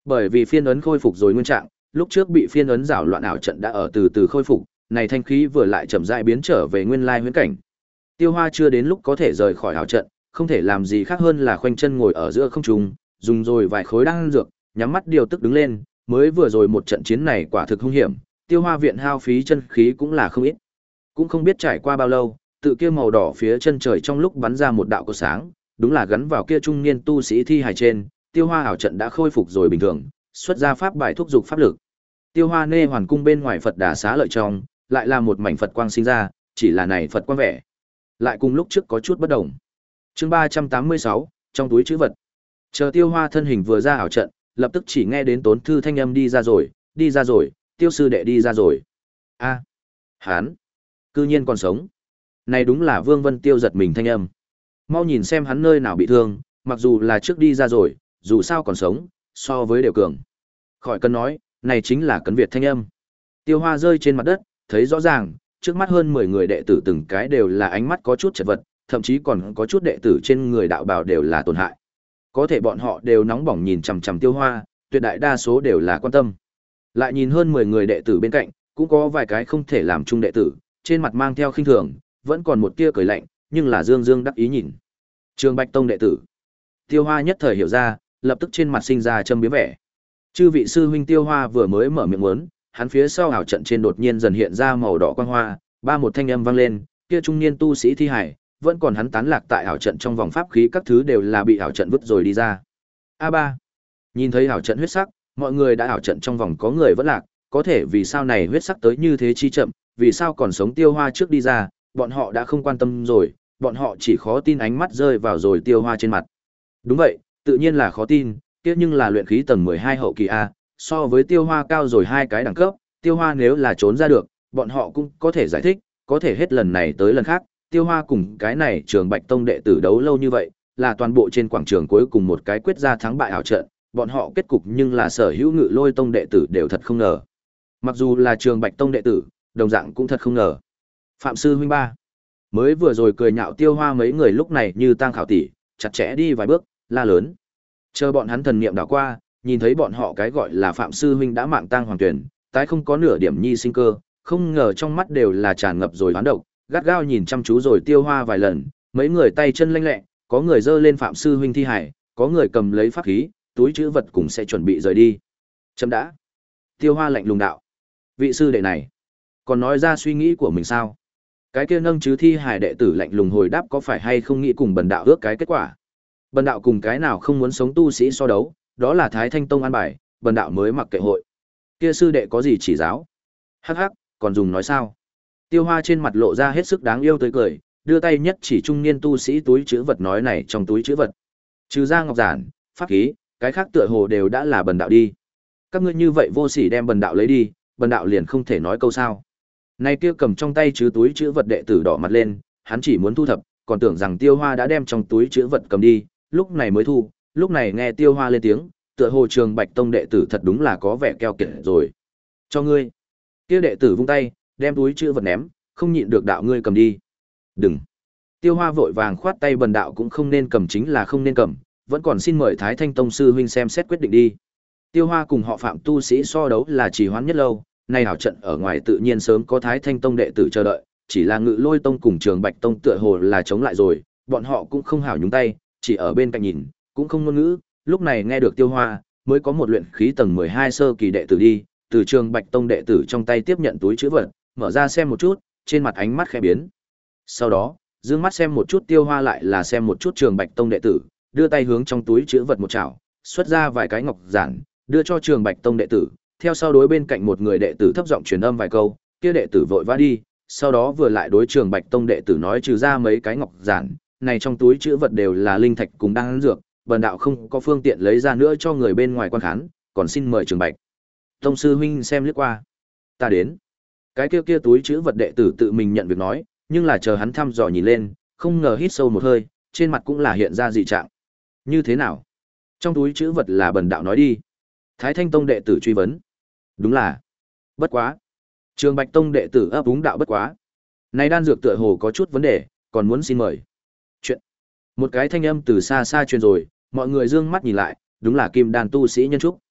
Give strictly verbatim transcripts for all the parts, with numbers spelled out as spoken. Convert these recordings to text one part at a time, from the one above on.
Bởi vì phiên ấn khôi phục rồi nguyên trạng, lúc trước bị phiên ấn giảo loạn ảo trận đã ở từ từ khôi phục, này thanh khí vừa lại chậm rãi biến trở về nguyên lai huyễn cảnh. Tiêu Hoa chưa đến lúc có thể rời khỏi ảo trận, không thể làm gì khác hơn là khoanh chân ngồi ở giữa không trung, dùng rồi vài khối đan dược, nhắm mắt điều tức đứng lên, mới vừa rồi một trận chiến này quả thực hung hiểm, Tiêu Hoa viện hao phí chân khí cũng là không ít. Cũng không biết trải qua bao lâu, tự kia màu đỏ phía chân trời trong lúc bắn ra một đạo cột sáng, đúng là gắn vào kia trung niên tu sĩ thi hài trên, Tiêu Hoa ảo trận đã khôi phục rồi bình thường, xuất ra pháp bài thúc dục pháp lực. Tiêu Hoa nê hoàn cung bên ngoài Phật Đà xá lợi trong, lại là một mảnh Phật quang sinh ra, chỉ là này Phật quang vẻ, lại cùng lúc trước có chút bất đồng. Chương ba trăm tám mươi sáu, trong túi trữ vật. Chờ Tiêu Hoa thân hình vừa ra ảo trận, lập tức chỉ nghe đến Tốn Thư thanh âm đi ra rồi, đi ra rồi, Tiêu sư đệ đi ra rồi. A, à, hắn, cư nhiên còn sống. Này đúng là Vương Vân Tiêu giật mình thanh âm. Mau nhìn xem hắn nơi nào bị thương, mặc dù là trước đi ra rồi, dù sao còn sống, so với đều cường. Khỏi cần nói, này chính là Cấn Việt thanh âm. Tiêu Hoa rơi trên mặt đất, thấy rõ ràng, trước mắt hơn mười người đệ tử từng cái đều là ánh mắt có chút chật vật, thậm chí còn có chút đệ tử trên người đạo bào đều là tổn hại. Có thể bọn họ đều nóng bỏng nhìn chằm chằm Tiêu Hoa, tuyệt đại đa số đều là quan tâm. Lại nhìn hơn mười người đệ tử bên cạnh, cũng có vài cái không thể làm chung đệ tử, trên mặt mang theo khinh thường, vẫn còn một tia cười lạnh, nhưng là dương dương đắc ý nhìn. Trường Bạch Tông đệ tử. Tiêu Hoa nhất thời hiểu ra, lập tức trên mặt sinh ra châm biếm vẻ. Chư vị sư huynh, Tiêu Hoa vừa mới mở miệng muốn, hắn phía sau ảo trận trên đột nhiên dần hiện ra màu đỏ quang hoa, ba một thanh âm vang lên, kia trung niên tu sĩ thi hải, vẫn còn hắn tán lạc tại ảo trận trong vòng pháp khí các thứ đều là bị ảo trận vứt rồi đi ra. A ba. Nhìn thấy ảo trận huyết sắc, mọi người đã ảo trận trong vòng có người vẫn lạc, có thể vì sao này huyết sắc tới như thế chi chậm, vì sao còn sống Tiêu Hoa trước đi ra, bọn họ đã không quan tâm rồi, bọn họ chỉ khó tin ánh mắt rơi vào rồi Tiêu Hoa trên mặt. Đúng vậy, tự nhiên là khó tin, tiếc nhưng là luyện khí tầng mười hai hậu kỳ a, so với Tiêu Hoa cao rồi hai cái đẳng cấp, Tiêu Hoa nếu là trốn ra được, bọn họ cũng có thể giải thích, có thể hết lần này tới lần khác, Tiêu Hoa cùng cái này Trường Bạch Tông đệ tử đấu lâu như vậy, là toàn bộ trên quảng trường cuối cùng một cái quyết ra thắng bại ảo trận, bọn họ kết cục nhưng là sở hữu Ngự Lôi Tông đệ tử đều thật không ngờ. Mặc dù là Trường Bạch Tông đệ tử, đồng dạng cũng thật không ngờ. Phạm sư huynh ba, mới vừa rồi cười nhạo Tiêu Hoa mấy người lúc này như tang khảo tỷ, chặt chẽ đi vài bước, la lớn. Chờ bọn hắn thần niệm đảo qua, nhìn thấy bọn họ cái gọi là Phạm sư huynh đã mạng tang hoàng tuyển, tái không có nửa điểm nhi sinh cơ, không ngờ trong mắt đều là tràn ngập rồi hoán độc, gắt gao nhìn chăm chú rồi Tiêu Hoa vài lần, mấy người tay chân lanh lẹ, có người giơ lên Phạm sư huynh thi hải, có người cầm lấy pháp khí, túi trữ vật cùng sẽ chuẩn bị rời đi. Chấm đã. Tiêu Hoa lạnh lùng đạo. Vị sư đệ này, còn nói ra suy nghĩ của mình sao? Cái kia nâng chứ thi hải đệ tử lạnh lùng hồi đáp, có phải hay không nghĩ cùng bần đạo ước cái kết quả? Bần đạo cùng cái nào không muốn sống tu sĩ so đấu, đó là Thái Thanh Tông an bài, bần đạo mới mặc kệ hội. Kia sư đệ có gì chỉ giáo? Hắc hắc, còn dùng nói sao? Tiêu Hoa trên mặt lộ ra hết sức đáng yêu tươi cười, đưa tay nhất chỉ trung niên tu sĩ túi trữ vật nói này trong túi trữ vật. Trừ ra ngọc giản, pháp khí, cái khác tựa hồ đều đã là bần đạo đi. Các ngươi như vậy vô sỉ đem bần đạo lấy đi, bần đạo liền không thể nói câu sao. Này kia cầm trong tay chứ túi trữ vật đệ tử đỏ mặt lên, hắn chỉ muốn thu thập, còn tưởng rằng Tiêu Hoa đã đem trong túi trữ vật cầm đi, lúc này mới thu, lúc này nghe Tiêu Hoa lên tiếng, tựa hồ Trường Bạch Tông đệ tử thật đúng là có vẻ keo kiệt rồi. Cho ngươi. Kia đệ tử vung tay, đem túi trữ vật ném, không nhịn được đạo ngươi cầm đi. Đừng. Tiêu Hoa vội vàng khoát tay, bần đạo cũng không nên cầm, chính là không nên cầm, vẫn còn xin mời Thái Thanh Tông sư huynh xem xét quyết định đi. Tiêu Hoa cùng họ Phạm tu sĩ so đấu là trì hoãn nhất lâu, nay hảo trận ở ngoài tự nhiên sớm có Thái Thanh Tông đệ tử chờ đợi, chỉ là Ngự Lôi Tông cùng Trường Bạch Tông tựa hồ là chống lại rồi, bọn họ cũng không hảo nhúng tay, chỉ ở bên cạnh nhìn, cũng không ngôn ngữ, lúc này nghe được Tiêu Hoa, mới có một luyện khí tầng mười hai sơ kỳ đệ tử đi, từ Trường Bạch Tông đệ tử trong tay tiếp nhận túi trữ vật, mở ra xem một chút, trên mặt ánh mắt khẽ biến. Sau đó, dương mắt xem một chút Tiêu Hoa, lại là xem một chút Trường Bạch Tông đệ tử, đưa tay hướng trong túi trữ vật một chảo, xuất ra vài cái ngọc giản, đưa cho Trường Bạch Tông đệ tử, theo sau đối bên cạnh một người đệ tử thấp giọng truyền âm vài câu, kia đệ tử vội vã đi, sau đó vừa lại đối Trường Bạch Tông đệ tử nói, trừ ra mấy cái ngọc giản, này trong túi trữ vật đều là linh thạch cùng đan dược, bần đạo không có phương tiện lấy ra nữa cho người bên ngoài quan khán, còn xin mời Trường Bạch Tông sư huynh xem liếc qua. Ta đến. Cái kia kia túi trữ vật đệ tử tự mình nhận việc nói, nhưng là chờ hắn thăm dò nhìn lên, không ngờ hít sâu một hơi, trên mặt cũng là hiện ra dị trạng. Như thế nào? Trong túi trữ vật là bần đạo nói đi. Thái Thanh Tông đệ tử truy vấn. Đúng là. Bất quá. Trường Bạch Tông đệ tử ấp úng đạo bất quá. Này đan dược tựa hồ có chút vấn đề, còn muốn xin mời. Chuyện. Một cái thanh âm từ xa xa truyền rồi, mọi người dương mắt nhìn lại, đúng là Kim Đan tu sĩ Nhân Trúc.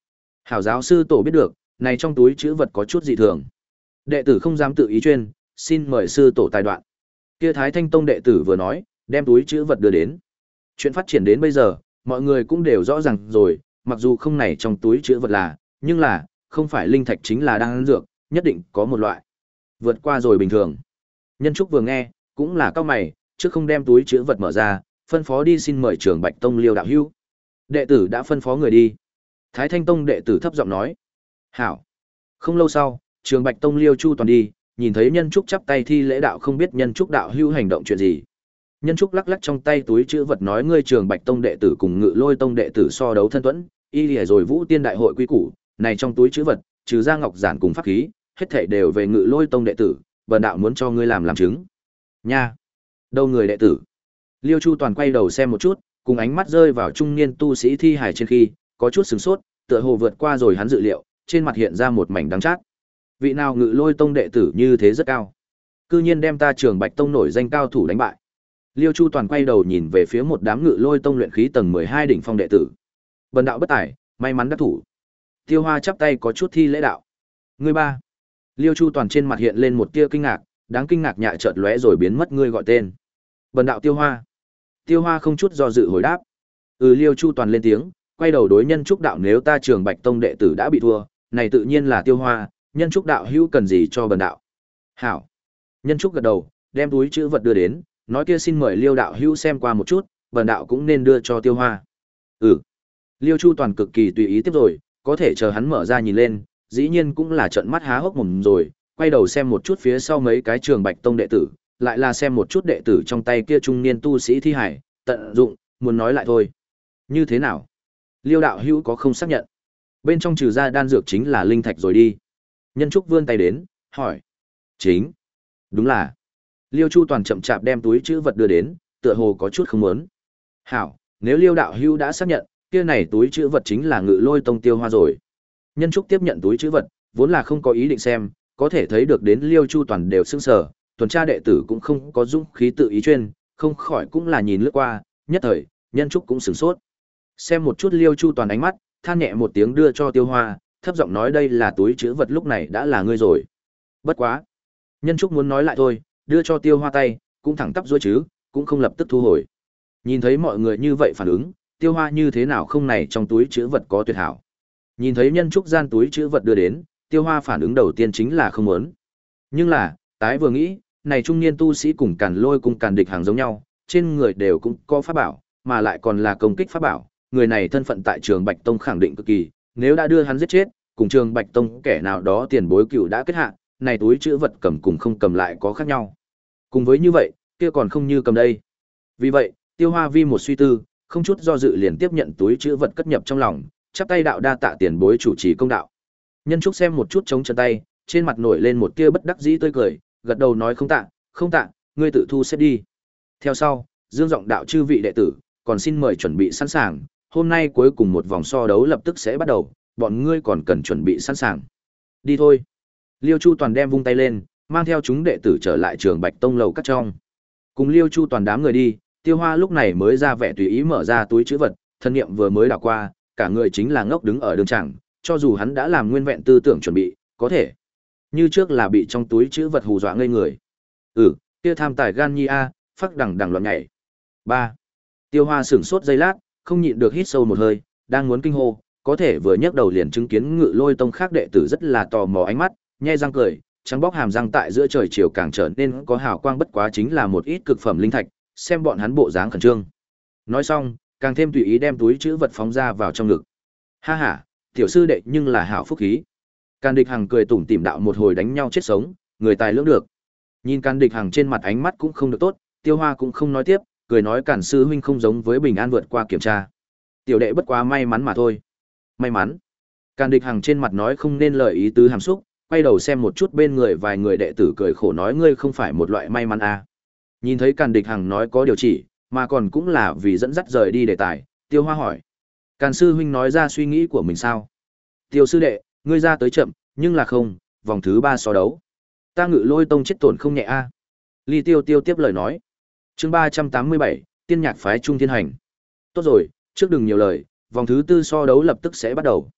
Hảo giáo sư tổ biết được, này trong túi chữ vật có chút dị thường. Đệ tử không dám tự ý chuyên, xin mời sư tổ tài đoạn. Kia Thái Thanh Tông đệ tử vừa nói, đem túi chữ vật đưa đến. Chuyện phát triển đến bây giờ, mọi người cũng đều rõ ràng rồi, mặc dù không này trong túi chữ vật là, nhưng là, không phải linh thạch chính là đan dược, nhất định có một loại. Vượt qua rồi bình thường. Nhân Trúc vừa nghe, cũng là cao mày, trước không đem túi chữ vật mở ra, phân phó đi xin mời Trường Bạch Tông Liêu đạo hữu. Đệ tử đã phân phó người đi. Thái Thanh Tông đệ tử thấp giọng nói. Hảo. Không lâu sau, Trường Bạch Tông Liêu Chu toàn đi, nhìn thấy Nhân Trúc chắp tay thi lễ đạo không biết Nhân Trúc đạo hữu hành động chuyện gì. Nhân Trúc lắc lắc trong tay túi chữ vật nói ngươi Trường Bạch Tông đệ tử cùng Ngự Lôi Tông đệ tử so đấu thân tuẫn, y lìa rồi Vũ Tiên đại hội quy củ, này trong túi chữ vật, trừ ra ngọc giản cùng pháp khí, hết thảy đều về Ngự Lôi Tông đệ tử, bần đạo muốn cho ngươi làm làm chứng. Nha. Đâu người đệ tử? Liêu Chu toàn quay đầu xem một chút, cùng ánh mắt rơi vào trung niên tu sĩ thi hài trên khi, có chút sửng sốt, tựa hồ vượt qua rồi hắn dự liệu, trên mặt hiện ra một mảnh đắng chát. Vị nào Ngự Lôi Tông đệ tử như thế rất cao, cư nhiên đem ta Trường Bạch Tông nổi danh cao thủ đánh bại. Liêu Chu toàn quay đầu nhìn về phía một đám Ngự Lôi Tông luyện khí tầng mười hai đỉnh phong đệ tử. Bần đạo bất tài, may mắn đắc thủ. Tiêu Hoa chắp tay có chút thi lễ đạo. Ngươi ba. Liêu Chu toàn trên mặt hiện lên một tia kinh ngạc, đáng kinh ngạc nhạ chợt lóe rồi biến mất ngươi gọi tên. Bần đạo Tiêu Hoa. Tiêu Hoa không chút do dự hồi đáp. Ừ Liêu Chu toàn lên tiếng, quay đầu đối Nhân Trúc đạo nếu ta Trường Bạch Tông đệ tử đã bị thua, này tự nhiên là Tiêu Hoa, Nhân Trúc đạo hữu cần gì cho bần đạo. Hảo. Nhân Trúc gật đầu, đem túi chữ vật đưa đến, nói kia xin mời Liêu đạo hữu xem qua một chút, bần đạo cũng nên đưa cho Tiêu Hoa. Ừ. Liêu Chu toàn cực kỳ tùy ý tiếp rồi, có thể chờ hắn mở ra nhìn lên, dĩ nhiên cũng là trợn mắt há hốc mồm rồi, quay đầu xem một chút phía sau mấy cái Trường Bạch Tông đệ tử, lại là xem một chút đệ tử trong tay kia trung niên tu sĩ thi hải, tận dụng, muốn nói lại thôi. Như thế nào? Liêu đạo hữu có không xác nhận? Bên trong trừ ra đan dược chính là linh thạch rồi đi. Nhân Trúc vươn tay đến, hỏi. Chính. Đúng là. Liêu Chu toàn chậm chạp đem túi chữ vật đưa đến, tựa hồ có chút không muốn. Hảo, nếu Liêu đạo hữu đã xác nhận, kia này túi chữ vật chính là Ngự Lôi Tông Tiêu Hoa rồi. Nhân Trúc tiếp nhận túi chữ vật, vốn là không có ý định xem, có thể thấy được đến Liêu Chu toàn đều sững sờ, tuần tra đệ tử cũng không có dũng khí tự ý chuyên, không khỏi cũng là nhìn lướt qua, nhất thời, Nhân Trúc cũng sửng sốt. Xem một chút Liêu Chu toàn ánh mắt, than nhẹ một tiếng đưa cho Tiêu Hoa, thấp giọng nói đây là túi chữ vật lúc này đã là ngươi rồi. Bất quá. Nhân Trúc muốn nói lại thôi, đưa cho Tiêu Hoa tay, cũng thẳng tắp duỗi chứ, cũng không lập tức thu hồi. Nhìn thấy mọi người như vậy phản ứng, Tiêu Hoa như thế nào không này trong túi chữ vật có tuyệt hảo. Nhìn thấy Nhân Trúc gian túi chữ vật đưa đến, Tiêu Hoa phản ứng đầu tiên chính là không muốn. Nhưng là, tái vừa nghĩ, này trung niên tu sĩ cùng Càn Lôi cùng Càn Địch hàng giống nhau, trên người đều cũng có pháp bảo, mà lại còn là công kích pháp bảo, người này thân phận tại Trường Bạch Tông khẳng định cực kỳ, nếu đã đưa hắn giết chết, cùng Trường Bạch Tông kẻ nào đó tiền bối cựu đã kết hạ, này túi chữ vật cầm cùng không cầm lại có khác nhau. Cùng với như vậy, kia còn không như cầm đây. Vì vậy, Tiêu Hoa vi một suy tư, không chút do dự liền tiếp nhận túi chữ vật cất nhập trong lòng, chắp tay đạo đa tạ tiền bối chủ trì công đạo. Nhân Trúc xem một chút chống chân tay, trên mặt nổi lên một tia bất đắc dĩ tươi cười, gật đầu nói không tạ, không tạ, ngươi tự thu xếp đi. Theo sau, dương giọng đạo chư vị đệ tử, còn xin mời chuẩn bị sẵn sàng, hôm nay cuối cùng một vòng so đấu lập tức sẽ bắt đầu, bọn ngươi còn cần chuẩn bị sẵn sàng. Đi thôi. Liêu Chu toàn đem vung tay lên, mang theo chúng đệ tử trở lại Trường Bạch Tông lầu cắt trong. Cùng Liêu Chu toàn đám người đi, Tiêu Hoa lúc này mới ra vẻ tùy ý mở ra túi trữ vật, thân niệm vừa mới đảo qua, cả người chính là ngốc đứng ở đường chẳng, cho dù hắn đã làm nguyên vẹn tư tưởng chuẩn bị, có thể như trước là bị trong túi trữ vật hù dọa ngây người. Ừ, kia tham tài gan nhi a, phắc đằng đằng loạn nhảy. Ba. Tiêu Hoa sửng sốt giây lát, không nhịn được hít sâu một hơi, đang muốn kinh hô, có thể vừa nhấc đầu liền chứng kiến Ngự Lôi Tông khác đệ tử rất là tò mò ánh mắt, nhe răng cười, trắng bóc hàm răng tại giữa trời chiều càng trở nên có hào quang bất quá chính là một ít cực phẩm linh thạch, xem bọn hắn bộ dáng khẩn trương. Nói xong, càng thêm tùy ý đem túi trữ vật phóng ra vào trong ngực. Ha ha, tiểu sư đệ nhưng là hảo phúc khí. Càn Địch Hằng cười tủm tỉm đạo một hồi đánh nhau chết sống, người tài lưỡng được. Nhìn Càn Địch Hằng trên mặt ánh mắt cũng không được tốt, Tiêu Hoa cũng không nói tiếp, cười nói Càn sư huynh không giống với bình an vượt qua kiểm tra. Tiểu đệ bất quá may mắn mà thôi. May mắn. Càn Địch Hằng trên mặt nói không nên lời ý tứ hàm xúc, quay đầu xem một chút bên người vài người đệ tử cười khổ nói ngươi không phải một loại may mắn à. Nhìn thấy Càn Địch Hằng nói có điều chỉ, mà còn cũng là vì dẫn dắt rời đi đề tài, Tiêu Hoa hỏi. Càn sư huynh nói ra suy nghĩ của mình sao? Tiêu sư đệ, ngươi ra tới chậm, nhưng là không, vòng thứ ba so đấu. Ta Ngự Lôi Tông chết tổn không nhẹ a. À. Ly Tiêu Tiêu tiếp lời nói. Chương ba trăm tám mươi bảy, Tiên nhạc phái Trung Thiên Hành. Tốt rồi, trước đừng nhiều lời, vòng thứ tư so đấu lập tức sẽ bắt đầu.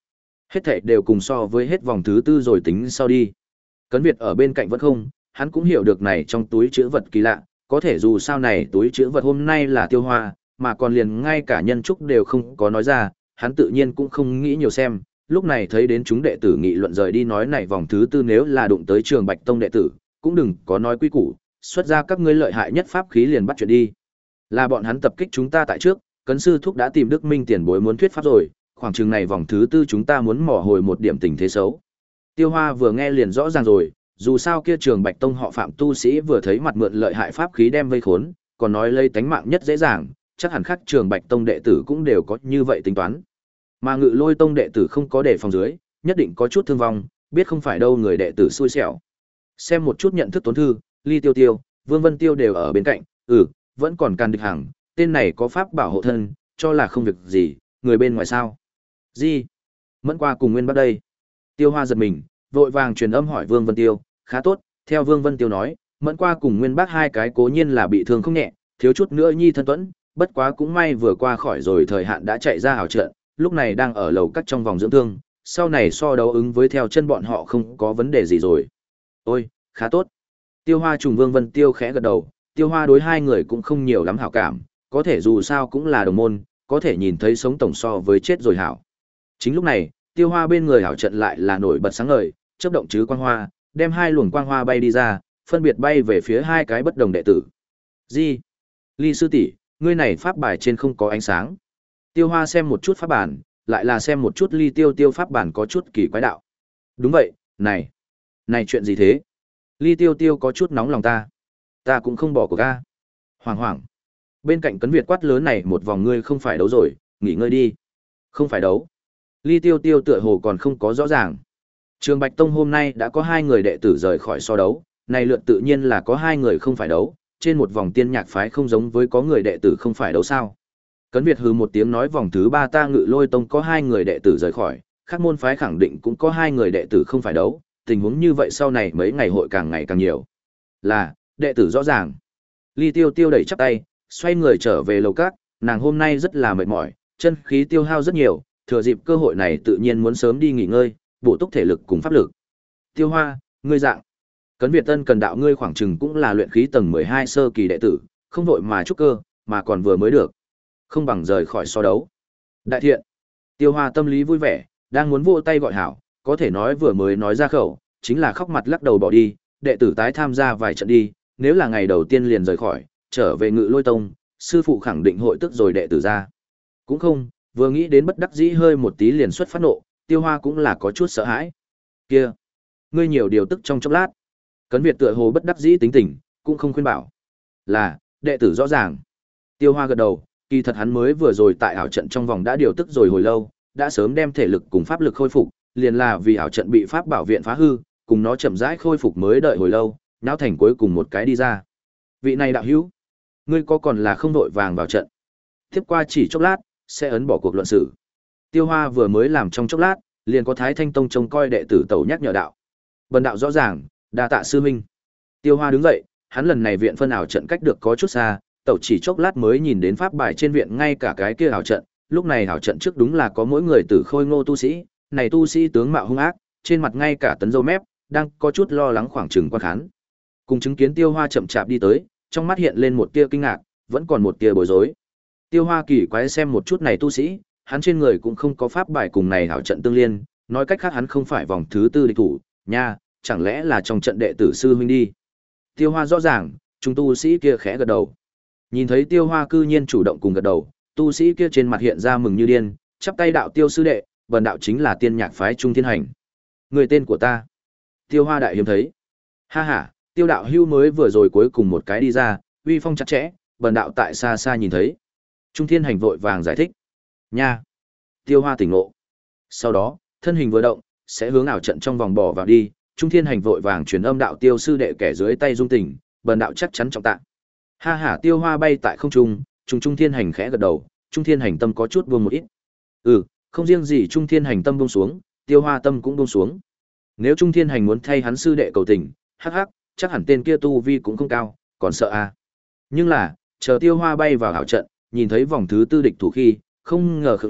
Hết thảy đều cùng so với hết vòng thứ tư rồi tính sau đi. Cấn Việt ở bên cạnh vẫn không, hắn cũng hiểu được này trong túi chữ vật kỳ lạ, có thể dù sao này túi chữ vật hôm nay là Tiêu Hoa, mà còn liền ngay cả nhân trúc đều không có nói ra, hắn tự nhiên cũng không nghĩ nhiều xem, lúc này thấy đến chúng đệ tử nghị luận rời đi nói này vòng thứ tư nếu là đụng tới Trường Bạch Tông đệ tử, cũng đừng có nói quy củ, xuất ra các ngươi lợi hại nhất pháp khí liền bắt chuyện đi. Là bọn hắn tập kích chúng ta tại trước, Cấn sư thúc đã tìm Đức Minh tiền bối muốn thuyết pháp rồi, khoảng chừng này vòng thứ tư chúng ta muốn mò hồi một điểm tình thế xấu. Tiêu Hoa vừa nghe liền rõ ràng rồi, dù sao kia Trường Bạch Tông họ Phạm tu sĩ vừa thấy mặt mượn lợi hại pháp khí đem vây khốn, còn nói lấy tánh mạng nhất dễ dàng, chắc hẳn khác Trường Bạch Tông đệ tử cũng đều có như vậy tính toán. Mà Ngự Lôi Tông đệ tử không có đề phòng dưới, nhất định có chút thương vong, biết không phải đâu người đệ tử xui xẻo. Xem một chút nhận thức tốn thư, Ly Tiêu Tiêu, Vương Vân Tiêu đều ở bên cạnh, ừ, vẫn còn Càn Địch Hằng, tên này có pháp bảo hộ thân, cho là không việc gì, người bên ngoài sao? Gì? Mẫn qua cùng Nguyên Bắc đây. Tiêu Hoa giật mình, vội vàng truyền âm hỏi Vương Vân Tiêu, khá tốt, theo Vương Vân Tiêu nói, Mẫn qua cùng Nguyên Bắc hai cái cố nhiên là bị thương không nhẹ, thiếu chút nữa nhi thân tuẫn, bất quá cũng may vừa qua khỏi rồi thời hạn đã chạy ra ảo trận, lúc này đang ở lầu cắt trong vòng dưỡng thương, sau này so đấu ứng với theo chân bọn họ không có vấn đề gì rồi. Ôi, khá tốt. Tiêu Hoa trùng Vương Vân Tiêu khẽ gật đầu, Tiêu Hoa đối hai người cũng không nhiều lắm hảo cảm, có thể dù sao cũng là đồng môn, có thể nhìn thấy sống tổng so với chết rồi hảo. Chính lúc này, Tiêu Hoa bên người hảo trận lại là nổi bật sáng ngời, chớp động chứ quang hoa, đem hai luồng quang hoa bay đi ra, phân biệt bay về phía hai cái bất đồng đệ tử. Gì? Ly sư tỷ, ngươi này pháp bài trên không có ánh sáng. Tiêu Hoa xem một chút pháp bản, lại là xem một chút Ly Tiêu Tiêu pháp bản có chút kỳ quái đạo. Đúng vậy, này, này chuyện gì thế? Ly Tiêu Tiêu có chút nóng lòng ta. Ta cũng không bỏ của ca. Hoàng hoàng. Bên cạnh Cấn Việt quát lớn này một vòng ngươi không phải đấu rồi, nghỉ ngơi đi. Không phải đấu. Ly Tiêu Tiêu tựa hồ còn không có rõ ràng. Trường Bạch Tông hôm nay đã có hai người đệ tử rời khỏi so đấu, này lượt tự nhiên là có hai người không phải đấu, trên một vòng tiên nhạc phái không giống với có người đệ tử không phải đấu sao. Cấn Việt hừ một tiếng nói vòng thứ ba ta Ngự Lôi Tông có hai người đệ tử rời khỏi, khác môn phái khẳng định cũng có hai người đệ tử không phải đấu, tình huống như vậy sau này mấy ngày hội càng ngày càng nhiều. Là, đệ tử rõ ràng. Ly Tiêu Tiêu đẩy chắp tay, xoay người trở về lầu các, nàng hôm nay rất là mệt mỏi, chân khí tiêu hao rất nhiều, thừa dịp cơ hội này tự nhiên muốn sớm đi nghỉ ngơi, bổ túc thể lực cùng pháp lực. Tiêu Hoa, ngươi dạng. Cấn Việt Tân cần đạo ngươi khoảng chừng cũng là luyện khí tầng mười hai sơ kỳ đệ tử, không vội mà trúc cơ, mà còn vừa mới được. Không bằng rời khỏi so đấu. Đại thiện. Tiêu Hoa tâm lý vui vẻ, đang muốn vỗ tay gọi hảo, có thể nói vừa mới nói ra khẩu, chính là khóc mặt lắc đầu bỏ đi, đệ tử tái tham gia vài trận đi, nếu là ngày đầu tiên liền rời khỏi, trở về Ngự Lôi Tông, sư phụ khẳng định hội tức rồi đệ tử ra. Cũng không, vừa nghĩ đến bất đắc dĩ hơi một tí liền xuất phát nộ, Tiêu Hoa cũng là có chút sợ hãi. Kia, ngươi nhiều điều tức trong chốc lát. Cấn Việt tựa hồ bất đắc dĩ tính tình, cũng không khuyên bảo. Là, đệ tử rõ ràng. Tiêu Hoa gật đầu, kỳ thật hắn mới vừa rồi tại ảo trận trong vòng đã điều tức rồi hồi lâu, đã sớm đem thể lực cùng pháp lực khôi phục, liền là vì ảo trận bị pháp bảo viện phá hư, cùng nó chậm rãi khôi phục mới đợi hồi lâu, náo thành cuối cùng một cái đi ra. Vị này đạo hữu, ngươi có còn là không đội vàng vào trận. Tiếp qua chỉ chốc lát, sẽ ấn bỏ cuộc luận sự. Tiêu Hoa vừa mới làm trong chốc lát, liền có Thái Thanh Tông trông coi đệ tử tẩu nhắc nhở đạo. Bần đạo rõ ràng, đa tạ sư huynh. Tiêu Hoa đứng dậy, hắn lần này viện phân ảo trận cách được có chút xa, tẩu chỉ chốc lát mới nhìn đến pháp bài trên viện ngay cả cái kia ảo trận, lúc này ảo trận trước đúng là có mỗi người tử khôi ngô tu sĩ, này tu sĩ tướng mạo hung ác, trên mặt ngay cả tấn râu mép, đang có chút lo lắng khoảng chừng quan khán. Cùng chứng kiến Tiêu Hoa chậm chạp đi tới, trong mắt hiện lên một tia kinh ngạc, vẫn còn một tia bối rối. Tiêu Hoa kỳ quái xem một chút này tu sĩ, hắn trên người cũng không có pháp bài cùng này hảo trận tương liên, nói cách khác hắn không phải vòng thứ tư địch thủ, nha, chẳng lẽ là trong trận đệ tử sư huynh đi. Tiêu Hoa rõ ràng, chúng tu sĩ kia khẽ gật đầu. Nhìn thấy Tiêu Hoa cư nhiên chủ động cùng gật đầu, tu sĩ kia trên mặt hiện ra mừng như điên, chắp tay đạo Tiêu sư đệ, bần đạo chính là tiên nhạc phái Trung Thiên Hành. Người tên của ta. Tiêu Hoa đại hiếm thấy. Ha ha, Tiêu đạo hưu mới vừa rồi cuối cùng một cái đi ra, uy phong chặt chẽ, bần đạo tại xa xa nhìn thấy. Trung Thiên Hành vội vàng giải thích. Nha. Tiêu Hoa tỉnh ngộ. Sau đó, thân hình vừa động, sẽ hướng ảo trận trong vòng bỏ vào đi, Trung Thiên Hành vội vàng truyền âm đạo Tiêu sư đệ kẻ dưới tay dung tình, bần đạo chắc chắn trọng tạ. Ha ha, Tiêu Hoa bay tại không trung, Trung Trung Thiên Hành khẽ gật đầu, Trung Thiên Hành tâm có chút buông một ít. Ừ, không riêng gì Trung Thiên Hành tâm buông xuống, Tiêu Hoa tâm cũng buông xuống. Nếu Trung Thiên Hành muốn thay hắn sư đệ cầu tình, hắc hắc, chắc hẳn tên kia tu vi cũng không cao, còn sợ à. Nhưng là, chờ Tiêu Hoa bay vào ảo trận, nhìn thấy vòng thứ tư địch thủ khi, không ngờ khựng lại,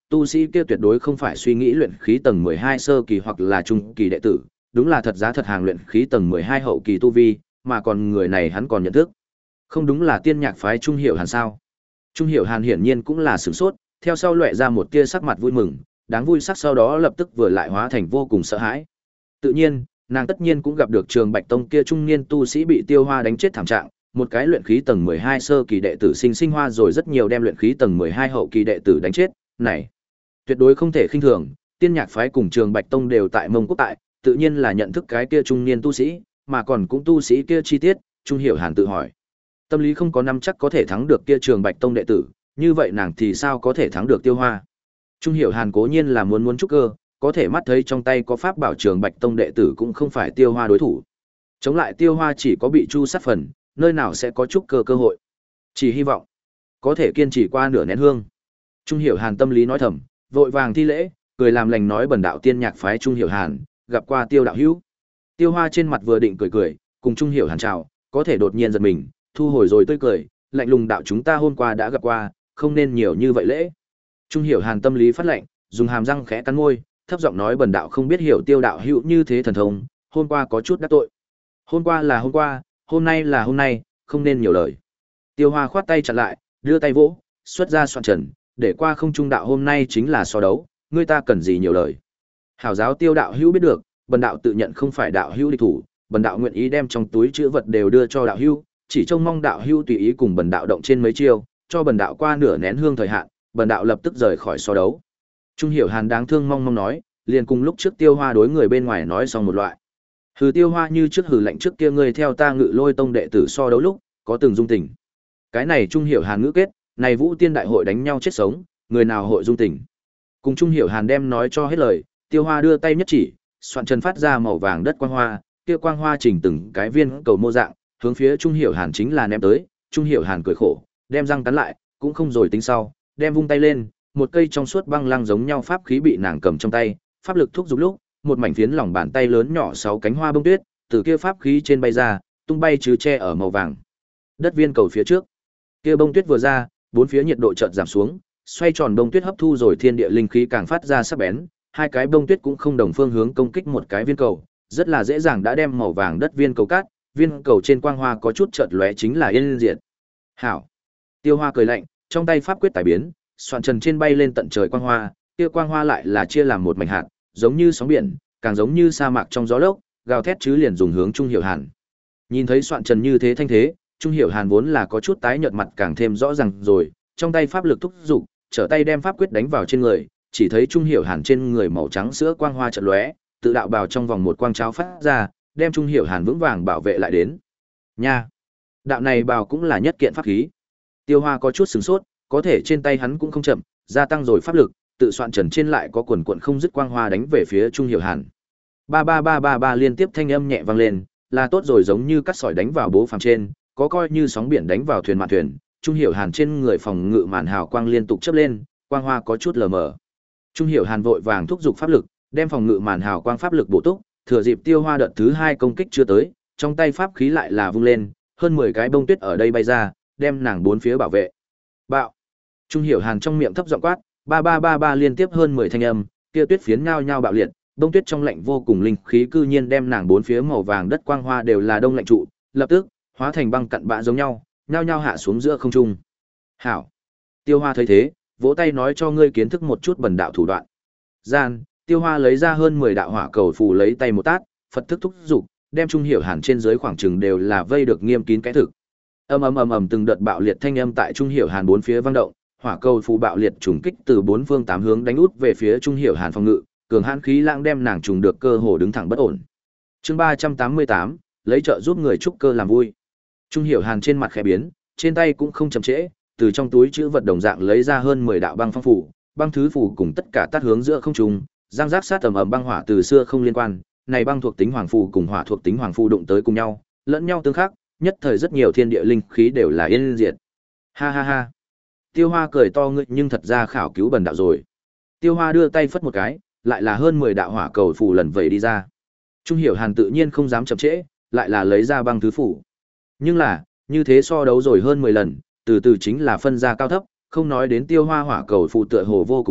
tu sĩ kia tuyệt đối không phải suy nghĩ luyện khí tầng mười hai sơ kỳ hoặc là trung kỳ đệ tử, đúng là thật giá thật hàng luyện khí tầng mười hai hậu kỳ tu vi, mà còn người này hắn còn nhận thức. Không đúng là tiên nhạc phái Trung Hiểu Hàn sao? Trung Hiểu Hàn hiển nhiên cũng là sửng sốt, theo sau lóe ra một tia sắc mặt vui mừng, đáng vui sắc sau đó lập tức vừa lại hóa thành vô cùng sợ hãi. Tự nhiên, nàng tất nhiên cũng gặp được Trường Bạch Tông kia trung niên tu sĩ bị Tiêu Hoa đánh chết thảm trạng, một cái luyện khí tầng mười hai sơ kỳ đệ tử sinh sinh hoa rồi rất nhiều đem luyện khí tầng mười hai hậu kỳ đệ tử đánh chết, này, tuyệt đối không thể khinh thường, tiên nhạc phái cùng Trường Bạch Tông đều tại Mông Quốc tại, tự nhiên là nhận thức cái kia trung niên tu sĩ, mà còn cũng tu sĩ kia chi tiết, Trung Hiểu Hàn tự hỏi. Tâm lý không có năm chắc có thể thắng được kia Trường Bạch Tông đệ tử, như vậy nàng thì sao có thể thắng được Tiêu Hoa? Trung Hiểu Hàn cố nhiên là muốn muốn trúc cơ, có thể mắt thấy trong tay có pháp bảo Trường Bạch Tông đệ tử cũng không phải Tiêu Hoa đối thủ. Chống lại Tiêu Hoa chỉ có bị chu sát phần, nơi nào sẽ có trúc cơ cơ hội. Chỉ hy vọng có thể kiên trì qua nửa nén hương. Trung Hiểu Hàn tâm lý nói thầm, vội vàng thi lễ, cười làm lành nói bần đạo tiên nhạc phái Trung Hiểu Hàn, gặp qua Tiêu đạo hữu. Tiêu Hoa trên mặt vừa định cười cười, cùng Trung Hiểu Hàn chào, có thể đột nhiên giật mình, thu hồi rồi tươi cười, lạnh lùng đạo chúng ta hôm qua đã gặp qua, không nên nhiều như vậy lễ. Trung Hiểu Hàn tâm lý phát lạnh, dùng hàm răng khẽ cắn môi, thấp giọng nói bần đạo không biết hiểu Tiêu đạo hữu như thế thần thông, hôm qua có chút đắc tội. Hôm qua là hôm qua, hôm nay là hôm nay, không nên nhiều lời. Tiêu Hoa khoát tay chặn lại, đưa tay vỗ, xuất ra soạn trần, để qua không trung đạo hôm nay chính là so đấu, ngươi ta cần gì nhiều lời. Hảo giáo Tiêu đạo hữu biết được, bần đạo tự nhận không phải đạo hữu địch thủ, bần đạo nguyện ý đem trong túi chữ vật đều đưa cho đạo hữu, chỉ trông mong đạo hữu tùy ý cùng bần đạo động trên mấy chiêu, cho bần đạo qua nửa nén hương thời hạn, bần đạo lập tức rời khỏi so đấu. Trung Hiểu Hàn đáng thương mong mong nói, liền cùng lúc trước Tiêu Hoa đối người bên ngoài nói xong một loại. Hừ Tiêu Hoa như trước hừ lạnh trước kia ngươi theo ta Ngự Lôi Tông đệ tử so đấu lúc, có từng dung tình. Cái này Trung Hiểu Hàn ngữ kết, này Vũ Tiên đại hội đánh nhau chết sống, người nào hội dung tình. Cùng Trung Hiểu Hàn đem nói cho hết lời, Tiêu Hoa đưa tay nhất chỉ, soạn trần phát ra màu vàng đất quang hoa, kia quang hoa chỉnh từng cái viên cầu mô dạng, hướng phía Trung Hiểu Hàn chính là ném tới, Trung Hiểu Hàn cười khổ, đem răng cắn lại, cũng không rồi tính sau, đem vung tay lên, một cây trong suốt băng lăng giống nhau pháp khí bị nàng cầm trong tay, pháp lực thúc giục lúc, một mảnh phiến lòng bàn tay lớn nhỏ sáu cánh hoa bông tuyết, từ kia pháp khí trên bay ra, tung bay chứ che ở màu vàng đất viên cầu phía trước. Kia bông tuyết vừa ra, bốn phía nhiệt độ chợt giảm xuống, xoay tròn bông tuyết hấp thu rồi thiên địa linh khí càng phát ra sắc bén, hai cái bông tuyết cũng không đồng phương hướng công kích một cái viên cầu, rất là dễ dàng đã đem màu vàng đất viên cầu cắt, viên cầu trên quang hoa có chút chợt lóe chính là yên diệt. Hảo. Tiêu Hoa cười lạnh, trong tay pháp quyết tài biến, soạn trần trên bay lên tận trời quang hoa, kia quang hoa lại là chia làm một mảnh hạt, giống như sóng biển, càng giống như sa mạc trong gió lốc, gào thét chứ liền dùng hướng Trung Hiểu Hàn. Nhìn thấy soạn trần như thế thanh thế, Trung Hiểu Hàn vốn là có chút tái nhợt mặt càng thêm rõ ràng rồi, trong tay pháp lực thúc dục, trở tay đem pháp quyết đánh vào trên người, chỉ thấy Trung Hiểu Hàn trên người màu trắng sữa quang hoa chợt lóe, tự đạo bào trong vòng một quang cháo phát ra, đem Trung Hiểu Hàn vững vàng bảo vệ lại đến. Nha, đạo này bào cũng là nhất kiện pháp khí. Tiêu Hoa có chút sửng sốt, có thể trên tay hắn cũng không chậm, gia tăng rồi pháp lực, tự soạn trần trên lại có quần quần không dứt quang hoa đánh về phía Trung Hiểu Hàn. Ba ba ba ba ba liên tiếp thanh âm nhẹ vang lên, là tốt rồi giống như cắt sỏi đánh vào bố phàm trên, có coi như sóng biển đánh vào thuyền mạn thuyền. Trung Hiểu Hàn trên người phòng ngự màn hào quang liên tục chớp lên, quang hoa có chút lờ mờ. Trung Hiểu Hàn vội vàng thúc giục pháp lực, đem phòng ngự màn hào quang pháp lực bổ túc, thừa dịp Tiêu Hoa đợt thứ hai công kích chưa tới, trong tay pháp khí lại là vung lên, hơn mười cái bông tuyết ở đây bay ra, đem nàng bốn phía bảo vệ. Bạo. Trung Hiểu Hàn trong miệng thấp giọng quát, ba ba ba ba liên tiếp hơn mười thanh âm, kia tuyết phiến nhao nhao bạo liệt, bông tuyết trong lạnh vô cùng linh khí cư nhiên đem nàng bốn phía màu vàng đất quang hoa đều là đông lạnh trụ, lập tức hóa thành băng cặn bã giống nhau, nhao nhao hạ xuống giữa không trung. Hảo. Tiêu Hoa thấy thế, vỗ tay nói cho ngươi kiến thức một chút bần đạo thủ đoạn. Gian, Tiêu Hoa lấy ra hơn mười đạo hỏa cầu phù lấy tay một tát, Phật thức thúc dục, đem Trung Hiểu Hàn trên dưới khoảng chừng đều là vây được nghiêm kín cái thực. Ầm ầm ầm ầm từng đợt bạo liệt thanh âm tại Trung Hiểu Hàn bốn phía vang động, hỏa cầu phù bạo liệt trùng kích từ bốn phương tám hướng đánh út về phía Trung Hiểu Hàn phòng ngự, cường hãn khí lãng đem nàng trùng được cơ hồ đứng thẳng bất ổn. Chương ba trăm tám mươi tám, lấy trợ giúp người trúc cơ làm vui. Trung Hiểu Hàn trên mặt khẽ biến, trên tay cũng không chậm trễ, từ trong túi trữ vật đồng dạng lấy ra hơn mười đạo băng phong phù, băng thứ phù cùng tất cả tát hướng giữa không trung, giang giác sát tầm ầm băng hỏa từ xưa không liên quan, này băng thuộc tính hoàng phù cùng hỏa thuộc tính hoàng phù đụng tới cùng nhau, lẫn nhau tương khắc, nhất thời rất nhiều thiên địa linh khí đều là yên diệt. Ha ha ha. Tiêu Hoa cười to ngươi nhưng thật ra khảo cứu bần đạo rồi. Tiêu Hoa đưa tay phất một cái, lại là hơn mười đạo hỏa cầu phù lần vẩy đi ra. Trung Hiểu Hàn tự nhiên không dám chậm trễ, lại là lấy ra băng thứ phù. Nhưng là, như thế so đấu rồi hơn mười lần, từ từ chính là phân ra cao thấp, không nói đến Tiêu Hoa hỏa cầu phù tựa hồ vô cùng tận,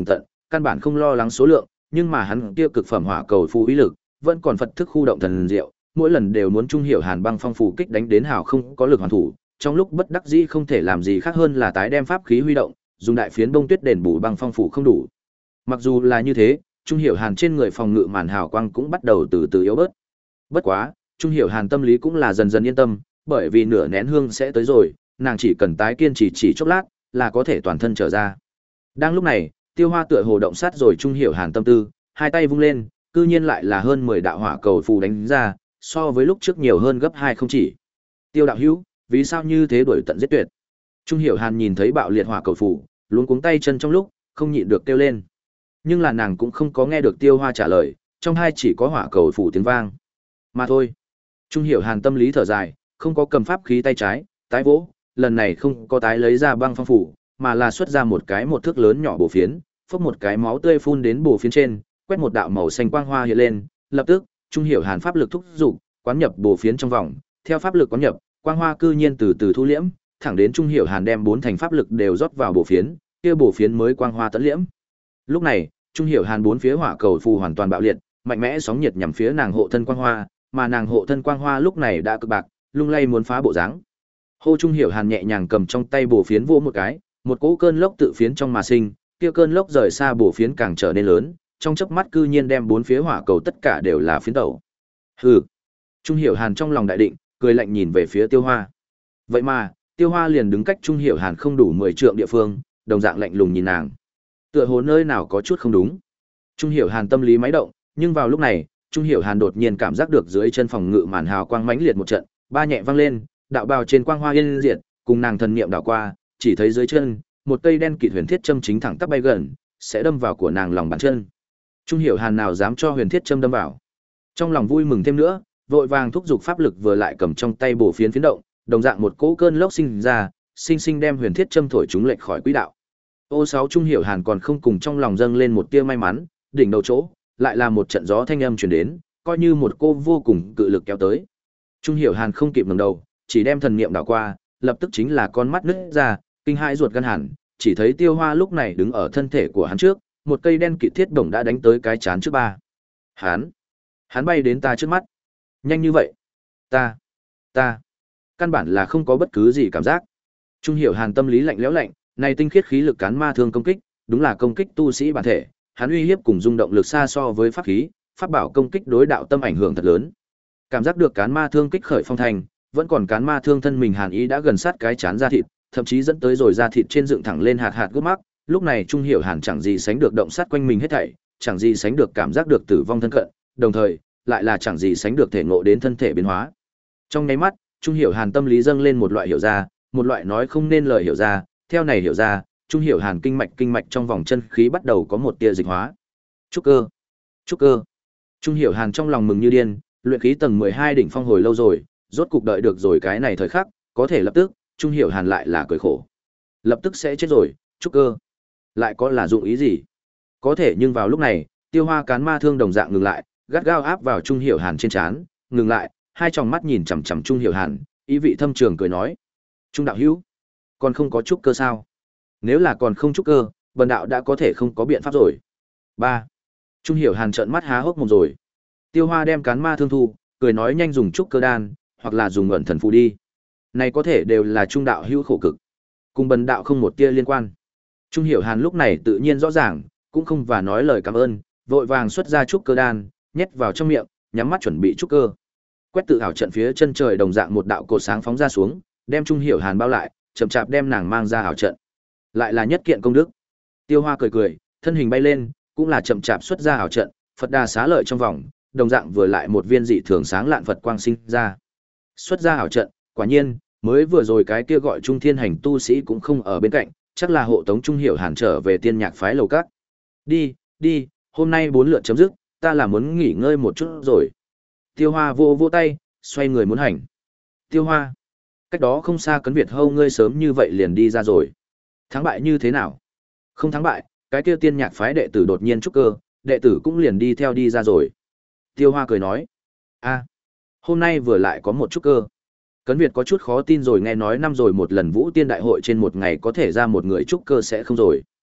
căn bản không lo lắng số lượng, nhưng mà hắn kia cực phẩm hỏa cầu phù uy lực, vẫn còn Phật thức khu động thần diệu, mỗi lần đều muốn Trung Hiểu Hàn băng phong phù kích đánh đến hào không có lực hoàn thủ, trong lúc bất đắc dĩ không thể làm gì khác hơn là tái đem pháp khí huy động, dùng đại phiến bông tuyết đền bù băng phong phù không đủ. Mặc dù là như thế, Trung Hiểu Hàn trên người phòng ngự màn hào quang cũng bắt đầu từ từ yếu bớt. Bất quá, Trung Hiểu Hàn tâm lý cũng là dần dần yên tâm, bởi vì nửa nén hương sẽ tới rồi, nàng chỉ cần tái kiên trì chỉ chốc lát, là có thể toàn thân trở ra. Đang lúc này, Tiêu Hoa tựa hồ động sát rồi Trung Hiểu Hàn tâm tư, hai tay vung lên, cư nhiên lại là hơn mười đạo hỏa cầu phù đánh ra, so với lúc trước nhiều hơn gấp hai không chỉ. Tiêu đạo hữu, vì sao như thế đuổi tận giết tuyệt? Trung Hiểu Hàn nhìn thấy bạo liệt hỏa cầu phù, luống cuống tay chân trong lúc, không nhịn được kêu lên. Nhưng là nàng cũng không có nghe được Tiêu Hoa trả lời, trong hai chỉ có hỏa cầu phù tiếng vang. Mà thôi. Trung Hiểu Hàn tâm lý thở dài, không có cầm pháp khí tay trái, tái vỗ, lần này không có tái lấy ra băng phong phủ, mà là xuất ra một cái một thước lớn nhỏ bổ phiến, phốc một cái máu tươi phun đến bổ phiến trên, quét một đạo màu xanh quang hoa hiện lên, lập tức, Trung Hiểu Hàn pháp lực thúc dục, quán nhập bổ phiến trong vòng, theo pháp lực quán nhập, quang hoa cư nhiên từ từ thu liễm, thẳng đến Trung Hiểu Hàn đem bốn thành pháp lực đều rót vào bổ phiến, kia bổ phiến mới quang hoa tận liễm. Lúc này, Trung Hiểu Hàn bốn phía hỏa cầu phù hoàn toàn bạo liệt, mạnh mẽ sóng nhiệt nhằm phía nàng hộ thân quang hoa, mà nàng hộ thân quang hoa lúc này đã cực bạc, lung lay muốn phá bộ dáng. Hô Trung Hiểu Hàn nhẹ nhàng cầm trong tay bổ phiến vỗ một cái, một cỗ cơn lốc tự phiến trong mà sinh, kia cơn lốc rời xa bổ phiến càng trở nên lớn, trong chớp mắt cư nhiên đem bốn phía hỏa cầu tất cả đều là phiến tẩu. Hừ. Trung Hiểu Hàn trong lòng đại định, cười lạnh nhìn về phía Tiêu Hoa. Vậy mà, Tiêu Hoa liền đứng cách Trung Hiểu Hàn không đủ mười trượng địa phương, đồng dạng lạnh lùng nhìn nàng. Tựa hồ nơi nào có chút không đúng. Trung Hiểu Hàn tâm lý máy động, nhưng vào lúc này, Trung Hiểu Hàn đột nhiên cảm giác được dưới chân phòng ngự màn hào quang mãnh liệt một trận, ba nhẹ vang lên, đạo bào trên quang hoa yên diệt, cùng nàng thần niệm đảo qua, chỉ thấy dưới chân, một cây đen kịt huyền thiết châm chính thẳng tắp bay gần, sẽ đâm vào của nàng lòng bàn chân. Trung Hiểu Hàn nào dám cho huyền thiết châm đâm vào. Trong lòng vui mừng thêm nữa, vội vàng thúc giục pháp lực vừa lại cầm trong tay bổ phiến phiến động, đồng dạng một cỗ cơn lốc sinh ra, sinh sinh đem huyền thiết châm thổi chúng lệch khỏi quỹ đạo. Ô sáu Trung Hiểu Hàn còn không cùng trong lòng dâng lên một tia may mắn, đỉnh đầu chỗ, lại là một trận gió thanh âm truyền đến, coi như một cô vô cùng cự lực kéo tới. Trung Hiểu Hàn không kịp ngẩng đầu, chỉ đem thần niệm đảo qua, lập tức chính là con mắt nứt ra, kinh hãi ruột gan hẳn, chỉ thấy Tiêu Hoa lúc này đứng ở thân thể của hắn trước, một cây đen kịt thiết đồng đã đánh tới cái chán trước ba. Hắn, hắn bay đến ta trước mắt. Nhanh như vậy? Ta, ta, căn bản là không có bất cứ gì cảm giác. Trung Hiểu Hàn tâm lý lạnh lẽo lạnh, này tinh khiết khí lực cán ma thương công kích, đúng là công kích tu sĩ bản thể, hắn uy hiếp cùng rung động lực xa so với pháp khí, pháp bảo công kích đối đạo tâm ảnh hưởng thật lớn. Cảm giác được cán ma thương kích khởi phong thành, vẫn còn cán ma thương thân mình hàn ý đã gần sát cái chán da thịt, thậm chí dẫn tới rồi da thịt trên dựng thẳng lên hạt hạt gút mắc, lúc này Trung Hiểu Hàn chẳng gì sánh được động sát quanh mình hết thảy, chẳng gì sánh được cảm giác được tử vong thân cận, đồng thời, lại là chẳng gì sánh được thể ngộ đến thân thể biến hóa. Trong nháy mắt, Trung Hiểu Hàn tâm lý dâng lên một loại hiểu ra, một loại nói không nên lời hiểu ra, theo này hiểu ra, Trung Hiểu Hàn kinh mạch kinh mạch trong vòng chân khí bắt đầu có một tia dịch hóa. Trúc cơ, trúc cơ. Trung Hiểu Hàn trong lòng mừng như điên, luyện khí tầng mười hai đỉnh phong hồi lâu rồi, rốt cục đợi được rồi cái này thời khắc, có thể lập tức, Trung Hiểu Hàn lại là cười khổ. Lập tức sẽ chết rồi, trúc cơ. Lại có là dụng ý gì? Có thể nhưng vào lúc này, Tiêu Hoa cán ma thương đồng dạng ngừng lại, gắt gao áp vào Trung Hiểu Hàn trên trán, ngừng lại, hai tròng mắt nhìn chằm chằm Trung Hiểu Hàn, ý vị thâm trường cười nói: "Trung đạo hữu, còn không có trúc cơ sao? Nếu là còn không trúc cơ, bần đạo đã có thể không có biện pháp rồi." Ba. Trung Hiểu Hàn trợn mắt há hốc mồm rồi. Tiêu Hoa đem cán ma thương thu, cười nói nhanh dùng trúc cơ đan, hoặc là dùng ẩn thần phù đi. Này có thể đều là trung đạo hữu khổ cực, cùng bần đạo không một tia liên quan. Trung Hiểu Hàn lúc này tự nhiên rõ ràng, cũng không và nói lời cảm ơn, vội vàng xuất ra trúc cơ đan, nhét vào trong miệng, nhắm mắt chuẩn bị trúc cơ. Quét tự ảo trận phía chân trời đồng dạng một đạo cột sáng phóng ra xuống, đem Trung Hiểu Hàn bao lại, chậm chạp đem nàng mang ra ảo trận. Lại là nhất kiện công đức. Tiêu Hoa cười cười, thân hình bay lên, cũng là chậm chạp xuất ra ảo trận, Phật Đà xá lợi trong vòng, đồng dạng vừa lại một viên dị thường sáng lạn Phật quang sinh ra. Xuất ra ảo trận, quả nhiên, mới vừa rồi cái kia gọi Trung Thiên Hành tu sĩ cũng không ở bên cạnh, chắc là hộ tống Trung Hiểu Hàn trở về Tiên Nhạc phái lầu các. Đi, đi, hôm nay bốn lượt chấm dứt, ta là muốn nghỉ ngơi một chút rồi. Tiêu Hoa vô vô tay, xoay người muốn hành. Tiêu Hoa, cách đó không xa Cấn Việt Hâu ngươi sớm như vậy liền đi ra rồi. Thắng bại như thế nào? Không thắng bại, cái kia Tiên Nhạc phái đệ tử đột nhiên trúc cơ, đệ tử cũng liền đi theo đi ra rồi. Tiêu Hoa cười nói, a, hôm nay vừa lại có một trúc cơ. Cấn Việt có chút khó tin rồi, nghe nói năm rồi một lần Vũ Tiên Đại hội trên một ngày có thể ra một người trúc cơ sẽ không rồi.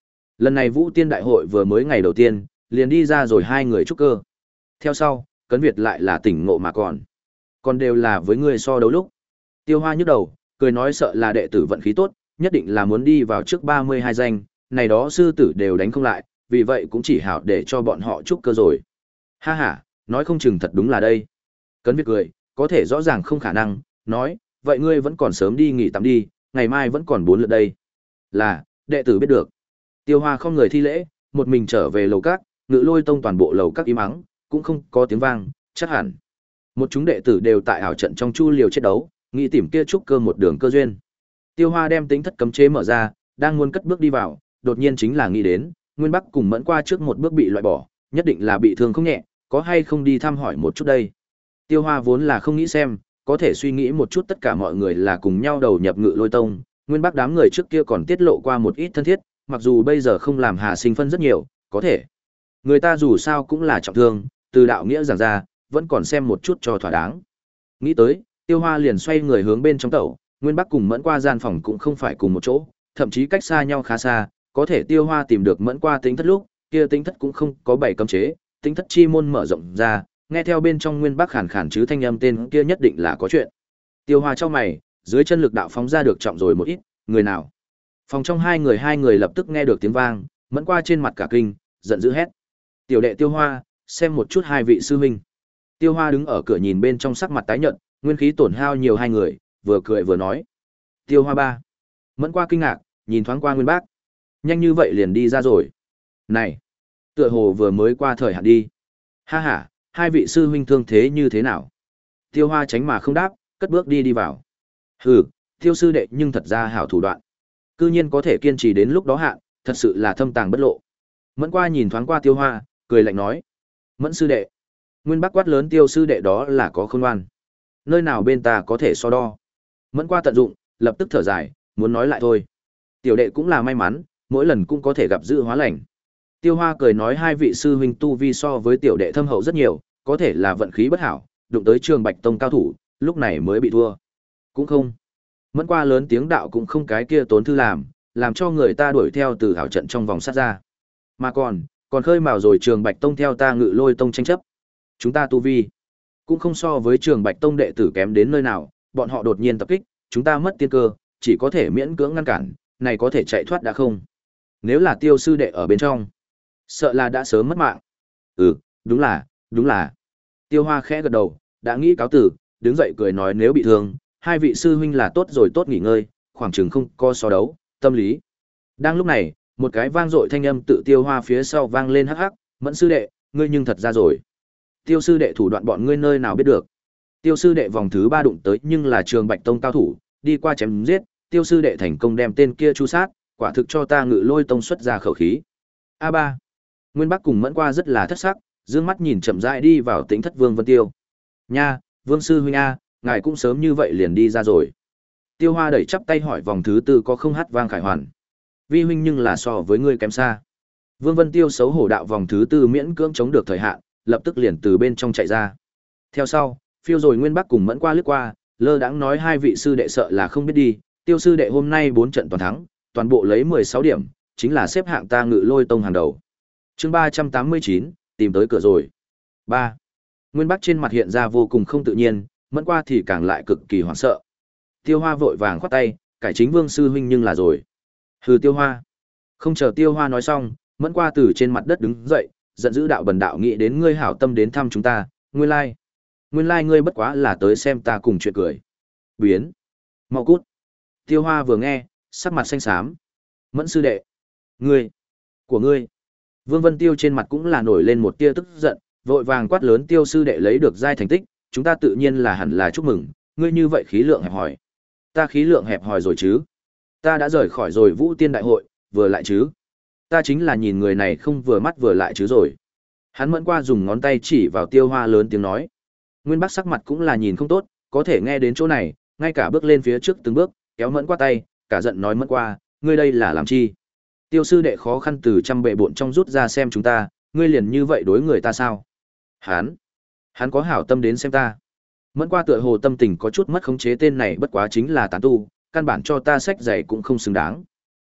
Lần này Vũ Tiên Đại hội vừa mới ngày đầu tiên, liền đi ra rồi hai người trúc cơ. Theo sau, Cấn Việt lại là tỉnh ngộ mà còn. Còn đều là với người so đấu lúc. Tiêu Hoa nhức đầu, cười nói sợ là đệ tử vận khí tốt, nhất định là muốn đi vào trước ba mươi hai danh, này đó sư tử đều đánh không lại, vì vậy cũng chỉ hảo để cho bọn họ trúc cơ rồi. Ha ha, nói không chừng thật đúng là đây. Cấn Việt cười, có thể rõ ràng không khả năng, nói, vậy ngươi vẫn còn sớm đi nghỉ tắm đi, ngày mai vẫn còn bốn lượt đây. Là, đệ tử biết được. Tiêu Hoa không người thi lễ, một mình trở về lầu các, Ngự Lôi Tông toàn bộ lầu các im ắng, cũng không có tiếng vang, chắc hẳn. Một chúng đệ tử đều tại ảo trận trong chu liều chiến đấu, nghĩ tìm kia trúc cơ một đường cơ duyên. Tiêu Hoa đem tính thất cấm chế mở ra, đang muốn cất bước đi vào, đột nhiên chính là nghĩ đến, Nguyên Bắc cùng Mẫn qua trước một bước bị loại bỏ, nhất định là bị thương không nhẹ, có hay không đi thăm hỏi một chút đây. Tiêu Hoa vốn là không nghĩ xem, có thể suy nghĩ một chút tất cả mọi người là cùng nhau đầu nhập Ngự Lôi Tông, Nguyên Bắc đám người trước kia còn tiết lộ qua một ít thân thiết, mặc dù bây giờ không làm Hà Sinh phân rất nhiều, có thể. Người ta dù sao cũng là trọng thương, từ đạo nghĩa giảng ra, vẫn còn xem một chút cho thỏa đáng. Nghĩ tới, Tiêu Hoa liền xoay người hướng bên trong tẩu, Nguyên Bắc cùng Mẫn qua gian phòng cũng không phải cùng một chỗ, thậm chí cách xa nhau khá xa, có thể Tiêu Hoa tìm được Mẫn qua tính thất lúc, kia tính thất cũng không có bảy cấm chế, tính thất chi môn mở rộng ra, nghe theo bên trong Nguyên Bắc khàn khàn chứ thanh âm tên kia nhất định là có chuyện. Tiêu Hoa trong mày, dưới chân lực đạo phóng ra được trọng rồi một ít, người nào? Phòng trong hai người hai người lập tức nghe được tiếng vang, Mẫn qua trên mặt cả kinh, giận dữ hét. Tiểu đệ Tiêu Hoa, xem một chút hai vị sư huynh. Tiêu Hoa đứng ở cửa nhìn bên trong sắc mặt tái nhợt, nguyên khí tổn hao nhiều hai người, vừa cười vừa nói. Tiêu Hoa ba. Mẫn qua kinh ngạc, nhìn thoáng qua Nguyên Bác. Nhanh như vậy liền đi ra rồi. Này, tựa hồ vừa mới qua thời hạn đi. Ha ha, hai vị sư huynh thương thế như thế nào? Tiêu Hoa tránh mà không đáp, cất bước đi đi vào. Hừ, Tiêu sư đệ nhưng thật ra hảo thủ đoạn. Cư nhiên có thể kiên trì đến lúc đó hạn, thật sự là thâm tàng bất lộ. Mẫn qua nhìn thoáng qua Tiêu Hoa, cười lạnh nói. Mẫn sư đệ. Nguyên Bác quát lớn Tiêu sư đệ đó là có khôn ngoan. Nơi nào bên ta có thể so đo. Mẫn qua tận dụng, lập tức thở dài, muốn nói lại thôi. Tiểu đệ cũng là may mắn, mỗi lần cũng có thể gặp dự hóa lành. Tiêu Hoa cười nói hai vị sư huynh tu vi so với tiểu đệ thâm hậu rất nhiều, có thể là vận khí bất hảo, đụng tới Trường Bạch Tông cao thủ, lúc này mới bị thua. Cũng không. Mẫn qua lớn tiếng đạo cũng không cái kia tốn thư làm, làm cho người ta đuổi theo từ hảo trận trong vòng sát ra. Mà còn, còn khơi mào rồi Trường Bạch Tông theo ta Ngự Lôi Tông tranh chấp. Chúng ta tu vi cũng không so với Trường Bạch Tông đệ tử kém đến nơi nào, bọn họ đột nhiên tập kích, chúng ta mất tiên cơ, chỉ có thể miễn cưỡng ngăn cản, này có thể chạy thoát đã không? Nếu là Tiêu sư đệ ở bên trong, sợ là đã sớm mất mạng. Ừ, đúng là, đúng là. Tiêu Hoa khẽ gật đầu, đã nghĩ cáo tử, đứng dậy cười nói nếu bị thương, hai vị sư huynh là tốt rồi tốt nghỉ ngơi, khoảng chừng không có so đấu, tâm lý. Đang lúc này, một cái vang dội thanh âm tự Tiêu Hoa phía sau vang lên hắc hắc, Mẫn sư đệ, ngươi nhưng thật ra rồi. Tiêu sư đệ thủ đoạn bọn ngươi nơi nào biết được? Tiêu sư đệ vòng thứ ba đụng tới nhưng là Trường Bạch Tông cao thủ, đi qua chém giết, Tiêu sư đệ thành công đem tên kia chu sát, quả thực cho ta Ngự Lôi Tông xuất ra khẩu khí. A ba. Nguyên Bắc cùng Mẫn qua rất là thất sắc, dương mắt nhìn chậm rãi đi vào Tĩnh Thất Vương Vân Tiêu. Nha, Vương sư huynh a, ngài cũng sớm như vậy liền đi ra rồi. Tiêu Hoa đẩy chắp tay hỏi vòng thứ tư có không hát vang khải hoàn. Vi huynh nhưng là so với ngươi kém xa. Vương Vân Tiêu xấu hổ đạo vòng thứ tư miễn cưỡng chống được thời hạn, lập tức liền từ bên trong chạy ra. Theo sau, phiêu rồi Nguyên Bắc cùng Mẫn qua lướt qua, lơ đãng nói hai vị sư đệ sợ là không biết đi, Tiêu sư đệ hôm nay bốn trận toàn thắng, toàn bộ lấy mười sáu điểm, chính là xếp hạng ta Ngự Lôi Tông hàng đầu. Chương ba trăm tám mươi chín, tìm tới cửa rồi. ba. Nguyên Bắc trên mặt hiện ra vô cùng không tự nhiên, Mẫn qua thì càng lại cực kỳ hoảng sợ. Tiêu Hoa vội vàng khoát tay, cải chính Vương sư huynh nhưng là rồi. Hừ Tiêu Hoa. Không chờ Tiêu Hoa nói xong, Mẫn qua từ trên mặt đất đứng dậy, giận dữ đạo bần đạo nghĩ đến ngươi hảo tâm đến thăm chúng ta, nguyên lai. Nguyên lai ngươi bất quá là tới xem ta cùng chuyện cười. Biến. Mau cút. Tiêu Hoa vừa nghe, sắc mặt xanh xám. Mẫn sư đệ. Ngươi. Của ngươi. Vương Vân Tiêu trên mặt cũng là nổi lên một tia tức giận, vội vàng quát lớn Tiêu sư đệ lấy được giai thành tích, chúng ta tự nhiên là hẳn là chúc mừng, ngươi như vậy khí lượng hẹp hòi. Ta khí lượng hẹp hòi rồi chứ? Ta đã rời khỏi rồi Vũ Tiên đại hội, vừa lại chứ? Ta chính là nhìn người này không vừa mắt vừa lại chứ rồi. Hắn Mẫn qua dùng ngón tay chỉ vào Tiêu Hoa lớn tiếng nói. Nguyên Bắc sắc mặt cũng là nhìn không tốt, có thể nghe đến chỗ này, ngay cả bước lên phía trước từng bước, kéo Mẫn qua tay, cả giận nói Mẫn qua, ngươi đây là làm chi? Tiêu sư đệ khó khăn từ trăm bệ bộn trong rút ra xem chúng ta, ngươi liền như vậy đối người ta sao? Hắn, hắn có hảo tâm đến xem ta. Mẫn qua tựa hồ tâm tình có chút mất khống chế tên này bất quá chính là tán tu, căn bản cho ta sách giày cũng không xứng đáng.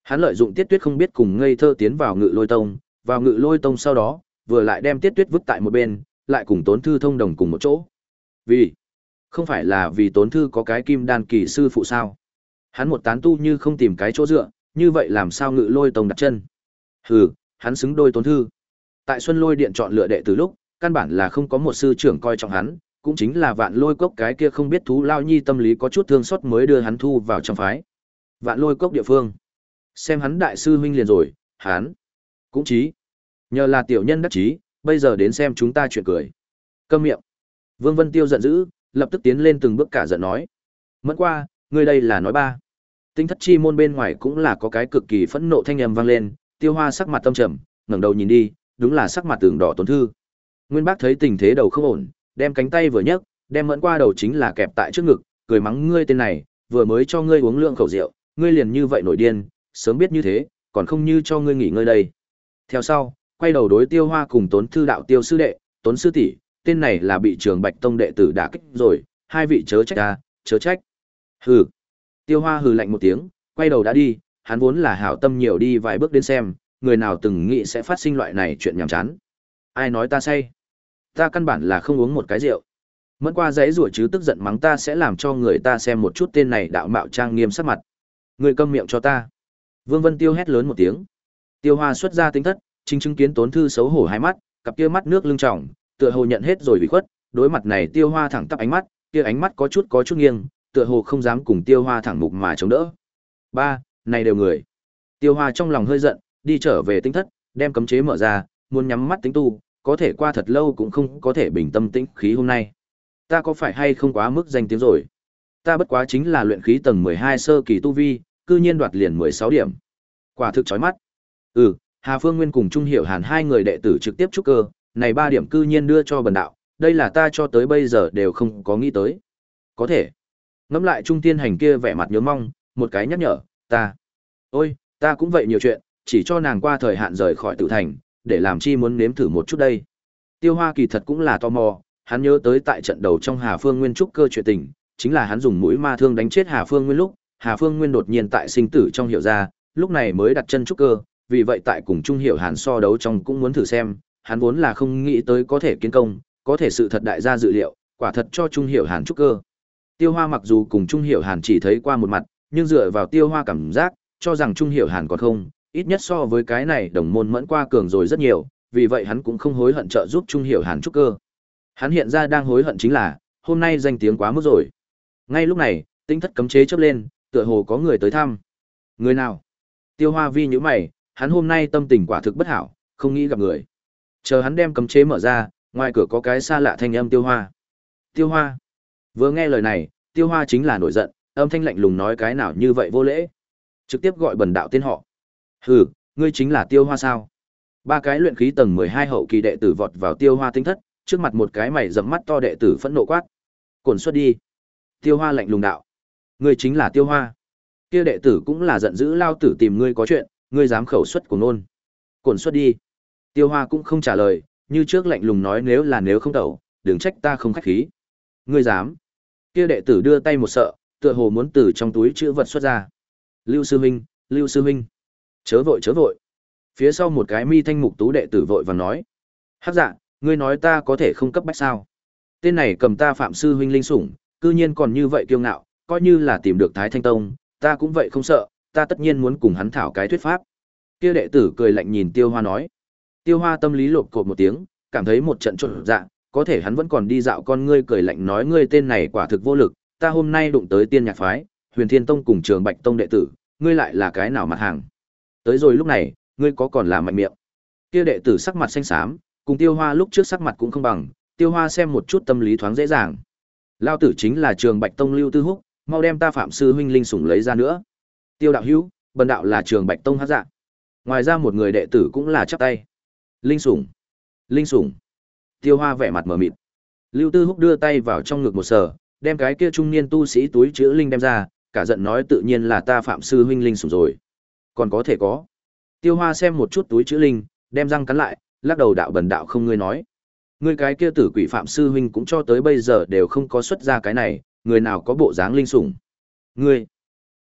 Hắn lợi dụng Tiết Tuyết không biết cùng ngây thơ tiến vào Ngự Lôi Tông, vào Ngự Lôi Tông sau đó, vừa lại đem Tiết Tuyết vứt tại một bên, lại cùng Tốn Thư thông đồng cùng một chỗ. Vì không phải là vì Tốn Thư có cái kim đan kỳ sư phụ sao? Hắn một tán tu như không tìm cái chỗ dựa, như vậy làm sao Ngự Lôi Tông đặt chân? Hừ, hắn xứng đôi Tốn Thư. Tại Xuân Lôi Điện chọn lựa đệ từ lúc, căn bản là không có một sư trưởng coi trọng hắn, cũng chính là Vạn Lôi Cốc cái kia không biết thú lao nhi tâm lý có chút thương xót mới đưa hắn thu vào trong phái. Vạn Lôi Cốc địa phương, xem hắn đại sư huynh liền rồi, hắn cũng chí. Nhờ là tiểu nhân đắc chí, bây giờ đến xem chúng ta chuyện cười. Câm miệng. Vương Vân Tiêu giận dữ, lập tức tiến lên từng bước cả giận nói: "Mẫn qua, ngươi đây là nói ba?" Tinh thất chi môn bên ngoài cũng là có cái cực kỳ phẫn nộ thanh âm vang lên, Tiêu Hoa sắc mặt tâm trầm, ngẩng đầu nhìn đi, đúng là sắc mặt tường đỏ Tốn Thư. Nguyên Bác thấy tình thế đầu không ổn, đem cánh tay vừa nhấc, đem Mẫn qua đầu chính là kẹp tại trước ngực, cười mắng: "Ngươi tên này, vừa mới cho ngươi uống lượng khẩu rượu, ngươi liền như vậy nổi điên, sớm biết như thế, còn không như cho ngươi nghỉ ngơi đây." Theo sau, quay đầu đối Tiêu Hoa cùng Tốn Thư đạo Tiêu sư đệ, Tốn sư tỷ, tên này là bị Trường Bạch Tông đệ tử đả kích rồi, hai vị chớ trách ta, chớ trách. Hừ. Tiêu Hoa hừ lạnh một tiếng, quay đầu đã đi, hắn vốn là hảo tâm nhiều đi vài bước đến xem, người nào từng nghĩ sẽ phát sinh loại này chuyện nhảm chán. Ai nói ta say? Ta căn bản là không uống một cái rượu. Mẫn qua giấy rủa chứ tức giận mắng ta sẽ làm cho người ta xem một chút tên này đạo mạo trang nghiêm sắc mặt. Người câm miệng cho ta. Vương Vân Tiêu hét lớn một tiếng. Tiêu Hoa xuất ra tính thất, chính chứng kiến Tốn Thư xấu hổ hai mắt, cặp kia mắt nước lưng tròng, tựa hồ nhận hết rồi bị khuất, đối mặt này Tiêu Hoa thẳng tắp ánh mắt, kia ánh mắt có chút có chút nghiêng, tựa hồ không dám cùng Tiêu Hoa thẳng mục mà chống đỡ. Ba, này đều người. Tiêu Hoa trong lòng hơi giận, đi trở về tinh thất, đem cấm chế mở ra, muốn nhắm mắt tính tu, có thể qua thật lâu cũng không có thể bình tâm tĩnh khí hôm nay. Ta có phải hay không quá mức danh tiếng rồi? Ta bất quá chính là luyện khí tầng mười hai sơ kỳ tu vi, cư nhiên đoạt liền mười sáu điểm. Quả thực chói mắt. Ừ, Hà Phương Nguyên cùng Trung Hiểu Hàn hai người đệ tử trực tiếp trúc cơ, này ba điểm cư nhiên đưa cho bần đạo, đây là ta cho tới bây giờ đều không có nghĩ tới. Có thể. Ngẫm lại Trung Tiên Hành kia vẻ mặt nhớ mong, một cái nhắc nhở, ta. Ôi, ta cũng vậy nhiều chuyện, chỉ cho nàng qua thời hạn rời khỏi tự thành, để làm chi muốn nếm thử một chút đây. Tiêu Hoa kỳ thật cũng là tò mò, hắn nhớ tới tại trận đầu trong Hà Phương Nguyên trúc cơ chuyện tình, chính là hắn dùng mũi ma thương đánh chết Hà Phương Nguyên lúc, Hà Phương Nguyên đột nhiên tại sinh tử trong hiểu ra, lúc này mới đặt chân trúc cơ, vì vậy tại cùng Trung Hiểu Hàn so đấu trong cũng muốn thử xem, hắn vốn là không nghĩ tới có thể kiến công, có thể sự thật đại gia dự liệu, quả thật cho Trung Hiểu Hàn trúc cơ. Tiêu Hoa mặc dù cùng Trung Hiểu Hàn chỉ thấy qua một mặt, nhưng dựa vào Tiêu Hoa cảm giác, cho rằng Trung Hiểu Hàn còn không, ít nhất so với cái này đồng môn Mẫn qua cường rồi rất nhiều, vì vậy hắn cũng không hối hận trợ giúp Trung Hiểu Hàn trúc cơ. Hắn hiện ra đang hối hận chính là, hôm nay danh tiếng quá mức rồi. Ngay lúc này, tinh thất cấm chế chớp lên, tựa hồ có người tới thăm. Người nào? Tiêu Hoa vi nhíu mày, hắn hôm nay tâm tình quả thực bất hảo, không nghĩ gặp người. Chờ hắn đem cấm chế mở ra, ngoài cửa có cái xa lạ thanh âm Tiêu Hoa. Tiêu Hoa. Vừa nghe lời này, Tiêu Hoa chính là nổi giận, âm thanh lạnh lùng nói cái nào như vậy vô lễ. Trực tiếp gọi bần đạo tên họ. Hừ, ngươi chính là Tiêu Hoa sao? Ba cái luyện khí tầng mười hai hậu kỳ đệ tử vọt vào Tiêu Hoa tinh thất, trước mặt một cái mày rậm mắt to đệ tử phẫn nộ quát. Cổn xuất đi. Tiêu Hoa lạnh lùng đạo. Ngươi chính là Tiêu Hoa. Kia đệ tử cũng là giận dữ lao tử tìm ngươi có chuyện, ngươi dám khẩu xuất của nôn. Cổn xuất đi. Tiêu Hoa cũng không trả lời, như trước lạnh lùng nói nếu là nếu không tẩu, đừng trách ta không khách khí. Ngươi dám. Kia đệ tử đưa tay một sợ, tựa hồ muốn từ trong túi chữ vật xuất ra. Lưu sư huynh, Lưu sư huynh. Chớ vội chớ vội. Phía sau một cái mi thanh mục tú đệ tử vội vàng nói. Hắc dạ, ngươi nói ta có thể không cấp bách sao? Tên này cầm ta phạm sư huynh linh sủng, cư nhiên còn như vậy kiêu ngạo, coi như là tìm được Thái Thanh Tông, ta cũng vậy không sợ, ta tất nhiên muốn cùng hắn thảo cái thuyết pháp. Kia đệ tử cười lạnh nhìn Tiêu Hoa nói. Tiêu Hoa tâm lý lột cột một tiếng, cảm thấy một trận chột dạ, có thể hắn vẫn còn đi dạo con ngươi cười lạnh nói ngươi tên này quả thực vô lực, ta hôm nay đụng tới Tiên Nhạc phái, Huyền Thiên Tông cùng Trường Bạch Tông đệ tử, ngươi lại là cái nào mặt hàng? Tới rồi lúc này, ngươi có còn là mạnh miệng? Kia đệ tử sắc mặt xanh xám, cùng Tiêu Hoa lúc trước sắc mặt cũng không bằng, Tiêu Hoa xem một chút tâm lý thoáng dễ dàng. Lao tử chính là Trường Bạch Tông Lưu Tư Húc, mau đem ta phạm sư huynh linh sủng lấy ra nữa. Tiêu đạo hữu, bần đạo là Trường Bạch Tông Hắc Dạ. Ngoài ra một người đệ tử cũng là chắp tay. Linh sủng, linh sủng. Tiêu Hoa vẻ mặt mờ mịt. Lưu Tư Húc đưa tay vào trong ngực một sờ, đem cái kia trung niên tu sĩ túi chữ linh đem ra, cả giận nói tự nhiên là ta phạm sư huynh linh sủng rồi. Còn có thể có. Tiêu Hoa xem một chút túi chữ linh, đem răng cắn lại, lắc đầu đạo bần đạo không ngươi nói. Ngươi cái kia tử quỷ phạm sư huynh cũng cho tới bây giờ đều không có xuất ra cái này, người nào có bộ dáng linh sủng. Ngươi,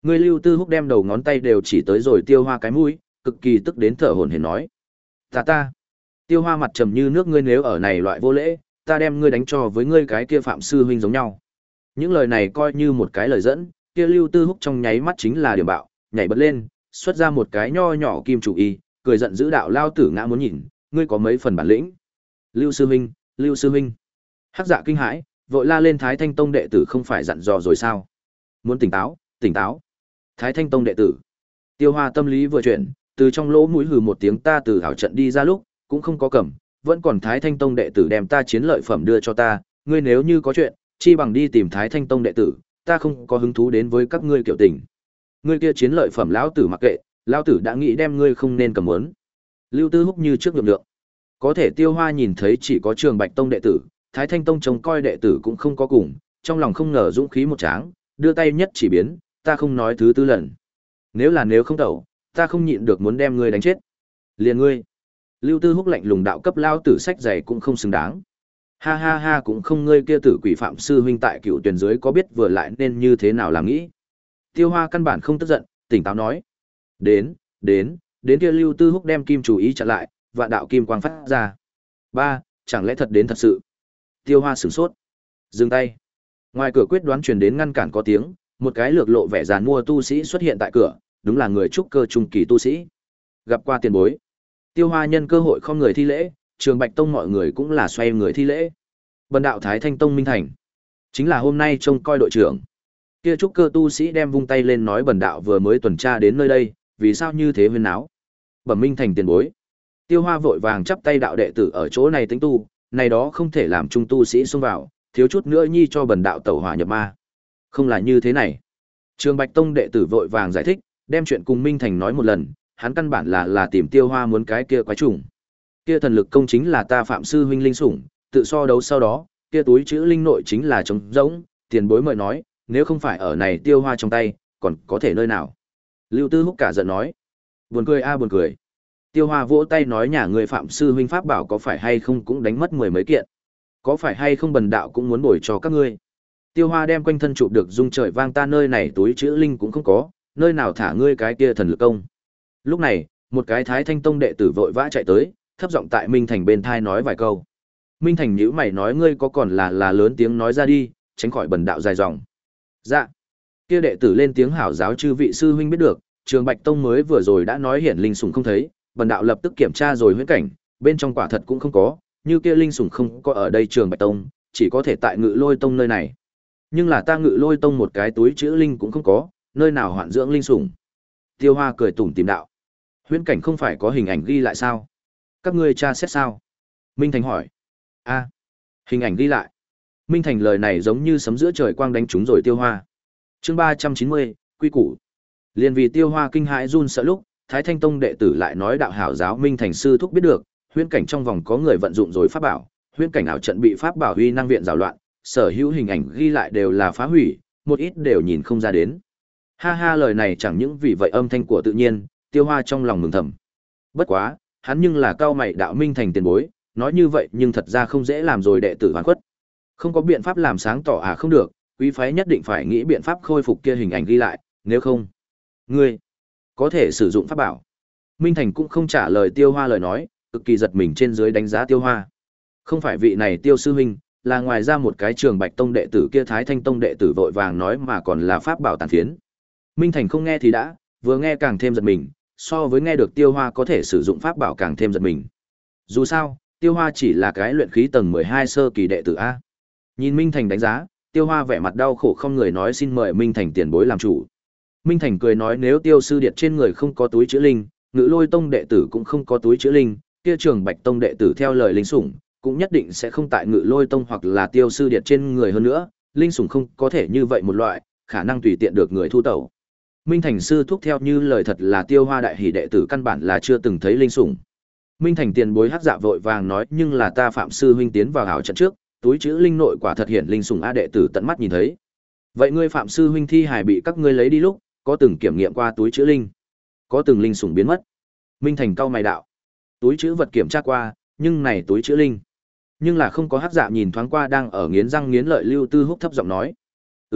Ngươi Lưu Tư Húc đem đầu ngón tay đều chỉ tới rồi Tiêu Hoa cái mũi, cực kỳ tức đến thở hổn hển nói: "Ta ta." Tiêu Hoa mặt trầm như nước: "Ngươi nếu ở này loại vô lễ, ta đem ngươi đánh cho với ngươi cái kia phạm sư huynh giống nhau." Những lời này coi như một cái lời dẫn, kia Lưu Tư Húc trong nháy mắt chính là điểm bạo, nhảy bật lên, xuất ra một cái nho nhỏ kim chủ y, cười giận dữ đạo: "Lao tử ngã muốn nhìn, ngươi có mấy phần bản lĩnh?" "Lưu sư huynh, Lưu sư huynh." Hắc Dạ kinh hãi, vội la lên: "Thái Thanh Tông đệ tử không phải dặn dò rồi sao? Muốn tỉnh táo, tỉnh táo." Thái Thanh Tông đệ tử. Tiêu Hoa tâm lý vừa chuyển, từ trong lỗ mũi hừ một tiếng: "Ta từ hảo trận đi ra lúc, cũng không có cầm, vẫn còn Thái Thanh Tông đệ tử đem ta chiến lợi phẩm đưa cho ta, ngươi nếu như có chuyện, chi bằng đi tìm Thái Thanh Tông đệ tử, ta không có hứng thú đến với các ngươi kiểu tình. Ngươi kia chiến lợi phẩm lão tử mặc kệ, lão tử đã nghĩ đem ngươi không nên cầm muốn." Lưu Tư Húc như trước nhượng lượng. Có thể Tiêu Hoa nhìn thấy chỉ có Trường Bạch Tông đệ tử, Thái Thanh Tông trông coi đệ tử cũng không có cùng, trong lòng không ngờ dũng khí một tráng, đưa tay nhất chỉ biến: "Ta không nói thứ tư lần. Nếu là nếu không tẩu, ta không nhịn được muốn đem ngươi đánh chết. Liền ngươi." Lưu Tư Húc lạnh lùng đạo: "Cấp lao tử sách giày cũng không xứng đáng. Ha ha ha, cũng không ngươi kia tử quỷ phạm sư huynh tại cựu tuyển dưới có biết vừa lại nên như thế nào làm nghĩ." Tiêu Hoa căn bản không tức giận, tỉnh táo nói: "Đến, đến." Đến kia Lưu Tư Húc đem kim chủ ý chặn lại, vạn đạo kim quang phát ra. Ba, chẳng lẽ thật đến thật sự? Tiêu Hoa sửng sốt, dừng tay. Ngoài cửa quyết đoán truyền đến ngăn cản có tiếng, một cái lược lộ vẻ giàn mua tu sĩ xuất hiện tại cửa, đúng là người trúc cơ trung kỳ tu sĩ. Gặp qua tiền bối. Tiêu Hoa nhân cơ hội không người thi lễ, Trường Bạch Tông mọi người cũng là xoay người thi lễ. Bần đạo Thái Thanh Tông Minh Thành, chính là hôm nay trông coi đội trưởng. Kia trúc cơ tu sĩ đem vung tay lên nói: "Bần đạo vừa mới tuần tra đến nơi đây, vì sao như thế huyên náo?" Bẩm Minh Thành tiền bối. Tiêu Hoa vội vàng chắp tay đạo: "Đệ tử ở chỗ này tính tu, này đó không thể làm trung tu sĩ xông vào, thiếu chút nữa nhi cho bần đạo tẩu hỏa nhập ma." "Không là như thế này." Trường Bạch Tông đệ tử vội vàng giải thích, đem chuyện cùng Minh Thành nói một lần, hắn căn bản là là tìm Tiêu Hoa muốn cái kia quái trùng. Kia thần lực công chính là ta phạm sư huynh linh sủng, tự so đấu sau đó, kia túi chữ linh nội chính là trống rỗng, tiền bối mời nói, nếu không phải ở này Tiêu Hoa trong tay, còn có thể nơi nào? Lưu Tư Húc cả giận nói: "Buồn cười a buồn cười." Tiêu Hoa vỗ tay nói: "Nhà người phạm sư huynh pháp bảo có phải hay không cũng đánh mất mười mấy kiện? Có phải hay không bần đạo cũng muốn bồi cho các ngươi?" Tiêu Hoa đem quanh thân chụp được rung trời vang, "Ta nơi này túi chữ linh cũng không có, nơi nào thả ngươi cái kia thần lực công?" Lúc này, một cái Thái Thanh Tông đệ tử vội vã chạy tới, thấp giọng tại Minh Thành bên thai nói vài câu. Minh Thành nhíu mày nói: "Ngươi có còn là là lớn tiếng nói ra đi, tránh khỏi bần đạo dài dòng." Dạ. Kia đệ tử lên tiếng: "Hảo giáo chư vị sư huynh biết được, Trường Bạch Tông mới vừa rồi đã nói hiển linh sủng không thấy, bần đạo lập tức kiểm tra rồi huyễn cảnh, bên trong quả thật cũng không có, như kia linh sủng không có ở đây Trường Bạch Tông, chỉ có thể tại Ngự Lôi Tông nơi này. Nhưng là ta Ngự Lôi Tông một cái túi chữ linh cũng không có, nơi nào hoạn dưỡng linh sủng?" Tiêu Hoa cười tủm tỉm đạo: "Huyễn cảnh không phải có hình ảnh ghi lại sao? Các ngươi tra xét sao?" Minh Thành hỏi. "A, hình ảnh ghi lại." Minh Thành lời này giống như sấm giữa trời quang đánh trúng rồi Tiêu Hoa. Chương ba trăm chín mươi, quy củ. Liên vì Tiêu Hoa kinh hãi run sợ lúc, Thái Thanh Tông đệ tử lại nói: "Đạo hảo giáo Minh Thành sư thúc biết được, huyễn cảnh trong vòng có người vận dụng rồi pháp bảo, huyễn cảnh ảo trận bị pháp bảo uy năng viện rào loạn, sở hữu hình ảnh ghi lại đều là phá hủy, một ít đều nhìn không ra đến." Ha ha, lời này chẳng những vì vậy âm thanh của tự nhiên, Tiêu Hoa trong lòng mừng thầm. Bất quá, hắn nhưng là cao mày đạo: "Minh Thành tiền bối, nói như vậy nhưng thật ra không dễ làm rồi đệ tử hoàn khuất. Không có biện pháp làm sáng tỏ à không được, quý phái nhất định phải nghĩ biện pháp khôi phục kia hình ảnh ghi lại, nếu không, ngươi có thể sử dụng pháp bảo." Minh Thành cũng không trả lời Tiêu Hoa lời nói, cực kỳ giật mình trên dưới đánh giá Tiêu Hoa. Không phải vị này Tiêu sư huynh, là ngoài ra một cái Trường Bạch Tông đệ tử kia Thái Thanh Tông đệ tử vội vàng nói mà còn là pháp bảo tàn phiến. Minh Thành không nghe thì đã, vừa nghe càng thêm giật mình, so với nghe được Tiêu Hoa có thể sử dụng pháp bảo càng thêm giật mình. Dù sao, Tiêu Hoa chỉ là cái luyện khí tầng mười hai sơ kỳ đệ tử a. Nhìn Minh Thành đánh giá, Tiêu Hoa vẻ mặt đau khổ không người nói: "Xin mời Minh Thành tiền bối làm chủ." Minh Thành cười nói: "Nếu Tiêu sư điệt trên người không có túi chữ linh, Ngự Lôi Tông đệ tử cũng không có túi chữ linh, kia Trường Bạch Tông đệ tử theo lời linh sủng, cũng nhất định sẽ không tại Ngự Lôi Tông hoặc là Tiêu sư điệt trên người hơn nữa, linh sủng không có thể như vậy một loại, khả năng tùy tiện được người thu tẩu." Minh Thành sư thúc theo như lời thật là Tiêu Hoa đại hỉ đệ tử căn bản là chưa từng thấy linh sủng. Minh Thành tiền bối hắc dạ vội vàng nói: "Nhưng là ta phạm sư huynh tiến vào ảo trận trước, túi chữ linh nội quả thật hiện linh sủng a đệ tử tận mắt nhìn thấy." "Vậy ngươi phạm sư huynh thi hài bị các ngươi lấy đi lúc, có từng kiểm nghiệm qua túi chữ linh? Có từng linh sủng biến mất?" Minh Thành cau mày đạo: "Túi chữ vật kiểm tra qua, nhưng này túi chữ linh." Nhưng là không có hắc dạ nhìn thoáng qua đang ở nghiến răng nghiến lợi Lưu Tư Húc thấp giọng nói: "Ừ,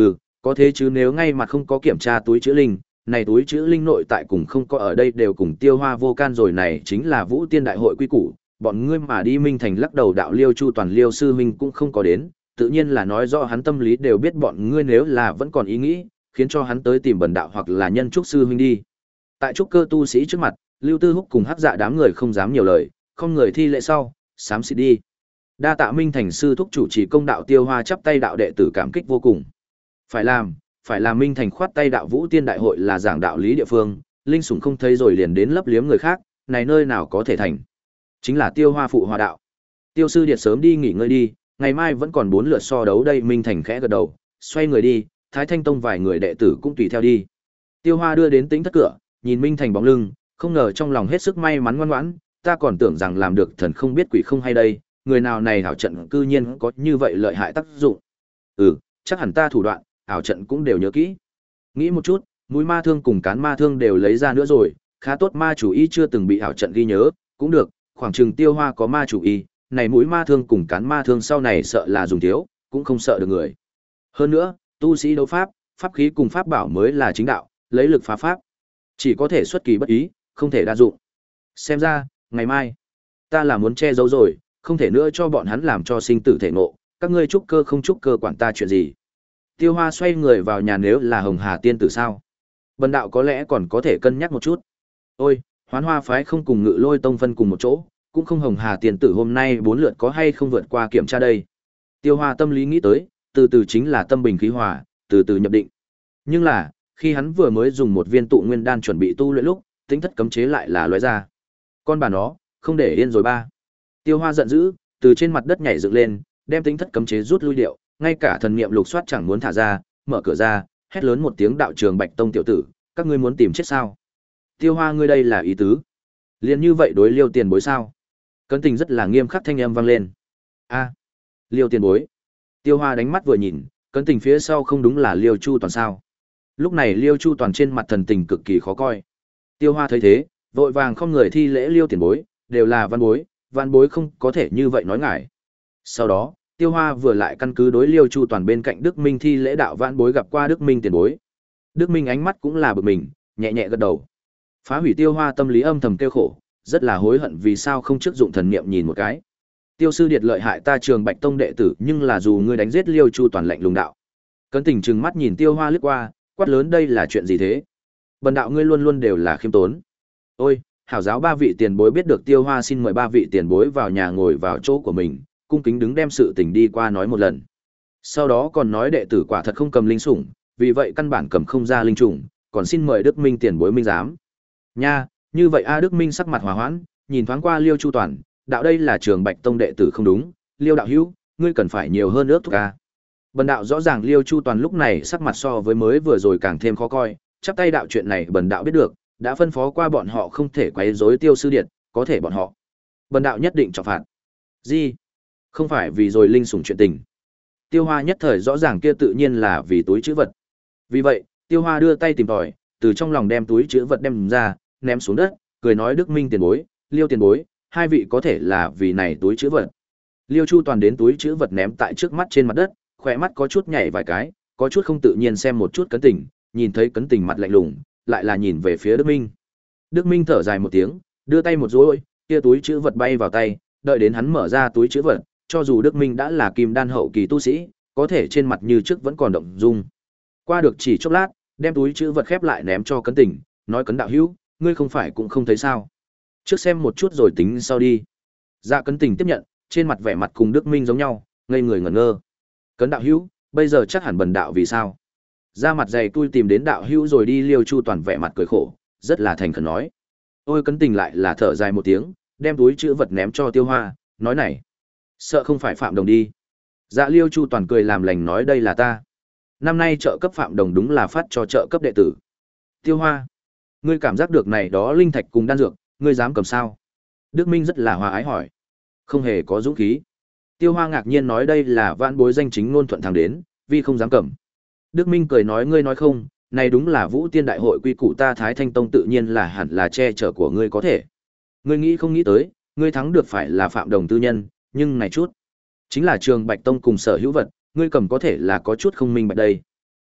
Có thế chứ nếu ngay mặt không có kiểm tra túi chữ linh, này túi chữ linh nội tại cùng không có ở đây đều cùng Tiêu Hoa vô can rồi, này chính là Vũ Tiên đại hội quy củ, bọn ngươi mà đi Minh Thành lắc đầu đạo Liêu Chu Toàn Liêu sư huynh cũng không có đến, tự nhiên là nói rõ hắn tâm lý đều biết bọn ngươi nếu là vẫn còn ý nghĩ, khiến cho hắn tới tìm Bần đạo hoặc là nhân trúc sư huynh đi. Tại trúc cơ tu sĩ trước mặt, Lưu Tư Húc cùng Hắc Dạ đám người không dám nhiều lời, không người thi lễ sau, xám xịt đi. Đa tạ Minh Thành sư thúc chủ trì công đạo. Tiêu Hoa chắp tay đạo đệ tử cảm kích vô cùng. Phải làm, phải làm. Minh Thành khoát tay đạo Vũ Tiên đại hội là giảng đạo lý địa phương, linh sủng không thấy rồi liền đến lấp liếm người khác, này nơi nào có thể thành. Chính là Tiêu Hoa phụ hòa đạo. Tiêu sư điệt sớm đi nghỉ ngơi đi, ngày mai vẫn còn bốn lượt so đấu đây. Minh Thành khẽ gật đầu, xoay người đi, Thái Thanh Tông vài người đệ tử cũng tùy theo đi. Tiêu Hoa đưa đến Tĩnh Thất cửa, nhìn Minh Thành bóng lưng, không ngờ trong lòng hết sức may mắn ngoan ngoãn, ta còn tưởng rằng làm được thần không biết quỷ không hay đây, người nào này ảo trận cư nhiên có như vậy lợi hại tác dụng. Ừ, chắc hẳn ta thủ đoạn, ảo trận cũng đều nhớ kỹ. Nghĩ một chút, mũi ma thương cùng cán ma thương đều lấy ra nữa rồi, khá tốt ma chủ y chưa từng bị ảo trận ghi nhớ, cũng được, khoảng chừng Tiêu Hoa có ma chủ y, này mũi ma thương cùng cán ma thương sau này sợ là dùng thiếu, cũng không sợ được người. Hơn nữa, tu sĩ đấu pháp, pháp khí cùng pháp bảo mới là chính đạo, lấy lực phá pháp. Chỉ có thể xuất kỳ bất ý, không thể đa dụng. Xem ra, ngày mai, ta là muốn che giấu rồi, không thể nữa cho bọn hắn làm cho sinh tử thể ngộ, các ngươi trúc cơ không trúc cơ quản ta chuyện gì. Tiêu Hoa xoay người vào nhà, nếu là Hồng Hà tiên tử sao? Bần đạo có lẽ còn có thể cân nhắc một chút. Ôi, Hoán Hoa phái không cùng Ngự Lôi tông phân cùng một chỗ, cũng không Hồng Hà tiên tử hôm nay bốn lượt có hay không vượt qua kiểm tra đây. Tiêu Hoa tâm lý nghĩ tới, từ từ chính là tâm bình khí hòa, từ từ nhập định. Nhưng là, khi hắn vừa mới dùng một viên tụ nguyên đan chuẩn bị tu luyện lúc, Tính Thất cấm chế lại là lóe ra. Con bà nó, không để yên rồi ba. Tiêu Hoa giận dữ, từ trên mặt đất nhảy dựng lên, đem Tính Thất cấm chế rút lui điệu, ngay cả thần niệm lục soát chẳng muốn thả ra, mở cửa ra, hét lớn một tiếng đạo Trường Bạch Tông tiểu tử, các ngươi muốn tìm chết sao? Tiêu Hoa ngươi đây là ý tứ? Liên như vậy đối Liêu tiền bối sao? Cấn Tình rất là nghiêm khắc thanh âm vang lên. A, Liêu tiền bối. Tiêu Hoa đánh mắt vừa nhìn, Cấn Tình phía sau không đúng là Liêu Chu Toàn sao? Lúc này Liêu Chu Toàn trên mặt thần tình cực kỳ khó coi. Tiêu Hoa thấy thế, vội vàng không người thi lễ Liêu tiền bối, đều là văn bối, văn bối không có thể như vậy nói ngài. Sau đó, Tiêu Hoa vừa lại căn cứ đối Liêu Chu Toàn bên cạnh Đức Minh thi lễ đạo văn bối gặp qua Đức Minh tiền bối. Đức Minh ánh mắt cũng là bực mình, nhẹ nhẹ gật đầu. Phá hủy Tiêu Hoa tâm lý âm thầm kêu khổ, rất là hối hận vì sao không trước dụng thần niệm nhìn một cái. Tiêu sư điệt lợi hại ta Trường Bạch Tông đệ tử, nhưng là dù ngươi đánh giết Liêu Chu Toàn lạnh lùng đạo. Cấn Tình trừng mắt nhìn Tiêu Hoa lướt qua, quát lớn đây là chuyện gì thế? Bần đạo ngươi luôn luôn đều là khiêm tốn. Ôi, hảo giáo ba vị tiền bối biết được. Tiêu Hoa xin mời ba vị tiền bối vào nhà ngồi vào chỗ của mình, cung kính đứng đem sự tình đi qua nói một lần. Sau đó còn nói đệ tử quả thật không cầm linh sủng, vì vậy căn bản cầm không ra linh trùng, còn xin mời Đức Minh tiền bối minh giám. Nha, như vậy a Đức Minh sắc mặt hòa hoãn, nhìn thoáng qua Liêu Chu Toàn, đạo đây là Trường Bạch Tông đệ tử không đúng, Liêu đạo hữu, ngươi cần phải nhiều hơn ước thúc a. Bần đạo rõ ràng Liêu Chu Toàn lúc này sắc mặt so với mới vừa rồi càng thêm khó coi, chắp tay đạo chuyện này bần đạo biết được, đã phân phó qua bọn họ không thể quấy rối Tiêu sư điện, có thể bọn họ, bần đạo nhất định trọng phạt. Gì? Không phải vì rồi linh sủng chuyện tình. Tiêu Hoa nhất thời rõ ràng kia tự nhiên là vì túi trữ vật. Vì vậy, Tiêu Hoa đưa tay tìm tòi, từ trong lòng đem túi trữ vật đem ra, ném xuống đất, cười nói Đức Minh tiền bối, Liêu tiền bối, hai vị có thể là vì này túi trữ vật. Liêu Chu Toàn đến túi trữ vật ném tại trước mắt trên mặt đất, khỏe mắt có chút nhảy vài cái, có chút không tự nhiên xem một chút Cấn Tình, nhìn thấy Cấn Tình mặt lạnh lùng, lại là nhìn về phía Đức Minh. Đức Minh thở dài một tiếng, đưa tay một dối, kia túi trữ vật bay vào tay, đợi đến hắn mở ra túi trữ vật, cho dù Đức Minh đã là kim đan hậu kỳ tu sĩ, có thể trên mặt như trước vẫn còn động dung. Qua được chỉ chốc lát, đem túi trữ vật khép lại ném cho Cấn Tình, nói Cấn đạo hữu, ngươi không phải cũng không thấy sao? Trước xem một chút rồi tính sau đi. Dạ Cấn Tình tiếp nhận, trên mặt vẻ mặt cùng Đức Minh giống nhau, ngây người ngẩn ngơ. Cấn đạo hữu, bây giờ chắc hẳn bần đạo vì sao? Ra mặt dày tui tìm đến đạo hữu rồi đi. Liêu Chu Toàn vẻ mặt cười khổ, rất là thành khẩn nói. Ôi Cấn Tình lại là thở dài một tiếng, đem túi trữ vật ném cho Tiêu Hoa, nói này, sợ không phải Phạm Đồng đi. Dạ Liêu Chu Toàn cười làm lành nói đây là ta. Năm nay trợ cấp Phạm Đồng đúng là phát cho trợ cấp đệ tử. Tiêu Hoa, ngươi cảm giác được này đó linh thạch cùng đan dược, ngươi dám cầm sao? Đức Minh rất là hòa ái hỏi. Không hề có dũng khí. Tiêu Hoa ngạc nhiên nói đây là vãn bối danh chính ngôn thuận thẳng đến, vì không dám cầm. Đức Minh cười nói ngươi nói không, này đúng là Vũ Tiên đại hội quy củ ta Thái Thanh Tông tự nhiên là hẳn là che chở của ngươi có thể. Ngươi nghĩ không nghĩ tới, ngươi thắng được phải là Phạm Đồng tư nhân, nhưng này chút, chính là Trường Bạch Tông cùng sở hữu vật, ngươi cầm có thể là có chút không minh bạch đây.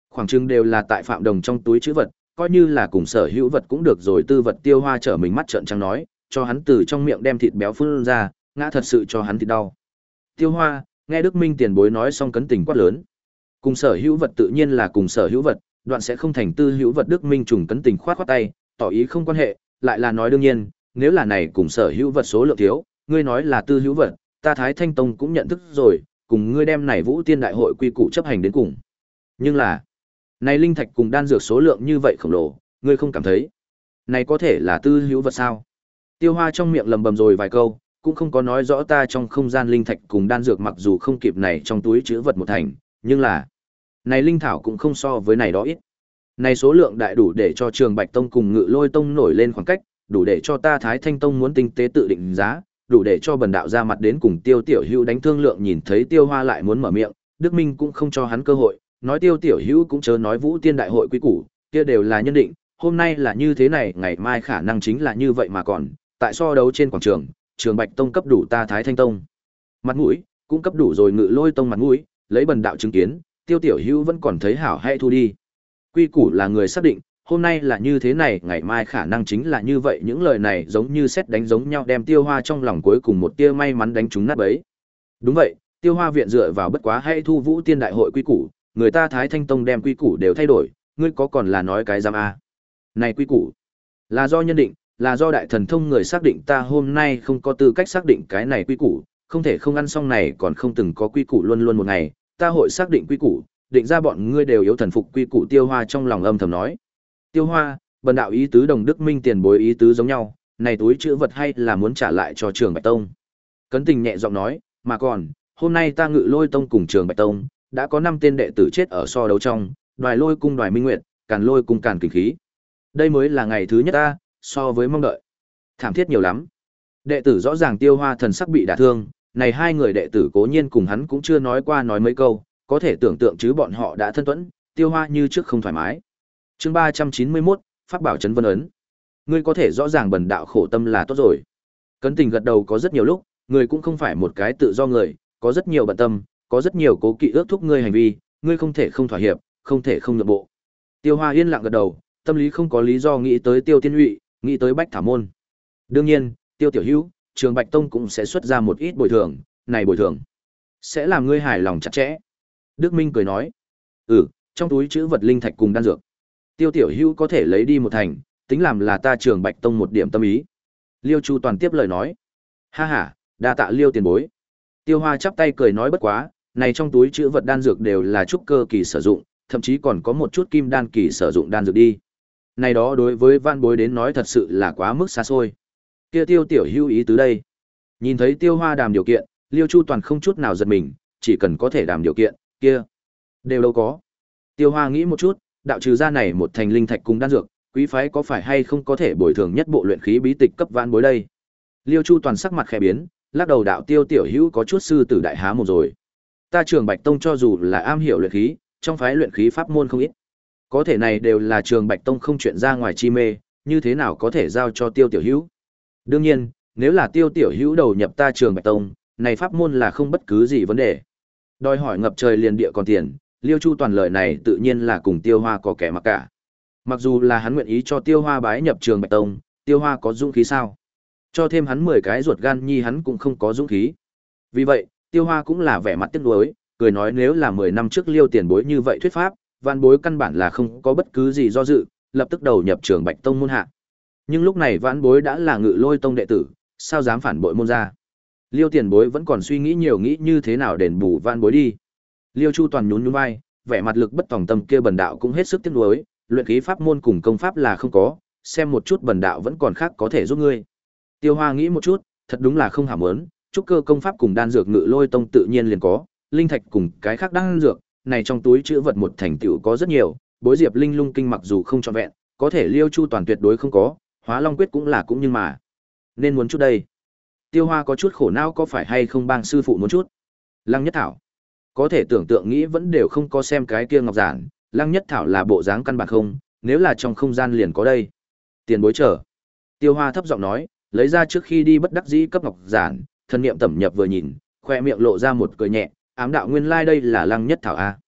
Khoảng chừng đều là tại Phạm Đồng trong túi trữ vật, coi như là cùng sở hữu vật cũng được rồi. Tư Vật Tiêu Hoa trở mình mắt trợn trắng nói, cho hắn từ trong miệng đem thịt béo phun ra, ngã thật sự cho hắn thịt đau. Tiêu Hoa, nghe Đức Minh tiền bối nói xong cấn tình quát lớn. Cùng sở hữu vật tự nhiên là cùng sở hữu vật, đoạn sẽ không thành tư hữu vật. Đức Minh trùng cấn tình khoát khoát tay, tỏ ý không quan hệ, lại là nói đương nhiên, nếu là này cùng sở hữu vật số lượng thiếu, ngươi nói là tư hữu vật, ta Thái Thanh Tông cũng nhận thức rồi, cùng ngươi đem này Vũ Tiên đại hội quy củ chấp hành đến cùng. Nhưng là, này linh thạch cùng đan dược số lượng như vậy khổng lồ, ngươi không cảm thấy này có thể là tư hữu vật sao? Tiêu Hoa trong miệng lầm bầm rồi vài câu, cũng không có nói rõ ta trong không gian linh thạch cùng đan dược mặc dù không kịp này trong túi trữ vật một thành, nhưng là này linh thảo cũng không so với này đó ít. Này số lượng đại đủ để cho Trường Bạch Tông cùng Ngự Lôi Tông nổi lên khoảng cách, đủ để cho ta Thái Thanh Tông muốn tinh tế tự định giá, đủ để cho Bần đạo ra mặt đến cùng Tiêu Tiểu Hữu đánh thương lượng. Nhìn thấy Tiêu Hoa lại muốn mở miệng, Đức Minh cũng không cho hắn cơ hội, nói Tiêu Tiểu Hữu cũng chớ nói Vũ Tiên đại hội quý củ, kia đều là nhân định, hôm nay là như thế này, ngày mai khả năng chính là như vậy mà còn, tại so đấu trên quảng trường, Trường Bạch Tông cấp đủ ta Thái Thanh Tông mặt mũi, cũng cấp đủ rồi Ngự Lôi Tông mặt mũi, lấy Bần đạo chứng kiến, Tiêu Tiểu Hữu vẫn còn thấy hảo hay thu đi. Quy củ là người xác định, hôm nay là như thế này, ngày mai khả năng chính là như vậy. Những lời này giống như sét đánh giống nhau, đem Tiêu Hoa trong lòng cuối cùng một tia may mắn đánh trúng nát bấy. Đúng vậy, Tiêu Hoa viện dựa vào bất quá hay thu Vũ Tiên đại hội quy củ, người ta Thái Thanh Tông đem quy củ đều thay đổi, ngươi có còn là nói cái giam a? Này quy củ là do nhân định, là do đại thần thông người xác định, ta hôm nay không có tư cách xác định cái này quy củ, không thể không ăn xong này còn không từng có quy củ luôn luôn một ngày, ta hội xác định quy củ, định ra bọn ngươi đều yếu thần phục quy củ. Tiêu Hoa trong lòng âm thầm nói. Tiêu Hoa, Bần đạo ý tứ đồng Đức Minh tiền bối ý tứ giống nhau, này túi chữ vật hay là muốn trả lại cho Trường Bạch Tông? Cấn Tình nhẹ giọng nói, mà còn, hôm nay ta Ngự Lôi Tông cùng Trường Bạch Tông đã có năm tên đệ tử chết ở so đấu trong, Đoài Lôi cung Đoài Minh Nguyệt, Càn Lôi cung Càn Kình Khí. Đây mới là ngày thứ nhất ta, so với mong đợi, thảm thiết nhiều lắm. Đệ tử rõ ràng Tiêu Hoa thần sắc bị đả thương, này hai người đệ tử cố nhiên cùng hắn cũng chưa nói qua nói mấy câu, có thể tưởng tượng chứ bọn họ đã thân tuẫn, Tiêu Hoa như trước không thoải mái. Chương ba trăm chín mươi mốt, Pháp bảo trấn vân ấn. Ngươi có thể rõ ràng Bần đạo khổ tâm là tốt rồi. Cấn Tình gật đầu, có rất nhiều lúc, người cũng không phải một cái tự do người, có rất nhiều bận tâm, có rất nhiều cố kỵ ước thúc ngươi hành vi, ngươi không thể không thỏa hiệp, không thể không nhượng bộ. Tiêu Hoa yên lặng gật đầu, tâm lý không có lý do nghĩ tới Tiêu Tiên Uy, nghĩ tới Bách Thảo môn. Đương nhiên, Tiêu Tiểu Hữu, Trường Bạch Tông cũng sẽ xuất ra một ít bồi thường, này bồi thường sẽ làm ngươi hài lòng chặt chẽ. Đức Minh cười nói, ừ, trong túi trữ vật linh thạch cùng đan dược, Tiêu Tiểu Hữu có thể lấy đi một thành, tính làm là ta Trường Bạch Tông một điểm tâm ý. Liêu Chu Toàn tiếp lời nói, ha ha, đa tạ Liêu tiền bối. Tiêu Hoa chắp tay cười nói, bất quá, này trong túi trữ vật đan dược đều là trúc cơ kỳ sử dụng, thậm chí còn có một chút kim đan kỳ sử dụng đan dược đi. Này đó đối với Van Bối đến nói thật sự là quá mức xa xôi. Kia Tiêu Tiểu Hữu ý tứ đây. Nhìn thấy Tiêu Hoa đàm điều kiện, Liêu Chu Toàn không chút nào giật mình, chỉ cần có thể đàm điều kiện, kia đều đâu có. Tiêu Hoa nghĩ một chút, đạo trừ ra này một thành linh thạch cùng đan dược, quý phái có phải hay không có thể bồi thường nhất bộ luyện khí bí tịch cấp Van Bối đây. Liêu Chu Toàn sắc mặt khẽ biến, lắc đầu đạo, Tiêu Tiểu Hữu có chút sư tử đại há một rồi. Ta Trường Bạch Tông cho dù là am hiểu luyện khí, trong phái luyện khí pháp môn không ít. Có thể này đều là Trường Bạch Tông không chuyện ra ngoài chi mê, như thế nào có thể giao cho Tiêu Tiểu Hữu? Đương nhiên, nếu là Tiêu Tiểu Hữu đầu nhập ta Trường Bạch Tông, này pháp môn là không bất cứ gì vấn đề. Đòi hỏi ngập trời liền địa còn tiền, Liêu Chu Toàn lời này tự nhiên là cùng Tiêu Hoa có kẻ mặc cả. Mặc dù là hắn nguyện ý cho Tiêu Hoa bái nhập Trường Bạch Tông, Tiêu Hoa có dũng khí sao? Cho thêm hắn mười cái ruột gan nhi hắn cũng không có dũng khí. Vì vậy, Tiêu Hoa cũng là vẻ mặt tiếc nuối, cười nói nếu là mười năm trước Liêu tiền bối như vậy thuyết pháp, Van Bối căn bản là không có bất cứ gì do dự, lập tức đầu nhập Trường Bạch Tông môn hạ. Nhưng lúc này Vãn Bối đã là Ngự Lôi Tông đệ tử, sao dám phản bội môn gia? Liêu tiền bối vẫn còn suy nghĩ nhiều, nghĩ như thế nào đền bù Vãn Bối đi. Liêu Chu Toàn nhún nhún vai, vẻ mặt lực bất tòng tâm, kia Bần đạo cũng hết sức tiếc nuối, luyện khí pháp môn cùng công pháp là không có, xem một chút Bần đạo vẫn còn khác có thể giúp ngươi. Tiêu Hoa nghĩ một chút, thật đúng là không hảo muốn, trúc cơ công pháp cùng đan dược Ngự Lôi Tông tự nhiên liền có, linh thạch cùng cái khác đan dược, này trong túi trữ vật một thành tựu có rất nhiều, Bối Diệp Linh Lung Kinh mặc dù không trọn vẹn, có thể Liêu Chu Toàn tuyệt đối không có, Hóa Long Quyết cũng là cũng nhưng mà, nên muốn chút đây. Tiêu Hoa có chút khổ não, có phải hay không bang sư phụ muốn chút? Lăng Nhất Thảo, có thể tưởng tượng nghĩ vẫn đều không có xem cái kia ngọc giản, Lăng Nhất Thảo là bộ dáng căn bản không, nếu là trong không gian liền có đây. Tiền bối chờ. Tiêu Hoa thấp giọng nói, lấy ra trước khi đi bất đắc dĩ cấp ngọc giản, thân niệm tẩm nhập vừa nhìn, khoe miệng lộ ra một cười nhẹ, ám đạo nguyên lai like đây là Lăng Nhất Thảo a.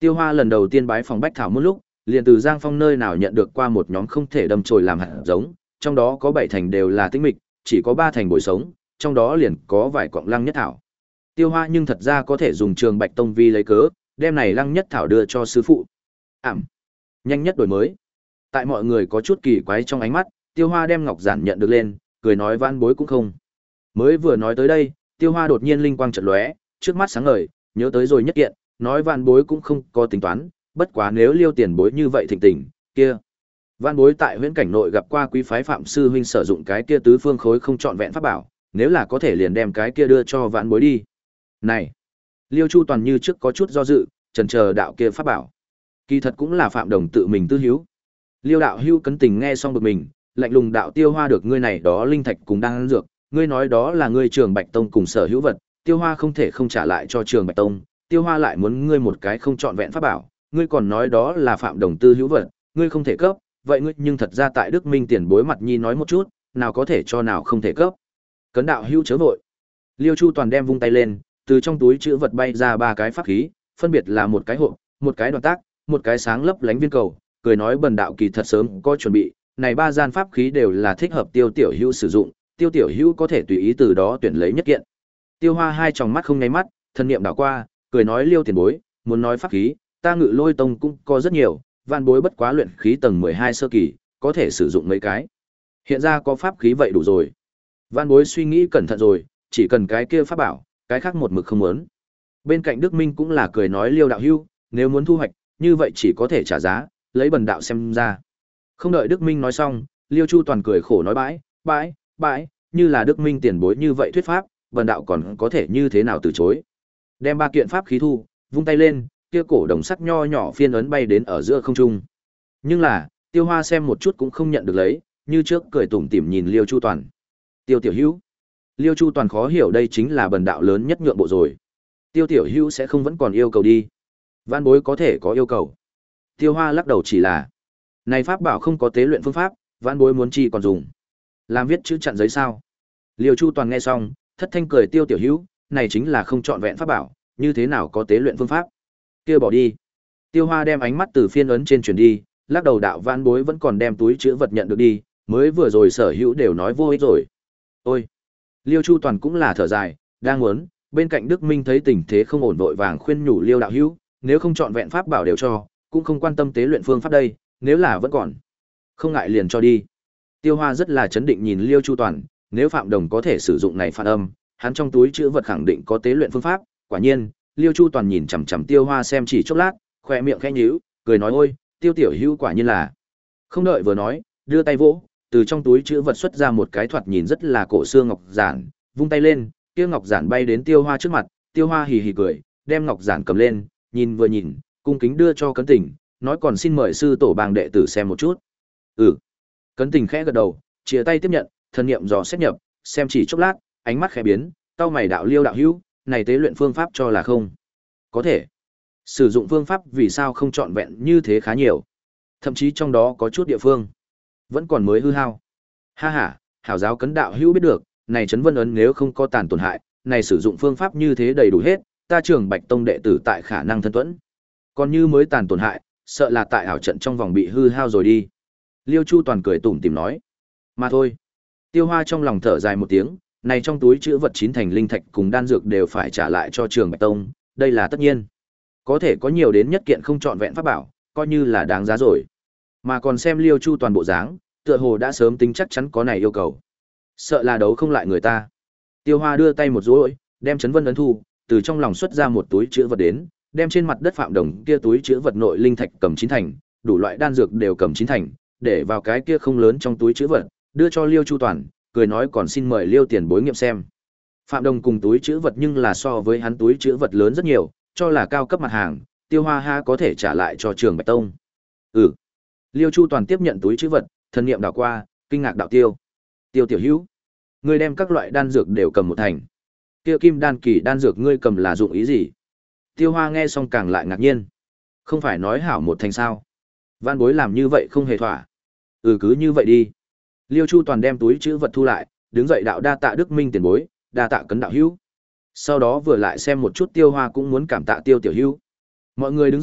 Tiêu Hoa lần đầu tiên bái phòng Bách Thảo môn lúc, liền từ Giang Phong nơi nào nhận được qua một nhóm không thể đâm chồi làm hạt giống, trong đó có bảy thành đều là tinh mịch, chỉ có ba thành bồi sống, trong đó liền có vài quặng lăng nhất thảo. Tiêu Hoa nhưng thật ra có thể dùng Trường Bạch Tông vi lấy cớ, đem này lăng nhất thảo đưa cho sư phụ. Ảm, nhanh nhất đổi mới. Tại mọi người có chút kỳ quái trong ánh mắt, Tiêu Hoa đem ngọc giản nhận được lên, cười nói vãn bối cũng không. Mới vừa nói tới đây, Tiêu Hoa đột nhiên linh quang chợt lóe, trước mắt sáng ngời, nhớ tới rồi nhất kiện, nói vãn bối cũng không có tính toán, bất quá nếu Liêu tiền bối như vậy thịnh tình, kia. Vãn bối tại huyễn cảnh nội gặp qua quý phái phạm sư huynh sử dụng cái kia tứ phương khối không trọn vẹn pháp bảo, nếu là có thể liền đem cái kia đưa cho vãn bối đi. Này, Liêu Chu Toàn như trước có chút do dự, chần chờ đạo kia pháp bảo. Kỳ thật cũng là Phạm Đồng tự mình tư hiếu. Liêu đạo hưu cấn tình nghe xong bực mình, lạnh lùng đạo Tiêu Hoa được ngươi này đó linh thạch cùng đang dược, ngươi nói đó là ngươi Trường Bạch Tông cùng sở hữu vật, Tiêu Hoa không thể không trả lại cho Trường Bạch Tông, Tiêu Hoa lại muốn ngươi một cái không trọn vẹn pháp bảo, ngươi còn nói đó là Phạm Đồng tư hữu vật, ngươi không thể cấp, vậy ngươi nhưng thật ra tại Đức Minh tiền bối mặt nhi nói một chút, nào có thể cho nào không thể cấp. Cấn đạo hưu chớ vội. Liêu Chu Toàn đem vung tay lên, từ trong túi chữ vật bay ra ba cái pháp khí, phân biệt là một cái hộp, một cái đoàn tác, một cái sáng lấp lánh viên cầu, cười nói bần đạo kỳ thật sớm có chuẩn bị, này ba gian pháp khí đều là thích hợp Tiêu tiểu hữu sử dụng, Tiêu tiểu hữu có thể tùy ý từ đó tuyển lấy nhất kiện. Tiêu Hoa hai tròng mắt không nháy mắt, thân niệm đảo qua, cười nói Liêu tiền bối, muốn nói pháp khí, ta Ngự Lôi Tông cũng có rất nhiều, van bối bất quá luyện khí tầng mười hai sơ kỳ, có thể sử dụng mấy cái. Hiện ra có pháp khí vậy đủ rồi. Van bối suy nghĩ cẩn thận rồi, chỉ cần cái kia pháp bảo, cái khác một mực không muốn. Bên cạnh Đức Minh cũng là cười nói Liêu đạo hữu, nếu muốn thu hoạch, như vậy chỉ có thể trả giá, lấy bần đạo xem ra. Không đợi Đức Minh nói xong, Liêu Chu Toàn cười khổ nói bãi, bãi, bãi, như là Đức Minh tiền bối như vậy thuyết pháp, bần đạo còn có thể như thế nào từ chối. Đem ba kiện pháp khí thu, vung tay lên, kia cổ đồng sắt nho nhỏ phiên ấn bay đến ở giữa không trung. Nhưng là, Tiêu Hoa xem một chút cũng không nhận được lấy, như trước cười tủm tỉm nhìn Liêu Chu Toàn. Tiêu tiểu hữu. Liêu Chu Toàn khó hiểu đây chính là bần đạo lớn nhất nhượng bộ rồi. Tiêu tiểu hữu sẽ không vẫn còn yêu cầu đi. Văn bối có thể có yêu cầu. Tiêu Hoa lắc đầu chỉ là, này pháp bảo không có tế luyện phương pháp, văn bối muốn chi còn dùng. Làm viết chữ chặn giấy sao? Liêu Chu Toàn nghe xong, thất thanh cười Tiêu tiểu hữu, này chính là không trọn vẹn pháp bảo, như thế nào có tế luyện phương pháp? Kia bỏ đi. Tiêu Hoa đem ánh mắt từ phiên ấn trên chuyển đi, lắc đầu đạo văn bối vẫn còn đem túi chữ vật nhận được đi, mới vừa rồi sở hữu đều nói vô ích rồi. Ôi. Liêu Chu Toàn cũng là thở dài, đang muốn, bên cạnh Đức Minh thấy tình thế không ổn vội vàng khuyên nhủ Liêu đạo hữu, nếu không chọn vẹn pháp bảo đều cho, cũng không quan tâm tế luyện phương pháp đây, nếu là vẫn còn, không ngại liền cho đi. Tiêu Hoa rất là chấn định nhìn Liêu Chu Toàn, nếu Phạm Đồng có thể sử dụng này phản âm, hắn trong túi chữ vật khẳng định có tế luyện phương pháp, quả nhiên, Liêu Chu Toàn nhìn chằm chằm Tiêu Hoa xem chỉ chốc lát, khóe miệng khẽ nhíu, cười nói ôi, Tiêu tiểu hữu quả nhiên là. Không đợi vừa nói, đưa tay vỗ, từ trong túi chữ vật xuất ra một cái thoạt nhìn rất là cổ xưa ngọc giản, vung tay lên, kia ngọc giản bay đến Tiêu Hoa trước mặt, Tiêu Hoa hì hì cười, đem ngọc giản cầm lên, nhìn vừa nhìn, cung kính đưa cho Cấn Tình, nói còn xin mời sư tổ bàng đệ tử xem một chút. Ừ. Cấn Tình khẽ gật đầu, chia tay tiếp nhận, thân niệm dò xét nhập, xem chỉ chốc lát, ánh mắt khẽ biến, cau mày đạo Liêu đạo hữu, này tế luyện phương pháp cho là không? Có thể. Sử dụng phương pháp vì sao không trọn vẹn như thế khá nhiều. Thậm chí trong đó có chút địa phương vẫn còn mới hư hao. Ha ha, hảo giáo Cấn đạo hữu biết được, này chấn vân ấn nếu không có tàn tổn hại, này sử dụng phương pháp như thế đầy đủ hết, ta Trường Bạch Tông đệ tử tại khả năng thân tuẫn. Còn như mới tàn tổn hại, sợ là tại ảo trận trong vòng bị hư hao rồi đi. Liêu Chu Toàn cười tủm tỉm nói. Mà thôi. Tiêu Hoa trong lòng thở dài một tiếng, này trong túi chữ vật chín thành linh thạch cùng đan dược đều phải trả lại cho Trường Bạch Tông, đây là tất nhiên. Có thể có nhiều đến nhất kiện không trọn vẹn pháp bảo, coi như là đáng giá rồi. Mà còn xem Liêu Chu Toàn bộ dáng, tựa hồ đã sớm tính chắc chắn có này yêu cầu. Sợ là đấu không lại người ta. Tiêu Hoa đưa tay một rối, đem chấn vân ấn thu, từ trong lòng xuất ra một túi chữ vật đến, đem trên mặt đất Phạm Đồng kia túi chữ vật nội linh thạch cầm chín thành, đủ loại đan dược đều cầm chín thành, để vào cái kia không lớn trong túi chữ vật, đưa cho Liêu Chu Toàn, cười nói còn xin mời Liêu tiền bối nghiệm xem. Phạm Đồng cùng túi chữ vật nhưng là so với hắn túi chữ vật lớn rất nhiều, cho là cao cấp mặt hàng, Tiêu Hoa ha có thể trả lại cho Trường Bạch Tông. Ừ. Liêu Chu Toàn tiếp nhận túi chữ vật, thần niệm đảo qua, kinh ngạc đạo Tiêu. Tiêu tiểu hữu, ngươi đem các loại đan dược đều cầm một thành. Kia kim đan kỳ đan dược ngươi cầm là dụng ý gì? Tiêu Hoa nghe xong càng lại ngạc nhiên. Không phải nói hảo một thành sao? Văn bối làm như vậy không hề thỏa. Ừ cứ như vậy đi. Liêu Chu Toàn đem túi chữ vật thu lại, đứng dậy đạo đa tạ Đức Minh tiền bối, đa tạ Cấn đạo hữu. Sau đó vừa lại xem một chút Tiêu Hoa cũng muốn cảm tạ Tiêu tiểu hữu. Mọi người đứng dậy,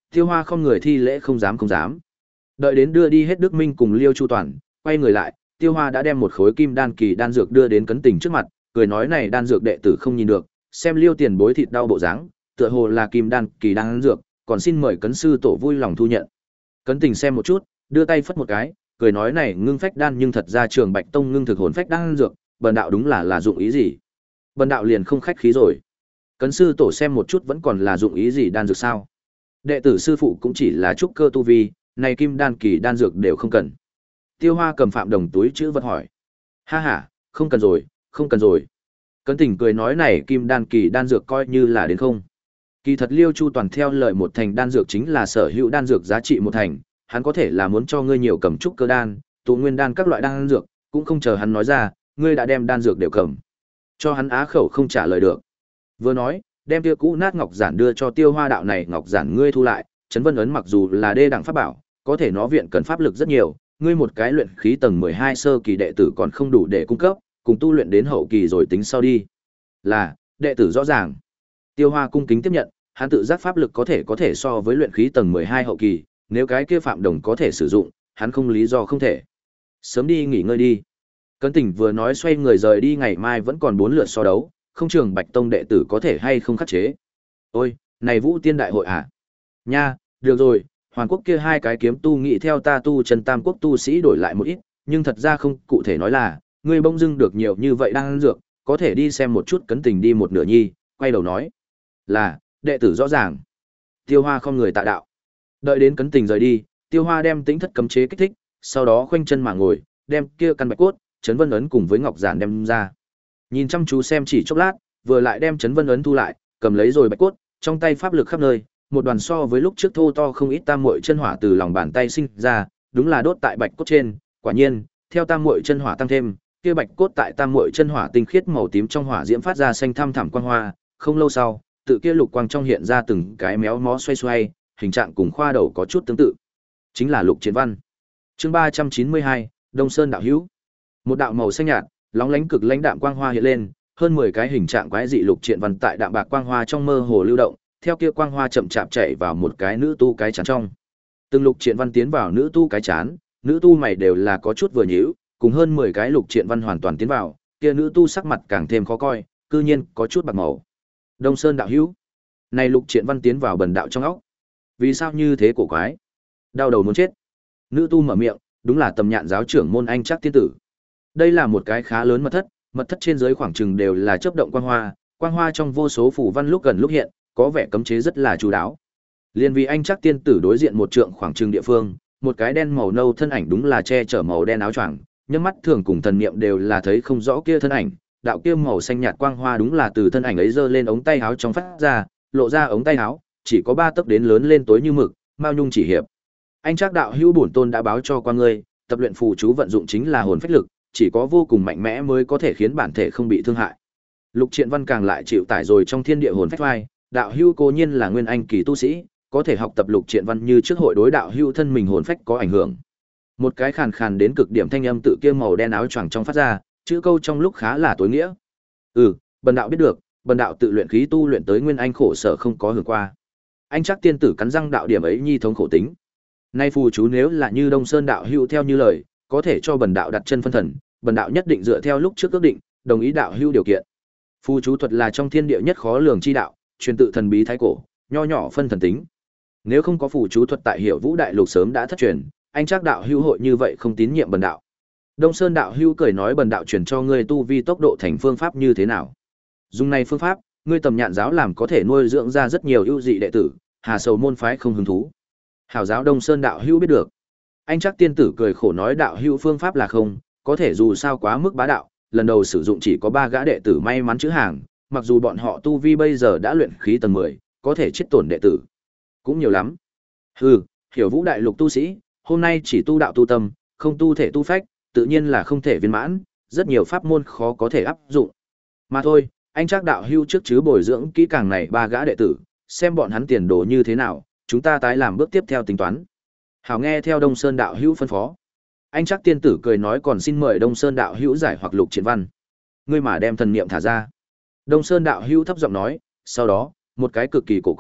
Tiêu Hoa không người thi lễ không dám không dám. Đợi đến đưa đi hết Đức Minh cùng Liêu Chu Toàn, quay người lại, Tiêu Hoa đã đem một khối kim đan kỳ đan dược đưa đến Cấn Tình trước mặt, cười nói này đan dược đệ tử không nhìn được, xem Liêu tiền bối thịt đau bộ dáng, tựa hồ là kim đan kỳ đan dược, còn xin mời Cấn sư tổ vui lòng thu nhận. Cấn Tình xem một chút, đưa tay phất một cái, cười nói này ngưng phách đan nhưng thật ra Trường Bạch Tông ngưng thực hồn phách đan dược, bần đạo đúng là là dụng ý gì? Bần đạo liền không khách khí rồi. Cấn sư tổ xem một chút vẫn còn là dụng ý gì đan dược sao? Đệ tử sư phụ cũng chỉ là trúc cơ tu vi, này kim đan kỳ đan dược đều không cần. Tiêu Hoa cầm Phạm Đồng túi chữ vật hỏi. Ha ha, không cần rồi, không cần rồi. Cấn Tình cười nói này kim đan kỳ đan dược coi như là đến không. Kỳ thật Liêu Chu Toàn theo lời một thành đan dược chính là sở hữu đan dược giá trị một thành, hắn có thể là muốn cho ngươi nhiều cầm trúc cơ đan, tụ nguyên đan các loại đan dược, cũng không chờ hắn nói ra, ngươi đã đem đan dược đều cầm. Cho hắn á khẩu không trả lời được. Vừa nói, đem kia cũ nát ngọc giản đưa cho Tiêu Hoa đạo này ngọc giản ngươi thu lại, Trấn Vân ấn mặc dù là đê đẳng pháp bảo, có thể nó viện cần pháp lực rất nhiều, ngươi một cái luyện khí tầng mười hai sơ kỳ đệ tử còn không đủ để cung cấp, cùng tu luyện đến hậu kỳ rồi tính sau đi. Là, đệ tử rõ ràng. Tiêu Hoa cung kính tiếp nhận, hắn tự giác pháp lực có thể có thể so với luyện khí tầng mười hai hậu kỳ, nếu cái kia Phạm Đồng có thể sử dụng, hắn không lý do không thể. Sớm đi nghỉ ngơi đi. Cấn Tình vừa nói xoay người rời đi, ngày mai vẫn còn bốn lượt so đấu, không Trường Bạch Tông đệ tử có thể hay không khắc chế. Ôi, này Vũ Tiên đại hội à? Nha, được rồi, Hoàn Quốc kia hai cái kiếm tu nghĩ theo ta tu chân tam quốc tu sĩ đổi lại một ít, nhưng thật ra không cụ thể nói là, ngươi bỗng dưng được nhiều như vậy đang ăn dược, có thể đi xem một chút. Cấn Tình đi một nửa nhi, quay đầu nói. Là, đệ tử rõ ràng. Tiêu Hoa không người tạ đạo. Đợi đến Cấn Tình rời đi, Tiêu Hoa đem tính thất cấm chế kích thích, sau đó khoanh chân mà ngồi, đem kia căn bạch cốt, Trấn Vân ấn cùng với ngọc giản đem ra. Nhìn chăm chú xem chỉ chốc lát, vừa lại đem Trấn Vân ấn thu lại, cầm lấy rồi bạch cốt, trong tay pháp lực khắp nơi, một đoàn so với lúc trước thô to không ít tam muội chân hỏa từ lòng bàn tay sinh ra, đúng là đốt tại bạch cốt trên, quả nhiên, theo tam muội chân hỏa tăng thêm, kia bạch cốt tại tam muội chân hỏa tinh khiết màu tím trong hỏa diễm phát ra xanh thăm thẳm quang hoa, không lâu sau, tự kia lục quang trong hiện ra từng cái méo mó xoay xoay, hình trạng cùng khoa đầu có chút tương tự. Chính là Lục Triện Văn. Chương ba trăm chín mươi hai, Đông Sơn đạo hữu. Một đạo màu xanh nhạt, lóng lánh cực lãnh đạm quang hoa hiện lên, hơn mười cái hình trạng quái dị Lục Triện Văn tại đạm bạc quang hoa trong mơ hồ lưu động, theo kia quang hoa chậm chạp chảy vào một cái nữ tu cái chán trong. Từng Lục Triện Văn tiến vào nữ tu cái chán, nữ tu mày đều là có chút vừa nhíu, cùng hơn mười cái Lục Triện Văn hoàn toàn tiến vào, kia nữ tu sắc mặt càng thêm khó coi, cư nhiên có chút bạc màu. Đông Sơn đạo hữu. Này Lục Triện Văn tiến vào bần đạo trong óc. Vì sao như thế cổ quái? Đau đầu muốn chết. Nữ tu mở miệng, đúng là Tầm Nhạn giáo trưởng môn Anh Trác tiên tử. Đây là một cái khá lớn mật thất, mật thất trên dưới khoảng chừng đều là chớp động quang hoa, quang hoa trong vô số phù văn lúc gần lúc hiện, có vẻ cấm chế rất là chú đáo. Liên vì Anh Trác tiên tử đối diện một trượng khoảng chừng địa phương, một cái đen màu nâu thân ảnh đúng là che chở màu đen áo choàng, nhắm mắt thường cùng thần niệm đều là thấy không rõ kia thân ảnh, đạo kia màu xanh nhạt quang hoa đúng là từ thân ảnh ấy giơ lên ống tay áo trong phát ra, lộ ra ống tay áo, chỉ có ba tấc đến lớn lên tối như mực, mao nhung chỉ hiệp. Anh Trác đạo hữu bổn tôn đã báo cho qua ngươi, tập luyện phù chú vận dụng chính là hồn phách lực, chỉ có vô cùng mạnh mẽ mới có thể khiến bản thể không bị thương hại. Lục Triện Văn càng lại chịu tải rồi trong thiên địa hồn phách vai, đạo hữu cố nhiên là nguyên anh kỳ tu sĩ, có thể học tập Lục Triện Văn như trước hội đối đạo hữu thân mình hồn phách có ảnh hưởng. Một cái khàn khàn đến cực điểm thanh âm tự kia màu đen áo choàng trong phát ra, chữ câu trong lúc khá là tối nghĩa. Ừ, bần đạo biết được, bần đạo tự luyện khí tu luyện tới nguyên anh khổ sở không có hưởng qua. Anh Trác tiên tử cắn răng đạo điểm ấy nhi thống khổ tính. Nay phù chú nếu là như Đông Sơn đạo hữu theo như lời, có thể cho bần đạo đặt chân phân thần, bần đạo nhất định dựa theo lúc trước ước định, đồng ý đạo hữu điều kiện. Phù chú thuật là trong thiên địa nhất khó lường chi đạo, truyền tự thần bí thái cổ, nho nhỏ phân thần tính. Nếu không có phù chú thuật tại Hiểu Vũ đại lục sớm đã thất truyền, anh Trác đạo hữu hội như vậy không tín nhiệm bần đạo. Đông Sơn đạo hữu cười nói bần đạo truyền cho ngươi tu vi tốc độ thành phương pháp như thế nào? Dùng này phương pháp, ngươi Tầm Nhạn giáo làm có thể nuôi dưỡng ra rất nhiều ưu dị đệ tử, hà sầu môn phái không hứng thú. Hảo giáo Đông Sơn đạo hữu biết được. Anh Trác tiên tử cười khổ nói đạo hữu phương pháp là không, có thể dù sao quá mức bá đạo, lần đầu sử dụng chỉ có ba gã đệ tử may mắn chữ hàng, mặc dù bọn họ tu vi bây giờ đã luyện khí tầng mười, có thể chết tổn đệ tử cũng nhiều lắm. Hừ, Hiểu Vũ đại lục tu sĩ, hôm nay chỉ tu đạo tu tâm, không tu thể tu phách, tự nhiên là không thể viên mãn, rất nhiều pháp môn khó có thể áp dụng. Mà thôi, anh Trác đạo hữu trước chứ bồi dưỡng kỹ càng này ba gã đệ tử, xem bọn hắn tiền đồ như thế nào, chúng ta tái làm bước tiếp theo tính toán. Hảo nghe theo Đông Sơn đạo hữu phân phó. Anh Trác tiên tử cười nói còn xin mời Đông Sơn đạo hữu giải hoặc Lục Triện Văn. Ngươi mà đem thần niệm thả ra. Đông Sơn đạo hữu thấp giọng nói, sau đó, một cái cực kỳ cổ quái,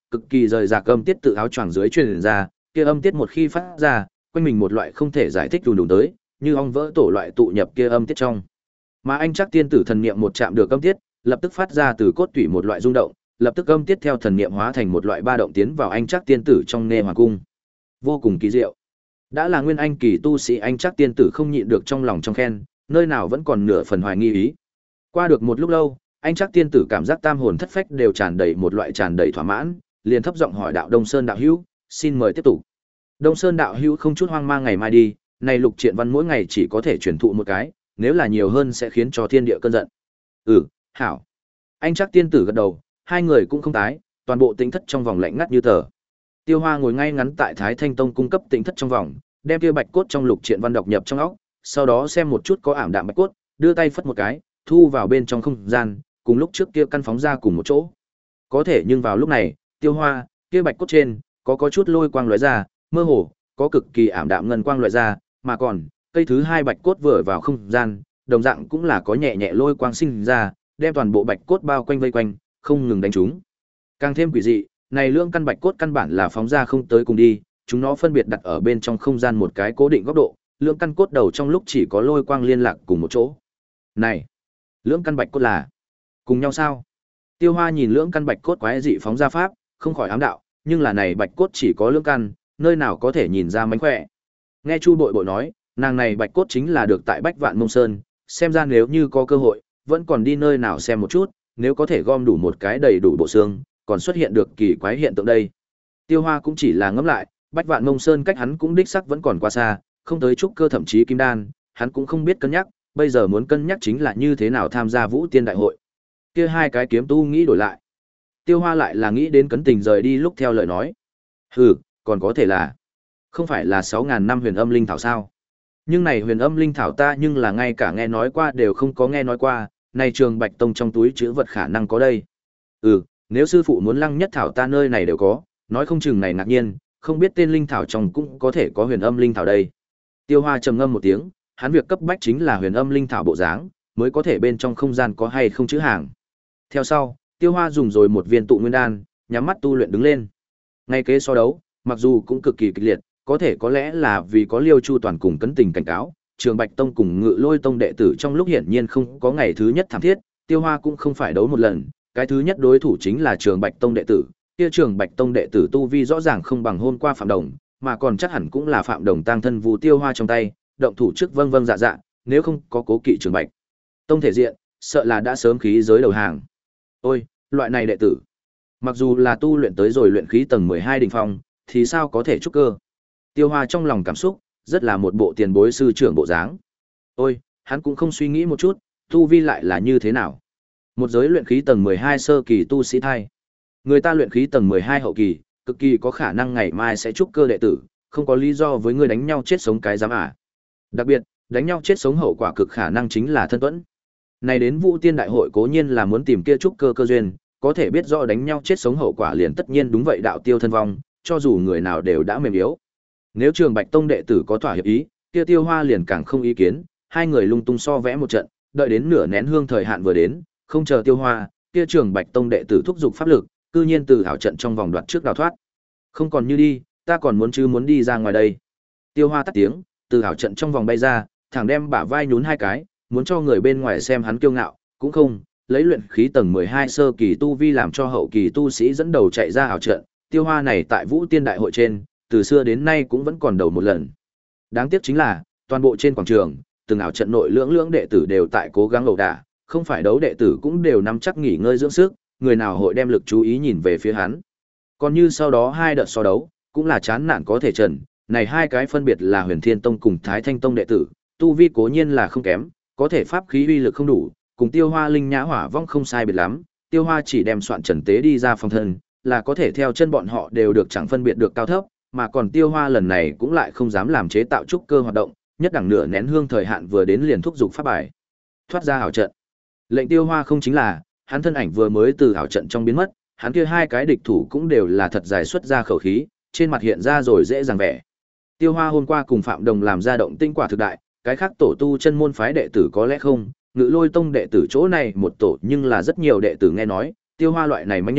cực kỳ rời rạc âm tiết tự áo choàng dưới truyền ra, kia âm tiết một khi phát ra, quanh mình một loại không thể giải thích đùng đùng tới, như ong vỡ tổ loại tụ nhập kia âm tiết trong. Mà anh chắc tiên tử thần niệm một chạm được âm tiết, lập tức phát ra từ cốt tủy một loại rung động, lập tức âm tiết theo thần niệm hóa thành một loại ba động tiến vào anh chắc tiên tử trong nê hoàng cung. Vô cùng kỳ diệu. Đã là nguyên anh kỳ tu sĩ anh chắc tiên tử không nhịn được trong lòng trong khen, nơi nào vẫn còn nửa phần hoài nghi ý. Qua được một lúc lâu, anh chắc tiên tử cảm giác tam hồn thất phách đều tràn đầy một loại tràn đầy thỏa mãn, liền thấp giọng hỏi đạo Đông Sơn đạo hữu, xin mời tiếp tục. Đông Sơn đạo hữu không chút hoang mang ngày mai đi, này lục triện văn mỗi ngày chỉ có thể truyền thụ một cái, nếu là nhiều hơn sẽ khiến cho thiên địa cơn giận. Ừ, hảo. Anh chắc tiên tử gật đầu, hai người cũng không tái, toàn bộ tĩnh thất trong vòng lạnh ngắt như tờ. Tiêu Hoa ngồi ngay ngắn tại Thái Thanh Tông cung cấp tĩnh thất trong vòng, đem kia bạch cốt trong lục triện văn đọc nhập trong óc, sau đó xem một chút có ảm đạm bạch cốt, đưa tay phất một cái, thu vào bên trong không gian, cùng lúc trước kia căn phóng ra cùng một chỗ. Có thể nhưng vào lúc này, Tiêu Hoa, kia bạch cốt trên, có có chút lôi quang lóe ra, mơ hồ, có cực kỳ ảm đạm ngân quang lóe ra, mà còn, cây thứ hai bạch cốt vừa vào không gian, đồng dạng cũng là có nhẹ nhẹ lôi quang sinh ra, đem toàn bộ bạch cốt bao quanh vây quanh, không ngừng đánh chúng. Càng thêm quỷ dị, này lưỡng căn bạch cốt căn bản là phóng ra không tới cùng đi, chúng nó phân biệt đặt ở bên trong không gian một cái cố định góc độ, lưỡng căn cốt đầu trong lúc chỉ có lôi quang liên lạc cùng một chỗ. Này, lưỡng căn bạch cốt là cùng nhau sao? Tiêu Hoa nhìn lưỡng căn bạch cốt quái dị phóng ra pháp, không khỏi ám đạo, nhưng là này bạch cốt chỉ có lưỡng căn, nơi nào có thể nhìn ra mánh khỏe. Nghe Chu Bội Bội nói, nàng này bạch cốt chính là được tại Bách Vạn Mông Sơn, xem ra nếu như có cơ hội, vẫn còn đi nơi nào xem một chút, nếu có thể gom đủ một cái đầy đủ bộ xương, còn xuất hiện được kỳ quái hiện tượng đây. Tiêu Hoa cũng chỉ là ngẫm lại, Bách Vạn Mông Sơn cách hắn cũng đích xác vẫn còn quá xa, không tới trúc cơ thậm chí kim đan, hắn cũng không biết cân nhắc, bây giờ muốn cân nhắc chính là như thế nào tham gia Vũ Tiên đại hội. Kia hai cái kiếm tu nghĩ đổi lại. Tiêu Hoa lại là nghĩ đến Cấn Tình rời đi lúc theo lời nói. Hừ, còn có thể là không phải là sáu ngàn năm huyền âm linh thảo sao? Nhưng này huyền âm linh thảo ta nhưng là ngay cả nghe nói qua đều không có nghe nói qua, này Trường Bạch Tông trong túi chứa vật khả năng có đây. Ừ, nếu sư phụ muốn lăng nhất thảo ta nơi này đều có, nói không chừng này ngạc nhiên, không biết tên linh thảo trong cũng có thể có huyền âm linh thảo đây. Tiêu Hoa trầm ngâm một tiếng, hắn việc cấp bách chính là huyền âm linh thảo bộ dáng, mới có thể bên trong không gian có hay không chữ hàng. Theo sau, Tiêu Hoa dùng rồi một viên tụ nguyên đan, nhắm mắt tu luyện đứng lên. Ngay kế so đấu, mặc dù cũng cực kỳ kịch liệt, có thể có lẽ là vì có Liêu Chu Toàn cùng Cấn Tình cảnh cáo, Trường Bạch Tông cùng Ngự Lôi Tông đệ tử trong lúc hiển nhiên không có ngày thứ nhất thảm thiết, Tiêu Hoa cũng không phải đấu một lần, cái thứ nhất đối thủ chính là Trường Bạch Tông đệ tử, kia Trường Bạch Tông đệ tử tu vi rõ ràng không bằng hôm qua Phạm Đồng, mà còn chắc hẳn cũng là Phạm Đồng tang thân Vu Tiêu Hoa trong tay, động thủ trước vâng vâng dạ dạ, nếu không có cố kỵ Trường Bạch Tông thể diện, sợ là đã sớm khí giới đầu hàng. Ôi, loại này đệ tử, mặc dù là tu luyện tới rồi luyện khí tầng mười hai đỉnh phong, thì sao có thể trúc cơ? Tiêu Hoa trong lòng cảm xúc, rất là một bộ tiền bối sư trưởng bộ dáng. Ôi, hắn cũng không suy nghĩ một chút, tu vi lại là như thế nào? Một giới luyện khí tầng mười hai sơ kỳ tu sĩ thai. Người ta luyện khí tầng mười hai hậu kỳ, cực kỳ có khả năng ngày mai sẽ trúc cơ đệ tử, không có lý do với người đánh nhau chết sống cái dám à. Đặc biệt, đánh nhau chết sống hậu quả cực khả năng chính là thân tuẫn. Này đến Vũ Tiên đại hội cố nhiên là muốn tìm kia trúc cơ cơ duyên, có thể biết rõ đánh nhau chết sống hậu quả liền tất nhiên đúng vậy đạo tiêu thân vong, cho dù người nào đều đã mềm yếu. Nếu Trường Bạch Tông đệ tử có thỏa hiệp ý, kia Tiêu Hoa liền càng không ý kiến, hai người lung tung so vẽ một trận, đợi đến nửa nén hương thời hạn vừa đến, không chờ Tiêu Hoa, kia Trường Bạch Tông đệ tử thúc giục pháp lực, cư nhiên từ ảo trận trong vòng đoạt trước đào thoát. Không còn như đi, ta còn muốn chứ muốn đi ra ngoài đây. Tiêu Hoa tắt tiếng, từ ảo trận trong vòng bay ra, thẳng đem bả vai nhún hai cái, muốn cho người bên ngoài xem hắn kiêu ngạo, cũng không, lấy luyện khí tầng mười hai sơ kỳ tu vi làm cho hậu kỳ tu sĩ dẫn đầu chạy ra ảo trận, Tiêu Hoa này tại Vũ Tiên đại hội trên, từ xưa đến nay cũng vẫn còn đầu một lần. Đáng tiếc chính là, toàn bộ trên quảng trường, từng ảo trận nội lưỡng lưỡng đệ tử đều tại cố gắng ẩu đả, không phải đấu đệ tử cũng đều nắm chắc nghỉ ngơi dưỡng sức, người nào hội đem lực chú ý nhìn về phía hắn. Còn như sau đó hai đợt so đấu, cũng là chán nản có thể trần, này hai cái phân biệt là Huyền Thiên Tông cùng Thái Thanh Tông đệ tử, tu vi cố nhiên là không kém, có thể pháp khí uy lực không đủ, cùng Tiêu Hoa linh nhã hỏa vong không sai biệt lắm, Tiêu Hoa chỉ đem soạn trần tế đi ra phòng thân, là có thể theo chân bọn họ đều được chẳng phân biệt được cao thấp, mà còn Tiêu Hoa lần này cũng lại không dám làm chế tạo trúc cơ hoạt động, nhất đẳng nửa nén hương thời hạn vừa đến liền thúc giục pháp bài, thoát ra ảo trận. Lệnh Tiêu Hoa không chính là, hắn thân ảnh vừa mới từ ảo trận trong biến mất, hắn kia hai cái địch thủ cũng đều là thật dài xuất ra khẩu khí, trên mặt hiện ra rồi dễ dàng vẻ. Tiêu Hoa hôm qua cùng Phạm Đồng làm ra động tinh quả thực đại, cái khác tổ tu chân môn phái đệ tử có lẽ không, Ngự Lôi Tông đệ tử chỗ này một tổ nhưng là rất nhiều đệ tử nghe nói, Tiêu Hoa loại này mãnh nhân,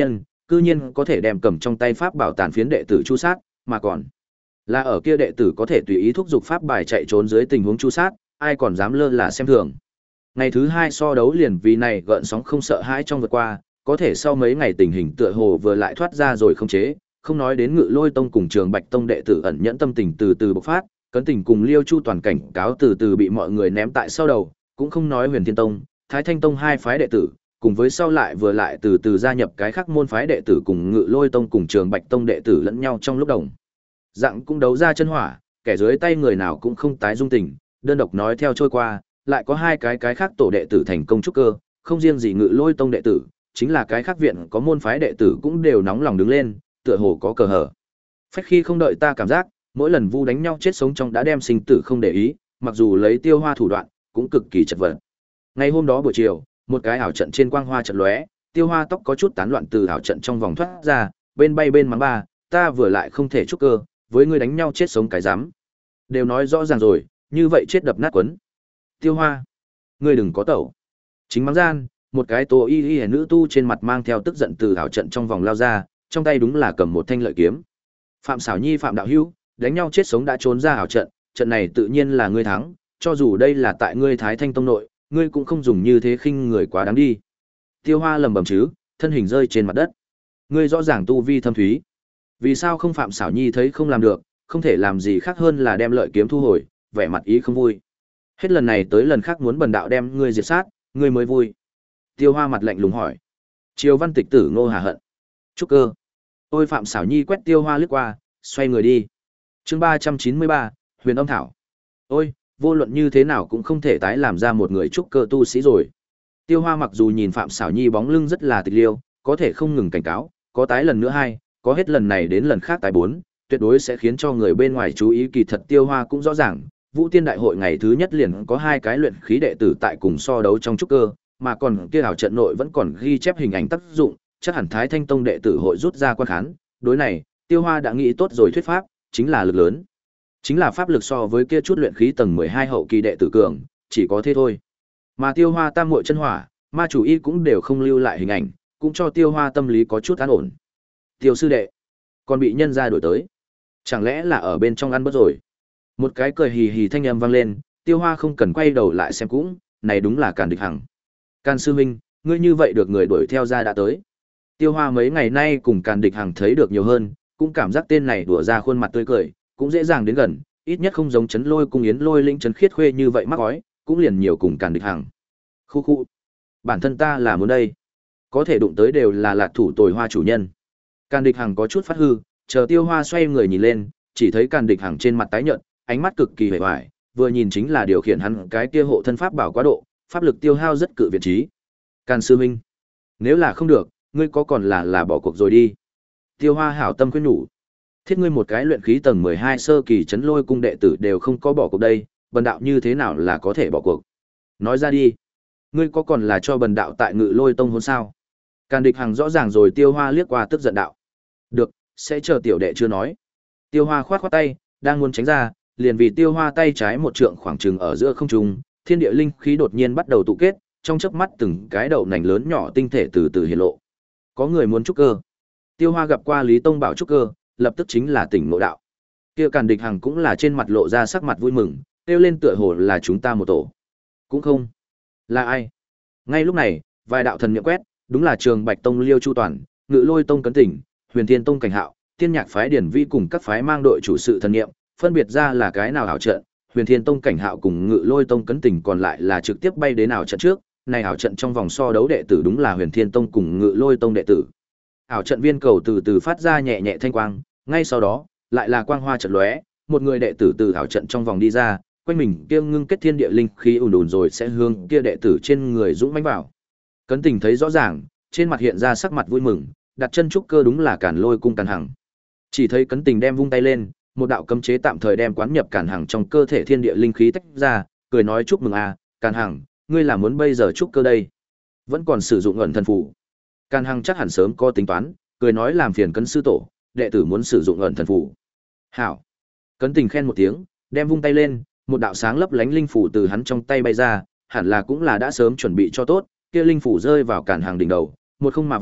cư nhiên có thể đem cầm trong tay pháp bảo tàn phiến đệ tử chu sát, mà còn là ở kia đệ tử có thể tùy ý thúc giục pháp bài chạy trốn dưới tình huống chu sát, ai còn dám lơ là xem thường. Ngày thứ hai so đấu liền vì này gợn sóng không sợ hãi trong vượt qua, có thể sau mấy ngày tình hình tựa hồ vừa lại thoát ra rồi không chế, không nói đến Ngự Lôi Tông cùng Trường Bạch Tông đệ tử ẩn nhẫn tâm tình từ từ bộc phát, Cấn Tình cùng Liêu Chu toàn cảnh cáo từ từ bị mọi người ném tại sau đầu, cũng không nói Huyền Thiên Tông, Thái Thanh Tông hai phái đệ tử, cùng với sau lại vừa lại từ từ gia nhập cái khác môn phái đệ tử cùng Ngự Lôi Tông cùng Trường Bạch Tông đệ tử lẫn nhau trong lúc đồng dạng cũng đấu ra chân hỏa, kẻ dưới tay người nào cũng không tái dung tình, đơn độc nói theo trôi qua, lại có hai cái cái khác tổ đệ tử thành công trúc cơ, không riêng gì Ngự Lôi Tông đệ tử, chính là cái khác viện có môn phái đệ tử cũng đều nóng lòng đứng lên, tựa hồ có cờ hở. Phách khi không đợi ta cảm giác, mỗi lần vu đánh nhau chết sống trong đã đem sinh tử không để ý, mặc dù lấy Tiêu Hoa thủ đoạn, cũng cực kỳ chật vật. Ngày hôm đó buổi chiều, một cái ảo trận trên quang hoa chợt lóe, Tiêu Hoa tóc có chút tán loạn từ ảo trận trong vòng thoát ra, bên bay bên mắng ba, ta vừa lại không thể trúc cơ, với ngươi đánh nhau chết sống cái dám. Đều nói rõ ràng rồi, như vậy chết đập nát quấn. Tiêu Hoa, ngươi đừng có tẩu. Chính mắng gian, một cái tô y y nữ tu trên mặt mang theo tức giận từ ảo trận trong vòng lao ra, trong tay đúng là cầm một thanh lợi kiếm. Phạm Xảo Nhi Phạm đạo hữu, đánh nhau chết sống đã trốn ra ảo trận, trận này tự nhiên là ngươi thắng, cho dù đây là tại ngươi Thái Thanh Tông nội, ngươi cũng không dùng như thế khinh người quá đáng đi. Tiêu Hoa lầm bầm chứ, thân hình rơi trên mặt đất. Ngươi rõ ràng tu vi thâm thúy, vì sao không Phạm Xảo Nhi thấy không làm được, không thể làm gì khác hơn là đem lợi kiếm thu hồi, vẻ mặt ý không vui. Hết lần này tới lần khác muốn bần đạo đem ngươi diệt sát, ngươi mới vui. Tiêu Hoa mặt lạnh lùng hỏi. Triều Văn Tịch tử Ngô Hà hận. Trúc cơ. Ôi Phạm Xảo Nhi quét Tiêu Hoa lướt qua, xoay người đi. Chương ba trăm chín mươi ba, Huyền Âm Thảo. Ôi, vô luận như thế nào cũng không thể tái làm ra một người trúc cơ tu sĩ rồi. Tiêu Hoa mặc dù nhìn Phạm Xảo Nhi bóng lưng rất là tịch liêu, có thể không ngừng cảnh cáo, có tái lần nữa hai, có hết lần này đến lần khác tái bốn, tuyệt đối sẽ khiến cho người bên ngoài chú ý. Kỳ thật Tiêu Hoa cũng rõ ràng, Vũ Tiên Đại hội ngày thứ nhất liền có hai cái luyện khí đệ tử tại cùng so đấu trong trúc cơ, mà còn kia ảo trận nội vẫn còn ghi chép hình ảnh tác dụng, chắc hẳn Thái Thanh Tông đệ tử hội rút ra quan khán. Đối này, Tiêu Hoa đã nghĩ tốt rồi thuyết pháp, chính là lực lớn. Chính là pháp lực so với kia chút luyện khí tầng mười hai hậu kỳ đệ tử cường, chỉ có thế thôi. Mà Tiêu Hoa tam muội chân hỏa, ma chủ y cũng đều không lưu lại hình ảnh, cũng cho Tiêu Hoa tâm lý có chút an ổn. Tiêu sư đệ, còn bị nhân gia đuổi tới. Chẳng lẽ là ở bên trong ăn bớt rồi? Một cái cười hì hì thanh âm vang lên, Tiêu Hoa không cần quay đầu lại xem cũng, này đúng là Càn Địch Hằng. Càn sư huynh, ngươi như vậy được người đuổi theo ra đã tới. Tiêu Hoa mấy ngày nay cùng Càn Địch Hằng thấy được nhiều hơn, cũng cảm giác tên này đùa ra khuôn mặt tươi cười, cũng dễ dàng đến gần, ít nhất không giống Chấn Lôi cung Yến Lôi Linh Trấn Khiết Khuê như vậy mắc ói, cũng liền nhiều cùng Càn Địch Hằng. Khu khu, bản thân ta là muốn đây, có thể đụng tới đều là lạc thủ tồi hoa chủ nhân. Càn Địch Hằng có chút phát hư, chờ Tiêu Hoa xoay người nhìn lên, chỉ thấy Càn Địch Hằng trên mặt tái nhợt, ánh mắt cực kỳ hề hoài, vừa nhìn chính là điều khiển hắn cái kia hộ thân pháp bảo quá độ, pháp lực tiêu hao rất cự viện trí. Càn sư huynh, nếu là không được, ngươi có còn là là bỏ cuộc rồi đi. Tiêu Hoa hảo tâm khuyên nhủ. Thiết ngươi một cái luyện khí tầng mười hai sơ kỳ Chấn Lôi cung đệ tử đều không có bỏ cuộc đây, bần đạo như thế nào là có thể bỏ cuộc? Nói ra đi, ngươi có còn là cho bần đạo tại Ngự Lôi tông hôn sao? Càn Địch Hằng rõ ràng rồi. Tiêu Hoa liếc qua tức giận đạo. Được, sẽ chờ tiểu đệ chưa nói. Tiêu Hoa khoát khoát tay, đang muốn tránh ra, liền vì Tiêu Hoa tay trái một trượng khoảng chừng ở giữa không trung, thiên địa linh khí đột nhiên bắt đầu tụ kết, trong chớp mắt từng cái đậu nành lớn nhỏ tinh thể từ từ hiện lộ. Có người muốn trúc cơ. Tiêu Hoa gặp qua Lý Tông bảo trúc cơ, lập tức chính là tỉnh ngộ đạo. Kia Càn Địch Hằng cũng là trên mặt lộ ra sắc mặt vui mừng, kêu lên tựa hồ là chúng ta một tổ. Cũng không. Là ai? Ngay lúc này, vài đạo thần niệm quét, đúng là Trường Bạch Tông Liêu Chu Toàn, Ngự Lôi Tông Cấn Tỉnh, Huyền Thiên Tông Cảnh Hạo, Tiên Nhạc phái Điển Vi cùng các phái mang đội chủ sự thần niệm, phân biệt ra là cái nào ảo trận. Huyền Thiên Tông Cảnh Hạo cùng Ngự Lôi Tông Cấn Tỉnh còn lại là trực tiếp bay đến ảo trận trước. Này ảo trận trong vòng so đấu đệ tử đúng là Huyền Thiên Tông cùng Ngự Lôi Tông đệ tử. Ảo trận viên cầu từ từ phát ra nhẹ nhẹ thanh quang, ngay sau đó, lại là quang hoa chợt lóe, một người đệ tử từ ảo trận trong vòng đi ra, quanh mình kia ngưng kết thiên địa linh khí ùn ùn rồi sẽ hướng kia đệ tử trên người dũng mãnh vào. Cấn Tình thấy rõ ràng, trên mặt hiện ra sắc mặt vui mừng, đặt chân trúc cơ đúng là Càn Lôi cung Càn Hằng. Chỉ thấy Cấn Tình đem vung tay lên, một đạo cấm chế tạm thời đem quán nhập Càn Hằng trong cơ thể thiên địa linh khí tách ra, cười nói chúc mừng à, Càn Hằng, ngươi là muốn bây giờ trúc cơ đây, vẫn còn sử dụng ẩn thần phù. Càn Hằng chắc hẳn sớm có tính toán, cười nói làm phiền Cấn sư tổ, đệ tử muốn sử dụng ẩn thần phù. Hảo. Cấn Tình khen một tiếng, đem vung tay lên, một đạo sáng lấp lánh linh phủ từ hắn trong tay bay ra, hẳn là cũng là đã sớm chuẩn bị cho tốt, kia linh phủ rơi vào Càn Hằng đỉnh đầu, một không mà vào,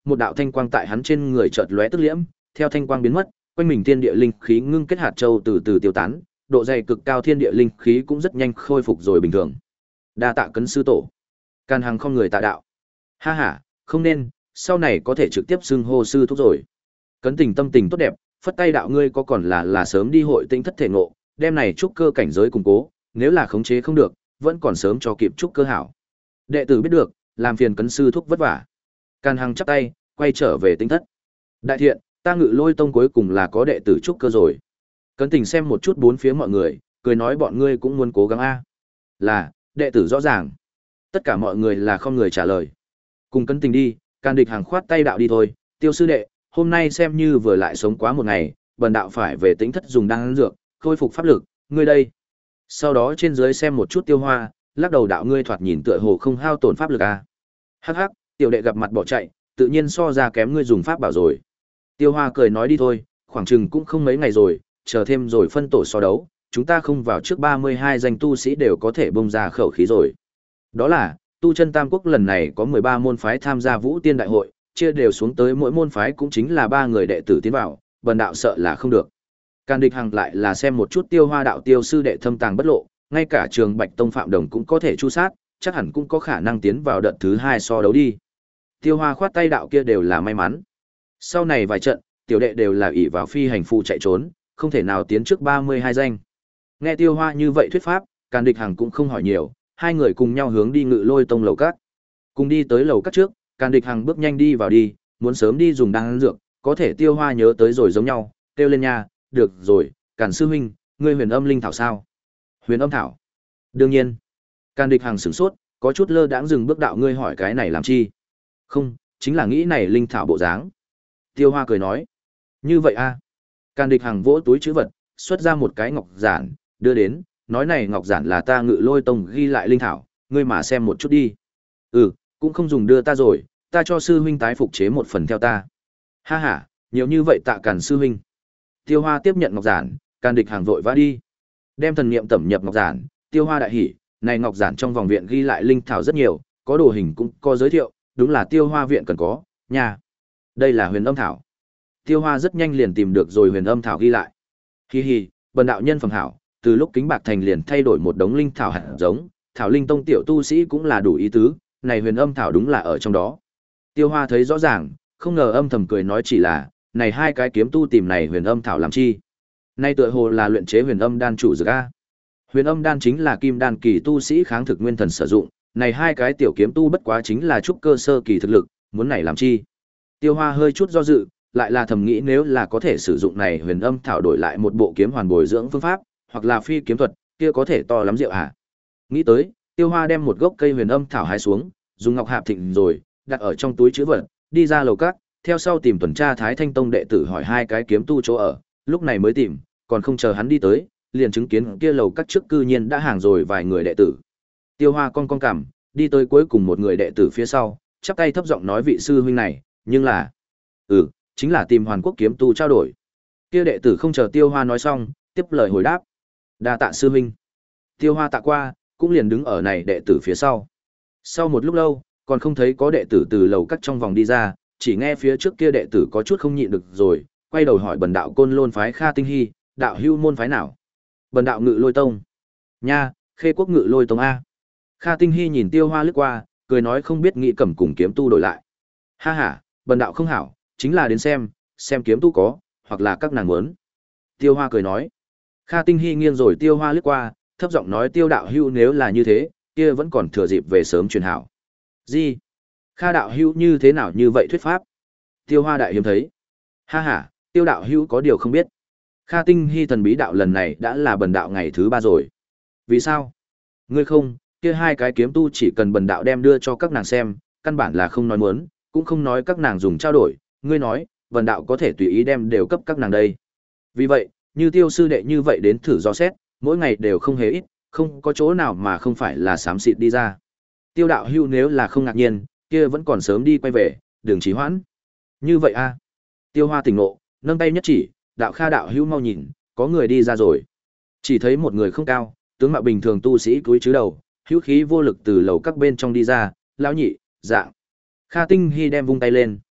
một đạo thanh quang tại hắn trên người chợt lóe tức liễm, theo thanh quang biến mất, quanh mình thiên địa linh khí ngưng kết hạt châu từ từ tiêu tán, độ dày cực cao thiên địa linh khí cũng rất nhanh khôi phục rồi bình thường. Đa tạ Cấn sư tổ. Càn Hằng không người tạ đạo. Ha ha, không nên, sau này có thể trực tiếp xưng hô sư thúc rồi. Cấn Tình tâm tình tốt đẹp, phất tay đạo ngươi có còn là là sớm đi hội tinh thất thể ngộ, đem này trúc cơ cảnh giới củng cố, nếu là khống chế không được, vẫn còn sớm cho kịp trúc cơ hảo. Đệ tử biết được, làm phiền Cấn sư thúc vất vả. Càn Hằng chắp tay, quay trở về tinh thất. Đại thiện, ta Ngự Lôi tông cuối cùng là có đệ tử trúc cơ rồi. Cấn Tình xem một chút bốn phía mọi người, cười nói bọn ngươi cũng muốn cố gắng a. Là, đệ tử rõ ràng. Tất cả mọi người là không người trả lời. Cùng Cấn Tình đi, Càn Địch Hàng khoát tay đạo đi thôi, Tiêu sư đệ, hôm nay xem như vừa lại sống quá một ngày, bần đạo phải về tính thất dùng đan dược, khôi phục pháp lực, ngươi đây. Sau đó trên dưới xem một chút Tiêu Hoa, lắc đầu đạo ngươi thoạt nhìn tựa hồ không hao tổn pháp lực a. Hắc hắc, tiểu đệ gặp mặt bỏ chạy, tự nhiên so ra kém ngươi dùng pháp bảo rồi. Tiêu Hoa cười nói đi thôi, khoảng chừng cũng không mấy ngày rồi, chờ thêm rồi phân tổ so đấu, chúng ta không vào trước ba mươi hai danh tu sĩ đều có thể bông ra khẩu khí rồi. Đó là, tu chân Tam Quốc lần này có mười ba môn phái tham gia Vũ Tiên Đại hội, chia đều xuống tới mỗi môn phái cũng chính là ba người đệ tử tiến vào, bần đạo sợ là không được. Càn Địch Hằng lại là xem một chút Tiêu Hoa đạo Tiêu sư đệ thâm tàng bất lộ, ngay cả Trường Bạch Tông Phạm Đồng cũng có thể chu sát, chắc hẳn cũng có khả năng tiến vào đợt thứ hai so đấu đi. Tiêu Hoa khoát tay đạo kia đều là may mắn. Sau này vài trận, tiểu đệ đều là ỷ vào phi hành phù chạy trốn, không thể nào tiến trước ba mươi hai danh. Nghe Tiêu Hoa như vậy thuyết pháp, Càn Địch Hằng cũng không hỏi nhiều, hai người cùng nhau hướng đi Ngự Lôi tông lầu các. Cùng đi tới lầu các trước, Càn Địch Hằng bước nhanh đi vào đi, muốn sớm đi dùng đan dược, có thể Tiêu Hoa nhớ tới rồi giống nhau, kêu lên nha, được rồi, Càn sư huynh, ngươi huyền âm linh thảo sao? Huyền âm thảo? Đương nhiên. Càn Địch Hằng sửng sốt, có chút lơ đãng dừng bước đạo ngươi hỏi cái này làm chi? Không, chính là nghĩ này linh thảo bộ dáng. Tiêu Hoa cười nói, như vậy a? Càn Địch Hằng vỗ túi trữ vật, xuất ra một cái ngọc giản, đưa đến, nói này ngọc giản là ta Ngự Lôi tông ghi lại linh thảo, ngươi mà xem một chút đi. Ừ, cũng không dùng đưa ta rồi, ta cho sư huynh tái phục chế một phần theo ta. Ha ha, nhiều như vậy tạ Càn sư huynh. Tiêu Hoa tiếp nhận ngọc giản, Càn Địch Hằng vội vã đi. Đem thần niệm tẩm nhập ngọc giản, Tiêu Hoa đại hỉ, này ngọc giản trong vòng viện ghi lại linh thảo rất nhiều, có đồ hình cũng có giới thiệu, đúng là Tiêu Hoa viện cần có, nha. Đây là huyền âm thảo. Tiêu Hoa rất nhanh liền tìm được rồi huyền âm thảo ghi lại. Hi hi, bần đạo nhân phẩm hảo, từ lúc Kính Bạc Thành liền thay đổi một đống linh thảo hạt giống, Thảo Linh tông tiểu tu sĩ cũng là đủ ý tứ, này huyền âm thảo đúng là ở trong đó. Tiêu Hoa thấy rõ ràng, không ngờ âm thầm cười nói chỉ là, này hai cái kiếm tu tìm này huyền âm thảo làm chi? Nay tựa hồ là luyện chế huyền âm đan chủ dược a. Huyền âm đan chính là kim đan kỳ tu sĩ kháng thực nguyên thần sử dụng, này hai cái tiểu kiếm tu bất quá chính là trúc cơ sơ kỳ thực lực, muốn này làm chi? Tiêu Hoa hơi chút do dự, lại là thầm nghĩ nếu là có thể sử dụng này huyền âm thảo đổi lại một bộ kiếm hoàn bồi dưỡng phương pháp, hoặc là phi kiếm thuật, kia có thể to lắm rượu hả? Nghĩ tới, Tiêu Hoa đem một gốc cây huyền âm thảo hái xuống, dùng ngọc hạp thịnh rồi, đặt ở trong túi trữ vật, đi ra lầu các, theo sau tìm tuần tra Thái Thanh tông đệ tử hỏi hai cái kiếm tu chỗ ở, lúc này mới tìm, còn không chờ hắn đi tới, liền chứng kiến kia lầu các trước cư nhiên đã hàng rồi vài người đệ tử. Tiêu Hoa cong cong cằm, đi tới cuối cùng một người đệ tử phía sau, chắp tay thấp giọng nói vị sư huynh này, nhưng là, ừ, chính là tìm Hoàn Quốc kiếm tu trao đổi. Kia đệ tử không chờ Tiêu Hoa nói xong, tiếp lời hồi đáp, đa tạ sư huynh. Tiêu Hoa tạ qua, cũng liền đứng ở này đệ tử phía sau. Sau một lúc lâu, còn không thấy có đệ tử từ lầu cắt trong vòng đi ra, chỉ nghe phía trước kia đệ tử có chút không nhịn được rồi, quay đầu hỏi bần đạo Côn Lôn phái Kha Tinh Hy, đạo hưu môn phái nào? Bần đạo Ngự Lôi tông. Nha, Khê Quốc Ngự Lôi tông a. Kha Tinh Hy nhìn Tiêu Hoa lướt qua, cười nói không biết nghĩ cầm cùng kiếm tu đổi lại. Ha ha, bần đạo không hảo, chính là đến xem, xem kiếm tu có, hoặc là các nàng muốn. Tiêu Hoa cười nói. Kha Tinh Hy nghiêng rồi Tiêu Hoa lướt qua, thấp giọng nói Tiêu đạo hưu nếu là như thế, kia vẫn còn thừa dịp về sớm truyền hảo. Gì? Kha đạo hưu như thế nào như vậy thuyết pháp? Tiêu Hoa đại hiếm thấy. Ha ha, Tiêu đạo hưu có điều không biết. Kha Tinh Hy thần bí đạo lần này đã là bần đạo ngày thứ ba rồi. Vì sao? Ngươi không, kia hai cái kiếm tu chỉ cần bần đạo đem đưa cho các nàng xem, căn bản là không nói muốn, cũng không nói các nàng dùng trao đổi, ngươi nói, bần đạo có thể tùy ý đem đều cấp các nàng đây. Vì vậy, như Tiêu sư đệ như vậy đến thử dò xét, mỗi ngày đều không hề ít, không có chỗ nào mà không phải là xám xịt đi ra. Tiêu đạo hưu nếu là không ngạc nhiên, kia vẫn còn sớm đi quay về, đừng trì hoãn. Như vậy a. Tiêu Hoa tỉnh ngộ, nâng tay nhất chỉ, đạo Kha đạo hưu mau nhìn, có người đi ra rồi. Chỉ thấy một người không cao, tướng mạo bình thường tu sĩ cúi chứ đầu, hữu khí vô lực từ lầu các bên trong đi ra, lão nhị, dạng. Kha Tinh Hy đem vung tay lên,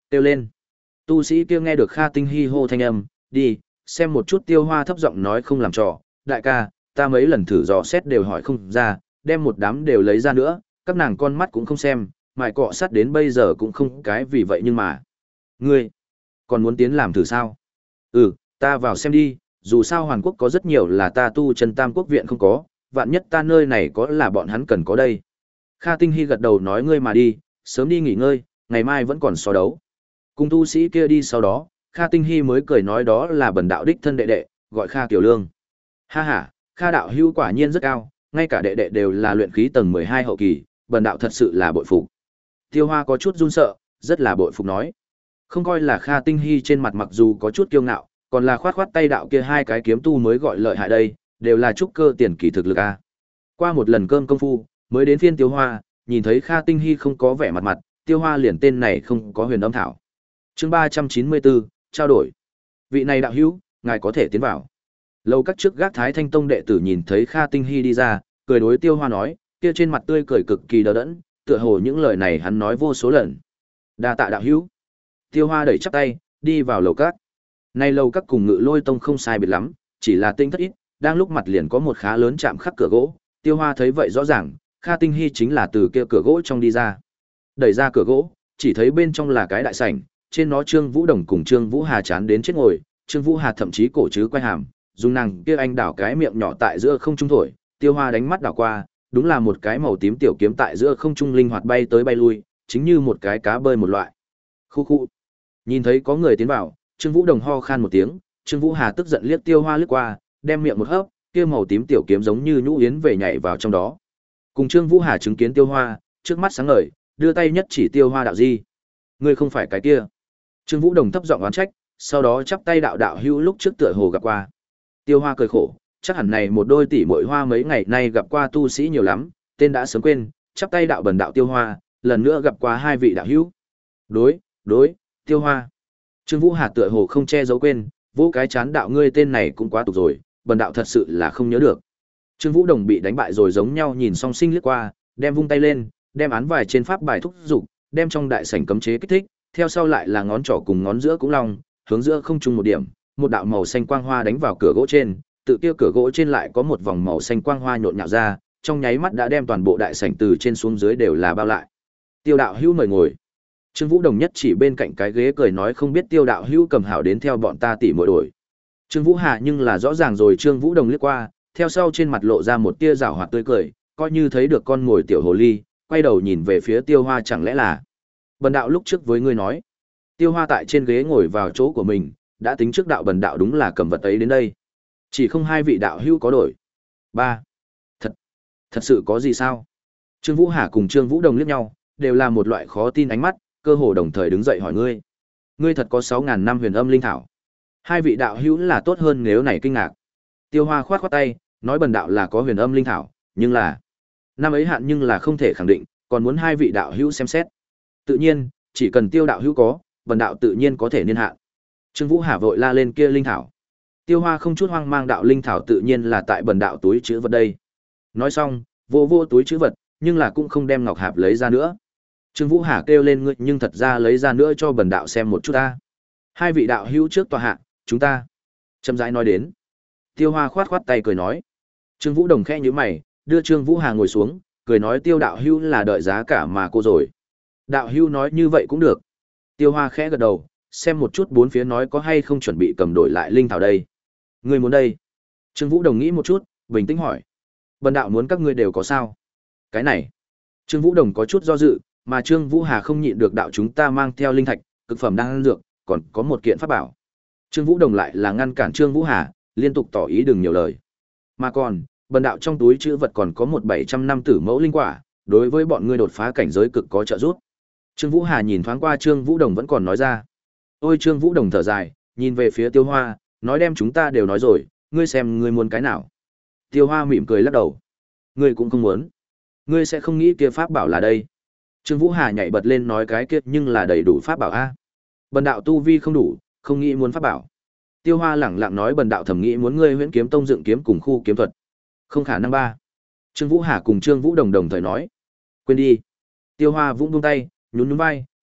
kêu lên. Tu sĩ kia nghe được Kha Tinh Hy hô thanh âm, đi, xem một chút. Tiêu Hoa thấp giọng nói không làm trò, đại ca, ta mấy lần thử dò xét đều hỏi không ra, đem một đám đều lấy ra nữa, các nàng con mắt cũng không xem, mài cọ sát đến bây giờ cũng không cái vì vậy nhưng mà. Ngươi, còn muốn tiến làm thử sao? Ừ, ta vào xem đi, dù sao Hoàn Quốc có rất nhiều là ta tu chân Tam Quốc viện không có, vạn nhất ta nơi này có là bọn hắn cần có đây. Kha Tinh Hy gật đầu nói ngươi mà đi, sớm đi nghỉ ngơi, ngày mai vẫn còn so đấu. Cùng tu sĩ kia đi sau đó, Kha Tinh Hy mới cười nói đó là bần đạo đích thân đệ đệ, gọi Kha Kiều Lương. Ha ha, Kha đạo hữu quả nhiên rất cao, ngay cả đệ đệ đều là luyện khí tầng mười hai hậu kỳ, bần đạo thật sự là bội phục. Tiêu Hoa có chút run sợ, rất là bội phục nói. Không coi là Kha Tinh Hy trên mặt mặc dù có chút kiêu ngạo, còn là khoát khoát tay đạo kia hai cái kiếm tu mới gọi lợi hại đây, đều là trúc cơ tiền kỳ thực lực a. Qua một lần cơm công phu, mới đến phiên Tiêu Hoa, nhìn thấy Kha Tinh Hy không có vẻ mặt mặt, Tiêu Hoa liền tên này không có huyền âm thảo. Chương ba trăm chín mươi bốn, trao đổi. Vị này đạo hữu, ngài có thể tiến vào. Lâu các trước gác Thái Thanh Tông đệ tử nhìn thấy Kha Tinh Hy đi ra, cười đối Tiêu Hoa nói, kia trên mặt tươi cười cực kỳ đờ đẫn, tựa hồ những lời này hắn nói vô số lần. Đa tạ đạo hữu. Tiêu Hoa đẩy chắp tay, đi vào lầu các. Nay lầu các cùng Ngự Lôi Tông không sai biệt lắm, chỉ là tinh thất ít, đang lúc mặt liền có một khá lớn chạm khắc cửa gỗ. Tiêu Hoa thấy vậy rõ ràng, Kha Tinh Hy chính là từ kia cửa gỗ trong đi ra. Đẩy ra cửa gỗ, chỉ thấy bên trong là cái đại sảnh, trên nó Trương Vũ Đồng cùng Trương Vũ Hà chán đến chết ngồi, Trương Vũ Hà thậm chí cổ chứ quay hàm, dùng nàng kia anh đảo cái miệng nhỏ tại giữa không trung thổi. Tiêu Hoa đánh mắt đảo qua, đúng là một cái màu tím tiểu kiếm tại giữa không trung linh hoạt bay tới bay lui, chính như một cái cá bơi một loại. Khu khu. Nhìn thấy có người tiến vào, Trương Vũ Đồng ho khan một tiếng, Trương Vũ Hà tức giận liếc Tiêu Hoa lướt qua, đem miệng một hớp, kia màu tím tiểu kiếm giống như nhũ yến về nhảy vào trong đó. Cùng Trương Vũ Hà chứng kiến Tiêu Hoa, trước mắt sáng ngời, đưa tay nhất chỉ Tiêu Hoa đạo di. Ngươi không phải cái kia. Trương Vũ Đồng thấp giọng oán trách, sau đó chắp tay đạo đạo hữu lúc trước tựa hồ gặp qua. Tiêu Hoa cười khổ, chắc hẳn này một đôi tỷ muội hoa mấy ngày nay gặp qua tu sĩ nhiều lắm, tên đã sớm quên, chắp tay đạo bần đạo Tiêu Hoa, lần nữa gặp qua hai vị đạo hữu. Đối, đối, Tiêu Hoa. Trương Vũ Hà tựa hồ không che giấu quên, vỗ cái chán đạo ngươi tên này cũng quá tục rồi, bần đạo thật sự là không nhớ được. Trương Vũ Đồng bị đánh bại rồi giống nhau nhìn song sinh liếc qua, đem vung tay lên, đem án vải trên pháp bài thúc dục, đem trong đại sảnh cấm chế kích thích, theo sau lại là ngón trỏ cùng ngón giữa cũng long, hướng giữa không trung một điểm, một đạo màu xanh quang hoa đánh vào cửa gỗ trên, tự kia cửa gỗ trên lại có một vòng màu xanh quang hoa nhộn nhạo ra, trong nháy mắt đã đem toàn bộ đại sảnh từ trên xuống dưới đều là bao lại. Tiêu đạo hữu mời ngồi. Trương Vũ Đồng nhất chỉ bên cạnh cái ghế cười nói không biết Tiêu đạo hữu cầm hảo đến theo bọn ta tỉ muội đổi. Trương Vũ Hà nhưng là rõ ràng rồi Trương Vũ Đồng liếc qua, theo sau trên mặt lộ ra một tia giảo hoạt tươi cười, coi như thấy được con ngồi tiểu hồ ly, quay đầu nhìn về phía Tiêu Hoa chẳng lẽ là bần đạo lúc trước với ngươi nói. Tiêu Hoa tại trên ghế ngồi vào chỗ của mình, đã tính trước đạo bần đạo đúng là cầm vật ấy đến đây. Chỉ không hai vị đạo hữu có đổi. Ba. Thật, thật sự có gì sao? Trương Vũ Hà cùng Trương Vũ Đồng liếc nhau, đều là một loại khó tin ánh mắt, cơ hồ đồng thời đứng dậy hỏi ngươi. Ngươi thật có sáu ngàn năm huyền âm linh thảo. Hai vị đạo hữu là tốt hơn nếu này kinh ngạc. Tiêu Hoa khoát khoát tay, nói bần đạo là có huyền âm linh thảo, nhưng là năm ấy hạn nhưng là không thể khẳng định, còn muốn hai vị đạo hữu xem xét. Tự nhiên, chỉ cần Tiêu đạo hữu có, bần đạo tự nhiên có thể niên hạn. Trương Vũ Hà vội la lên kia linh thảo. Tiêu Hoa không chút hoang mang đạo linh thảo tự nhiên là tại bần đạo túi trữ vật đây. Nói xong, vô vô túi trữ vật, nhưng là cũng không đem ngọc hạp lấy ra nữa. Trương Vũ Hà kêu lên ngươi nhưng thật ra lấy ra nữa cho bần đạo xem một chút ta. Hai vị đạo hữu trước tòa hạ, chúng ta. Chậm rãi nói đến. Tiêu Hoa khoát khoát tay cười nói. Trương Vũ Đồng khẽ nhíu mày, đưa Trương Vũ Hà ngồi xuống, cười nói Tiêu đạo hữu là đợi giá cả mà cô rồi. Đạo hữu nói như vậy cũng được. Tiêu Hoa khẽ gật đầu, xem một chút bốn phía nói có hay không chuẩn bị cầm đổi lại linh thảo đây. Ngươi muốn đây? Trương Vũ Đồng nghĩ một chút, bình tĩnh hỏi. Bần đạo muốn các ngươi đều có sao? Cái này. Trương Vũ Đồng có chút do dự, mà Trương Vũ Hà không nhịn được đạo chúng ta mang theo linh thạch, cực phẩm đang ăn dược, còn có một kiện pháp bảo. Trương Vũ Đồng lại là ngăn cản Trương Vũ Hà, liên tục tỏ ý đừng nhiều lời. Mà còn, bần đạo trong túi trữ vật còn có một bảy trăm năm tử mẫu linh quả, đối với bọn ngươi đột phá cảnh giới cực có trợ giúp. Trương Vũ Hà nhìn thoáng qua Trương Vũ Đồng vẫn còn nói ra. Ôi Trương Vũ Đồng thở dài, nhìn về phía Tiêu Hoa, nói đem chúng ta đều nói rồi, ngươi xem ngươi muốn cái nào. Tiêu Hoa mỉm cười lắc đầu. Ngươi cũng không muốn. Ngươi sẽ không nghĩ kia pháp bảo là đây. Trương Vũ Hà nhảy bật lên nói cái kia nhưng là đầy đủ pháp bảo a. Bần đạo tu vi không đủ, không nghĩ muốn pháp bảo. Tiêu Hoa lẳng lặng nói bần đạo thầm nghĩ muốn ngươi Huyễn Kiếm Tông dựng kiếm cùng khu kiếm thuật. Không khả năng ba. Trương Vũ Hà cùng Trương Vũ Đồng đồng thời nói. Quên đi. Tiêu Hoa vung vung tay, nhún nhún vai,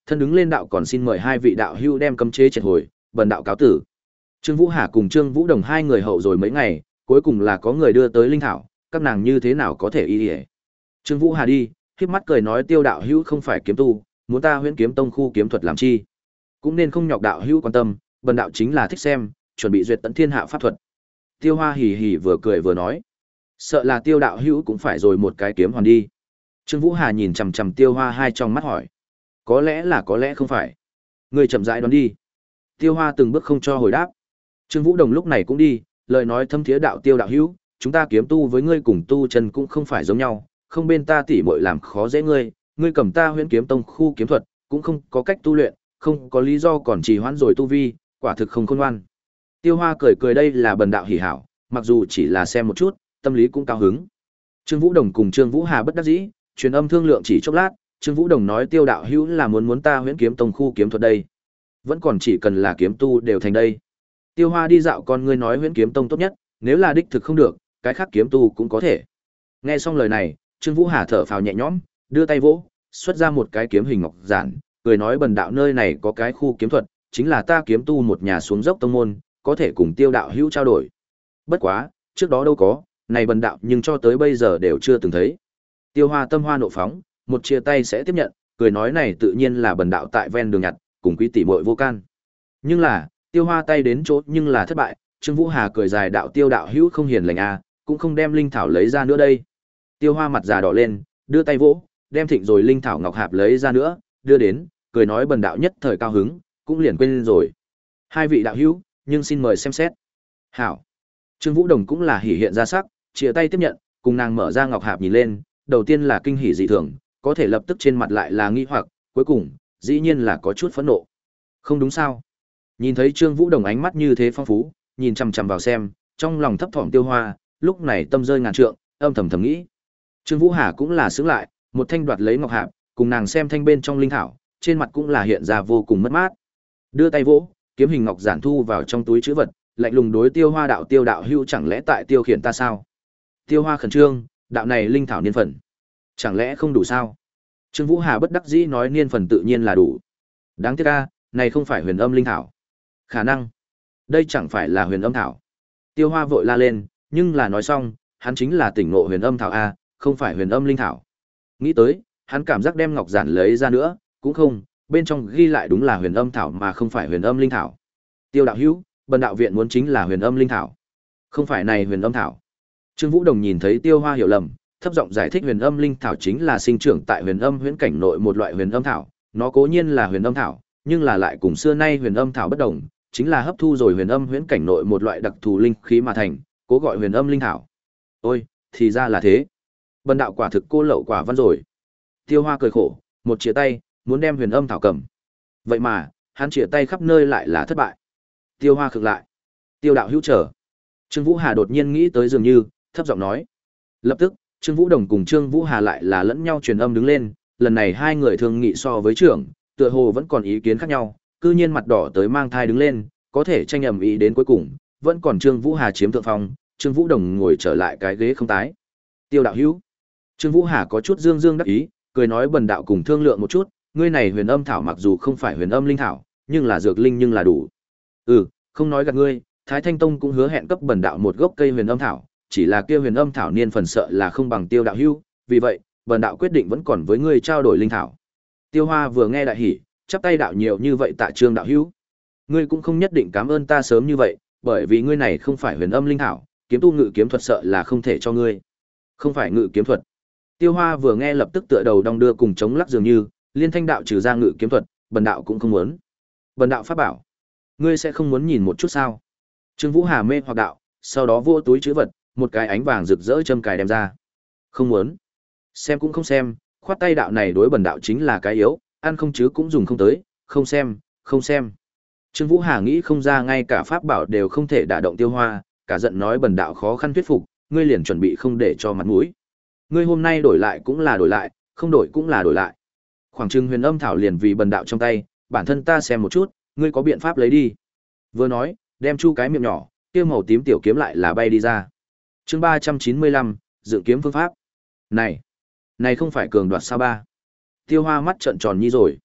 Thân đứng lên đạo còn xin mời hai vị đạo hữu đem cấm chế triệt hồi, bần đạo cáo tử. Trương Vũ Hà cùng Trương Vũ Đồng hai người hậu rồi mấy ngày, cuối cùng là có người đưa tới linh thảo, các nàng như thế nào có thể y y. Trương Vũ Hà đi, khép mắt cười nói Tiêu đạo hữu không phải kiếm tu, muốn ta Huyễn Kiếm Tông khu kiếm thuật làm chi? Cũng nên không nhọc đạo hữu quan tâm, bần đạo chính là thích xem, chuẩn bị duyệt tận thiên hạ pháp thuật. Tiêu Hoa hì hì vừa cười vừa nói, sợ là Tiêu đạo hữu cũng phải rồi một cái kiếm hoàn đi. Trương Vũ Hà nhìn chằm chằm Tiêu Hoa hai trong mắt hỏi, có lẽ là có lẽ không phải. Ngươi chậm rãi đoán đi. Tiêu Hoa từng bước không cho hồi đáp. Trương Vũ Đồng lúc này cũng đi, lời nói thâm thiế đạo Tiêu đạo hữu, chúng ta kiếm tu với ngươi cùng tu chân cũng không phải giống nhau, không bên ta tỉ muội làm khó dễ ngươi, ngươi cầm ta Huyễn Kiếm Tông khu kiếm thuật, cũng không có cách tu luyện, không có lý do còn trì hoãn rồi tu vi, quả thực không khôn ngoan. Tiêu Hoa cười cười đây là bần đạo hỉ hảo, mặc dù chỉ là xem một chút, tâm lý cũng cao hứng. Trương Vũ Đồng cùng Trương Vũ Hà bất đắc dĩ, truyền âm thương lượng chỉ chốc lát, Trương Vũ Đồng nói Tiêu đạo hữu là muốn muốn ta Huyễn Kiếm Tông khu kiếm thuật đây, vẫn còn chỉ cần là kiếm tu đều thành đây. Tiêu Hoa đi dạo con ngươi nói Huyễn Kiếm Tông tốt nhất, nếu là đích thực không được, cái khác kiếm tu cũng có thể. Nghe xong lời này, Trương Vũ Hà thở phào nhẹ nhõm, đưa tay vỗ, xuất ra một cái kiếm hình ngọc giản, cười nói bần đạo nơi này có cái khu kiếm thuật, chính là ta kiếm tu một nhà xuống dốc tông môn, có thể cùng Tiêu đạo hữu trao đổi. Bất quá, trước đó đâu có, này bần đạo nhưng cho tới bây giờ đều chưa từng thấy. Tiêu Hoa tâm hoa nộ phóng, một chia tay sẽ tiếp nhận, cười nói này tự nhiên là bần đạo tại ven đường nhặt, cùng quý tỷ muội vô can. Nhưng là, Tiêu Hoa tay đến chỗ nhưng là thất bại, Trương Vũ Hà cười dài đạo Tiêu đạo hữu không hiền lành a, cũng không đem linh thảo lấy ra nữa đây. Tiêu Hoa mặt già đỏ lên, đưa tay vỗ, đem thịnh rồi linh thảo ngọc hạp lấy ra nữa, đưa đến, cười nói bần đạo nhất thời cao hứng, cũng liền quên rồi. Hai vị đạo hữu, nhưng xin mời xem xét. Hảo. Trương Vũ Đồng cũng là hỉ hiện ra sắc, chia tay tiếp nhận, cùng nàng mở ra ngọc hạp nhìn lên, đầu tiên là kinh hỉ dị thường, có thể lập tức trên mặt lại là nghi hoặc, cuối cùng, dĩ nhiên là có chút phẫn nộ. Không đúng sao? Nhìn thấy Trương Vũ Đồng ánh mắt như thế phong phú, nhìn chằm chằm vào xem, trong lòng thấp thỏm Tiêu Hoa, lúc này tâm rơi ngàn trượng, âm thầm thầm nghĩ. Trương Vũ Hà cũng là sướng lại, một thanh đoạt lấy ngọc hạp, cùng nàng xem thanh bên trong linh thảo, trên mặt cũng là hiện ra vô cùng mất mát. Đưa tay vỗ, kiếm hình ngọc giản thu vào trong túi trữ vật, lạnh lùng đối Tiêu Hoa đạo Tiêu đạo hữu chẳng lẽ tại tiêu khiển ta sao? Tiêu Hoa khẩn trương, đạo này linh thảo niên phần, chẳng lẽ không đủ sao? Trương Vũ Hà bất đắc dĩ nói niên phần tự nhiên là đủ. Đáng tiếc a, này không phải huyền âm linh thảo. Khả năng, đây chẳng phải là huyền âm thảo. Tiêu Hoa vội la lên, nhưng là nói xong, hắn chính là tỉnh ngộ huyền âm thảo a, không phải huyền âm linh thảo. Nghĩ tới, hắn cảm giác đem ngọc giản lấy ra nữa, cũng không, bên trong ghi lại đúng là huyền âm thảo mà không phải huyền âm linh thảo. Tiêu đạo hữu, bần đạo viện muốn chính là huyền âm linh thảo, không phải này huyền âm thảo. Trương Vũ Đồng nhìn thấy Tiêu Hoa hiểu lầm, thấp giọng giải thích huyền âm linh thảo chính là sinh trưởng tại huyền âm huyễn cảnh nội một loại huyền âm thảo, nó cố nhiên là huyền âm thảo, nhưng là lại cùng xưa nay huyền âm thảo bất đồng, chính là hấp thu rồi huyền âm huyễn cảnh nội một loại đặc thù linh khí mà thành, cố gọi huyền âm linh thảo. Ôi, thì ra là thế. Bần đạo quả thực cô lậu quả văn rồi. Tiêu Hoa cười khổ, một chia tay, muốn đem huyền âm thảo cầm. Vậy mà, hắn chia tay khắp nơi lại là thất bại. Tiêu Hoa khựng lại. Tiêu đạo hữu trở. Trương Vũ Hà đột nhiên nghĩ tới dường như, thấp giọng nói. Lập tức, Trương Vũ Đồng cùng Trương Vũ Hà lại là lẫn nhau truyền âm đứng lên, lần này hai người thương nghị so với trưởng, tựa hồ vẫn còn ý kiến khác nhau, cư nhiên mặt đỏ tới mang thai đứng lên, có thể tranh ầm ĩ đến cuối cùng, vẫn còn Trương Vũ Hà chiếm thượng phong, Trương Vũ Đồng ngồi trở lại cái ghế không tái. Tiêu đạo hữu. Trương Vũ Hà có chút dương dương đắc ý, cười nói bần đạo cùng thương lượng một chút, ngươi này huyền âm thảo mặc dù không phải huyền âm linh thảo, nhưng là dược linh nhưng là đủ. Ừ, không nói gạt ngươi, Thái Thanh Tông cũng hứa hẹn cấp bần đạo một gốc cây huyền âm thảo, chỉ là kia huyền âm thảo niên phần sợ là không bằng Tiêu đạo hữu, vì vậy, bần đạo quyết định vẫn còn với ngươi trao đổi linh thảo. Tiêu Hoa vừa nghe đại hỉ, chắp tay đạo nhiều như vậy tạ Trương đạo hữu. Ngươi cũng không nhất định cảm ơn ta sớm như vậy, bởi vì ngươi này không phải huyền âm linh thảo, kiếm tu ngự kiếm thuật sợ là không thể cho ngươi. Không phải ngự kiếm thuật. Tiêu Hoa vừa nghe lập tức tựa đầu đong đưa cùng chống lắc dường như, liên thanh đạo trừ ra ngự kiếm thuật, bần đạo cũng không muốn. Bần đạo pháp bảo, ngươi sẽ không muốn nhìn một chút sao? Trương Vũ Hà mê hoặc đạo, sau đó vô túi trữ vật, một cái ánh vàng rực rỡ châm cài đem ra. Không muốn. Xem cũng không xem, khoát tay đạo này đối bần đạo chính là cái yếu, ăn không chứ cũng dùng không tới, không xem, không xem. Trương Vũ Hà nghĩ không ra ngay cả pháp bảo đều không thể đả động Tiêu Hoa, cả giận nói bần đạo khó khăn thuyết phục, ngươi liền chuẩn bị không để cho mặt mũi. Ngươi hôm nay đổi lại cũng là đổi lại, không đổi cũng là đổi lại. Khoảng trừng huyền âm thảo liền vì bần đạo trong tay, bản thân ta xem một chút, ngươi có biện pháp lấy đi. Vừa nói, đem chu cái miệng nhỏ, kia màu tím tiểu kiếm lại là bay đi ra. Chương ba trăm chín mươi lăm, dự kiếm phương pháp. Này, này không phải cường đoạt sao ba? Tiêu Hoa mắt trợn tròn nhi rồi.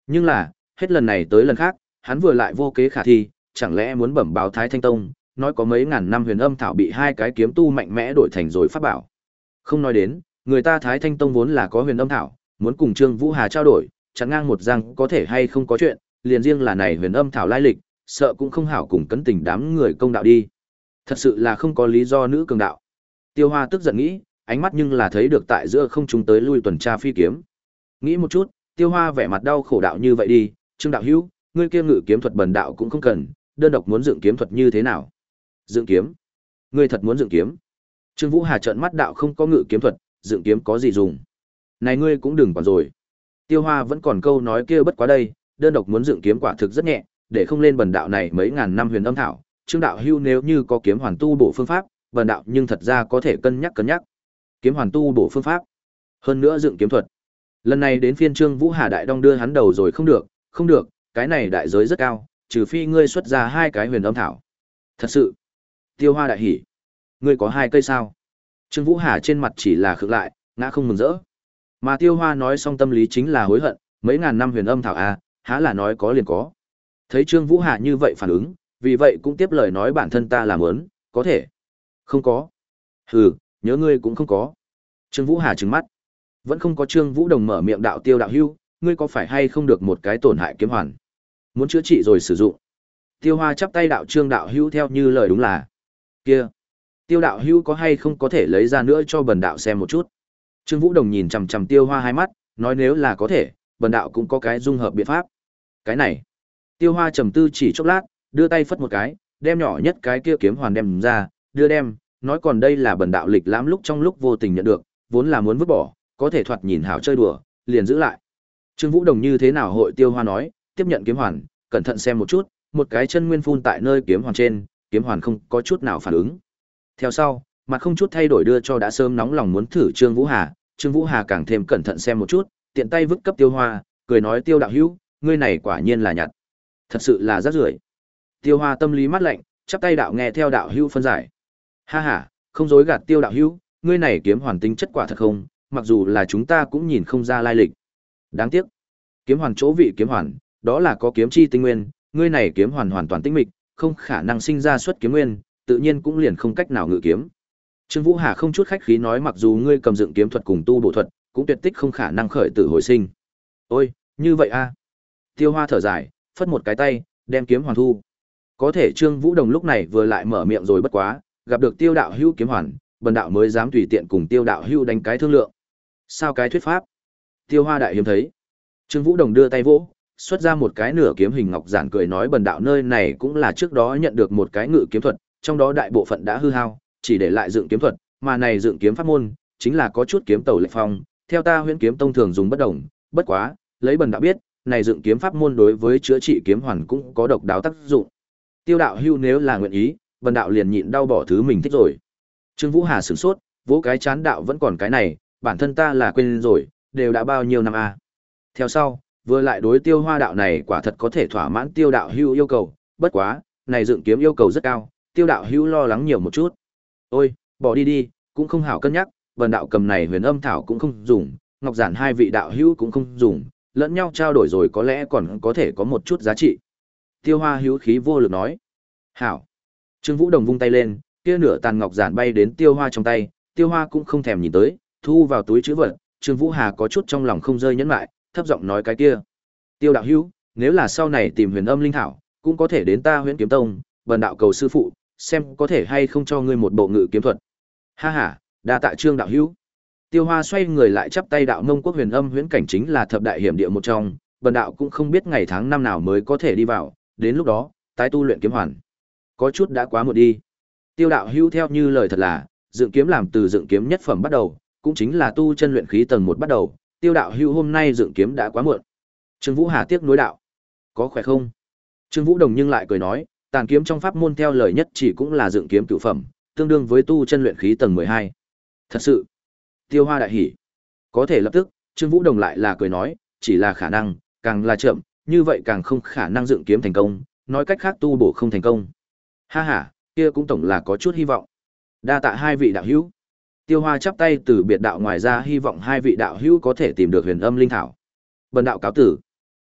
Nhưng là, hết lần này tới lần khác, hắn vừa lại vô kế khả thi, chẳng lẽ muốn bẩm báo Thái Thanh Tông, nói có mấy ngàn năm huyền âm thảo bị hai cái kiếm tu mạnh mẽ đổi thành rồi pháp bảo. Không nói đến, người ta Thái Thanh Tông vốn là có huyền âm thảo, muốn cùng Trương Vũ Hà trao đổi, chẳng ngang một răng có thể hay không có chuyện, liền riêng là này huyền âm thảo lai lịch, sợ cũng không hảo cùng cấn tình đám người công đạo đi. Thật sự là không có lý do nữ cường đạo. Tiêu Hoa tức giận nghĩ, ánh mắt nhưng là thấy được tại giữa không trung tới lui tuần tra phi kiếm. Nghĩ một chút, Tiêu Hoa vẻ mặt đau khổ đạo như vậy đi, Trương đạo hữu, ngươi kia ngự kiếm thuật bần đạo cũng không cần, đơn độc muốn dựng kiếm thuật như thế nào? Dựng kiếm? Ngươi thật muốn dựng kiếm? Trương Vũ Hà trợn mắt đạo không có ngự kiếm thuật, dựng kiếm có gì dùng? Này ngươi cũng đừng quản rồi. Tiêu Hoa vẫn còn câu nói kia bất quá đây, đơn độc muốn dựng kiếm quả thực rất nhẹ, để không lên bần đạo này mấy ngàn năm huyền âm thảo, Trương đạo hữu nếu như có kiếm hoàn tu bổ phương pháp, bần đạo nhưng thật ra có thể cân nhắc cân nhắc. Kiếm hoàn tu bổ phương pháp, hơn nữa dựng kiếm thuật. Lần này đến phiên Trương Vũ Hà đại đong đưa hắn đầu rồi không được, không được, cái này đại giới rất cao, trừ phi ngươi xuất ra hai cái huyền âm thảo. Thật sự? Tiêu Hoa đại hỉ. Ngươi có hai cây sao? Trương Vũ Hà trên mặt chỉ là khựng lại, ngã không mừng rỡ. Mà Tiêu Hoa nói xong tâm lý chính là hối hận, mấy ngàn năm huyền âm thảo à, há là nói có liền có. Thấy Trương Vũ Hà như vậy phản ứng, vì vậy cũng tiếp lời nói bản thân ta làm muốn, có thể. Không có. Hừ, nhớ ngươi cũng không có. Trương Vũ Hà trừng mắt. Vẫn không có Trương Vũ Đồng mở miệng đạo Tiêu đạo hưu, ngươi có phải hay không được một cái tổn hại kiếm hoàn? Muốn chữa trị rồi sử dụng. Tiêu Hoa chắp tay đạo Trương đạo hưu theo như lời đúng là. Kia, Tiêu đạo hưu có hay không có thể lấy ra nữa cho bần đạo xem một chút. Trương Vũ Đồng nhìn chằm chằm Tiêu Hoa hai mắt, nói nếu là có thể, bần đạo cũng có cái dung hợp biện pháp. Cái này. Tiêu Hoa trầm tư chỉ chốc lát, đưa tay phất một cái, đem nhỏ nhất cái kia kiếm hoàn đem ra, đưa đem, nói còn đây là bần đạo lịch lãm lúc trong lúc vô tình nhận được, vốn là muốn vứt bỏ, có thể thoạt nhìn hảo chơi đùa, liền giữ lại. Trương Vũ Đồng như thế nào hội Tiêu Hoa nói, tiếp nhận kiếm hoàn, cẩn thận xem một chút, một cái chân nguyên phun tại nơi kiếm hoàn trên, kiếm hoàn không có chút nào phản ứng. Theo sau, mặt không chút thay đổi đưa cho đã sớm nóng lòng muốn thử Trương Vũ Hà, Trương Vũ Hà càng thêm cẩn thận xem một chút, tiện tay vứt cấp Tiêu Hoa, cười nói Tiêu đạo hữu, ngươi này quả nhiên là nhặt. Thật sự là rác rưởi. Tiêu Hoa tâm lý mát lạnh, chắp tay đạo nghe theo đạo hữu phân giải. Ha ha, không dối gạt Tiêu đạo hữu, ngươi này kiếm hoàn tính chất quả thật không, mặc dù là chúng ta cũng nhìn không ra lai lịch. Đáng tiếc, kiếm hoàn chỗ vị kiếm hoàn, đó là có kiếm chi tinh nguyên, ngươi này kiếm hoàn hoàn toàn tinh mịch, không khả năng sinh ra xuất kiếm nguyên, tự nhiên cũng liền không cách nào ngự kiếm. Trương Vũ Hà không chút khách khí nói mặc dù ngươi cầm dựng kiếm thuật cùng tu bổ thuật, cũng tuyệt tích không khả năng khởi tử hồi sinh. Ôi, như vậy a? Tiêu Hoa thở dài, phất một cái tay, đem kiếm hoàn thu. Có thể Trương Vũ Đồng lúc này vừa lại mở miệng rồi bất quá, gặp được Tiêu đạo hữu kiếm hoàn, bần đạo mới dám tùy tiện cùng Tiêu đạo hữu đánh cái thương lượng. Sao cái thuyết pháp? Tiêu Hoa đại hiếm thấy. Trương Vũ Đồng đưa tay vỗ, xuất ra một cái nửa kiếm hình ngọc giản cười nói bần đạo nơi này cũng là trước đó nhận được một cái ngự kiếm thuật, trong đó đại bộ phận đã hư hao, chỉ để lại dựng kiếm thuật, mà này dựng kiếm pháp môn, chính là có chút kiếm tẩu lệ phong, theo ta Huyễn Kiếm Tông thường dùng bất đồng, bất quá, lấy bần đạo biết, này dựng kiếm pháp môn đối với chữa trị kiếm hoàn cũng có độc đáo tác dụng. Tiêu đạo hưu nếu là nguyện ý, bần đạo liền nhịn đau bỏ thứ mình thích rồi. Trương Vũ Hà sửng sốt, vỗ cái chán đạo vẫn còn cái này, bản thân ta là quên rồi, đều đã bao nhiêu năm a. À. Theo sau, vừa lại đối Tiêu Hoa đạo này quả thật có thể thỏa mãn Tiêu đạo hưu yêu cầu, bất quá, này dựng kiếm yêu cầu rất cao, Tiêu đạo hưu lo lắng nhiều một chút. Ôi, bỏ đi đi, cũng không hảo cân nhắc, bần đạo cầm này huyền âm thảo cũng không dùng, ngọc giản hai vị đạo hưu cũng không dùng, lẫn nhau trao đổi rồi có lẽ còn có thể có một chút giá trị. Tiêu Hoa hữu khí vô lực nói. Hảo. Trương Vũ Đồng vung tay lên, kia nửa tàn ngọc giản bay đến Tiêu Hoa trong tay, Tiêu Hoa cũng không thèm nhìn tới, thu vào túi trữ vật. Trương Vũ Hà có chút trong lòng không rơi nhẫn lại, thấp giọng nói cái kia. Tiêu đạo hữu, nếu là sau này tìm huyền âm linh thảo, cũng có thể đến ta Huyễn Kiếm Tông, bần đạo cầu sư phụ, xem có thể hay không cho ngươi một bộ ngự kiếm thuật. Ha ha, đa tạ Trương đạo hữu. Tiêu Hoa xoay người lại chắp tay đạo Mông Quốc huyền âm huyễn cảnh chính là thập đại hiểm địa một trong, bần đạo cũng không biết ngày tháng năm nào mới có thể đi vào, đến lúc đó, tái tu luyện kiếm hoàn. Có chút đã quá muộn đi. Tiêu đạo hữu theo như lời thật là, dựng kiếm làm từ dựng kiếm nhất phẩm bắt đầu, cũng chính là tu chân luyện khí tầng một bắt đầu, Tiêu đạo hữu hôm nay dựng kiếm đã quá muộn. Trương Vũ Hà tiếc nuối đạo, có khỏe không? Trương Vũ Đồng nhưng lại cười nói, tàn kiếm trong pháp môn theo lời nhất chỉ cũng là dựng kiếm cửu phẩm, tương đương với tu chân luyện khí tầng mười hai. Thật sự? Tiêu Hoa đại hỉ. Có thể lập tức, Trương Vũ Đồng lại là cười nói, chỉ là khả năng, càng là chậm, như vậy càng không khả năng dựng kiếm thành công, nói cách khác tu bổ không thành công. Ha ha, kia cũng tổng là có chút hy vọng. Đa tạ hai vị đạo hữu. Tiêu Hoa chắp tay từ biệt đạo ngoài ra hy vọng hai vị đạo hữu có thể tìm được huyền âm linh thảo. Bần đạo cáo tử.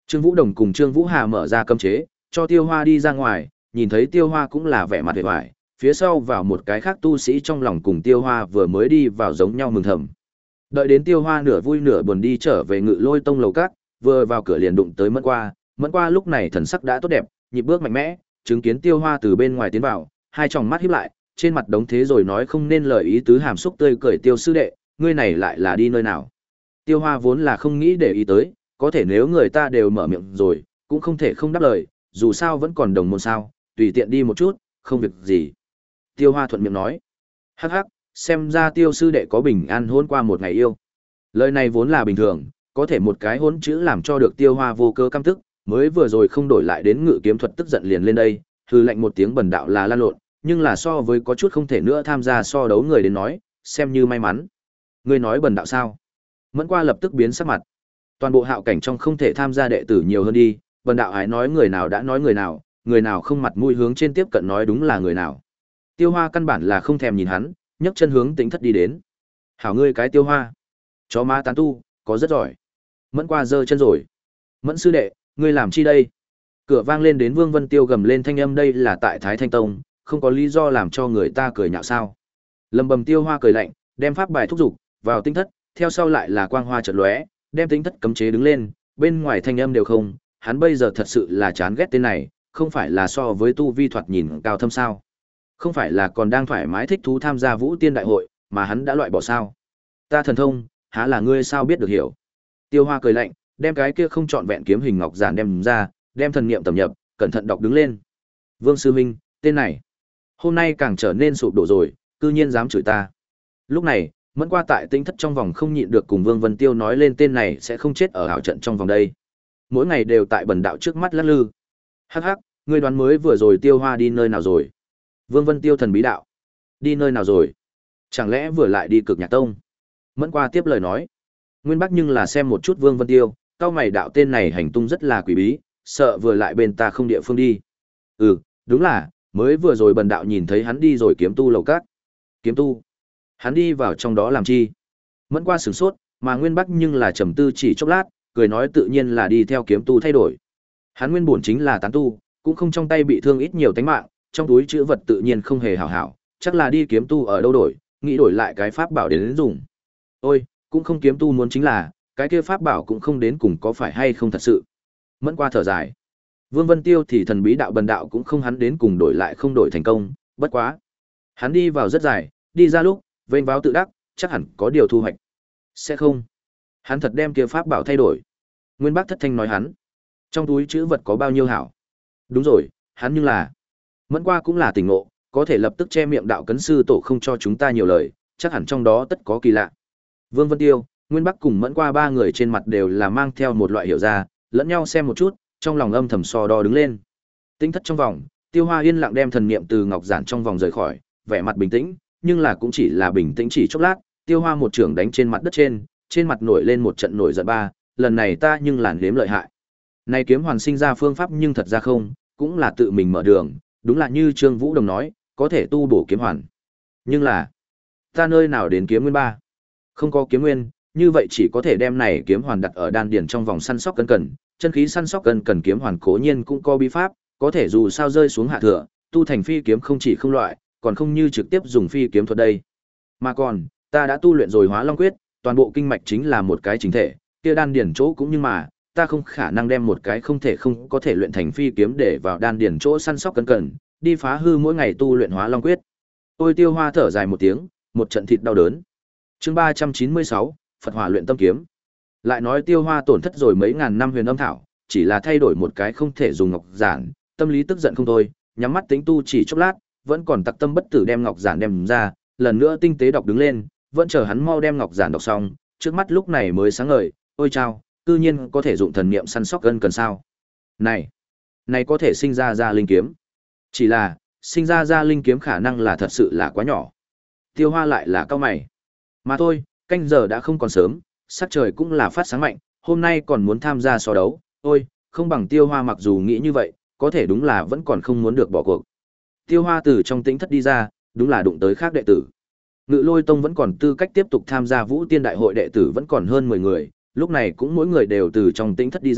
Trương Vũ Đồng cùng Trương Vũ Hà mở ra cấm chế, cho Tiêu Hoa đi ra ngoài, nhìn thấy Tiêu Hoa cũng là vẻ mặt vẻ vải, phía sau vào một cái khác tu sĩ trong lòng cùng Tiêu Hoa vừa mới đi vào giống nhau mừng thầm. Đợi đến Tiêu Hoa nửa vui nửa buồn đi trở về Ngự Lôi Tông lầu các, vừa vào cửa liền đụng tới Mẫn Qua, Mẫn Qua lúc này thần sắc đã tốt đẹp, nhịp bước mạnh mẽ, chứng kiến Tiêu Hoa từ bên ngoài tiến vào, hai tròng mắt híp lại, trên mặt đống thế rồi nói không nên lời ý tứ hàm xúc tươi cười. Tiêu sư đệ, ngươi này lại là đi nơi nào? Tiêu Hoa vốn là không nghĩ để ý tới, có thể nếu người ta đều mở miệng rồi, cũng không thể không đáp lời, dù sao vẫn còn đồng môn sao, tùy tiện đi một chút, không việc gì. Tiêu Hoa thuận miệng nói. Hắc hắc, xem ra Tiêu sư đệ có bình an hôn qua một ngày yêu. Lời này vốn là bình thường, có thể một cái hôn chữ làm cho được Tiêu Hoa vô cơ căm tức, mới vừa rồi không đổi lại đến ngự kiếm thuật tức giận liền lên đây, hừ lạnh một tiếng bần đạo là lan lộn, nhưng là so với có chút không thể nữa tham gia so đấu người đến nói, xem như may mắn. Ngươi nói bần đạo sao? Mẫn Qua lập tức biến sắc mặt. Toàn bộ hạo cảnh trong không thể tham gia đệ tử nhiều hơn đi, bần đạo ái nói người nào đã nói người nào, người nào không mặt mũi hướng trên tiếp cận nói đúng là người nào. Tiêu Hoa căn bản là không thèm nhìn hắn, nhấc chân hướng Tĩnh Thất đi đến. Hảo ngươi cái Tiêu Hoa, chó má tán tu, có rất giỏi. Mẫn Qua giơ chân rồi. Mẫn sư đệ, ngươi làm chi đây? Cửa vang lên đến Vương Vân Tiêu gầm lên thanh âm, đây là tại Thái Thanh Tông, không có lý do làm cho người ta cười nhạo sao? Lầm bầm Tiêu Hoa cười lạnh, đem pháp bài thúc giục vào Tĩnh Thất, theo sau lại là quang hoa chợt lóe, đem Tĩnh Thất cấm chế đứng lên, bên ngoài thanh âm đều không, hắn bây giờ thật sự là chán ghét tên này, không phải là so với tu vi thoạt nhìn cao thâm sao? Không phải là còn đang thoải mái thích thú tham gia Vũ Tiên đại hội, mà hắn đã loại bỏ sao? Ta thần thông, há là ngươi sao biết được hiểu? Tiêu Hoa cười lạnh, đem cái kia không trọn vẹn kiếm hình ngọc giản đem ra, đem thần niệm tầm nhập, cẩn thận đọc đứng lên. Vương sư huynh, tên này, hôm nay càng trở nên sụp đổ rồi, cư nhiên dám chửi ta. Lúc này, Mẫn Qua tại Tĩnh Thất trong vòng không nhịn được cùng Vương Vân Tiêu nói lên, tên này sẽ không chết ở ảo trận trong vòng đây. Mỗi ngày đều tại bần đạo trước mắt lắc lư. Hắc hắc, ngươi đoán mới vừa rồi Tiêu Hoa đi nơi nào rồi? Vương Vân Tiêu thần bí đạo. Đi nơi nào rồi? Chẳng lẽ vừa lại đi Cực Nhạc Tông? Mẫn Qua tiếp lời nói. Nguyên Bắc nhưng là xem một chút Vương Vân Tiêu, cao mày đạo, tên này hành tung rất là quỷ bí, sợ vừa lại bên ta không địa phương đi. Ừ, đúng là, mới vừa rồi bần đạo nhìn thấy hắn đi rồi kiếm tu lầu các. Kiếm tu? Hắn đi vào trong đó làm chi? Mẫn Qua sửng sốt, mà Nguyên Bắc nhưng là trầm tư chỉ chốc lát, cười nói tự nhiên là đi theo kiếm tu thay đổi. Hắn nguyên bổn chính là tán tu, cũng không trong tay bị thương ít nhiều tánh mạng, trong túi chữ vật tự nhiên không hề hảo hảo, chắc là đi kiếm tu ở đâu đổi, nghĩ đổi lại cái pháp bảo đến, đến dùng. Ôi, cũng không kiếm tu muốn chính là, cái kia pháp bảo cũng không đến cùng có phải hay không thật sự. Mẫn Qua thở dài. Vương Vân Tiêu thì thần bí đạo bần đạo cũng không hắn đến cùng đổi lại không đổi thành công, bất quá. Hắn đi vào rất dài, đi ra lúc, vênh váo tự đắc, chắc hẳn có điều thu hoạch. Sẽ không. Hắn thật đem kia pháp bảo thay đổi. Nguyên Bác thất thanh nói hắn. Trong túi chữ vật có bao nhiêu hảo? Đúng rồi, hắn nhưng là. Mẫn Qua cũng là tỉnh ngộ, có thể lập tức che miệng đạo cấn sư tổ không cho chúng ta nhiều lời, chắc hẳn trong đó tất có kỳ lạ. Vương Vân Tiêu, Nguyên Bắc cùng Mẫn Qua ba người trên mặt đều là mang theo một loại hiểu ra, lẫn nhau xem một chút, trong lòng âm thầm so đo đứng lên. Tĩnh Thất trong vòng, Tiêu Hoa yên lặng đem thần niệm từ ngọc giản trong vòng rời khỏi, vẻ mặt bình tĩnh, nhưng là cũng chỉ là bình tĩnh chỉ chốc lát, Tiêu Hoa một trường đánh trên mặt đất trên, trên mặt nổi lên một trận nổi giận ba, lần này ta nhưng làn đếm lợi hại. Này kiếm hoàn sinh ra phương pháp nhưng thật ra không, cũng là tự mình mở đường, đúng là như Trương Vũ Đồng nói, có thể tu bổ kiếm hoàn. Nhưng là, ta nơi nào đến kiếm nguyên ba? Không có kiếm nguyên, như vậy chỉ có thể đem này kiếm hoàn đặt ở đan điền trong vòng săn sóc cân cần, chân khí săn sóc cân cần kiếm hoàn cố nhiên cũng có bí pháp, có thể dù sao rơi xuống hạ thừa, tu thành phi kiếm không chỉ không loại, còn không như trực tiếp dùng phi kiếm thuật đây. Mà còn, ta đã tu luyện rồi Hóa Long Quyết, toàn bộ kinh mạch chính là một cái chính thể, kia đan điền chỗ cũng nhưng mà, ta không khả năng đem một cái không thể không có thể luyện thành phi kiếm để vào đan điền chỗ săn sóc cân cần, đi phá hư mỗi ngày tu luyện Hóa Long Quyết. Ôi Tiêu Hoa thở dài một tiếng, một trận thịt đau đớn. Chương ba trăm chín mươi sáu, Phật Hỏa luyện tâm kiếm. Lại nói Tiêu Hoa tổn thất rồi mấy ngàn năm huyền âm thảo, chỉ là thay đổi một cái không thể dùng ngọc giản, tâm lý tức giận không thôi, nhắm mắt tính tu chỉ chốc lát, vẫn còn tặc tâm bất tử đem ngọc giản đem ra, lần nữa tinh tế đọc đứng lên, vẫn chờ hắn mau đem ngọc giản đọc xong, trước mắt lúc này mới sáng ngời, ôi chao, cư nhiên có thể dụng thần niệm săn sóc gân cần sao? Này, này có thể sinh ra ra linh kiếm. Chỉ là, sinh ra ra linh kiếm khả năng là thật sự là quá nhỏ. Tiêu Hoa lại là cao mày. Mà thôi, canh giờ đã không còn sớm, sắc trời cũng là phát sáng mạnh, hôm nay còn muốn tham gia so đấu, ôi, không bằng Tiêu Hoa mặc dù nghĩ như vậy, có thể đúng là vẫn còn không muốn được bỏ cuộc. Tiêu Hoa từ trong Tĩnh Thất đi ra, đúng là đụng tới khác đệ tử. Ngự Lôi Tông vẫn còn tư cách tiếp tục tham gia Vũ Tiên đại hội, đệ tử vẫn còn hơn mười người, lúc này cũng mỗi người đều từ trong Tĩnh Thất đi ra,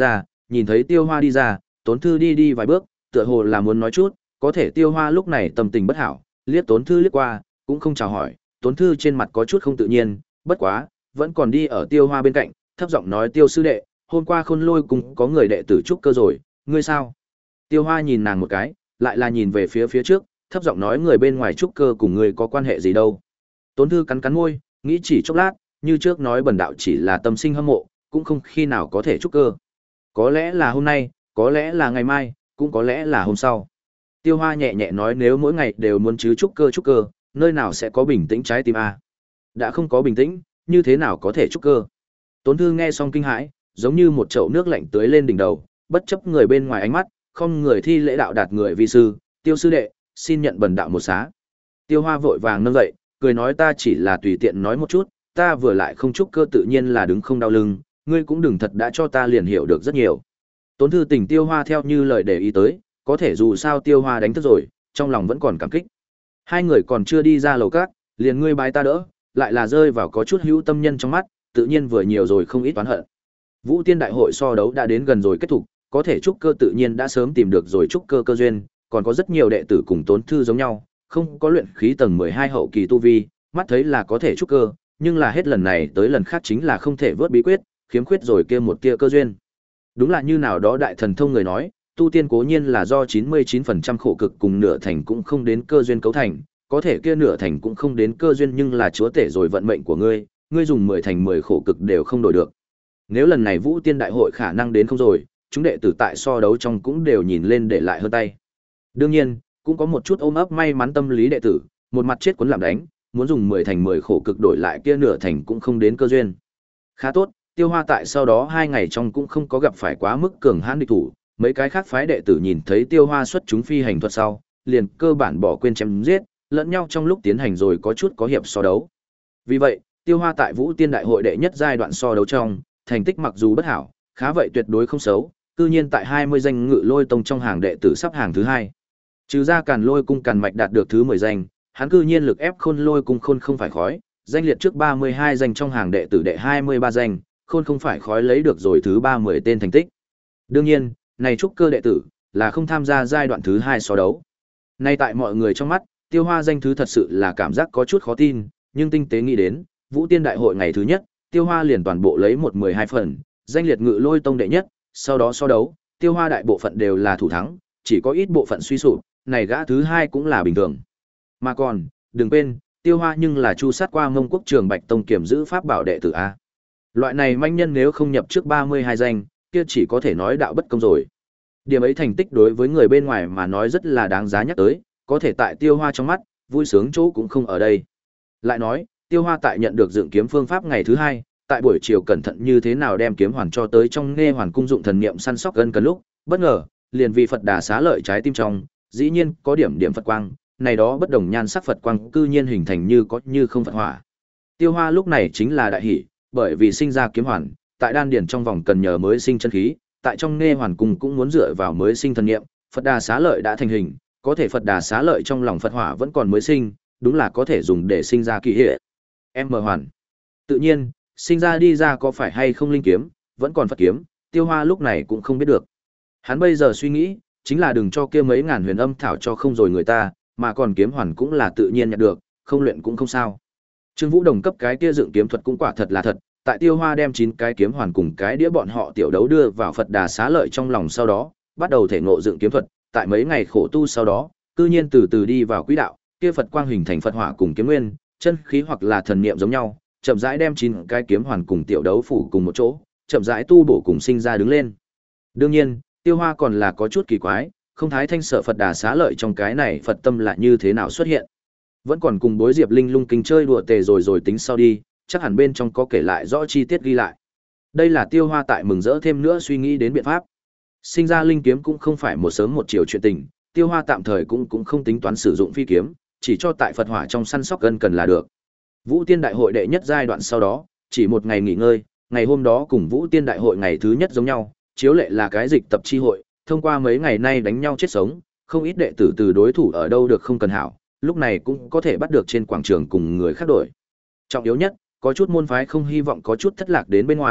nhìn thấy Tiêu Hoa đi ra, Tốn Thư đi đi vài bước, tựa hồ là muốn nói chút, có thể Tiêu Hoa lúc này tâm tình bất hảo, liếc Tốn Thư liếc qua, cũng không chào hỏi, Tốn Thư trên mặt có chút không tự nhiên, bất quá, vẫn còn đi ở Tiêu Hoa bên cạnh, thấp giọng nói Tiêu sư đệ, hôm qua Khôn Lôi cùng có người đệ tử trúc cơ rồi, ngươi sao? Tiêu Hoa nhìn nàng một cái, lại là nhìn về phía phía trước, thấp giọng nói người bên ngoài trúc cơ cùng ngươi có quan hệ gì đâu. Tốn Thư cắn cắn môi, nghĩ chỉ chốc lát, như trước nói bần đạo chỉ là tâm sinh hâm mộ, cũng không khi nào có thể trúc cơ. Có lẽ là hôm nay, có lẽ là ngày mai, cũng có lẽ là hôm sau. Tiêu Hoa nhẹ nhẹ nói nếu mỗi ngày đều muốn chứ trúc cơ trúc cơ, nơi nào sẽ có bình tĩnh trái tim a? Đã không có bình tĩnh, như thế nào có thể trúc cơ? Tốn Thư nghe xong kinh hãi, giống như một chậu nước lạnh tưới lên đỉnh đầu, bất chấp người bên ngoài ánh mắt, không người thi lễ đạo đạt người vi sư, Tiêu sư đệ, xin nhận bần đạo một xá. Tiêu Hoa vội vàng nâng dậy, cười nói ta chỉ là tùy tiện nói một chút, ta vừa lại không trúc cơ tự nhiên là đứng không đau lưng, ngươi cũng đừng thật đã cho ta liền hiểu được rất nhiều. Tốn Thư tình Tiêu Hoa theo như lời để ý tới, có thể dù sao Tiêu Hoa đánh thức rồi, trong lòng vẫn còn cảm kích. Hai người còn chưa đi ra lầu cát, liền ngươi bái ta đỡ, lại là rơi vào có chút hữu tâm nhân trong mắt, tự nhiên vừa nhiều rồi không ít toán hận. Vũ Tiên đại hội so đấu đã đến gần rồi kết thúc, có thể trúc cơ tự nhiên đã sớm tìm được rồi trúc cơ cơ duyên, còn có rất nhiều đệ tử cùng Tốn Thư giống nhau, không có luyện khí tầng mười hai hậu kỳ tu vi, mắt thấy là có thể trúc cơ, nhưng là hết lần này tới lần khác chính là không thể vớt bí quyết, khiếm khuyết rồi kia một tia cơ duyên. Đúng là như nào đó đại thần thông người nói, tu tiên cố nhiên là do chín mươi chín phần trăm khổ cực cùng nửa thành cũng không đến cơ duyên cấu thành, có thể kia nửa thành cũng không đến cơ duyên nhưng là chúa tể rồi vận mệnh của ngươi, ngươi dùng mười thành mười khổ cực đều không đổi được. Nếu lần này Vũ Tiên đại hội khả năng đến không rồi, chúng đệ tử tại so đấu trong cũng đều nhìn lên để lại hơn tay. Đương nhiên, cũng có một chút ôm ấp may mắn tâm lý đệ tử, một mặt chết cuốn làm đánh, muốn dùng mười thành mười khổ cực đổi lại kia nửa thành cũng không đến cơ duyên. Khá tốt, Tiêu Hoa tại sau đó hai ngày trong cũng không có gặp phải quá mức cường hãn địch thủ, mấy cái khác phái đệ tử nhìn thấy Tiêu Hoa xuất chúng phi hành thuật sau, liền cơ bản bỏ quên chém giết, lẫn nhau trong lúc tiến hành rồi có chút có hiệp so đấu. Vì vậy, Tiêu Hoa tại Vũ Tiên đại hội đệ nhất giai đoạn so đấu trong, thành tích mặc dù bất hảo, khá vậy tuyệt đối không xấu, tự nhiên tại hai mươi danh Ngự Lôi tông trong hàng đệ tử sắp hàng thứ hai. Trừ ra Càn Lôi cung Càn Mạch đạt được thứ mười danh, hắn cư nhiên lực ép Khôn Lôi cung Khôn không phải khói, danh liệt trước ba mươi hai danh trong hàng đệ tử đệ hai mươi ba danh, Khôn không phải khói lấy được rồi thứ ba mươi tên thành tích. Đương nhiên, này trúc cơ đệ tử là không tham gia giai đoạn thứ hai so đấu. Nay tại mọi người trong mắt, Tiêu Hoa danh thứ thật sự là cảm giác có chút khó tin, nhưng tinh tế nghĩ đến, Vũ Tiên đại hội ngày thứ nhất, Tiêu Hoa liền toàn bộ lấy một mười hai phần, danh liệt Ngự Lôi tông đệ nhất, sau đó so đấu, Tiêu Hoa đại bộ phận đều là thủ thắng, chỉ có ít bộ phận suy sụp, này gã thứ hai cũng là bình thường. Mà còn, đừng quên, Tiêu Hoa nhưng là chu sát qua Mông Quốc Trường Bạch tông kiểm giữ pháp bảo đệ tử a. Loại này manh nhân nếu không nhập trước ba mươi hai danh, kia chỉ có thể nói đạo bất công rồi. Điểm ấy thành tích đối với người bên ngoài mà nói rất là đáng giá nhắc tới, có thể tại Tiêu Hoa trong mắt, vui sướng chỗ cũng không ở đây. Lại nói, Tiêu Hoa tại nhận được dựng kiếm phương pháp ngày thứ hai, tại buổi chiều cẩn thận như thế nào đem kiếm hoàn cho tới trong nghe hoàn cung dụng thần niệm săn sóc gần cần lúc, bất ngờ, liền vì Phật Đà xá lợi trái tim trong, dĩ nhiên có điểm điểm Phật quang, này đó bất đồng nhan sắc Phật quang cư nhiên hình thành như có như không Phật hỏa. Tiêu Hoa lúc này chính là đại hỷ, bởi vì sinh ra kiếm hoàn, tại đan điển trong vòng cần nhờ mới sinh chân khí, tại trong nghe hoàn cung cũng muốn dựa vào mới sinh thần niệm, Phật Đà xá lợi đã thành hình, có thể Phật Đà xá lợi trong lòng Phật hỏa vẫn còn mới sinh, đúng là có thể dùng để sinh ra kỳ hệ. Em mở hoàn. Tự nhiên, sinh ra đi ra có phải hay không linh kiếm, vẫn còn Phật kiếm, Tiêu Hoa lúc này cũng không biết được. Hắn bây giờ suy nghĩ, chính là đừng cho kia mấy ngàn huyền âm thảo cho không rồi người ta, mà còn kiếm hoàn cũng là tự nhiên nhận được, không luyện cũng không sao. Trương Vũ Đồng cấp cái kia dựng kiếm thuật cũng quả thật là thật, tại Tiêu Hoa đem chín cái kiếm hoàn cùng cái đĩa bọn họ tiểu đấu đưa vào Phật Đà xá lợi trong lòng sau đó, bắt đầu thể ngộ dựng kiếm thuật, tại mấy ngày khổ tu sau đó, cư nhiên từ từ đi vào quỹ đạo, kia Phật quang hình thành Phật hỏa cùng kiếm nguyên, chân khí hoặc là thần niệm giống nhau, chậm rãi đem chín cái kiếm hoàn cùng tiểu đấu phủ cùng một chỗ, chậm rãi tu bổ cùng sinh ra đứng lên. Đương nhiên, Tiêu Hoa còn là có chút kỳ quái, không thái thanh sợ Phật Đà xá lợi trong cái này Phật tâm là như thế nào xuất hiện. Vẫn còn cùng Bối Diệp Linh lung kinh chơi đùa tề rồi rồi tính sau đi, chắc hẳn bên trong có kể lại rõ chi tiết ghi lại. Đây là Tiêu Hoa tại mừng rỡ thêm nữa suy nghĩ đến biện pháp. Sinh ra linh kiếm cũng không phải một sớm một chiều chuyện tình, Tiêu Hoa tạm thời cũng cũng không tính toán sử dụng phi kiếm, chỉ cho tại Phật hỏa trong săn sóc gần cần là được. Vũ Tiên đại hội đệ nhất giai đoạn sau đó, chỉ một ngày nghỉ ngơi, ngày hôm đó cùng Vũ Tiên đại hội ngày thứ nhất giống nhau, chiếu lệ là cái dịch tập chi hội, thông qua mấy ngày nay đánh nhau chết sống, không ít đệ tử từ đối thủ ở đâu được không cần hảo, lúc này cũng có thể bắt được trên quảng trường cùng người khác đổi. Trọng yếu nhất, có chút môn phái không hy vọng có chút thất lạc đến bên ngoài,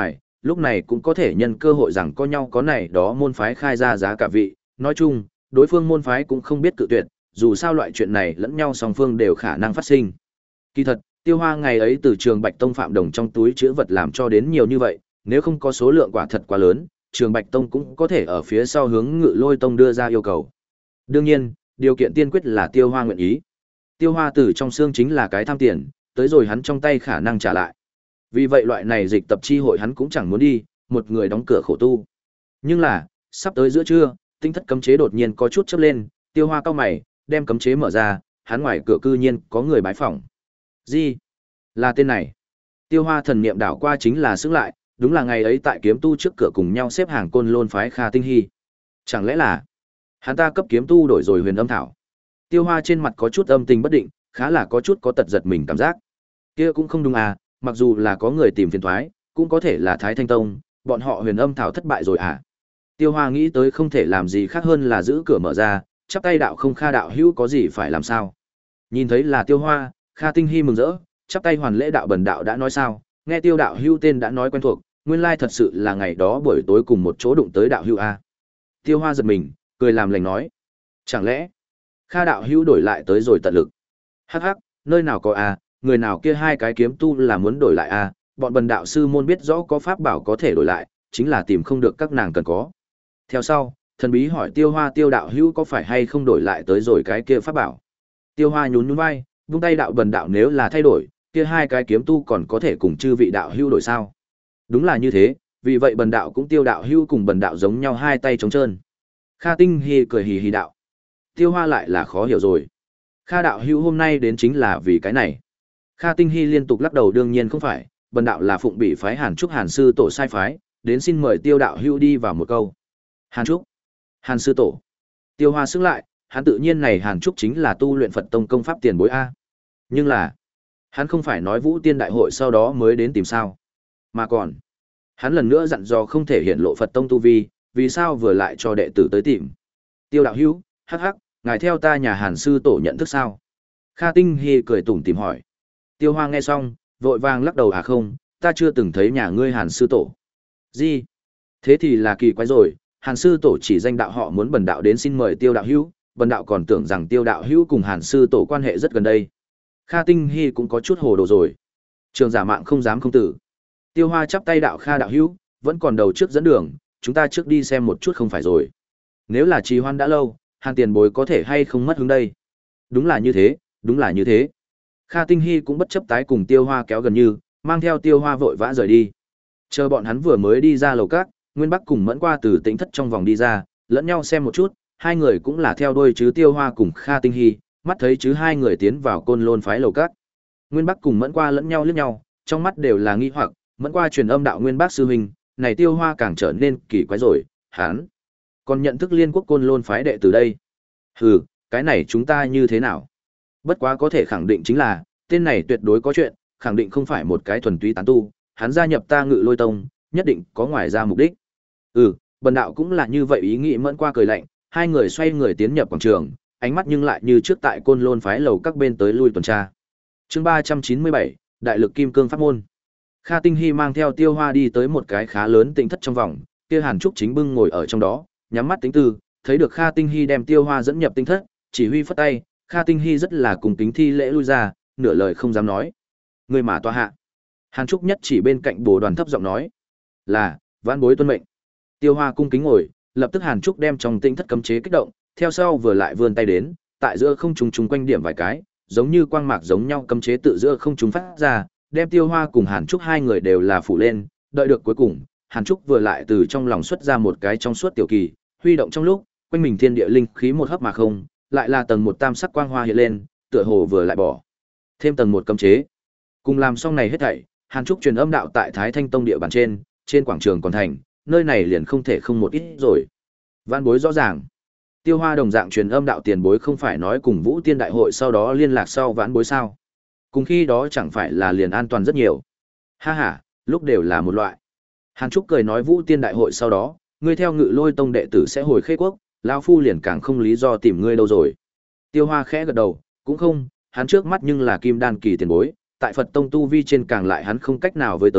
lúc này cũng có thể nhân cơ hội rằng có nhau có này đó môn phái khai ra giá cả vị, nói chung, đối phương môn phái cũng không biết cự tuyệt, dù sao loại chuyện này lẫn nhau song phương đều khả năng phát sinh. Kỳ thật, Tiêu Hoa ngày ấy từ Trường Bạch Tông Phạm Đồng trong túi chứa vật làm cho đến nhiều như vậy, nếu không có số lượng quả thật quá lớn, Trường Bạch Tông cũng có thể ở phía sau hướng Ngự Lôi Tông đưa ra yêu cầu. Đương nhiên, điều kiện tiên quyết là Tiêu Hoa nguyện ý. Tiêu Hoa từ trong xương chính là cái tham tiền, tới rồi hắn trong tay khả năng trả lại. Vì vậy loại này dịch tập chi hội hắn cũng chẳng muốn đi, một người đóng cửa khổ tu. Nhưng là, sắp tới giữa trưa, tinh thất cấm chế đột nhiên có chút chớp lên, Tiêu Hoa cau mày, đem cấm chế mở ra, hắn ngoài cửa cư nhiên có người bái phỏng. Gì? Là tên này. Tiêu Hoa thần niệm đảo qua chính là sức lại, đúng là ngày ấy tại kiếm tu trước cửa cùng nhau xếp hàng Côn Lôn phái Kha Tinh Hy. Chẳng lẽ là hắn ta cấp kiếm tu đổi rồi huyền âm thảo? Tiêu Hoa trên mặt có chút âm tình bất định, khá là có chút có tật giật mình cảm giác. Kia cũng không đúng à, mặc dù là có người tìm phiền toái, cũng có thể là Thái Thanh Tông, bọn họ huyền âm thảo thất bại rồi à? Tiêu Hoa nghĩ tới không thể làm gì khác hơn là giữ cửa mở ra, chắp tay đạo không Kha đạo hữu có gì phải làm sao? Nhìn thấy là Tiêu Hoa, Kha Tinh Hy mừng rỡ, chắp tay hoàn lễ đạo bần đạo đã nói sao, nghe Tiêu đạo hữu tên đã nói quen thuộc, nguyên lai thật sự là ngày đó buổi tối cùng một chỗ đụng tới đạo hữu a. Tiêu Hoa giật mình, cười làm lành nói, chẳng lẽ Kha đạo hữu đổi lại tới rồi tận lực? Hắc hắc, nơi nào có a, người nào kia hai cái kiếm tu là muốn đổi lại a, bọn bần đạo sư môn biết rõ có pháp bảo có thể đổi lại, chính là tìm không được các nàng cần có. Theo sau, thần bí hỏi Tiêu Hoa Tiêu đạo hữu có phải hay không đổi lại tới rồi cái kia pháp bảo. Tiêu Hoa nhún nhún vai, vung tay đạo bần đạo nếu là thay đổi, kia hai cái kiếm tu còn có thể cùng chư vị đạo hữu đổi sao? Đúng là như thế, vì vậy bần đạo cũng Tiêu đạo hữu cùng bần đạo giống nhau hai tay trống trơn. Kha Tinh Hy cười hì hì đạo. Tiêu Hoa lại là khó hiểu rồi. Kha đạo hữu hôm nay đến chính là vì cái này. Kha Tinh Hy liên tục lắc đầu đương nhiên không phải, bần đạo là phụng bị phái Hàn Trúc Hàn sư tổ sai phái, đến xin mời Tiêu đạo hữu đi vào một câu. Hàn Trúc, Hàn sư tổ. Tiêu Hoa sững lại, hắn tự nhiên này Hàn Trúc chính là tu luyện Phật tông công pháp tiền bối a. Nhưng là, hắn không phải nói Vũ Tiên đại hội sau đó mới đến tìm sao? Mà còn, hắn lần nữa dặn dò không thể hiện lộ Phật tông tu vi, vì sao vừa lại cho đệ tử tới tìm? Tiêu đạo hữu, hắc hắc, ngài theo ta nhà Hàn sư tổ nhận thức sao? Kha Tinh Hy cười tủm tỉm hỏi. Tiêu Hoa nghe xong, vội vàng lắc đầu à không, ta chưa từng thấy nhà ngươi Hàn sư tổ. Gì? Thế thì là kỳ quái rồi, Hàn sư tổ chỉ danh đạo họ muốn bần đạo đến xin mời Tiêu đạo hữu, bần đạo còn tưởng rằng Tiêu đạo hữu cùng Hàn sư tổ quan hệ rất gần đây. Kha Tinh Hy cũng có chút hồ đồ rồi. Trường giả mạng không dám không tử. Tiêu Hoa chắp tay đạo Kha đạo hữu, vẫn còn đầu trước dẫn đường, chúng ta trước đi xem một chút không phải rồi. Nếu là trì hoãn đã lâu, Hàn tiền bối có thể hay không mất hứng đây. Đúng là như thế, đúng là như thế. Kha Tinh Hy cũng bất chấp tái cùng Tiêu Hoa kéo gần như, mang theo Tiêu Hoa vội vã rời đi. Chờ bọn hắn vừa mới đi ra lầu các, Nguyên Bắc cùng Mẫn Qua từ Tĩnh thất trong vòng đi ra, lẫn nhau xem một chút, hai người cũng là theo đuôi chứ Tiêu Hoa cùng Kha Tinh Hy, mắt thấy chứ hai người tiến vào Côn Lôn phái lầu các. Nguyên Bắc cùng Mẫn Qua lẫn nhau liếc nhau, trong mắt đều là nghi hoặc, Mẫn Qua truyền âm đạo Nguyên Bắc sư huynh, này Tiêu Hoa càng trở nên kỳ quái rồi, hắn còn nhận thức Liên Quốc Côn Lôn phái đệ từ đây. Hừ, cái này chúng ta như thế nào? Bất quá có thể khẳng định chính là, tên này tuyệt đối có chuyện, khẳng định không phải một cái thuần túy tán tu, hắn gia nhập ta Ngự Lôi Tông, nhất định có ngoài ra mục đích. Ừ, bần đạo cũng là như vậy ý nghĩ. Mẫn Qua cười lạnh, hai người xoay người tiến nhập quảng trường, ánh mắt nhưng lại như trước tại Côn Lôn phái lầu các bên tới lui tuần tra. Chương ba trăm chín mươi bảy, Đại lực kim cương pháp môn. Kha Tinh Hy mang theo Tiêu Hoa đi tới một cái khá lớn tĩnh thất trong vòng, kia Hàn Trúc chính bưng ngồi ở trong đó, nhắm mắt tính tư, thấy được Kha Tinh Hy đem Tiêu Hoa dẫn nhập tinh thất, chỉ huy phất tay, Kha Tinh Hy rất là cùng kính thi lễ lui ra, nửa lời không dám nói. Người mà tọa hạ. Hàn Trúc nhất chỉ bên cạnh Bồ Đoàn thấp giọng nói, là vãn bối tuân mệnh. Tiêu Hoa cung kính ngồi, lập tức Hàn Trúc đem trong tinh thất cấm chế kích động, theo sau vừa lại vươn tay đến, tại giữa không trung trung quanh điểm vài cái, giống như quang mạc giống nhau cấm chế tự giữa không trung phát ra, đem Tiêu Hoa cùng Hàn Trúc hai người đều là phủ lên, đợi được cuối cùng, Hàn Trúc vừa lại từ trong lòng xuất ra một cái trong suốt tiểu kỳ, huy động trong lúc, quanh mình thiên địa linh khí một hấp mà không, lại là tầng một tam sắc quang hoa hiện lên, tựa hồ vừa lại bỏ thêm tầng một cấm chế. Cùng làm xong này hết thảy, Hàn Trúc truyền âm đạo tại Thái Thanh Tông địa bàn trên, trên quảng trường còn thành, nơi này liền không thể không một ít rồi. Vãn bối rõ ràng. Tiêu Hoa đồng dạng truyền âm đạo tiền bối không phải nói cùng Vũ Tiên đại hội sau đó liên lạc sau vãn bối sao? Cùng khi đó chẳng phải là liền an toàn rất nhiều. Ha ha, lúc đều là một loại. Hàn Trúc cười nói Vũ Tiên đại hội sau đó, ngươi theo Ngự Lôi Tông đệ tử sẽ hồi Khê Quốc, lão phu liền càng không lý do tìm ngươi đâu rồi. Tiêu Hoa khẽ gật đầu, cũng không, hắn trước mắt nhưng là kim đan kỳ tiền bối, tại Phật Tông tu vi trên càng lại hắn không cách nào với tới,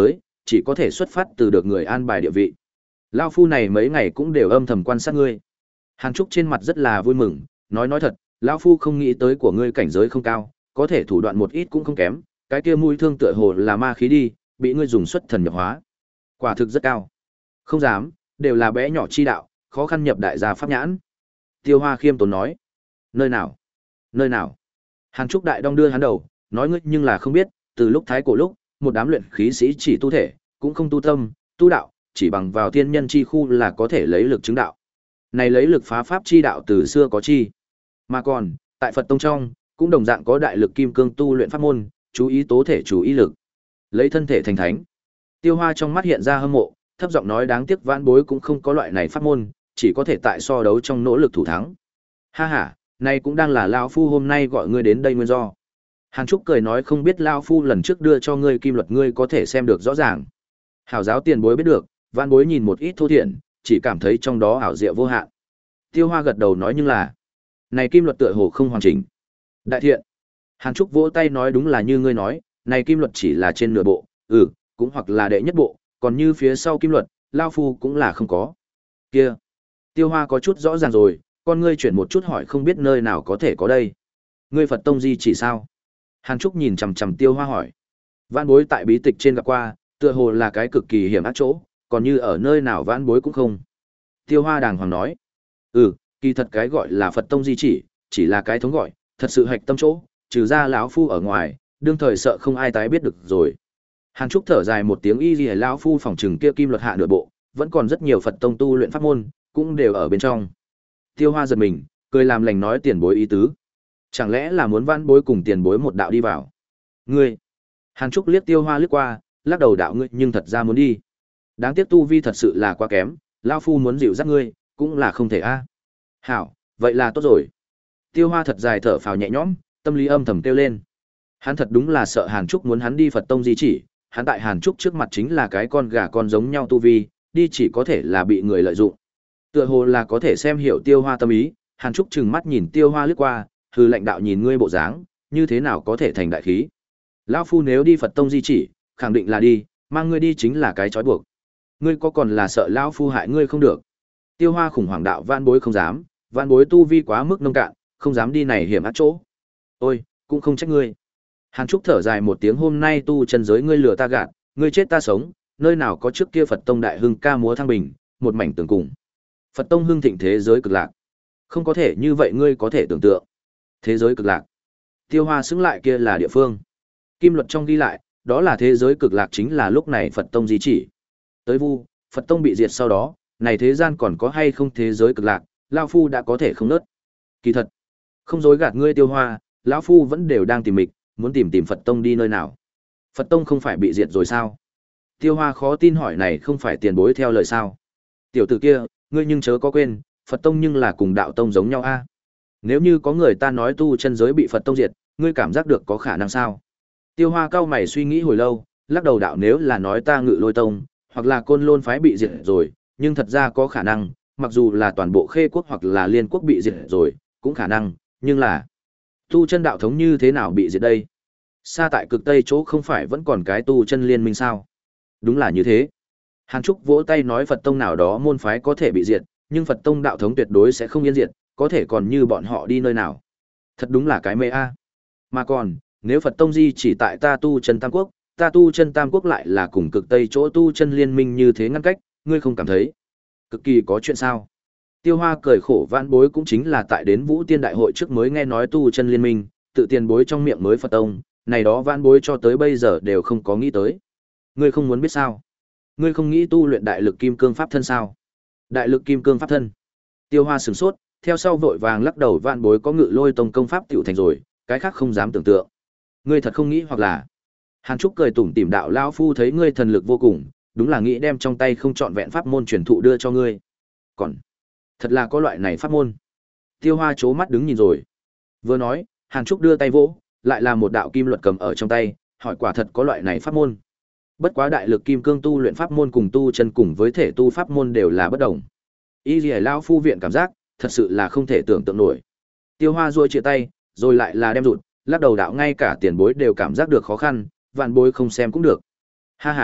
chỉ có thể xuất phát từ được người an bài địa vị. Lao phu này mấy ngày cũng đều âm thầm quan sát ngươi. Hàn Trúc trên mặt rất là vui mừng, nói nói thật, lão phu không nghĩ tới của ngươi cảnh giới không cao, có thể thủ đoạn một ít cũng không kém, cái kia mũi thương tựa hồ là ma khí đi, bị ngươi dùng xuất thần nhập hóa. Quả thực rất cao. Không dám, đều là bé nhỏ chi đạo, khó khăn nhập đại gia pháp nhãn. Tiêu Hoa khiêm tốn nói. Nơi nào? Nơi nào? Hàn Trúc đại đong đưa hắn đầu, nói ngươi nhưng là không biết, từ lúc thái cổ lúc, một đám luyện khí sĩ chỉ tu thể, cũng không tu tâm, tu đạo, chỉ bằng vào thiên nhân chi khu là có thể lấy lực chứng đạo. Này lấy lực phá pháp chi đạo từ xưa có chi. Mà còn, tại Phật tông trong, cũng đồng dạng có đại lực kim cương tu luyện pháp môn, chú ý tố thể chú ý lực. Lấy thân thể thành thánh. Tiêu Hoa trong mắt hiện ra hâm mộ, thấp giọng nói đáng tiếc vãn bối cũng không có loại này pháp môn, chỉ có thể tại so đấu trong nỗ lực thủ thắng. Ha ha, này cũng đang là lão phu hôm nay gọi ngươi đến đây nguyên do. Hàn Trúc cười nói không biết lão phu lần trước đưa cho ngươi kim luật ngươi có thể xem được rõ ràng. Hảo giáo tiền bối biết được, vãn bối nhìn một ít thô thiển, chỉ cảm thấy trong đó ảo diệu vô hạn. Tiêu Hoa gật đầu nói nhưng là, này kim luật tựa hồ không hoàn chỉnh. Đại thiện. Hàn Trúc vỗ tay nói đúng là như ngươi nói, này kim luật chỉ là trên nửa bộ, ừ, cũng hoặc là đệ nhất bộ, còn như phía sau kim luật, lao phu cũng là không có. Kia. Tiêu Hoa có chút rõ ràng rồi, con ngươi chuyển một chút hỏi không biết nơi nào có thể có đây. Ngươi Phật tông di chỉ sao? Hàn Trúc nhìn chằm chằm Tiêu Hoa hỏi. Vãn bối tại bí tịch trên gặp qua, tựa hồ là cái cực kỳ hiểm ác chỗ, còn như ở nơi nào vãn bối cũng không. Tiêu Hoa đàng hoàng nói. Ừ, kỳ thật cái gọi là Phật tông di chỉ, chỉ là cái thống gọi, thật sự hạch tâm chỗ, trừ ra lão phu ở ngoài, đương thời sợ không ai tái biết được rồi. Hàn Trúc thở dài một tiếng y liễu lão phu phòng trừng kia kim luật hạ nửa bộ, vẫn còn rất nhiều Phật tông tu luyện pháp môn, cũng đều ở bên trong. Tiêu Hoa giật mình, cười làm lành nói tiền bối ý tứ. Chẳng lẽ là muốn vãn bối cùng tiền bối một đạo đi vào? Ngươi. Hàn Trúc liếc Tiêu Hoa liếc qua, lắc đầu đạo ngươi nhưng thật ra muốn đi. Đáng tiếc tu vi thật sự là quá kém, lão phu muốn dịu dắt ngươi, cũng là không thể a. Hảo, vậy là tốt rồi. Tiêu Hoa thật dài thở phào nhẹ nhõm, tâm lý âm thầm kêu lên. Hắn thật đúng là sợ Hàn Trúc muốn hắn đi Phật tông di chỉ, hắn tại Hàn Trúc trước mặt chính là cái con gà con giống nhau tu vi, đi chỉ có thể là bị người lợi dụng. Tựa hồ là có thể xem hiểu Tiêu Hoa tâm ý, Hàn Trúc trừng mắt nhìn Tiêu Hoa lướt qua, hư lệnh đạo nhìn ngươi bộ dáng, như thế nào có thể thành đại khí. Lão phu nếu đi Phật tông di chỉ, khẳng định là đi, mang ngươi đi chính là cái trói buộc. Ngươi có còn là sợ lão phu hại ngươi không được. Tiêu Hoa khủng hoảng đạo vãn bối không dám, vãn bối tu vi quá mức nông cạn, không dám đi này hiểm ác chỗ. Ôi, cũng không trách ngươi. Hàn Trúc thở dài một tiếng hôm nay tu chân giới ngươi lừa ta gạt, ngươi chết ta sống, nơi nào có trước kia Phật tông đại hưng ca múa thăng bình, một mảnh tường cùng. Phật tông hưng thịnh thế giới cực lạc. Không có thể như vậy ngươi có thể tưởng tượng. Thế giới cực lạc. Tiêu Hoa xứng lại kia là địa phương. Kim luật trong ghi lại, đó là thế giới cực lạc chính là lúc này Phật tông di chỉ. Tới vu, Phật tông bị diệt sau đó, này thế gian còn có hay không thế giới cực lạc, lão phu đã có thể không nớt. Kỳ thật, không dối gạt ngươi Tiêu Hoa, lão phu vẫn đều đang tìm mịch, muốn tìm tìm Phật tông đi nơi nào. Phật tông không phải bị diệt rồi sao? Tiêu Hoa khó tin hỏi này không phải tiền bối theo lời sao? Tiểu tử kia, ngươi nhưng chớ có quên, Phật tông nhưng là cùng đạo tông giống nhau a. Nếu như có người ta nói tu chân giới bị Phật tông diệt, ngươi cảm giác được có khả năng sao? Tiêu Hoa cao mày suy nghĩ hồi lâu, lắc đầu đạo nếu là nói ta Ngự Lôi tông, hoặc là Côn Lôn phái bị diệt rồi, nhưng thật ra có khả năng, mặc dù là toàn bộ Khê quốc hoặc là Liên quốc bị diệt rồi, cũng khả năng, nhưng là tu chân đạo thống như thế nào bị diệt đây? Xa tại cực Tây chỗ không phải vẫn còn cái tu chân liên minh sao? Đúng là như thế. Hàn Trúc vỗ tay nói Phật tông nào đó môn phái có thể bị diệt, nhưng Phật tông đạo thống tuyệt đối sẽ không yên diệt, có thể còn như bọn họ đi nơi nào. Thật đúng là cái mê a. Mà còn, nếu Phật tông di chỉ tại ta tu chân Tam Quốc, ta tu chân Tam Quốc lại là cùng cực Tây chỗ tu chân liên minh như thế ngăn cách, ngươi không cảm thấy cực kỳ có chuyện sao? Tiêu Hoa cười khổ vãn bối cũng chính là tại đến Vũ Tiên Đại hội trước mới nghe nói tu chân liên minh, tự tiền bối trong miệng mới Phật tông, này đó vãn bối cho tới bây giờ đều không có nghĩ tới. Ngươi không muốn biết sao? Ngươi không nghĩ tu luyện đại lực kim cương pháp thân sao? Đại lực kim cương pháp thân. Tiêu Hoa sửng sốt, theo sau vội vàng lắc đầu vãn bối có Ngự Lôi tông công pháp tiểu thành rồi, cái khác không dám tưởng tượng. Ngươi thật không nghĩ hoặc là? Hàn Trúc cười tủm tỉm đạo lão phu thấy ngươi thần lực vô cùng, đúng là nghĩ đem trong tay không chọn vẹn pháp môn truyền thụ đưa cho ngươi. Còn thật là có loại này pháp môn. Tiêu Hoa chố mắt đứng nhìn rồi. Vừa nói, Hàn Trúc đưa tay vỗ, lại là một đạo kim luật cầm ở trong tay, hỏi quả thật có loại này pháp môn. Bất quá đại lực kim cương tu luyện pháp môn cùng tu chân cùng với thể tu pháp môn đều là bất đồng. Y Liễu lão phu viện cảm giác, thật sự là không thể tưởng tượng nổi. Tiêu Hoa duỗi chia tay, rồi lại là đem rụt, lắc đầu đạo ngay cả tiền bối đều cảm giác được khó khăn, vạn bối không xem cũng được. Ha ha,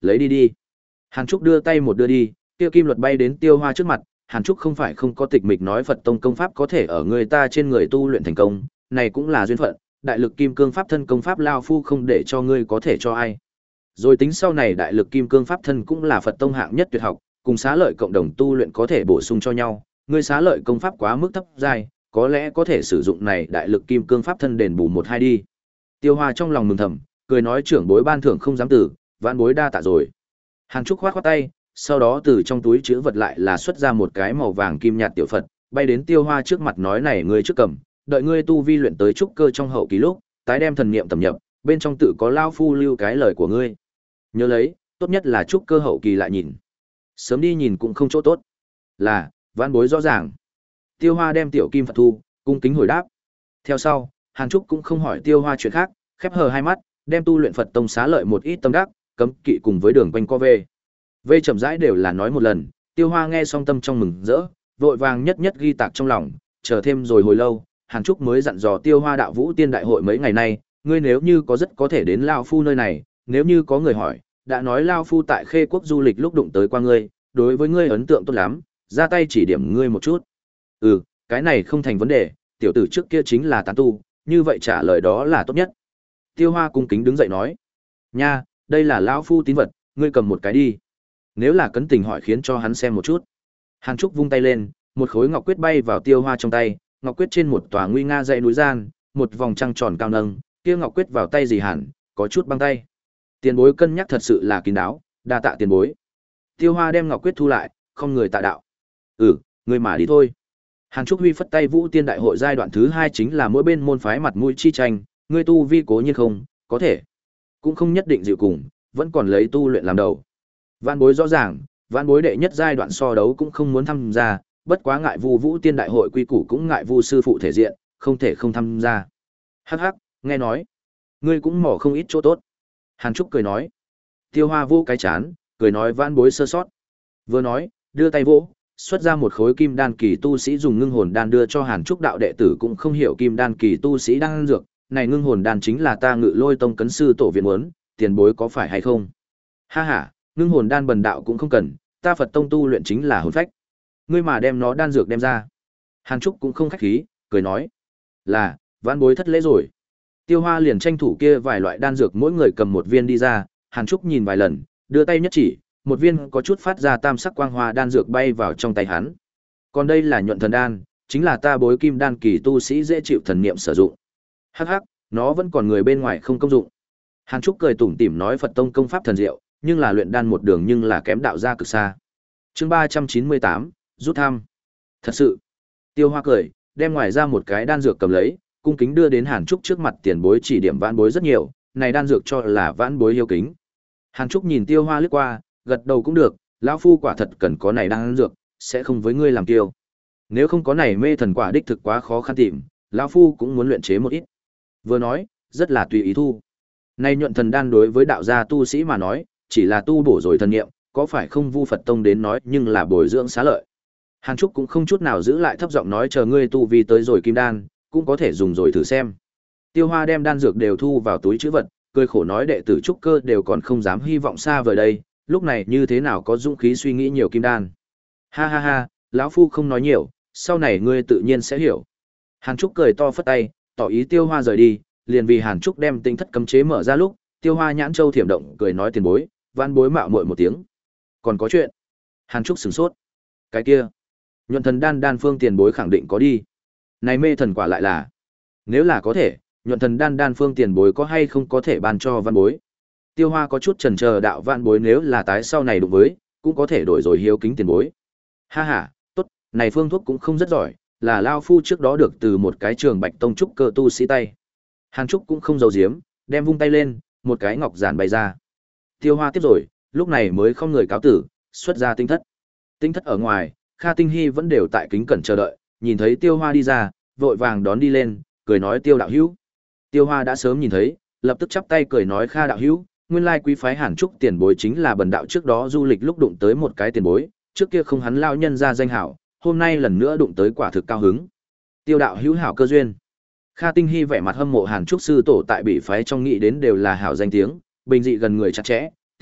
lấy đi đi. Hàn Trúc đưa tay một đưa đi, kia kim luật bay đến Tiêu Hoa trước mặt, Hàn Trúc không phải không có tịch mịch nói Phật tông công pháp có thể ở người ta trên người tu luyện thành công, này cũng là duyên phận, đại lực kim cương pháp thân công pháp lao phu không để cho ngươi có thể cho ai. Rồi tính sau này đại lực kim cương pháp thân cũng là Phật tông hạng nhất tuyệt học, cùng xá lợi cộng đồng tu luyện có thể bổ sung cho nhau, ngươi xá lợi công pháp quá mức thấp giai, có lẽ có thể sử dụng này đại lực kim cương pháp thân đền bù một hai đi. Tiêu Hoa trong lòng mừng thầm, cười nói trưởng bối ban thưởng không dám từ, vãn bối đa tạ rồi. Hàn Trúc khoát khoát tay, sau đó từ trong túi chứa vật lại là xuất ra một cái màu vàng kim nhạt tiểu Phật, bay đến Tiêu Hoa trước mặt nói này ngươi trước cầm, đợi ngươi tu vi luyện tới trúc cơ trong hậu kỳ lúc, tái đem thần niệm tầm nhập, bên trong tự có lao phu lưu cái lời của ngươi. Nhớ lấy, tốt nhất là trúc cơ hậu kỳ lại nhìn. Sớm đi nhìn cũng không chỗ tốt. Là, vãn bối rõ ràng. Tiêu Hoa đem tiểu kim Phật thu, cung kính hồi đáp. Theo sau, Hàn Trúc cũng không hỏi Tiêu Hoa chuyện khác, khép hờ hai mắt, đem tu luyện Phật tông xá lợi một ít tâm đắc, cấm kỵ cùng với đường quanh co về. Vê chậm rãi đều là nói một lần, Tiêu Hoa nghe xong tâm trong mừng rỡ, vội vàng nhất nhất ghi tạc trong lòng, chờ thêm rồi hồi lâu, Hàn Trúc mới dặn dò Tiêu Hoa đạo vũ tiên đại hội mấy ngày nay, ngươi nếu như có rất có thể đến lao phu nơi này, nếu như có người hỏi, đã nói lao phu tại Khê Quốc du lịch lúc đụng tới qua ngươi, đối với ngươi ấn tượng tốt lắm, ra tay chỉ điểm ngươi một chút. Ừ, cái này không thành vấn đề, tiểu tử trước kia chính là tán tu, như vậy trả lời đó là tốt nhất. Tiêu Hoa cung kính đứng dậy nói, nha, đây là lão phu tín vật, ngươi cầm một cái đi. Nếu là cấn tình hỏi khiến cho hắn xem một chút. Hàn Trúc vung tay lên, một khối ngọc quyết bay vào Tiêu Hoa trong tay, ngọc quyết trên một tòa nguy nga dãy núi gian, một vòng trăng tròn cao nâng, kia ngọc quyết vào tay gì hẳn, có chút băng tay. Tiền bối cân nhắc thật sự là kín đáo, đa tạ tiền bối. Tiêu Hoa đem ngọc quyết thu lại, không người tạ đạo. Ừ, ngươi mà đi thôi. Hàn Trúc Huy phất tay Vũ Tiên Đại hội giai đoạn thứ hai chính là mỗi bên môn phái mặt mũi chi tranh, ngươi tu vi cố nhiên không, có thể, cũng không nhất định dịu cùng, vẫn còn lấy tu luyện làm đầu. Vạn bối rõ ràng, vạn bối đệ nhất giai đoạn so đấu cũng không muốn tham gia, bất quá ngại Vu Vũ Tiên Đại hội quy củ cũng ngại Vu sư phụ thể diện, không thể không tham gia. Hắc hắc, nghe nói, ngươi cũng mỏ không ít chỗ tốt. Hàn Trúc cười nói. Tiêu Hoa vô cái chán, cười nói vãn bối sơ sót. Vừa nói, đưa tay vỗ, xuất ra một khối kim đan kỳ tu sĩ dùng ngưng hồn đan đưa cho Hàn Trúc đạo đệ tử cũng không hiểu kim đan kỳ tu sĩ đang ăn dược, này ngưng hồn đan chính là ta Ngự Lôi tông cấn sư tổ viện muốn, tiền bối có phải hay không? Ha ha, ngưng hồn đan bần đạo cũng không cần, ta Phật tông tu luyện chính là hồn phách. Ngươi mà đem nó đan dược đem ra. Hàn Trúc cũng không khách khí, cười nói, là, vãn bối thất lễ rồi. Tiêu Hoa liền tranh thủ kia vài loại đan dược mỗi người cầm một viên đi ra, Hàn Trúc nhìn vài lần, đưa tay nhất chỉ, một viên có chút phát ra tam sắc quang hoa đan dược bay vào trong tay hắn. Còn đây là nhuận thần đan, chính là ta bối kim đan kỳ tu sĩ dễ chịu thần niệm sử dụng. Hắc hắc, nó vẫn còn người bên ngoài không công dụng. Hàn Trúc cười tủm tỉm nói Phật tông công pháp thần diệu, nhưng là luyện đan một đường nhưng là kém đạo ra cực xa. Chương ba trăm chín mươi tám, rút thăm. Thật sự. Tiêu Hoa cười, đem ngoài ra một cái đan dược cầm lấy, cung kính đưa đến Hàn Trúc trước mặt tiền bối chỉ điểm vãn bối rất nhiều, này đan dược cho là vãn bối hiếu kính. Hàn Trúc nhìn Tiêu Hoa lướt qua, gật đầu cũng được, lão phu quả thật cần có này đan dược, sẽ không với ngươi làm tiêu. Nếu không có này mê thần quả đích thực quá khó khăn tìm, lão phu cũng muốn luyện chế một ít. Vừa nói, rất là tùy ý thu. Này nhuận thần đan đối với đạo gia tu sĩ mà nói, chỉ là tu bổ rồi thần niệm, có phải không Vu Phật tông đến nói, nhưng là bồi dưỡng xá lợi. Hàn Trúc cũng không chút nào giữ lại thấp giọng nói chờ ngươi tu vi tới rồi kim đan, cũng có thể dùng rồi thử xem. Tiêu Hoa đem đan dược đều thu vào túi trữ vật, cười khổ nói đệ tử trúc cơ đều còn không dám hy vọng xa vời đây, lúc này như thế nào có dũng khí suy nghĩ nhiều kim đan. Ha ha ha, lão phu không nói nhiều, sau này ngươi tự nhiên sẽ hiểu. Hàn Trúc cười to phất tay, tỏ ý Tiêu Hoa rời đi, liền vì Hàn Trúc đem tinh thất cấm chế mở ra lúc, Tiêu Hoa nhãn châu thiểm động, cười nói tiền bối, van bối mạo muội một tiếng. Còn có chuyện? Hàn Trúc sửng sốt. Cái kia, nhuận thần đan đan phương tiền bối khẳng định có đi. Này mê thần quả lại là, nếu là có thể, nhuận thần đan đan phương tiền bối có hay không có thể ban cho văn bối. Tiêu Hoa có chút chần chờ đạo văn bối nếu là tái sau này đụng với, cũng có thể đổi rồi hiếu kính tiền bối. Ha ha, tốt, này phương thuốc cũng không rất giỏi, là lao phu trước đó được từ một cái trường Bạch tông trúc cơ tu sĩ tay. Hàn Trúc cũng không giấu giếm, đem vung tay lên, một cái ngọc giản bày ra. Tiêu Hoa tiếp rồi, lúc này mới không người cáo tử, xuất ra tinh thất. Tinh thất ở ngoài, Kha Tinh Hy vẫn đều tại kính cẩn chờ đợi, nhìn thấy Tiêu Hoa đi ra, vội vàng đón đi lên, cười nói Tiêu đạo hữu. Tiêu Hoa đã sớm nhìn thấy, lập tức chắp tay cười nói Kha đạo hữu, nguyên lai quý phái Hàn Trúc tiền bối chính là bần đạo trước đó du lịch lúc đụng tới một cái tiền bối, trước kia không hắn lao nhân ra danh hảo, hôm nay lần nữa đụng tới quả thực cao hứng. Tiêu đạo hữu hảo cơ duyên. Kha Tinh Hy vẻ mặt hâm mộ Hàn Trúc sư tổ tại bị phái trong nghĩ đến đều là hảo danh tiếng, bình dị gần người chặt chẽ,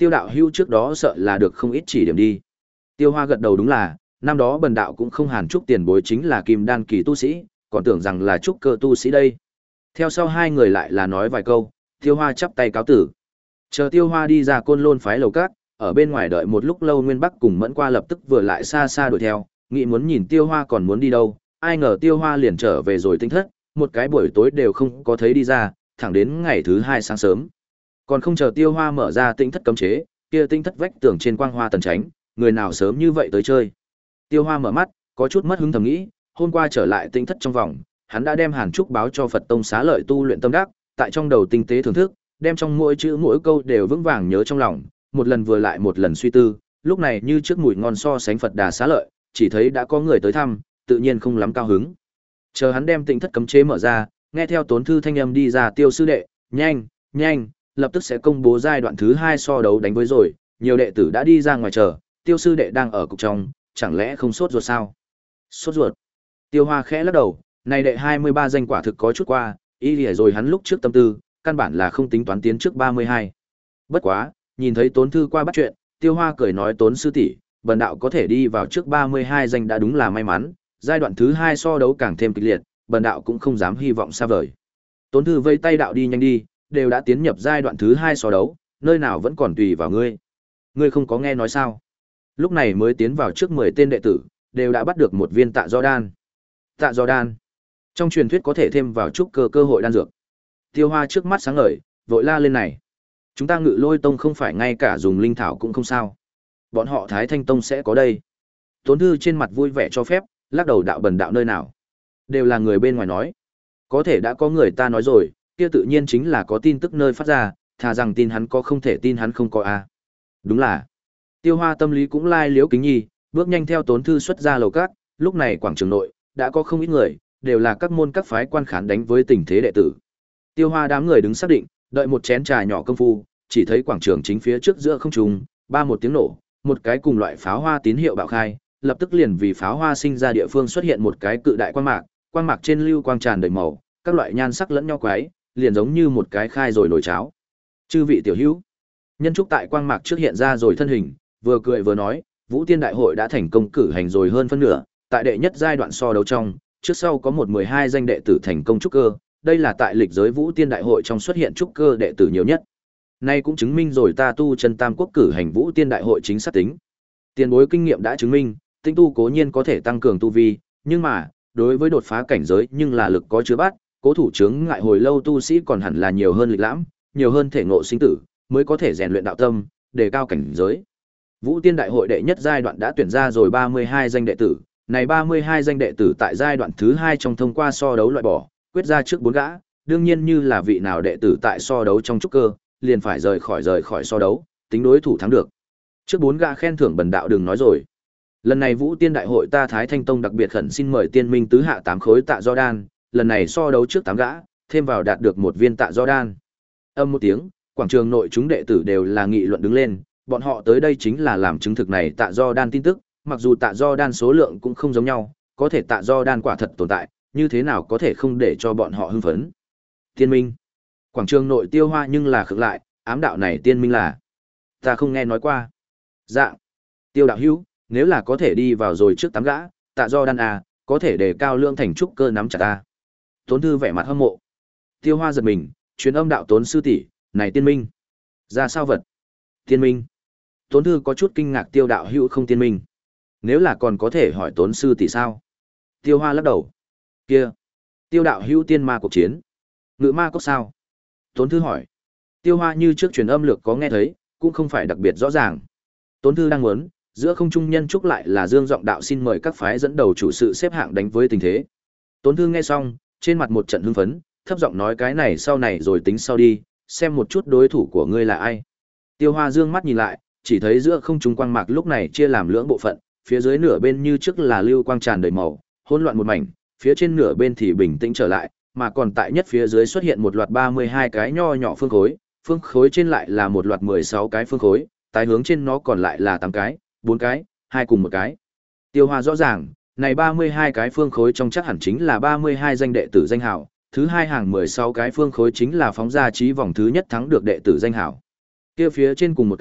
Tiêu đạo hữu trước đó sợ là được không ít chỉ điểm đi. Tiêu Hoa gật đầu đúng là, năm đó bần đạo cũng không hàn trúc tiền bối chính là kim đan kỳ tu sĩ, còn tưởng rằng là trúc cơ tu sĩ đây. Theo sau hai người lại là nói vài câu, Tiêu Hoa chắp tay cáo tử. Chờ Tiêu Hoa đi ra Côn Lôn phái lầu cát, ở bên ngoài đợi một lúc lâu Nguyên Bắc cùng Mẫn Qua lập tức vừa lại xa xa đuổi theo, nghĩ muốn nhìn Tiêu Hoa còn muốn đi đâu, ai ngờ Tiêu Hoa liền trở về rồi tinh thất, một cái buổi tối đều không có thấy đi ra, thẳng đến ngày thứ hai sáng sớm. Còn không chờ Tiêu Hoa mở ra tinh thất cấm chế, kia tinh thất vách tường trên quang hoa tần tránh, người nào sớm như vậy tới chơi. Tiêu Hoa mở mắt, có chút mất hứng thầm nghĩ, hôm qua trở lại tinh thất trong vòng, hắn đã đem Hàn Trúc báo cho Phật tông xá lợi tu luyện tâm đắc, tại trong đầu tinh tế thưởng thức, đem trong mỗi chữ mỗi câu đều vững vàng nhớ trong lòng, một lần vừa lại một lần suy tư, lúc này như trước mùi ngon so sánh Phật Đà xá lợi, chỉ thấy đã có người tới thăm, tự nhiên không lắm cao hứng. Chờ hắn đem tinh thất cấm chế mở ra, nghe theo Tốn Thư thanh âm đi ra, Tiêu sư đệ, nhanh, nhanh, lập tức sẽ công bố giai đoạn thứ hai so đấu đánh với rồi, nhiều đệ tử đã đi ra ngoài chờ, Tiêu sư đệ đang ở cục trong, chẳng lẽ không sốt ruột sao? Sốt ruột. Tiêu Hoa khẽ lắc đầu, này đệ hai mươi ba danh quả thực có chút qua, ý lìa rồi hắn lúc trước tâm tư, căn bản là không tính toán tiến trước ba mươi hai. Bất quá, nhìn thấy Tốn Thư qua bắt chuyện, Tiêu Hoa cười nói, Tốn sư tỷ, bần đạo có thể đi vào trước ba mươi hai danh đã đúng là may mắn, giai đoạn thứ hai so đấu càng thêm kịch liệt, bần đạo cũng không dám hy vọng xa vời. Tốn Thư vây tay đạo đi nhanh đi, đều đã tiến nhập giai đoạn thứ hai so đấu, nơi nào vẫn còn tùy vào ngươi. Ngươi không có nghe nói sao? Lúc này mới tiến vào trước mười tên đệ tử, đều đã bắt được một viên tạ do đan. Tạ do đan. Trong truyền thuyết có thể thêm vào trúc cơ cơ hội đan dược. Tiêu Hoa trước mắt sáng ngời, vội la lên này. Chúng ta Ngự Lôi Tông không phải ngay cả dùng linh thảo cũng không sao. Bọn họ Thái Thanh Tông sẽ có đây. Tốn Thư trên mặt vui vẻ cho phép, lắc đầu đạo bần đạo nơi nào. Đều là người bên ngoài nói. Có thể đã có người ta nói rồi, kia tự nhiên chính là có tin tức nơi phát ra, thà rằng tin hắn có không thể tin hắn không có a. Đúng là. Tiêu Hoa tâm lý cũng lai liếu kính nhi, bước nhanh theo Tốn Thư xuất ra lầu cát, lúc này quảng trường nội đã có không ít người, đều là các môn các phái quan khán đánh với tình thế đệ tử. Tiêu Hoa đám người đứng xác định, đợi một chén trà nhỏ công phu, chỉ thấy quảng trường chính phía trước giữa không trung, ba một tiếng nổ, một cái cùng loại pháo hoa tín hiệu bạo khai, lập tức liền vì pháo hoa sinh ra địa phương xuất hiện một cái cự đại quang mạc, quang mạc trên lưu quang tràn đầy màu, các loại nhan sắc lẫn nhau quái, liền giống như một cái khai rồi nồi cháo. Chư vị tiểu hữu, nhân trúc tại quang mạc trước hiện ra rồi thân hình, vừa cười vừa nói, Vũ Tiên đại hội đã thành công cử hành rồi hơn phân nửa, tại đệ nhất giai đoạn so đấu trong, trước sau có một mười hai danh đệ tử thành công trúc cơ, đây là tại lịch giới Vũ Tiên đại hội trong xuất hiện trúc cơ đệ tử nhiều nhất. Nay cũng chứng minh rồi ta tu chân tam quốc cử hành Vũ Tiên đại hội chính xác tính. Tiền bối kinh nghiệm đã chứng minh, tinh tu cố nhiên có thể tăng cường tu vi, nhưng mà, đối với đột phá cảnh giới nhưng là lực có chứa bắt, cố thủ chướng ngại hồi lâu tu sĩ còn hẳn là nhiều hơn lịch lãm, nhiều hơn thể ngộ sinh tử, mới có thể rèn luyện đạo tâm, đề cao cảnh giới. Vũ Tiên đại hội đệ nhất giai đoạn đã tuyển ra rồi ba mươi hai danh đệ tử, này ba mươi hai danh đệ tử tại giai đoạn thứ hai trong thông qua so đấu loại bỏ, quyết ra trước bốn gã, đương nhiên như là vị nào đệ tử tại so đấu trong trúc cơ, liền phải rời khỏi rời khỏi so đấu, tính đối thủ thắng được. Trước bốn gã khen thưởng bần đạo đừng nói rồi. Lần này Vũ Tiên đại hội ta Thái Thanh Tông đặc biệt khẩn xin mời tiên minh tứ hạ tám khối tạ do đan, lần này so đấu trước tám gã, thêm vào đạt được một viên tạ do đan. Âm một tiếng, quảng trường nội chúng đệ tử đều là nghị luận đứng lên, bọn họ tới đây chính là làm chứng thực này tạ do đan tin tức, mặc dù tạ do đan số lượng cũng không giống nhau, có thể tạ do đan quả thật tồn tại, như thế nào có thể không để cho bọn họ hưng phấn. Tiên minh. Quảng trường nội Tiêu Hoa nhưng là khựng lại, ám đạo này tiên minh là. Ta không nghe nói qua. Dạ. Tiêu đạo hữu, nếu là có thể đi vào rồi trước tám gã, tạ do đan à, có thể đề cao lượng thành trúc cơ nắm chặt ta. Tốn Thư vẻ mặt hâm mộ. Tiêu Hoa giật mình, truyền âm đạo Tốn sư tỷ, này tiên minh. Ra sao vật? Tiên minh. Tốn Thư có chút kinh ngạc Tiêu đạo hữu không tiên minh. Nếu là còn có thể hỏi Tốn sư tỷ sao? Tiêu Hoa lắc đầu. Kia. Tiêu đạo hữu tiên ma cuộc chiến. Ngự ma cốc sao? Tốn Thư hỏi. Tiêu Hoa như trước truyền âm lược có nghe thấy, cũng không phải đặc biệt rõ ràng. Tốn Thư đang muốn, giữa không trung nhân trúc lại là dương giọng đạo xin mời các phái dẫn đầu chủ sự xếp hạng đánh với tình thế. Tốn Thư nghe xong, trên mặt một trận hưng phấn, thấp giọng nói cái này sau này rồi tính sau đi, xem một chút đối thủ của ngươi là ai. Tiêu Hoa dương mắt nhìn lại, chỉ thấy giữa không trung quang mạc lúc này chia làm lưỡng bộ phận, phía dưới nửa bên như trước là lưu quang tràn đầy màu, hỗn loạn một mảnh, phía trên nửa bên thì bình tĩnh trở lại, mà còn tại nhất phía dưới xuất hiện một loạt ba mươi hai cái nho nhỏ phương khối, phương khối trên lại là một loạt mười sáu cái phương khối, tái hướng trên nó còn lại là tám cái, bốn cái, hai cùng một cái. Tiêu Hoa rõ ràng, này ba mươi hai cái phương khối trong chắc hẳn chính là ba mươi hai danh đệ tử danh hảo, thứ hai hàng mười sáu cái phương khối chính là phóng ra trí vòng thứ nhất thắng được đệ tử danh hảo. Kia phía trên cùng một cái,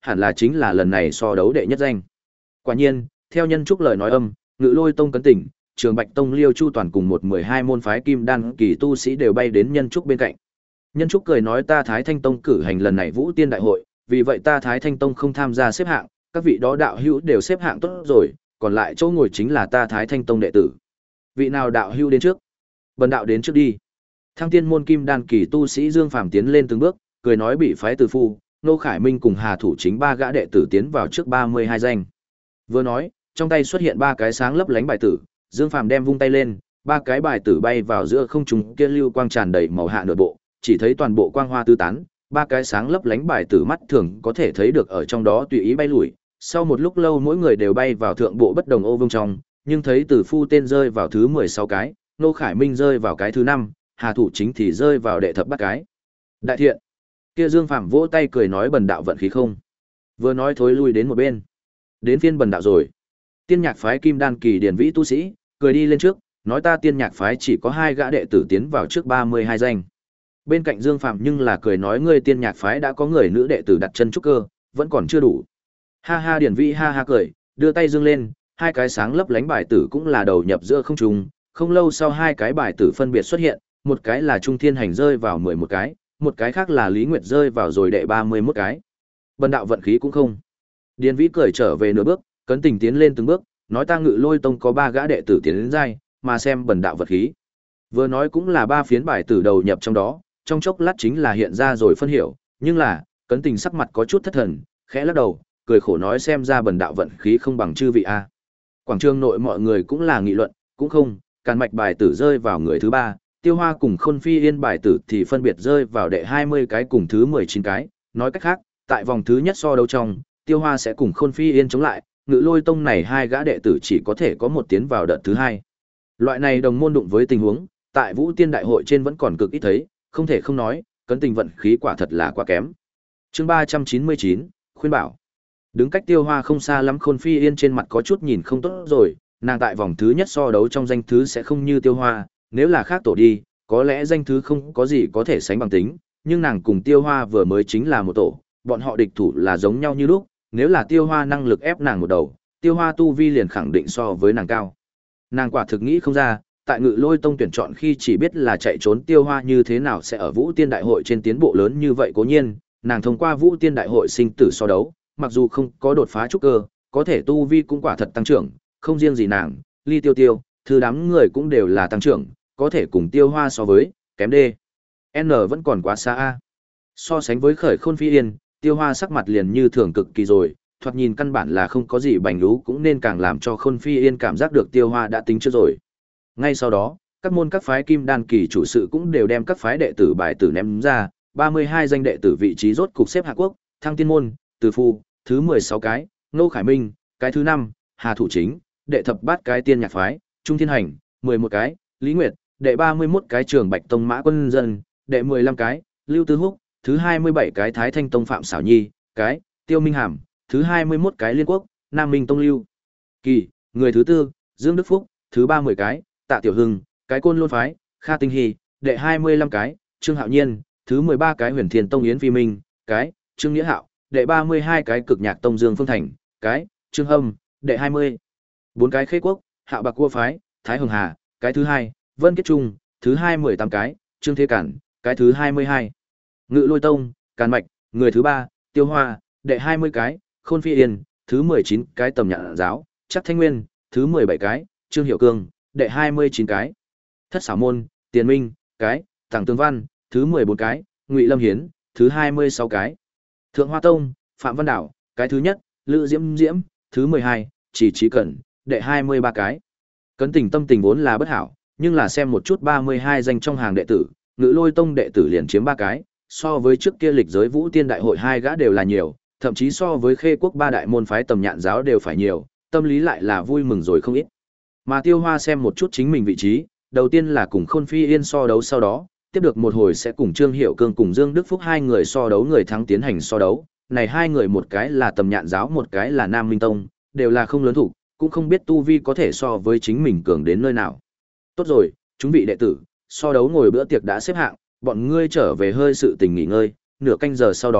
hẳn là chính là lần này so đấu đệ nhất danh. Quả nhiên, theo nhân trúc lời nói âm, Ngự Lôi Tông Cấn Tỉnh, Trường Bạch Tông Liêu Chu toàn cùng một mười hai môn phái kim đan kỳ tu sĩ đều bay đến nhân trúc bên cạnh. Nhân trúc cười nói ta Thái Thanh Tông cử hành lần này Vũ Tiên đại hội, vì vậy ta Thái Thanh Tông không tham gia xếp hạng, các vị đó đạo hữu đều xếp hạng tốt rồi, còn lại chỗ ngồi chính là ta Thái Thanh Tông đệ tử. Vị nào đạo hữu đến trước? Bần đạo đến trước đi. Thăng tiên môn kim đan kỳ tu sĩ Dương Phàm tiến lên từng bước, cười nói bị phái từ phu, Nô Khải Minh cùng Hà Thủ Chính ba gã đệ tử tiến vào trước ba mươi hai danh. Vừa nói, trong tay xuất hiện ba cái sáng lấp lánh bài tử, Dương Phàm đem vung tay lên, ba cái bài tử bay vào giữa không trung, kia lưu quang tràn đầy màu hạ nửa bộ, chỉ thấy toàn bộ quang hoa tứ tán, ba cái sáng lấp lánh bài tử mắt thường có thể thấy được ở trong đó tùy ý bay lủi. Sau một lúc lâu mỗi người đều bay vào thượng bộ bất đồng ô vương trong, nhưng thấy Tử Phu tên rơi vào thứ mười sáu cái, Nô Khải Minh rơi vào cái thứ năm, Hà Thủ Chính thì rơi vào đệ thập bát cái. Đại thiện. Kia Dương Phàm vỗ tay cười nói bần đạo vận khí không. Vừa nói thối lui đến một bên. Đến phiên bần đạo rồi. Tiên Nhạc phái Kim Đan kỳ điển vĩ tu sĩ, cười đi lên trước, nói ta Tiên Nhạc phái chỉ có hai gã đệ tử tiến vào trước ba mươi hai danh. Bên cạnh Dương Phàm nhưng là cười nói ngươi Tiên Nhạc phái đã có người nữ đệ tử đặt chân trúc cơ, vẫn còn chưa đủ. Ha ha điển vĩ ha ha cười, đưa tay dương lên, hai cái sáng lấp lánh bài tử cũng là đầu nhập giữa không trung, không lâu sau hai cái bài tử phân biệt xuất hiện, một cái là Trung Thiên Hành rơi vào mười một cái, một cái khác là Lý Nguyệt rơi vào rồi đệ ba mươi mốt cái. Bần đạo vận khí cũng không. Điền Vĩ cười trở về nửa bước, Cấn Tình tiến lên từng bước, nói ta Ngự Lôi Tông có ba gã đệ tử tiến đến giai, mà xem bần đạo vận khí. Vừa nói cũng là ba phiến bài tử đầu nhập trong đó, trong chốc lát chính là hiện ra rồi phân hiểu, nhưng là, Cấn Tình sắc mặt có chút thất thần, khẽ lắc đầu, cười khổ nói xem ra bần đạo vận khí không bằng chư vị a. Quảng trường nội mọi người cũng là nghị luận, cũng không, Càn Mạch bài tử rơi vào người thứ ba, Tiêu Hoa cùng Khôn Phi Yên bài tử thì phân biệt rơi vào đệ hai mươi cái cùng thứ mười chín cái, nói cách khác, tại vòng thứ nhất so đấu trong, Tiêu Hoa sẽ cùng Khôn Phi Yên chống lại, Ngự Lôi Tông này hai gã đệ tử chỉ có thể có một tiến vào đợt thứ hai. Loại này đồng môn đụng với tình huống, tại Vũ Tiên đại hội trên vẫn còn cực ít thấy, không thể không nói, Cấn Tình vận khí quả thật là quá kém. Chương ba trăm chín mươi chín, khuyên bảo. Đứng cách Tiêu Hoa không xa lắm Khôn Phi Yên trên mặt có chút nhìn không tốt rồi, nàng tại vòng thứ nhất so đấu trong danh thứ sẽ không như Tiêu Hoa, nếu là khác tổ đi, có lẽ danh thứ không có gì có thể sánh bằng tính, nhưng nàng cùng Tiêu Hoa vừa mới chính là một tổ, bọn họ địch thủ là giống nhau như lúc, nếu là Tiêu Hoa năng lực ép nàng một đầu, Tiêu Hoa tu vi liền khẳng định so với nàng cao. Nàng quả thực nghĩ không ra, tại Ngự Lôi Tông tuyển chọn khi chỉ biết là chạy trốn Tiêu Hoa như thế nào sẽ ở Vũ Tiên đại hội trên tiến bộ lớn như vậy cố nhiên, nàng thông qua Vũ Tiên đại hội sinh tử so đấu, mặc dù không có đột phá trúc cơ, có thể tu vi cũng quả thật tăng trưởng, không riêng gì nàng, Ly Tiêu Tiêu, thứ đám người cũng đều là tăng trưởng, có thể cùng Tiêu Hoa so với, kém D. N vẫn còn quá xa A. So sánh với Khởi Khôn Phi Yên, Tiêu Hoa sắc mặt liền như thường cực kỳ rồi, thoạt nhìn căn bản là không có gì bành lú cũng nên càng làm cho Khôn Phi Yên cảm giác được Tiêu Hoa đã tính trước rồi. Ngay sau đó, các môn các phái kim đan kỳ chủ sự cũng đều đem các phái đệ tử bài tử ném ra, ba mươi hai danh đệ tử vị trí rốt cục xếp Hạ Quốc, Thăng Tiên môn, Từ Phu, thứ mười sáu cái, Nô Khải Minh, cái thứ năm, Hà Thủ Chính, đệ thập bát cái Tiên Nhạc phái, Trung Thiên Hành, mười một cái, Lý Nguyệt, đệ ba mươi mốt cái Trường Bạch Tông Mã Quân Dân, đệ mười lăm cái, Lưu Tư Húc, thứ hai mươi bảy cái Thái Thanh Tông Phạm Xảo Nhi, cái, Tiêu Minh Hàm, thứ hai mươi mốt cái Liên Quốc, Nam Minh Tông Lưu Kỳ, người thứ tư, Dương Đức Phúc, thứ ba mươi cái, Tạ Tiểu Hưng, cái Côn Lôn phái, Kha Tinh Hy, đệ hai mươi lăm cái, Trương Hạo Nhiên, thứ mười ba cái Huyền Thiên Tông Yến Phi Minh, cái, Trương Nghĩa Hạo, đệ ba mươi hai cái Cực Nhạc Tông Dương Phương Thành, cái, Trương Hâm, đệ hai mươi bốn cái Khê Quốc, Hạo Bạc Cua phái, Thái Hồng Hà, cái thứ hai, Vân Kết Trung, thứ hai mười tám cái, Trương Thế Cản, cái thứ hai mươi hai. Ngự Lôi Tông, Càn Mạch, người thứ ba, Tiêu Hoa, đệ hai mươi cái, Khôn Phi Yên, thứ mười chín cái Tầm Nhạn giáo, Chắc Thanh Nguyên, thứ mười bảy cái, Trương Hiểu Cương, đệ hai mươi chín cái. Thất Xảo môn, Tiền Minh, cái, Tàng Tương Văn, thứ mười bốn cái, Ngụy Lâm Hiến, thứ hai mươi sáu cái. Thượng Hoa Tông, Phạm Văn Đảo, cái thứ nhất, Lữ Diễm Diễm, thứ mười hai, Chỉ Trí Cẩn, đệ hai mươi ba cái. Cấn Tình tâm tình vốn là bất hảo, nhưng là xem một chút ba mươi hai danh trong hàng đệ tử, Ngự Lôi Tông đệ tử liền chiếm ba cái, so với trước kia lịch giới Vũ Tiên đại hội hai gã đều là nhiều, thậm chí so với Khê Quốc ba đại môn phái Tầm Nhạn giáo đều phải nhiều, tâm lý lại là vui mừng rồi không ít. Mà Tiêu Hoa xem một chút chính mình vị trí, đầu tiên là cùng Khôn Phi Yên so đấu, sau đó, tiếp được một hồi sẽ cùng Trương Hiểu Cương cùng Dương Đức Phúc hai người so đấu, người thắng tiến hành so đấu. Này hai người một cái là Tầm Nhạn giáo, một cái là Nam Minh Tông, đều là không lớn thủ, cũng không biết tu vi có thể so với chính mình cường đến nơi nào. Tốt rồi, chúng vị đệ tử, so đấu ngồi bữa tiệc đã xếp hạng, bọn ngươi trở về hơi sự tình nghỉ ngơi, nửa canh giờ sau đó,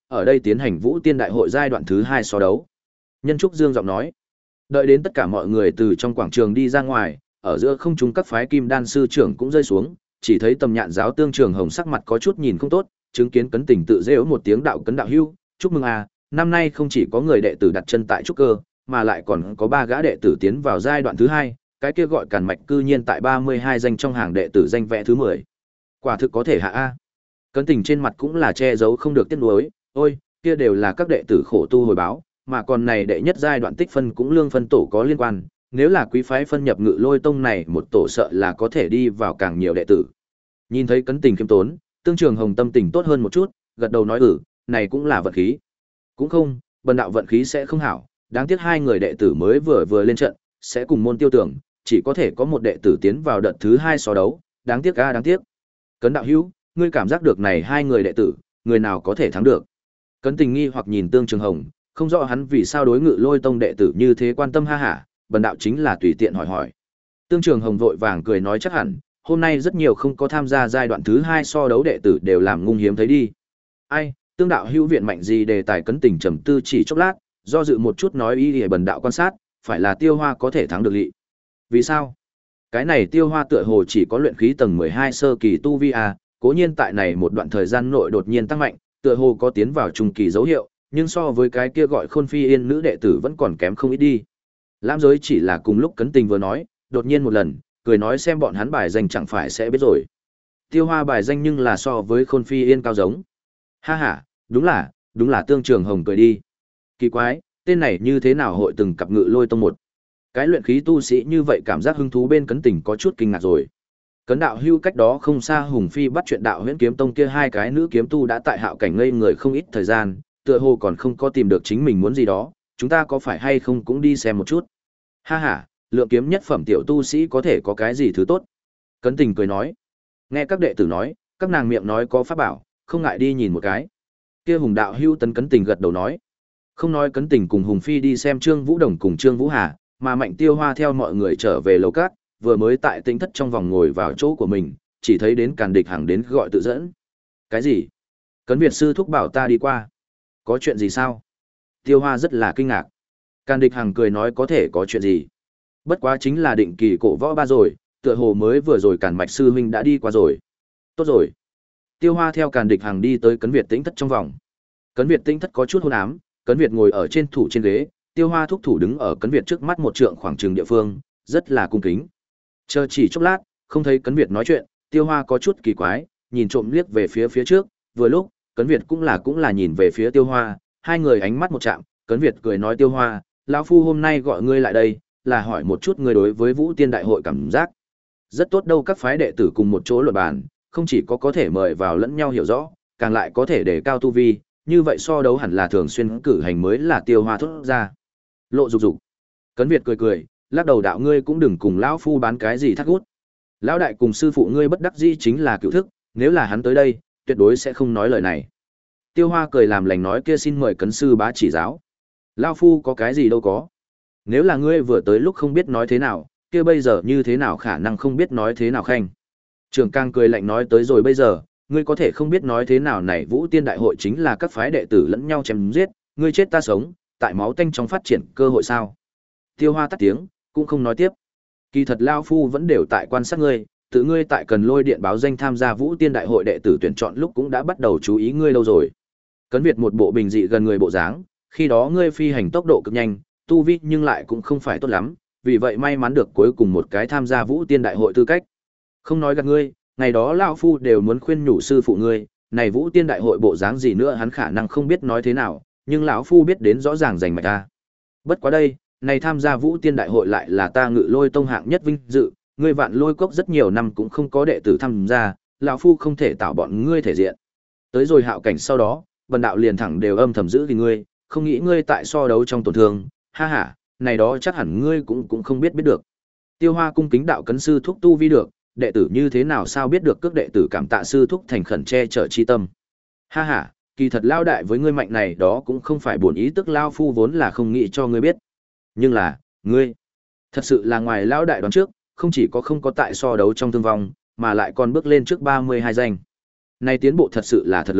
ở đây tiến hành Vũ Tiên Đại hội giai đoạn thứ hai so đấu. Nhân Trúc Dương giọng nói. Đợi đến tất cả mọi người từ trong quảng trường đi ra ngoài, ở giữa không trung các phái kim đan sư trưởng cũng rơi xuống, chỉ thấy Tầm Nhạn giáo Tương Trường Hồng sắc mặt có chút nhìn không tốt, chứng kiến Cấn Tình tự giễu một tiếng đạo Cấn đạo hưu, chúc mừng à, năm nay không chỉ có người đệ tử đặt chân tại trúc cơ, mà lại còn có ba gã đệ tử tiến vào giai đoạn thứ hai, cái kia gọi Càn Mạch cư nhiên tại ba mươi hai danh trong hàng đệ tử danh vẽ thứ mười. Quả thực có thể hạ a. Cấn Tình trên mặt cũng là che giấu không được tiếc nuối, ôi, kia đều là các đệ tử khổ tu hồi báo, mà còn này đệ nhất giai đoạn tích phân cũng lương phân tổ có liên quan, nếu là quý phái phân nhập Ngự Lôi tông này một tổ sợ là có thể đi vào càng nhiều đệ tử. Nhìn thấy Cấn Tình khiêm tốn, Tương Trường Hồng tâm tình tốt hơn một chút, gật đầu nói ừ, này cũng là vận khí. Cũng không, bần đạo vận khí sẽ không hảo, đáng tiếc hai người đệ tử mới vừa vừa lên trận, sẽ cùng môn tiêu tưởng, chỉ có thể có một đệ tử tiến vào đợt thứ hai so đấu, đáng tiếc a đáng tiếc. Cấn đạo hữu, ngươi cảm giác được này hai người đệ tử, người nào có thể thắng được? Cấn Tình nghi hoặc nhìn Tương Trường Hồng, không rõ hắn vì sao đối Ngự Lôi tông đệ tử như thế quan tâm ha hả, bần đạo chính là tùy tiện hỏi hỏi. Tương Trường Hồng vội vàng cười nói chắc hẳn, hôm nay rất nhiều không có tham gia giai đoạn thứ hai so đấu đệ tử đều làm ngung hiếm thấy đi. Ai, Tương đạo hữu viện mạnh gì đề tài Cấn Tình trầm tư chỉ chốc lát, do dự một chút nói ý để bần đạo quan sát, phải là Tiêu Hoa có thể thắng được Lị. Vì sao? Cái này Tiêu Hoa tựa hồ chỉ có luyện khí tầng mười hai sơ kỳ tu vi à, cố nhiên tại này một đoạn thời gian nội đột nhiên tăng mạnh, tựa hồ có tiến vào trung kỳ dấu hiệu, nhưng so với cái kia gọi Khôn Phi Yên nữ đệ tử vẫn còn kém không ít đi. Lãm Giới chỉ là cùng lúc Cấn Tình vừa nói, đột nhiên một lần, cười nói xem bọn hắn bài danh chẳng phải sẽ biết rồi. Tiêu Hoa bài danh nhưng là so với Khôn Phi Yên cao giống. Ha ha, đúng là, đúng là Tương Trường Hồng cười đi. Kỳ quái, tên này như thế nào hội từng cặp Ngự Lôi tông một. Cái luyện khí tu sĩ như vậy cảm giác hứng thú bên Cấn Tình có chút kinh ngạc rồi. Cấn đạo hưu cách đó không xa Hùng Phi bắt chuyện đạo Huyễn Kiếm Tông kia hai cái nữ kiếm tu đã tại hạo cảnh ngây người không ít thời gian, tựa hồ còn không có tìm được chính mình muốn gì đó, chúng ta có phải hay không cũng đi xem một chút. Ha ha, lượng kiếm nhất phẩm tiểu tu sĩ có thể có cái gì thứ tốt. Cấn Tình cười nói. Nghe các đệ tử nói, các nàng miệng nói có pháp bảo, không ngại đi nhìn một cái. Kia Hùng đạo hưu tấn Cấn Tình gật đầu nói. Không nói Cấn Tình cùng Hùng Phi đi xem Trương Vũ Đồng cùng Trương Vũ Hà, mà Mạnh Tiêu Hoa theo mọi người trở về lầu cát, vừa mới tại tinh thất trong vòng ngồi vào chỗ của mình, chỉ thấy đến Càn Địch Hằng đến gọi tự dẫn. Cái gì? Cấn Việt sư thúc bảo ta đi qua. Có chuyện gì sao? Tiêu Hoa rất là kinh ngạc. Càn Địch Hằng cười nói có thể có chuyện gì? Bất quá chính là định kỳ cổ võ ba rồi, tựa hồ mới vừa rồi Càn Mạch sư huynh đã đi qua rồi. Tốt rồi. Tiêu Hoa theo Càn Địch Hằng đi tới Cấn Việt tĩnh thất trong vòng. Cấn Việt tĩnh thất có chút hôn ám, Cấn Việt ngồi ở trên thủ trên ghế, Tiêu Hoa thúc thủ đứng ở Cấn Việt trước mắt một trượng khoảng trường địa phương, rất là cung kính. Chờ chỉ chốc lát, không thấy Cấn Việt nói chuyện, Tiêu Hoa có chút kỳ quái, nhìn trộm liếc về phía phía trước, vừa lúc, Cấn Việt cũng là cũng là nhìn về phía Tiêu Hoa, hai người ánh mắt một chạm, Cấn Việt cười nói Tiêu Hoa, lão phu hôm nay gọi ngươi lại đây, là hỏi một chút ngươi đối với Vũ Tiên đại hội cảm giác. Rất tốt đâu, các phái đệ tử cùng một chỗ luận bàn, không chỉ có có thể mời vào lẫn nhau hiểu rõ, càng lại có thể đề cao tu vi, như vậy so đấu hẳn là thường xuyên cử hành mới là Tiêu Hoa thốt ra. Lộ dục dục. Cấn Việt cười cười, lắc đầu đạo ngươi cũng đừng cùng lão phu bán cái gì thắt gút. Lão đại cùng sư phụ ngươi bất đắc dĩ chính là cựu thức, nếu là hắn tới đây, tuyệt đối sẽ không nói lời này. Tiêu Hoa cười làm lành nói kia xin mời Cấn sư bá chỉ giáo. Lão phu có cái gì đâu có. Nếu là ngươi vừa tới lúc không biết nói thế nào, kia bây giờ như thế nào khả năng không biết nói thế nào khanh. Trường Cang cười lạnh nói tới rồi bây giờ, ngươi có thể không biết nói thế nào này Vũ Tiên đại hội chính là các phái đệ tử lẫn nhau chém giết, ngươi chết ta sống, tại máu tanh trong phát triển cơ hội sao? Tiêu Hoa tắt tiếng, cũng không nói tiếp. Kỳ thật lão phu vẫn đều tại quan sát ngươi, tự ngươi tại Cần Lôi điện báo danh tham gia Vũ Tiên đại hội đệ tử tuyển chọn lúc cũng đã bắt đầu chú ý ngươi lâu rồi. Cấn Việt một bộ bình dị gần người bộ dáng, khi đó ngươi phi hành tốc độ cực nhanh, tu vi nhưng lại cũng không phải tốt lắm, vì vậy may mắn được cuối cùng một cái tham gia Vũ Tiên đại hội tư cách. Không nói gạt ngươi, ngày đó lão phu đều muốn khuyên nhủ sư phụ ngươi, này Vũ Tiên đại hội bộ dáng gì nữa hắn khả năng không biết nói thế nào, nhưng lão phu biết đến rõ ràng rành mạch ta. Bất quá đây, này tham gia Vũ Tiên đại hội lại là ta Ngự Lôi tông hạng nhất vinh dự, ngươi Vạn Lôi cốc rất nhiều năm cũng không có đệ tử tham gia, lão phu không thể tạo bọn ngươi thể diện. Tới rồi hạo cảnh sau đó, bần đạo liền thẳng đều âm thầm giữ vì ngươi, không nghĩ ngươi tại so đấu trong tổn thương, ha ha, này đó chắc hẳn ngươi cũng cũng không biết biết được. Tiêu Hoa cung kính đạo Cấn sư thúc tu vi được, đệ tử như thế nào sao biết được cước đệ tử cảm tạ sư thúc thành khẩn che chở chi tâm. Ha ha, kỳ thật lao đại với ngươi mạnh này đó cũng không phải buồn ý, tức lao phu vốn là không nghĩ cho ngươi biết. Nhưng là, ngươi, thật sự là ngoài lao đại đoán trước, không chỉ có không có tại so đấu trong thương vong, mà lại còn bước lên trước ba mươi hai danh. Này tiến bộ thật sự là thật lớn,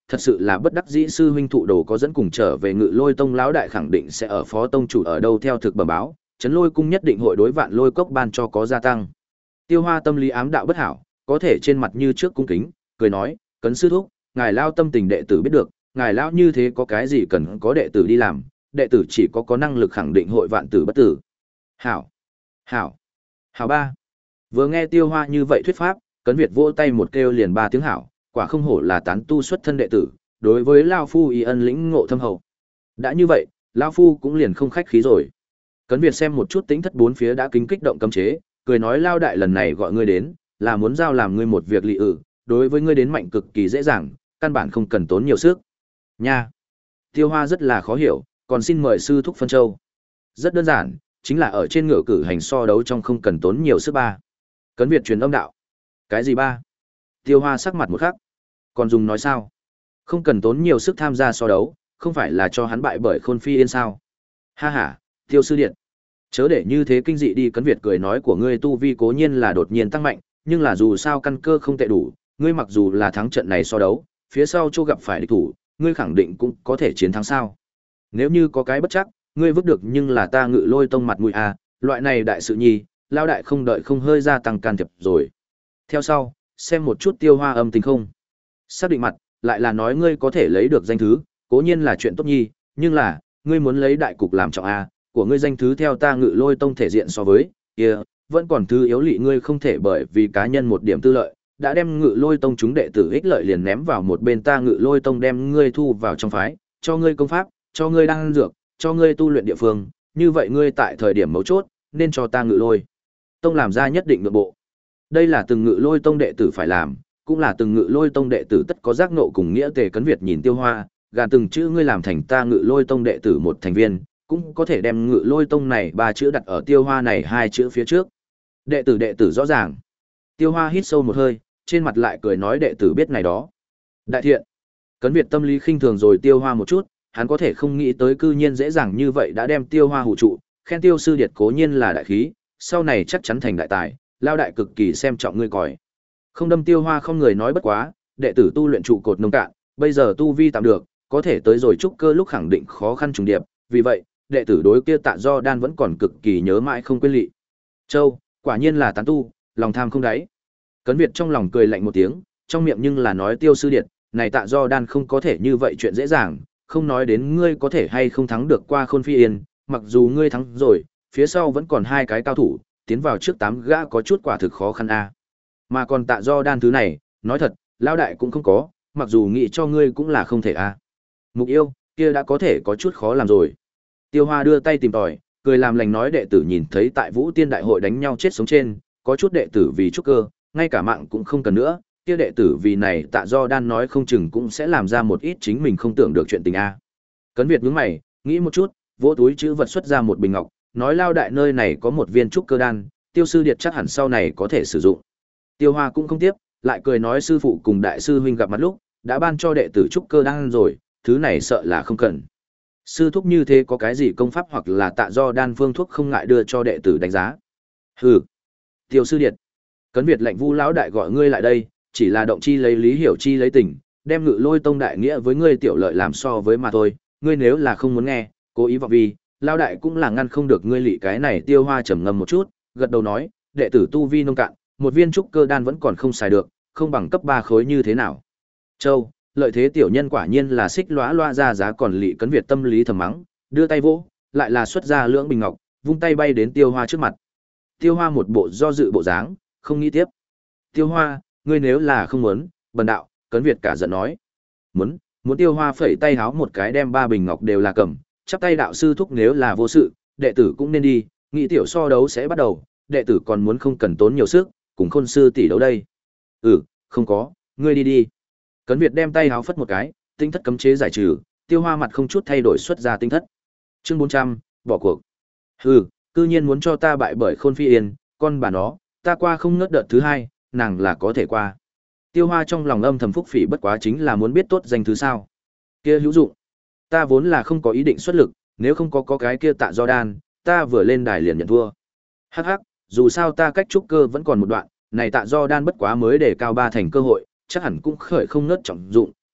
thật sự là bất đắc dĩ sư huynh thụ đồ có dẫn cùng trở về Ngự Lôi Tông lão đại khẳng định sẽ ở phó tông chủ ở đâu theo thực bẩm báo, Trấn Lôi cung nhất định hội đối Vạn Lôi cốc ban cho có gia tăng. Tiêu Hoa tâm lý ám đạo bất hảo, có thể trên mặt như trước cung kính, cười nói, "Cấn sư thúc, ngài lao tâm tình đệ tử biết được, ngài lão như thế có cái gì cần có đệ tử đi làm, đệ tử chỉ có có năng lực khẳng định hội vạn tử bất tử." Hảo, hảo, hảo ba. Vừa nghe Tiêu Hoa như vậy thuyết pháp, Cấn Việt vỗ tay một kêu liền ba tiếng hảo, quả không hổ là tán tu xuất thân đệ tử, đối với lão phu y ân lĩnh ngộ thâm hậu. Đã như vậy, lão phu cũng liền không khách khí rồi. Cấn Việt xem một chút tính thất bốn phía đã kính kích động cấm chế, cười nói lao đại lần này gọi ngươi đến, là muốn giao làm ngươi một việc lị ử, đối với ngươi đến mạnh cực kỳ dễ dàng, căn bản không cần tốn nhiều sức. Nha. Tiêu Hoa rất là khó hiểu, còn xin mời sư thúc phân châu. Rất đơn giản, chính là ở trên ngựa cử hành so đấu trong không cần tốn nhiều sức ba. Cấn Việt truyền âm đạo. Cái gì ba? Tiêu Hoa sắc mặt một khắc. Còn dùng nói sao? Không cần tốn nhiều sức tham gia so đấu, không phải là cho hắn bại bởi Khôn Phi Yên sao? Ha ha, Tiêu sư điện. Chớ để như thế kinh dị đi. Cấn Việt cười nói của ngươi tu vi cố nhiên là đột nhiên tăng mạnh, nhưng là dù sao căn cơ không tệ đủ, ngươi mặc dù là thắng trận này so đấu, phía sau chỗ gặp phải địch thủ, ngươi khẳng định cũng có thể chiến thắng sao? Nếu như có cái bất chắc, ngươi vứt được nhưng là ta Ngự Lôi Tông mặt mũi à, loại này đại sự nhi, lao đại không đợi không hơi gia tăng can thiệp rồi. Theo sau, xem một chút Tiêu Hoa âm tình không. Xác định mặt, lại là nói ngươi có thể lấy được danh thứ, cố nhiên là chuyện tốt nhi, nhưng là, ngươi muốn lấy đại cục làm trọng a, của ngươi danh thứ theo ta Ngự Lôi Tông thể diện so với, kia, vẫn còn thứ yếu lị ngươi không thể bởi vì cá nhân một điểm tư lợi, đã đem Ngự Lôi Tông chúng đệ tử ích lợi liền ném vào một bên ta Ngự Lôi Tông đem ngươi thu vào trong phái, cho ngươi công pháp, cho ngươi đan dược, cho ngươi tu luyện địa phương, như vậy ngươi tại thời điểm mấu chốt, nên cho ta Ngự Lôi Tông làm ra nhất định nội bộ. Đây là từng Ngự Lôi Tông đệ tử phải làm, cũng là từng Ngự Lôi Tông đệ tử tất có giác ngộ cùng nghĩa tề. Cấn Việt nhìn Tiêu Hoa, gàn từng chữ ngươi làm thành ta Ngự Lôi Tông đệ tử một thành viên, cũng có thể đem Ngự Lôi Tông này ba chữ đặt ở Tiêu Hoa này hai chữ phía trước. Đệ tử đệ tử rõ ràng. Tiêu Hoa hít sâu một hơi, trên mặt lại cười nói đệ tử biết này đó. Đại thiện. Cấn Việt tâm lý khinh thường rồi Tiêu Hoa một chút, hắn có thể không nghĩ tới cư nhiên dễ dàng như vậy đã đem Tiêu Hoa hủ trụ, khen Tiêu sư điệt cố nhiên là đại khí, sau này chắc chắn thành đại tài, lao đại cực kỳ xem trọng ngươi còi. Không đâm Tiêu Hoa không người nói bất quá, đệ tử tu luyện trụ cột nông cạn, bây giờ tu vi tạm được, có thể tới rồi trúc cơ lúc khẳng định khó khăn trùng điệp, vì vậy, đệ tử đối kia Tạ Do Đan vẫn còn cực kỳ nhớ mãi không quên lị. Châu, quả nhiên là tán tu, lòng tham không đáy. Cấn Việt trong lòng cười lạnh một tiếng, trong miệng nhưng là nói Tiêu sư điệt, này Tạ Do Đan không có thể như vậy chuyện dễ dàng, không nói đến ngươi có thể hay không thắng được qua Khôn Phi Yên, mặc dù ngươi thắng rồi, phía sau vẫn còn hai cái cao thủ, tiến vào trước tám gã có chút quả thực khó khăn a. Mà còn Tạ Do Đan thứ này, nói thật, lao đại cũng không có, mặc dù nghĩ cho ngươi cũng là không thể a. Mục Yêu, kia đã có thể có chút khó làm rồi. Tiêu Hoa đưa tay tìm tòi, cười làm lành nói đệ tử nhìn thấy tại Vũ Tiên đại hội đánh nhau chết sống trên, có chút đệ tử vì trúc cơ, ngay cả mạng cũng không cần nữa, kia đệ tử vì này Tạ Do Đan nói không chừng cũng sẽ làm ra một ít chính mình không tưởng được chuyện tình a. Cấn Việt nhướng mày, nghĩ một chút, vỗ túi chữ vật xuất ra một bình ngọc, nói lao đại nơi này có một viên trúc cơ đan, Tiêu sư điệt chắc hẳn sau này có thể sử dụng. Tiêu Hoa cũng không tiếp, lại cười nói sư phụ cùng đại sư huynh gặp mặt lúc, đã ban cho đệ tử trúc cơ đan rồi, thứ này sợ là không cần. Sư thúc như thế có cái gì công pháp hoặc là Tạ Do Đan phương thuốc không ngại đưa cho đệ tử đánh giá. Hừ. Tiêu sư điệt. Cấn Việt lệnh Vu lão đại gọi ngươi lại đây, chỉ là động chi lấy lý hiểu chi lấy tình, đem Ngự Lôi Tông đại nghĩa với ngươi tiểu lợi làm so với mà thôi, ngươi nếu là không muốn nghe, cố ý vọng vi, lão đại cũng là ngăn không được ngươi lị cái này. Tiêu Hoa trầm ngâm một chút, gật đầu nói, đệ tử tu vi nông cạn, một viên trúc cơ đan vẫn còn không xài được, không bằng cấp ba khối như thế nào. Châu, lợi thế tiểu nhân quả nhiên là xích lóa loa ra giá còn lị. Cấn Việt tâm lý thầm mắng, đưa tay vỗ, lại là xuất ra lưỡng bình ngọc, vung tay bay đến Tiêu Hoa trước mặt. Tiêu Hoa một bộ do dự bộ dáng, không nghĩ tiếp. Tiêu Hoa, ngươi nếu là không muốn, bần đạo, Cấn Việt cả giận nói. Muốn, muốn. Tiêu Hoa phẩy tay háo một cái đem ba bình ngọc đều là cầm, chắp tay đạo sư thúc nếu là vô sự, đệ tử cũng nên đi, nghĩ tiểu so đấu sẽ bắt đầu, đệ tử còn muốn không cần tốn nhiều sức, cùng Khôn sư tỷ đấu đây. Ừ, không có, ngươi đi đi. Cấn Việt đem tay háo phất một cái, tinh thất cấm chế giải trừ, Tiêu Hoa mặt không chút thay đổi xuất ra tinh thất. Chương bốn trăm, bỏ cuộc. Hừ, cư nhiên muốn cho ta bại bởi Khôn Phi Yên, con bà nó, ta qua không ngớt đợt thứ hai, nàng là có thể qua. Tiêu Hoa trong lòng âm thầm phúc phỉ, bất quá chính là muốn biết tốt danh thứ sao. Kia hữu dụng. Ta vốn là không có ý định xuất lực, nếu không có có cái kia Tạ Do Đan, ta vừa lên đài liền nhận thua. Hắc hắc, dù sao ta cách trúc cơ vẫn còn một đoạn, này Tạ Do Đan bất quá mới để cao ba thành cơ hội, chắc hẳn cũng khởi không ngớt trọng dụng,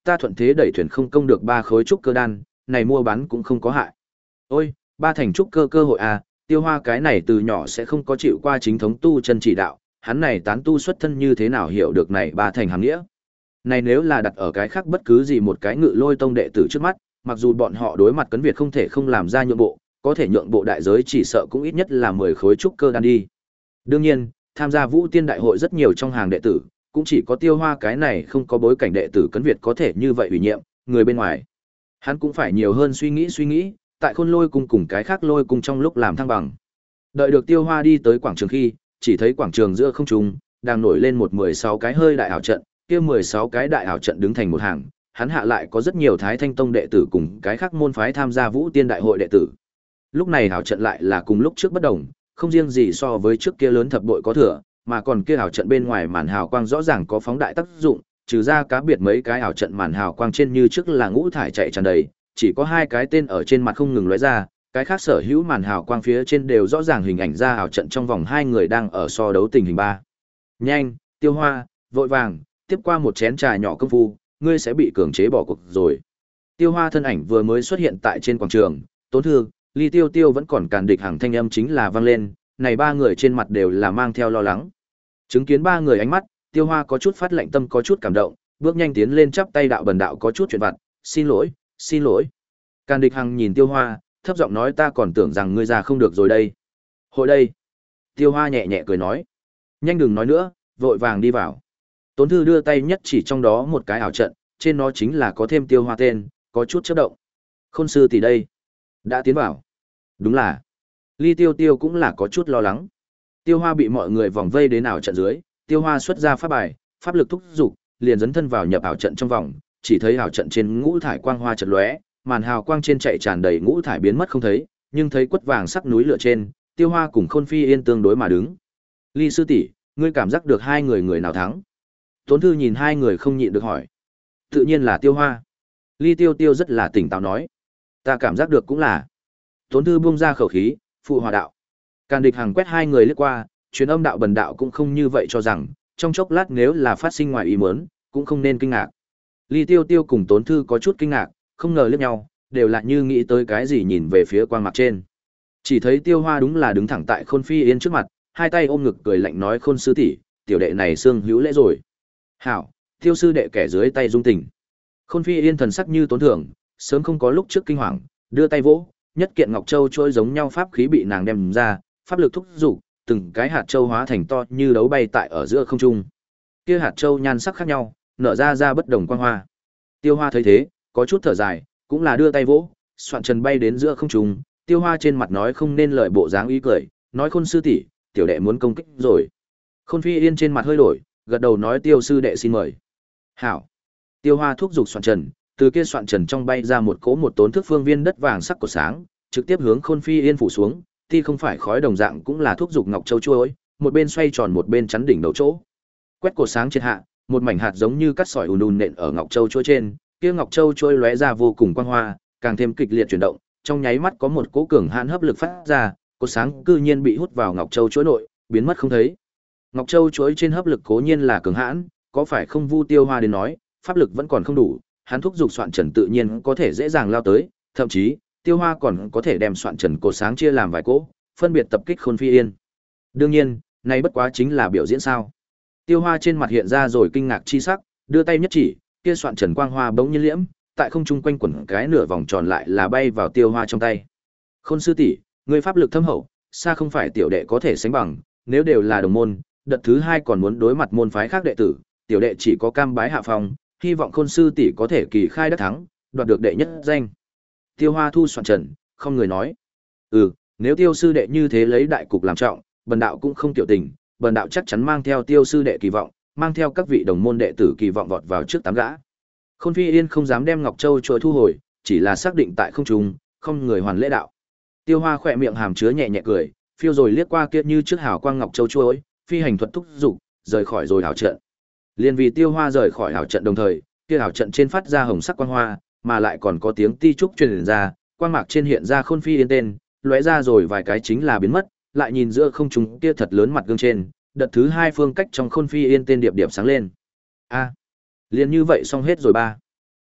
ta thuận thế đẩy thuyền không công được ba khối trúc cơ đan, này mua bán cũng không có hại. Ôi, ba thành trúc cơ cơ hội à, Tiêu Hoa cái này từ nhỏ sẽ không có chịu qua chính thống tu chân chỉ đạo, hắn này tán tu xuất thân như thế nào hiểu được này ba thành hàm nghĩa. Này nếu là đặt ở cái khác bất cứ gì một cái Ngự Lôi tông đệ tử trước mắt, mặc dù bọn họ đối mặt Cấn Việt không thể không làm ra nhượng bộ, có thể nhượng bộ đại giới chỉ sợ cũng ít nhất là mười khối trúc cơ đan đi. Đương nhiên, tham gia Vũ Tiên đại hội rất nhiều trong hàng đệ tử, cũng chỉ có Tiêu Hoa cái này không có bối cảnh đệ tử Cấn Việt có thể như vậy ủy nhiệm, người bên ngoài. Hắn cũng phải nhiều hơn suy nghĩ suy nghĩ, tại Khôn Lôi cung cùng cái khác lôi cung trong lúc làm thăng bằng. Đợi được Tiêu Hoa đi tới quảng trường khi, chỉ thấy quảng trường giữa không trung đang nổi lên một mười sáu cái hơi đại ảo trận, kia mười sáu cái đại ảo trận đứng thành một hàng, hắn hạ lại có rất nhiều Thái Thanh tông đệ tử cùng cái khác môn phái tham gia Vũ Tiên đại hội đệ tử. Lúc này ảo trận lại là cùng lúc trước bất đồng, không riêng gì so với trước kia lớn thập bội có thừa, mà còn kia ảo trận bên ngoài màn hào quang rõ ràng có phóng đại tác dụng, trừ ra cá biệt mấy cái ảo trận màn hào quang trên như trước là ngũ thải chạy tràn đầy, chỉ có hai cái tên ở trên mặt không ngừng lóe ra, cái khác sở hữu màn hào quang phía trên đều rõ ràng hình ảnh ra ảo trận trong vòng hai người đang ở so đấu tình hình ba. Nhanh, Tiêu Hoa, vội vàng, tiếp qua một chén trà nhỏ công phu, ngươi sẽ bị cường chế bỏ cuộc rồi. Tiêu Hoa thân ảnh vừa mới xuất hiện tại trên quảng trường, Tốn Thư, Ly Tiêu Tiêu vẫn còn càn địch hàng thanh âm chính là vang lên, này ba người trên mặt đều là mang theo lo lắng. Chứng kiến ba người ánh mắt, Tiêu Hoa có chút phát lạnh tâm có chút cảm động, bước nhanh tiến lên chắp tay đạo bần đạo có chút chuyện vặt, xin lỗi, xin lỗi. Càn địch hằng nhìn Tiêu Hoa, thấp giọng nói ta còn tưởng rằng ngươi già không được rồi đây. Hội đây. Tiêu Hoa nhẹ nhẹ cười nói. Nhanh đừng nói nữa, vội vàng đi vào. Tốn Thư đưa tay nhất chỉ trong đó một cái ảo trận, trên nó chính là có thêm Tiêu Hoa tên, có chút chớp động. Khôn sư tỷ đây. Đã tiến vào. Đúng là. Ly Tiêu Tiêu cũng là có chút lo lắng. Tiêu Hoa bị mọi người vòng vây đến ảo trận dưới, Tiêu Hoa xuất ra pháp bài, pháp lực thúc dục, liền dấn thân vào nhập ảo trận trong vòng, chỉ thấy ảo trận trên ngũ thải quang hoa chợt lóe, màn hào quang trên chạy tràn đầy ngũ thải biến mất không thấy, nhưng thấy quất vàng sắc núi lửa trên, Tiêu Hoa cùng Khôn Phi Yên tương đối mà đứng. Ly sư tỷ, ngươi cảm giác được hai người người nào thắng? Tốn Thư nhìn hai người không nhịn được hỏi. Tự nhiên là Tiêu Hoa. Ly Tiêu Tiêu rất là tỉnh táo nói. Ta cảm giác được cũng là. Tốn Thư buông ra khẩu khí, phụ hòa đạo. Càn địch hàng quét hai người lướt qua, truyền âm đạo bần đạo cũng không như vậy cho rằng, trong chốc lát nếu là phát sinh ngoài ý muốn, cũng không nên kinh ngạc. Ly Tiêu Tiêu cùng Tốn Thư có chút kinh ngạc, không ngờ liếc nhau, đều là như nghĩ tới cái gì nhìn về phía quang mạc trên. Chỉ thấy Tiêu Hoa đúng là đứng thẳng tại Khôn Phi Yên trước mặt, hai tay ôm ngực cười lạnh nói Khôn sư tỷ, tiểu đệ này xương hữu lễ rồi. Hảo, Tiêu sư đệ kẻ dưới tay dung tình. Khôn Phi Yên thần sắc như tốn thưởng, sớm không có lúc trước kinh hoàng, đưa tay vỗ, nhất kiện ngọc châu trôi giống nhau pháp khí bị nàng đem ra, pháp lực thúc dục, từng cái hạt châu hóa thành to như đấu bay tại ở giữa không trung. Kia hạt châu nhan sắc khác nhau, nở ra ra bất đồng quang hoa. Tiêu Hoa thấy thế, có chút thở dài, cũng là đưa tay vỗ, soạn trần bay đến giữa không trung, Tiêu Hoa trên mặt nói không nên lời bộ dáng ý cười, nói Khôn sư tỷ, tiểu đệ muốn công kích rồi. Khôn Phi Yên trên mặt hơi đổi, gật đầu nói Tiêu sư đệ xin mời. Hảo. Tiêu Hoa thúc giục soạn trần, từ kia soạn trần trong bay ra một cỗ một tốn thước phương viên đất vàng sắc của sáng, trực tiếp hướng Khôn Phi Yên phủ xuống, thì không phải khói đồng dạng cũng là thúc giục ngọc châu chuôi, một bên xoay tròn một bên chắn đỉnh đầu chỗ. Quét cột sáng trên hạ, một mảnh hạt giống như cắt sỏi ùn ùn nện ở ngọc châu chuôi trên, kia ngọc châu chuôi lóe ra vô cùng quang hoa, càng thêm kịch liệt chuyển động, trong nháy mắt có một cỗ cường hãn hấp lực phát ra, cột sáng cư nhiên bị hút vào ngọc châu chuôi nội, biến mất không thấy. Ngọc châu chuôi trên hấp lực cố nhiên là cường hãn, có phải không Vu Tiêu Hoa đến nói, pháp lực vẫn còn không đủ, hắn thúc giục soạn trần tự nhiên có thể dễ dàng lao tới, thậm chí Tiêu Hoa còn có thể đem soạn trần cột sáng chia làm vài cỗ, phân biệt tập kích Khôn Phi Yên. Đương nhiên, này bất quá chính là biểu diễn sao? Tiêu Hoa trên mặt hiện ra rồi kinh ngạc chi sắc, đưa tay nhất chỉ, kia soạn trần quang hoa bỗng nhiên liễm, tại không trung quanh quẩn cái nửa vòng tròn lại là bay vào Tiêu Hoa trong tay. Khôn sư tỷ, ngươi pháp lực thâm hậu, xa không phải tiểu đệ có thể sánh bằng, nếu đều là đồng môn, đợt thứ hai còn muốn đối mặt môn phái khác đệ tử, tiểu đệ chỉ có cam bái hạ phòng, hy vọng Khôn sư tỷ có thể kỳ khai đắc thắng, đoạt được đệ nhất danh. Tiêu Hoa thu soạn trần, không người nói. Ừ, nếu Tiêu sư đệ như thế lấy đại cục làm trọng, bần đạo cũng không tiểu tình, bần đạo chắc chắn mang theo Tiêu sư đệ kỳ vọng, mang theo các vị đồng môn đệ tử kỳ vọng vọt vào trước tám gã. Khôn Phi Yên không dám đem Ngọc Châu trôi thu hồi, chỉ là xác định tại không trung, không người hoàn lễ đạo. Tiêu Hoa khỏe miệng hàm chứa nhẹ nhẹ cười, phiêu rồi liếc qua kia như trước hào quang Ngọc Châu trôi, phi hành thuật thúc dục, rời khỏi rồi hảo trận. Liên vì Tiêu Hoa rời khỏi hảo trận đồng thời, kia hảo trận trên phát ra hồng sắc quang hoa, mà lại còn có tiếng ti trúc truyền ra, quang mạc trên hiện ra Khôn Phi Yên tên, lóe ra rồi vài cái chính là biến mất, lại nhìn giữa không trung kia thật lớn mặt gương trên, đợt thứ hai phương cách trong Khôn Phi Yên tên điệp điệp sáng lên. A, liền như vậy xong hết rồi ba.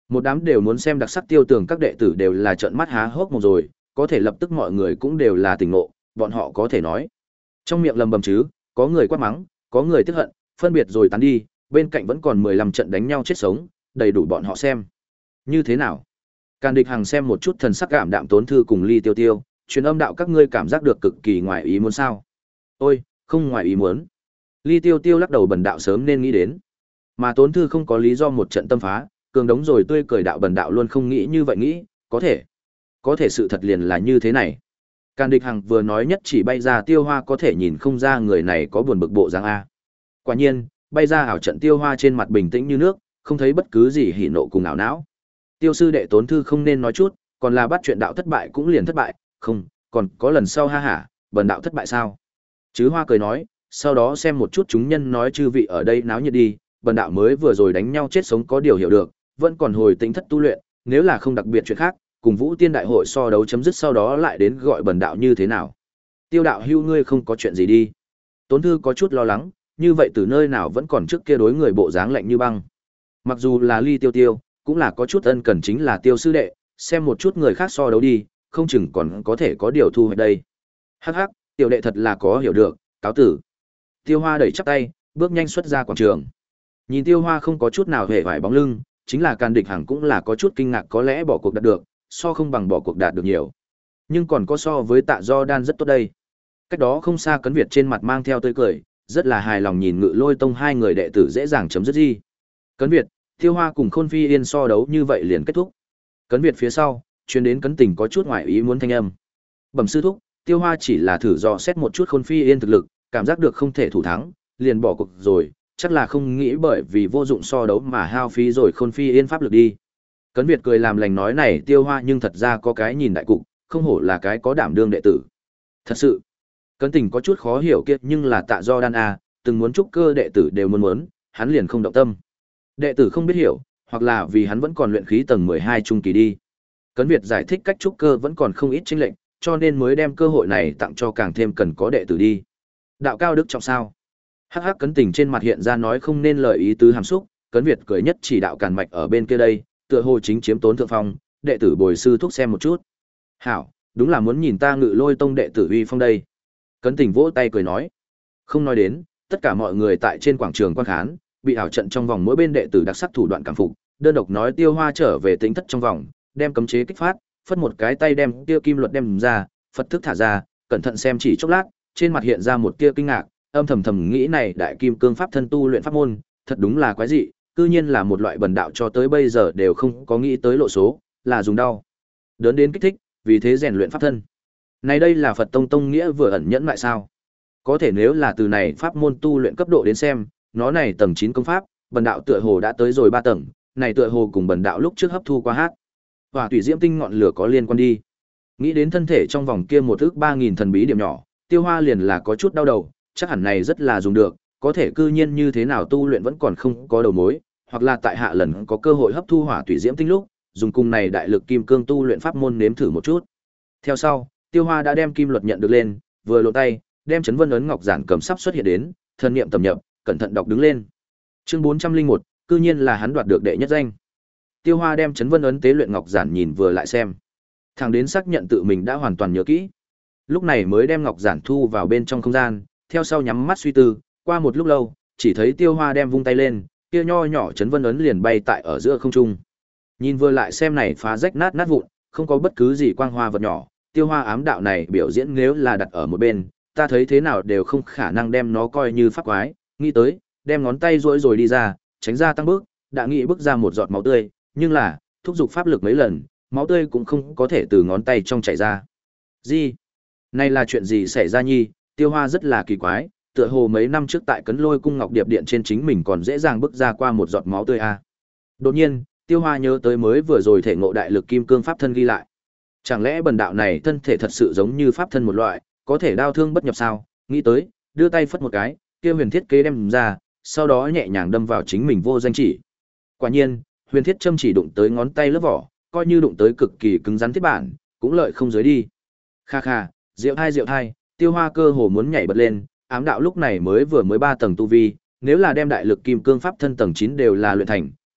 Một đám đều muốn xem đặc sắc Tiêu Tường các đệ tử đều là trợn mắt há hốc mồm rồi, có thể lập tức mọi người cũng đều là tỉnh ngộ, bọn họ có thể nói. Trong miệng lầm bầm chứ, có người quát mắng, có người tức hận, phân biệt rồi tán đi, bên cạnh vẫn còn mười lăm trận đánh nhau chết sống, đầy đủ bọn họ xem. Như thế nào? Càn Địch Hằng xem một chút thần sắc cảm đạm Tốn Thư cùng Ly Tiêu Tiêu, truyền âm đạo các ngươi cảm giác được cực kỳ ngoài ý muốn sao? Ôi, không ngoài ý muốn. Ly Tiêu Tiêu lắc đầu bần đạo sớm nên nghĩ đến. Mà Tốn Thư không có lý do một trận tâm phá, cường đống rồi tươi cười đạo bần đạo luôn không nghĩ như vậy nghĩ, có thể. Có thể sự thật liền là như thế này. Càn Địch Hằng vừa nói nhất chỉ bay ra Tiêu Hoa có thể nhìn không ra người này có buồn bực bộ dáng a. Quả nhiên, bay ra ảo trận Tiêu Hoa trên mặt bình tĩnh như nước, không thấy bất cứ gì hỉ nộ cùng ảo não. Tiêu sư đệ Tốn Thư không nên nói chút, còn là bắt chuyện đạo thất bại cũng liền thất bại, không, còn có lần sau ha hả, bần đạo thất bại sao? Chứ Hoa cười nói, sau đó xem một chút chúng nhân nói chư vị ở đây náo nhiệt đi, bần đạo mới vừa rồi đánh nhau chết sống có điều hiểu được, vẫn còn hồi tính thất tu luyện, nếu là không đặc biệt chuyện khác, cùng Vũ Tiên đại hội so đấu chấm dứt sau đó lại đến gọi bần đạo như thế nào? Tiêu đạo hưu ngươi không có chuyện gì đi. Tốn Thư có chút lo lắng, như vậy từ nơi nào vẫn còn trước kia đối người bộ dáng lạnh như băng. Mặc dù là Ly Tiêu Tiêu, cũng là có chút ân cần chính là Tiêu sư đệ, xem một chút người khác so đấu đi, không chừng còn có thể có điều thu hoạch đây. Hắc hắc, tiểu đệ thật là có hiểu được, cáo tử. Tiêu Hoa đẩy chắp tay, bước nhanh xuất ra quảng trường. Nhìn Tiêu Hoa không có chút nào hề vải bóng lưng, chính là Càn Địch Hằng cũng là có chút kinh ngạc có lẽ bỏ cuộc đạt được, so không bằng bỏ cuộc đạt được nhiều. Nhưng còn có so với Tạ Do Đan rất tốt đây. Cách đó không xa Cấn Việt trên mặt mang theo tươi cười, rất là hài lòng nhìn Ngự Lôi Tông hai người đệ tử dễ dàng chấm dứt đi. Cấn Việt, Tiêu Hoa cùng Khôn Phi Yên so đấu như vậy liền kết thúc. Cấn Việt phía sau, truyền đến Cấn Tình có chút ngoại ý muốn thanh âm. Bẩm sư thúc, Tiêu Hoa chỉ là thử dò xét một chút Khôn Phi Yên thực lực, cảm giác được không thể thủ thắng, liền bỏ cuộc rồi, chắc là không nghĩ bởi vì vô dụng so đấu mà hao phí rồi Khôn Phi Yên pháp lực đi. Cấn Việt cười làm lành nói này Tiêu Hoa nhưng thật ra có cái nhìn đại cục, không hổ là cái có đảm đương đệ tử. Thật sự, Cấn Tình có chút khó hiểu kia nhưng là Tạ Do Đan a, từng muốn trúc cơ đệ tử đều muốn muốn, hắn liền không động tâm. Đệ tử không biết hiểu, hoặc là vì hắn vẫn còn luyện khí tầng mười hai trung kỳ đi. Cấn Việt giải thích cách trúc cơ vẫn còn không ít chênh lệnh, cho nên mới đem cơ hội này tặng cho càng thêm cần có đệ tử đi. Đạo cao đức trọng sao? Hắc hắc Cấn Tình trên mặt hiện ra nói không nên lời ý tứ hàm xúc, Cấn Việt cười nhất chỉ đạo Càn Mạch ở bên kia đây, tựa hồ chính chiếm tốn thượng phong, đệ tử bồi sư thúc xem một chút. Hảo, đúng là muốn nhìn ta Ngự Lôi Tông đệ tử uy phong đây. Cấn Tình vỗ tay cười nói. Không nói đến, tất cả mọi người tại trên quảng trường quan khán, bị ảo trận trong vòng mỗi bên đệ tử đặc sắc thủ đoạn cảm phục, đơn độc nói Tiêu Hoa trở về tính thất trong vòng, đem cấm chế kích phát, phất một cái tay đem tiêu kim luật đem ra, Phật thức thả ra, cẩn thận xem chỉ chốc lát, trên mặt hiện ra một tia kinh ngạc, âm thầm thầm nghĩ này đại kim cương pháp thân tu luyện pháp môn, thật đúng là quái dị, cư nhiên là một loại bần đạo cho tới bây giờ đều không có nghĩ tới lộ số, là dùng đau đớn đến kích thích, vì thế rèn luyện pháp thân. Này đây là Phật tông tông nghĩa vừa ẩn nhẫn lại sao? Có thể nếu là từ này pháp môn tu luyện cấp độ đến xem, nó này tầng chín công pháp, bần đạo tựa hồ đã tới rồi ba tầng, này tựa hồ cùng bần đạo lúc trước hấp thu qua hát. Và tùy diễm tinh ngọn lửa có liên quan đi. Nghĩ đến thân thể trong vòng kia một ước ba nghìn thần bí điểm nhỏ, Tiêu Hoa liền là có chút đau đầu, chắc hẳn này rất là dùng được, có thể cư nhiên như thế nào tu luyện vẫn còn không có đầu mối, hoặc là tại hạ lần có cơ hội hấp thu hỏa tùy diễm tinh lúc, dùng cùng này đại lực kim cương tu luyện pháp môn nếm thử một chút. Theo sau, Tiêu Hoa đã đem kim luật nhận được lên, vừa lộ tay, đem chấn vân ấn ngọc giản cầm sắp xuất hiện đến, thần niệm tầm nhập, cẩn thận đọc đứng lên. Chương bốn trăm linh một, cư nhiên là hắn đoạt được đệ nhất danh. Tiêu Hoa đem chấn vân ấn tế luyện ngọc giản nhìn vừa lại xem, thẳng đến xác nhận tự mình đã hoàn toàn nhớ kỹ. Lúc này mới đem ngọc giản thu vào bên trong không gian, theo sau nhắm mắt suy tư, qua một lúc lâu, chỉ thấy Tiêu Hoa đem vung tay lên, kia nho nhỏ chấn vân ấn liền bay tại ở giữa không trung. Nhìn vừa lại xem này phá rách nát nát vụn, không có bất cứ gì quang hoa vật nhỏ, Tiêu Hoa ám đạo này biểu diễn nếu là đặt ở một bên, ta thấy thế nào đều không khả năng đem nó coi như pháp quái, nghĩ tới, đem ngón tay duỗi rồi đi ra, tránh ra tăng bước, đã nghĩ bước ra một giọt máu tươi, nhưng là, thúc giục pháp lực mấy lần, máu tươi cũng không có thể từ ngón tay trong chảy ra. Gì? Này là chuyện gì xảy ra nhi? Tiêu Hoa rất là kỳ quái, tựa hồ mấy năm trước tại Cấn Lôi cung Ngọc Điệp Điện trên chính mình còn dễ dàng bước ra qua một giọt máu tươi a. Đột nhiên, Tiêu Hoa nhớ tới mới vừa rồi thể ngộ đại lực kim cương pháp thân ghi lại. Chẳng lẽ bần đạo này thân thể thật sự giống như pháp thân một loại, có thể đao thương bất nhập sao? Nghĩ tới, đưa tay phất một cái, kia huyền thiết kế đem ra, sau đó nhẹ nhàng đâm vào chính mình vô danh chỉ. Quả nhiên, huyền thiết châm chỉ đụng tới ngón tay lớp vỏ, coi như đụng tới cực kỳ cứng rắn thiết bản, cũng lợi không dưới đi. Kha kha, rượu thai rượu thai, Tiêu Hoa cơ hồ muốn nhảy bật lên, ám đạo lúc này mới vừa mới ba tầng tu vi, nếu là đem đại lực kim cương pháp thân tầng chín đều là luyện thành,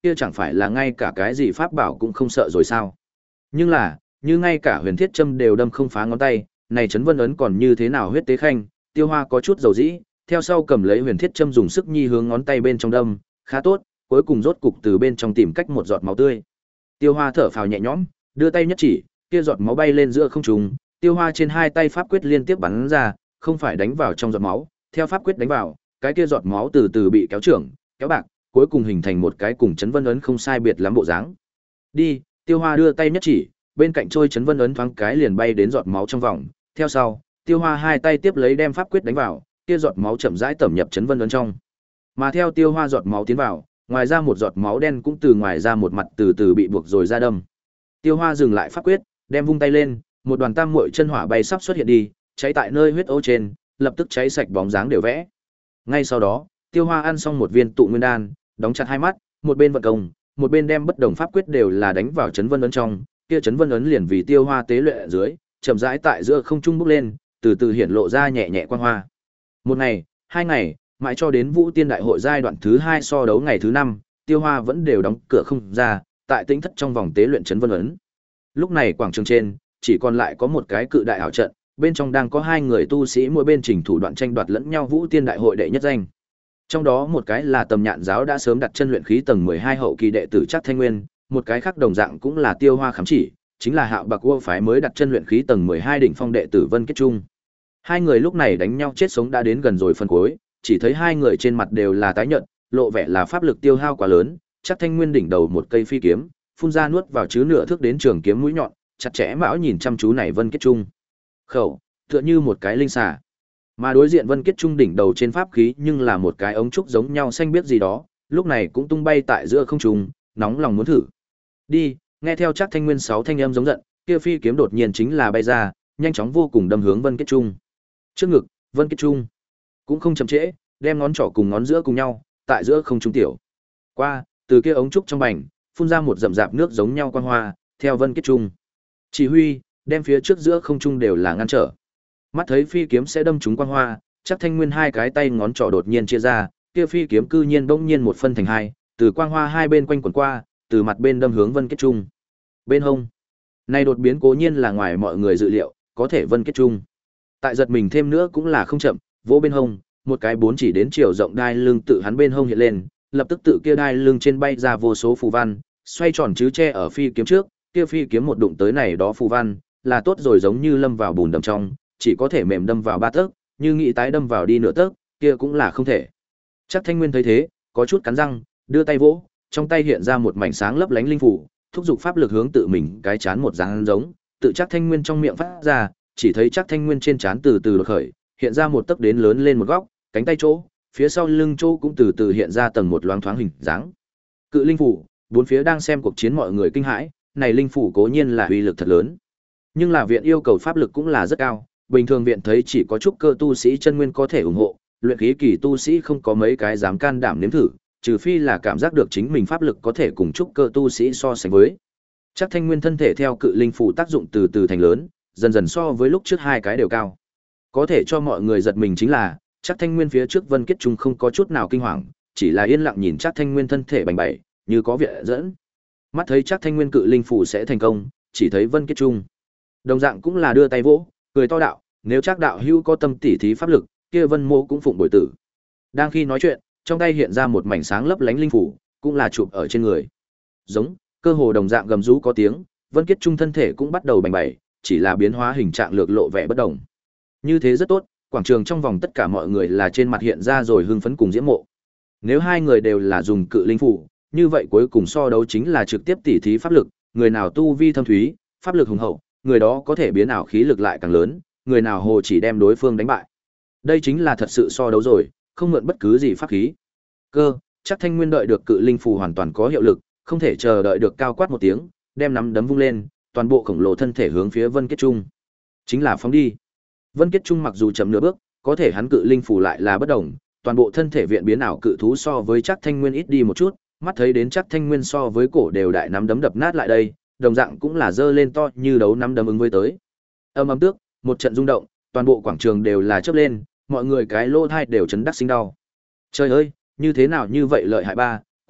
kia chẳng phải là ngay cả cái gì pháp bảo cũng không sợ rồi sao? Nhưng là, như ngay cả huyền thiết châm đều đâm không phá ngón tay, này Trấn Vân ấn còn như thế nào huyết tế khanh, Tiêu Hoa có chút dầu dĩ, theo sau cầm lấy huyền thiết châm dùng sức nhi hướng ngón tay bên trong đâm, khá tốt, cuối cùng rốt cục từ bên trong tìm cách một giọt máu tươi. Tiêu Hoa thở phào nhẹ nhõm, đưa tay nhất chỉ, kia giọt máu bay lên giữa không trung, Tiêu Hoa trên hai tay pháp quyết liên tiếp bắn ra, không phải đánh vào trong giọt máu, theo pháp quyết đánh vào, cái kia giọt máu từ từ bị kéo trưởng, kéo bạc, cuối cùng hình thành một cái cùng Trấn Vân ấn không sai biệt lắm bộ dáng. Đi, Tiêu Hoa đưa tay nhất chỉ, bên cạnh trôi Trấn Vân ấn thoáng cái liền bay đến giọt máu trong vòng, theo sau, Tiêu Hoa hai tay tiếp lấy đem pháp quyết đánh vào, kia giọt máu chậm rãi tẩm nhập Trấn Vân ấn trong. Mà theo Tiêu Hoa giọt máu tiến vào, ngoài ra một giọt máu đen cũng từ ngoài ra một mặt từ từ bị buộc rồi ra đâm. Tiêu Hoa dừng lại pháp quyết, đem vung tay lên, một đoàn tam muội chân hỏa bay sắp xuất hiện đi, cháy tại nơi huyết ô trên, lập tức cháy sạch bóng dáng đều vẽ. Ngay sau đó, Tiêu Hoa ăn xong một viên tụ nguyên đan, đóng chặt hai mắt, một bên vận công, một bên đem bất đồng pháp quyết đều là đánh vào Trấn Vân ấn trong, kia Trấn Vân ấn liền vì Tiêu Hoa tế luyện ở dưới, chậm rãi tại giữa không trung bốc lên, từ từ hiển lộ ra nhẹ nhẹ quang hoa. Một ngày, hai ngày, mãi cho đến Vũ Tiên Đại hội giai đoạn thứ hai so đấu ngày thứ năm, Tiêu Hoa vẫn đều đóng cửa không ra, tại tĩnh thất trong vòng tế luyện Trấn Vân ấn. Lúc này quảng trường trên, chỉ còn lại có một cái cự đại ảo trận, bên trong đang có hai người tu sĩ mỗi bên chỉnh thủ đoạn tranh đoạt lẫn nhau Vũ Tiên Đại hội đệ nhất danh. Trong đó một cái là Tầm Nhạn giáo đã sớm đặt chân luyện khí tầng mười hai hậu kỳ đệ tử Trác Thanh Nguyên, một cái khác đồng dạng cũng là Tiêu Hoa khám chỉ, chính là Hạo Bạc Ô phái mới đặt chân luyện khí tầng mười hai đỉnh phong đệ tử Vân Kết Trung. Hai người lúc này đánh nhau chết sống đã đến gần rồi phần cuối, chỉ thấy hai người trên mặt đều là tái nhợt, lộ vẻ là pháp lực tiêu hao quá lớn, Trác Thanh Nguyên đỉnh đầu một cây phi kiếm, phun ra nuốt vào chứ nửa thước đến trường kiếm mũi nhọn, chặt chẽ mão nhìn chăm chú này Vân Kết Trung. Khẩu, tựa như một cái linh xà. Mà đối diện Vân Kết Trung đỉnh đầu trên pháp khí nhưng là một cái ống trúc giống nhau xanh biết gì đó, lúc này cũng tung bay tại giữa không trung, nóng lòng muốn thử. Đi, nghe theo Trác Thanh Nguyên sáu thanh âm giống giận, kia phi kiếm đột nhiên chính là bay ra, nhanh chóng vô cùng đâm hướng Vân Kết Trung. Trước ngực, Vân Kết Trung cũng không chậm trễ, đem ngón trỏ cùng ngón giữa cùng nhau, tại giữa không trung tiểu. Qua, từ kia ống trúc trong bành, phun ra một rậm rạp nước giống nhau quang hoa, theo Vân Kết Trung. Chỉ huy, đem phía trước giữa không trung đều là ngăn trở. Mắt thấy phi kiếm sẽ đâm trúng quang hoa, Trác Thanh Nguyên hai cái tay ngón trỏ đột nhiên chia ra, kia phi kiếm cư nhiên bỗng nhiên một phân thành hai, từ quang hoa hai bên quanh quẩn qua, từ mặt bên đâm hướng Vân Kết Trung. Bên hông. Này đột biến cố nhiên là ngoài mọi người dự liệu, có thể Vân Kết Trung. Tại giật mình thêm nữa cũng là không chậm, vỗ bên hông, một cái bốn chỉ đến chiều rộng đai lưng tự hắn bên hông hiện lên, lập tức tự kia đai lưng trên bay ra vô số phù văn, xoay tròn chứ che ở phi kiếm trước, kia phi kiếm một đụng tới này đó phù văn, là tốt rồi giống như lâm vào bùn đầm trong, chỉ có thể mềm đâm vào ba tấc, như nghĩ tái đâm vào đi nửa tấc, kia cũng là không thể. Trác Thanh Nguyên thấy thế, có chút cắn răng, đưa tay vỗ, trong tay hiện ra một mảnh sáng lấp lánh linh phủ, thúc giục pháp lực hướng tự mình cái chán một dáng giống, tự Trác Thanh Nguyên trong miệng phát ra, chỉ thấy Trác Thanh Nguyên trên chán từ từ đột khởi, hiện ra một tấc đến lớn lên một góc, cánh tay chỗ, phía sau lưng chỗ cũng từ từ hiện ra tầng một loáng thoáng hình dáng. Cự linh phủ, bốn phía đang xem cuộc chiến mọi người kinh hãi, này linh phủ cố nhiên là uy lực thật lớn, nhưng là viện yêu cầu pháp lực cũng là rất cao, bình thường viện thấy chỉ có trúc cơ tu sĩ chân nguyên có thể ủng hộ, luyện khí kỳ tu sĩ không có mấy cái dám can đảm nếm thử, trừ phi là cảm giác được chính mình pháp lực có thể cùng trúc cơ tu sĩ so sánh với. Trác Thanh Nguyên thân thể theo cự linh phủ tác dụng từ từ thành lớn, dần dần so với lúc trước hai cái đều cao. Có thể cho mọi người giật mình chính là, Trác Thanh Nguyên phía trước Vân Kết Trung không có chút nào kinh hoàng, chỉ là yên lặng nhìn Trác Thanh Nguyên thân thể bành bẩy, như có viện dẫn. Mắt thấy Trác Thanh Nguyên cự linh phủ sẽ thành công, chỉ thấy Vân Kết Trung đồng dạng cũng là đưa tay vỗ, cười to đạo, nếu Trác đạo hữu có tâm tỉ thí pháp lực, kia Vân mô cũng phụng bồi tử. Đang khi nói chuyện, trong tay hiện ra một mảnh sáng lấp lánh linh phủ, cũng là chụp ở trên người. Giống, cơ hồ đồng dạng gầm rú có tiếng, Vân Kết Trung thân thể cũng bắt đầu bành bẩy, chỉ là biến hóa hình trạng lược lộ vẻ bất đồng. Như thế rất tốt, quảng trường trong vòng tất cả mọi người là trên mặt hiện ra rồi hưng phấn cùng diễm mộ. Nếu hai người đều là dùng cự linh phủ, như vậy cuối cùng so đấu chính là trực tiếp tỉ thí pháp lực, người nào tu vi thâm thúy, pháp lực hùng hậu, người đó có thể biến ảo khí lực lại càng lớn, người nào hồ chỉ đem đối phương đánh bại. Đây chính là thật sự so đấu rồi, không mượn bất cứ gì pháp khí. Cơ, Trác Thanh Nguyên đợi được cự linh phù hoàn toàn có hiệu lực, không thể chờ đợi được cao quát một tiếng, đem nắm đấm vung lên, toàn bộ khổng lồ thân thể hướng phía Vân Kết Trung. Chính là phóng đi. Vân Kết Trung mặc dù chậm nửa bước, có thể hắn cự linh phù lại là bất động, toàn bộ thân thể viện biến ảo cự thú so với Trác Thanh Nguyên ít đi một chút, mắt thấy đến Trác Thanh Nguyên so với cổ đều đại nắm đấm đập nát lại đây, đồng dạng cũng là giơ lên to như đấu nắm đấm ứng với tới. Âm ầm tước, một trận rung động, toàn bộ quảng trường đều là chớp lên, mọi người cái lỗ tai đều chấn đắc sinh đau. Trời ơi, như thế nào như vậy lợi hại ba,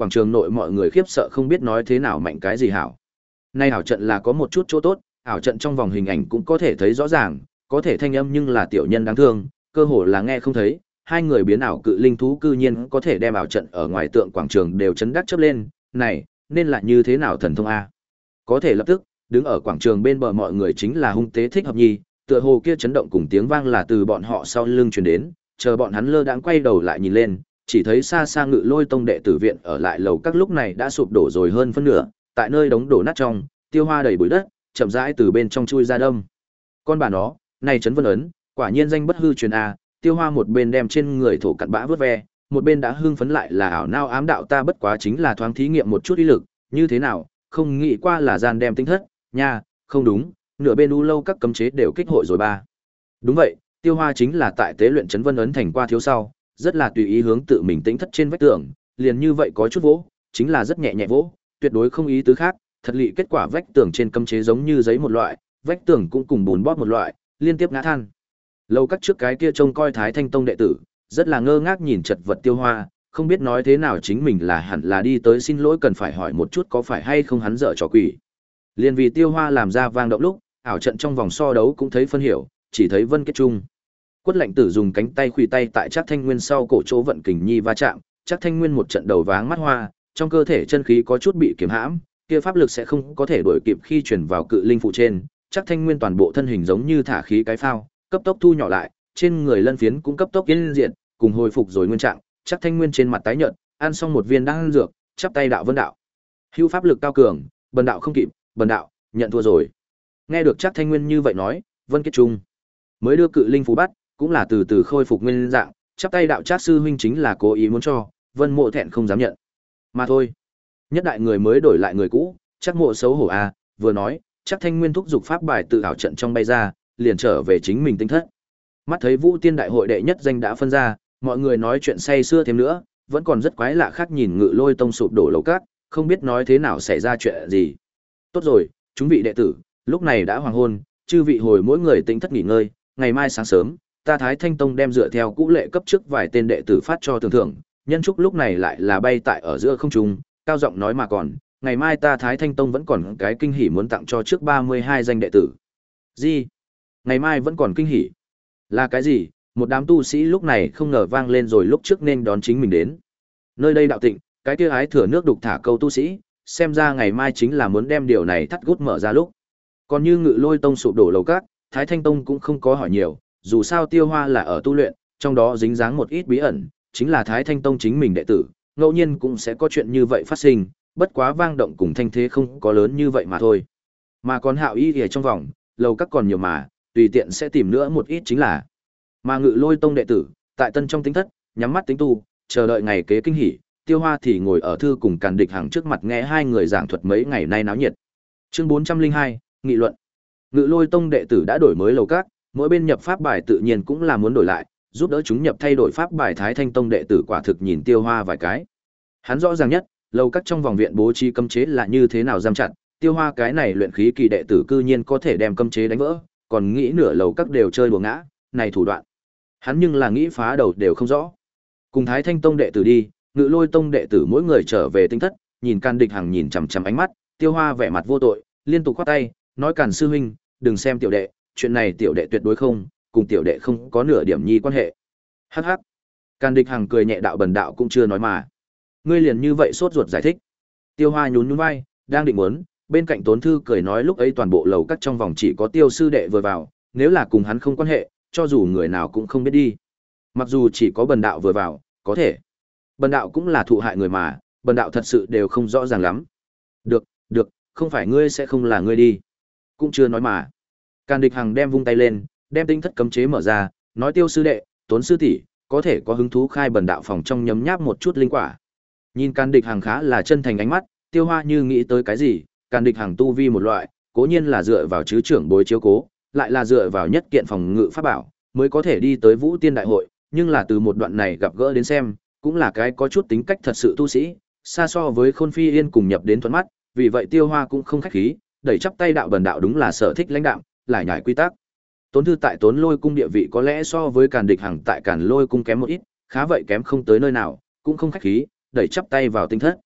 quảng trường nội mọi người khiếp sợ không biết nói thế nào mạnh cái gì hảo. Nay ảo trận là có một chút chỗ tốt, ảo trận trong vòng hình ảnh cũng có thể thấy rõ ràng, có thể thanh âm nhưng là tiểu nhân đáng thương, cơ hồ là nghe không thấy. Hai người biến ảo cự linh thú cư nhiên có thể đem ảo trận ở ngoài tượng quảng trường đều chấn đắc chớp lên, này, nên là như thế nào thần thông a? Có thể lập tức, đứng ở quảng trường bên bờ mọi người chính là hung tế thích hợp nhi, tựa hồ kia chấn động cùng tiếng vang là từ bọn họ sau lưng truyền đến, chờ bọn hắn lơ đãng quay đầu lại nhìn lên, chỉ thấy xa xa Ngự Lôi tông đệ tử viện ở lại lầu các lúc này đã sụp đổ rồi hơn phân nửa, tại nơi đống đổ nát trong, Tiêu Hoa đầy bụi đất, chậm rãi từ bên trong chui ra đâm. Con bà nó, này trấn vân ấn, quả nhiên danh bất hư truyền a. Tiêu Hoa một bên đem trên người thổ cặn bã vớt ve, một bên đã hưng phấn lại là ảo nao ám đạo ta bất quá chính là thoáng thí nghiệm một chút ý lực, như thế nào, không nghĩ qua là gian đem tinh thất, nha, không đúng, nửa bên u lâu các cấm chế đều kích hội rồi ba. Đúng vậy, Tiêu Hoa chính là tại tế luyện trấn vân ấn thành qua thiếu sau, rất là tùy ý hướng tự mình tĩnh thất trên vách tường, liền như vậy có chút vỗ, chính là rất nhẹ nhẹ vỗ, tuyệt đối không ý tứ khác, thật lị kết quả vách tường trên cấm chế giống như giấy một loại, vách tường cũng cùng bùn bóp một loại, liên tiếp ngã than. Lâu các trước cái kia trông coi Thái Thanh Tông đệ tử, rất là ngơ ngác nhìn chật vật Tiêu Hoa, không biết nói thế nào chính mình là hẳn là đi tới xin lỗi cần phải hỏi một chút có phải hay không hắn dở trò quỷ. Liên vì Tiêu Hoa làm ra vang động lúc, ảo trận trong vòng so đấu cũng thấy phân hiểu, chỉ thấy Vân Kết Trung. Quất Lạnh Tử dùng cánh tay khuỷu tay tại Trác Thanh Nguyên sau cổ chỗ vận kình nhi va chạm, Trác Thanh Nguyên một trận đầu váng mắt hoa, trong cơ thể chân khí có chút bị kiềm hãm, kia pháp lực sẽ không có thể đuổi kịp khi chuyển vào cự linh phụ trên, Trác Thanh Nguyên toàn bộ thân hình giống như thả khí cái phao, cấp tốc thu nhỏ lại, trên người lân phiến cũng cấp tốc yên diện, cùng hồi phục rồi nguyên trạng, Trác Thanh Nguyên trên mặt tái nhợt, ăn xong một viên đan dược, chắp tay đạo vân đạo. Hữu pháp lực cao cường, bần đạo không kịp, bần đạo nhận thua rồi. Nghe được Trác Thanh Nguyên như vậy nói, Vân Kết Trung mới đưa cự linh phù bắt, cũng là từ từ khôi phục nguyên dạng, chắp tay đạo Trác sư huynh chính là cố ý muốn cho, Vân Mộ thẹn không dám nhận. Mà thôi, nhất đại người mới đổi lại người cũ, Trác Mộ xấu hổ a, vừa nói, Trác Thanh Nguyên thúc giục pháp bài tự ảo trận trong bay ra, liền trở về chính mình tinh thất. Mắt thấy Vũ Tiên đại hội đệ nhất danh đã phân ra, mọi người nói chuyện say sưa thêm nữa, vẫn còn rất quái lạ khác nhìn Ngự Lôi tông sụp đổ lầu cát, không biết nói thế nào xảy ra chuyện gì. Tốt rồi, chúng vị đệ tử, lúc này đã hoàng hôn, chư vị hồi mỗi người tinh thất nghỉ ngơi, ngày mai sáng sớm, ta Thái Thanh Tông đem dựa theo cũ lệ cấp trước vài tên đệ tử phát cho tưởng thưởng, nhân chúc lúc này lại là bay tại ở giữa không trung, cao giọng nói mà còn, ngày mai ta Thái Thanh Tông vẫn còn cái kinh hỉ muốn tặng cho trước ba mươi hai danh đệ tử. Gì? Ngày mai vẫn còn kinh hỉ? Là cái gì? Một đám tu sĩ lúc này không ngờ vang lên rồi lúc trước nên đón chính mình đến. Nơi đây đạo tịnh, cái kia ái thừa nước đục thả câu tu sĩ, xem ra ngày mai chính là muốn đem điều này thắt gút mở ra lúc. Còn như Ngự Lôi tông sụp đổ lầu cát, Thái Thanh Tông cũng không có hỏi nhiều, dù sao Tiêu Hoa là ở tu luyện, trong đó dính dáng một ít bí ẩn, chính là Thái Thanh Tông chính mình đệ tử, ngẫu nhiên cũng sẽ có chuyện như vậy phát sinh, bất quá vang động cùng thanh thế không có lớn như vậy mà thôi. Mà còn Hạo Y ở trong vòng, lầu các còn nhiều mà, tùy tiện sẽ tìm nữa một ít chính là. Mà Ngự Lôi tông đệ tử, tại tân trong tính thất, nhắm mắt tính tu, chờ đợi ngày kế kinh hỉ, Tiêu Hoa thì ngồi ở thư cùng Càn Địch hàng trước mặt nghe hai người giảng thuật mấy ngày nay náo nhiệt. Chương bốn trăm linh hai, nghị luận. Ngự Lôi tông đệ tử đã đổi mới lầu các, mỗi bên nhập pháp bài tự nhiên cũng là muốn đổi lại, giúp đỡ chúng nhập thay đổi pháp bài. Thái Thanh Tông đệ tử quả thực nhìn Tiêu Hoa vài cái. Hắn rõ ràng nhất, lầu các trong vòng viện bố trí cấm chế là như thế nào giam chặt, Tiêu Hoa cái này luyện khí kỳ đệ tử cư nhiên có thể đem cấm chế đánh vỡ, còn nghĩ nửa lầu các đều chơi đùa ngã, này thủ đoạn. Hắn nhưng là nghĩ phá đầu đều không rõ. Cùng Thái Thanh Tông đệ tử đi, Ngự Lôi tông đệ tử mỗi người trở về tinh thất, nhìn Càn Địch Hằng nhìn chằm chằm ánh mắt, Tiêu Hoa vẻ mặt vô tội, liên tục khoát tay, nói Càn sư huynh, đừng xem tiểu đệ, chuyện này tiểu đệ tuyệt đối không, cùng tiểu đệ không có nửa điểm nhi quan hệ. Hắc hắc. Càn Địch Hằng cười nhẹ đạo bần đạo cũng chưa nói mà. Ngươi liền như vậy sốt ruột giải thích. Tiêu Hoa nhún nhún vai, đang định muốn, bên cạnh Tốn Thư cười nói lúc ấy toàn bộ lầu các trong vòng chỉ có Tiêu sư đệ vừa vào, nếu là cùng hắn không quan hệ, cho dù người nào cũng không biết đi. Mặc dù chỉ có bần đạo vừa vào, có thể. Bần đạo cũng là thụ hại người mà, bần đạo thật sự đều không rõ ràng lắm. Được, được, không phải ngươi sẽ không là ngươi đi. Cũng chưa nói mà. Càn Địch Hằng đem vung tay lên, đem tinh thất cấm chế mở ra, nói Tiêu sư đệ, Tốn sư tỷ, có thể có hứng thú khai bần đạo phòng trong nhấm nháp một chút linh quả. Nhìn Càn Địch Hằng khá là chân thành ánh mắt, Tiêu Hoa như nghĩ tới cái gì, Càn Địch Hằng tu vi một loại, cố nhiên là dựa vào chứ trưởng bối chiếu cố, lại là dựa vào nhất kiện phòng ngự pháp bảo, mới có thể đi tới Vũ Tiên đại hội, nhưng là từ một đoạn này gặp gỡ đến xem, cũng là cái có chút tính cách thật sự tu sĩ, xa so với Khôn Phi Yên cùng nhập đến thuận mắt, vì vậy Tiêu Hoa cũng không khách khí, đẩy chắp tay đạo bần đạo đúng là sở thích lãnh đạo, lại nhải quy tắc. Tốn Thư tại Tốn Lôi cung địa vị có lẽ so với Càn Địch Hằng tại Càn Lôi cung kém một ít, khá vậy kém không tới nơi nào, cũng không khách khí, đẩy chắp tay vào tinh thất.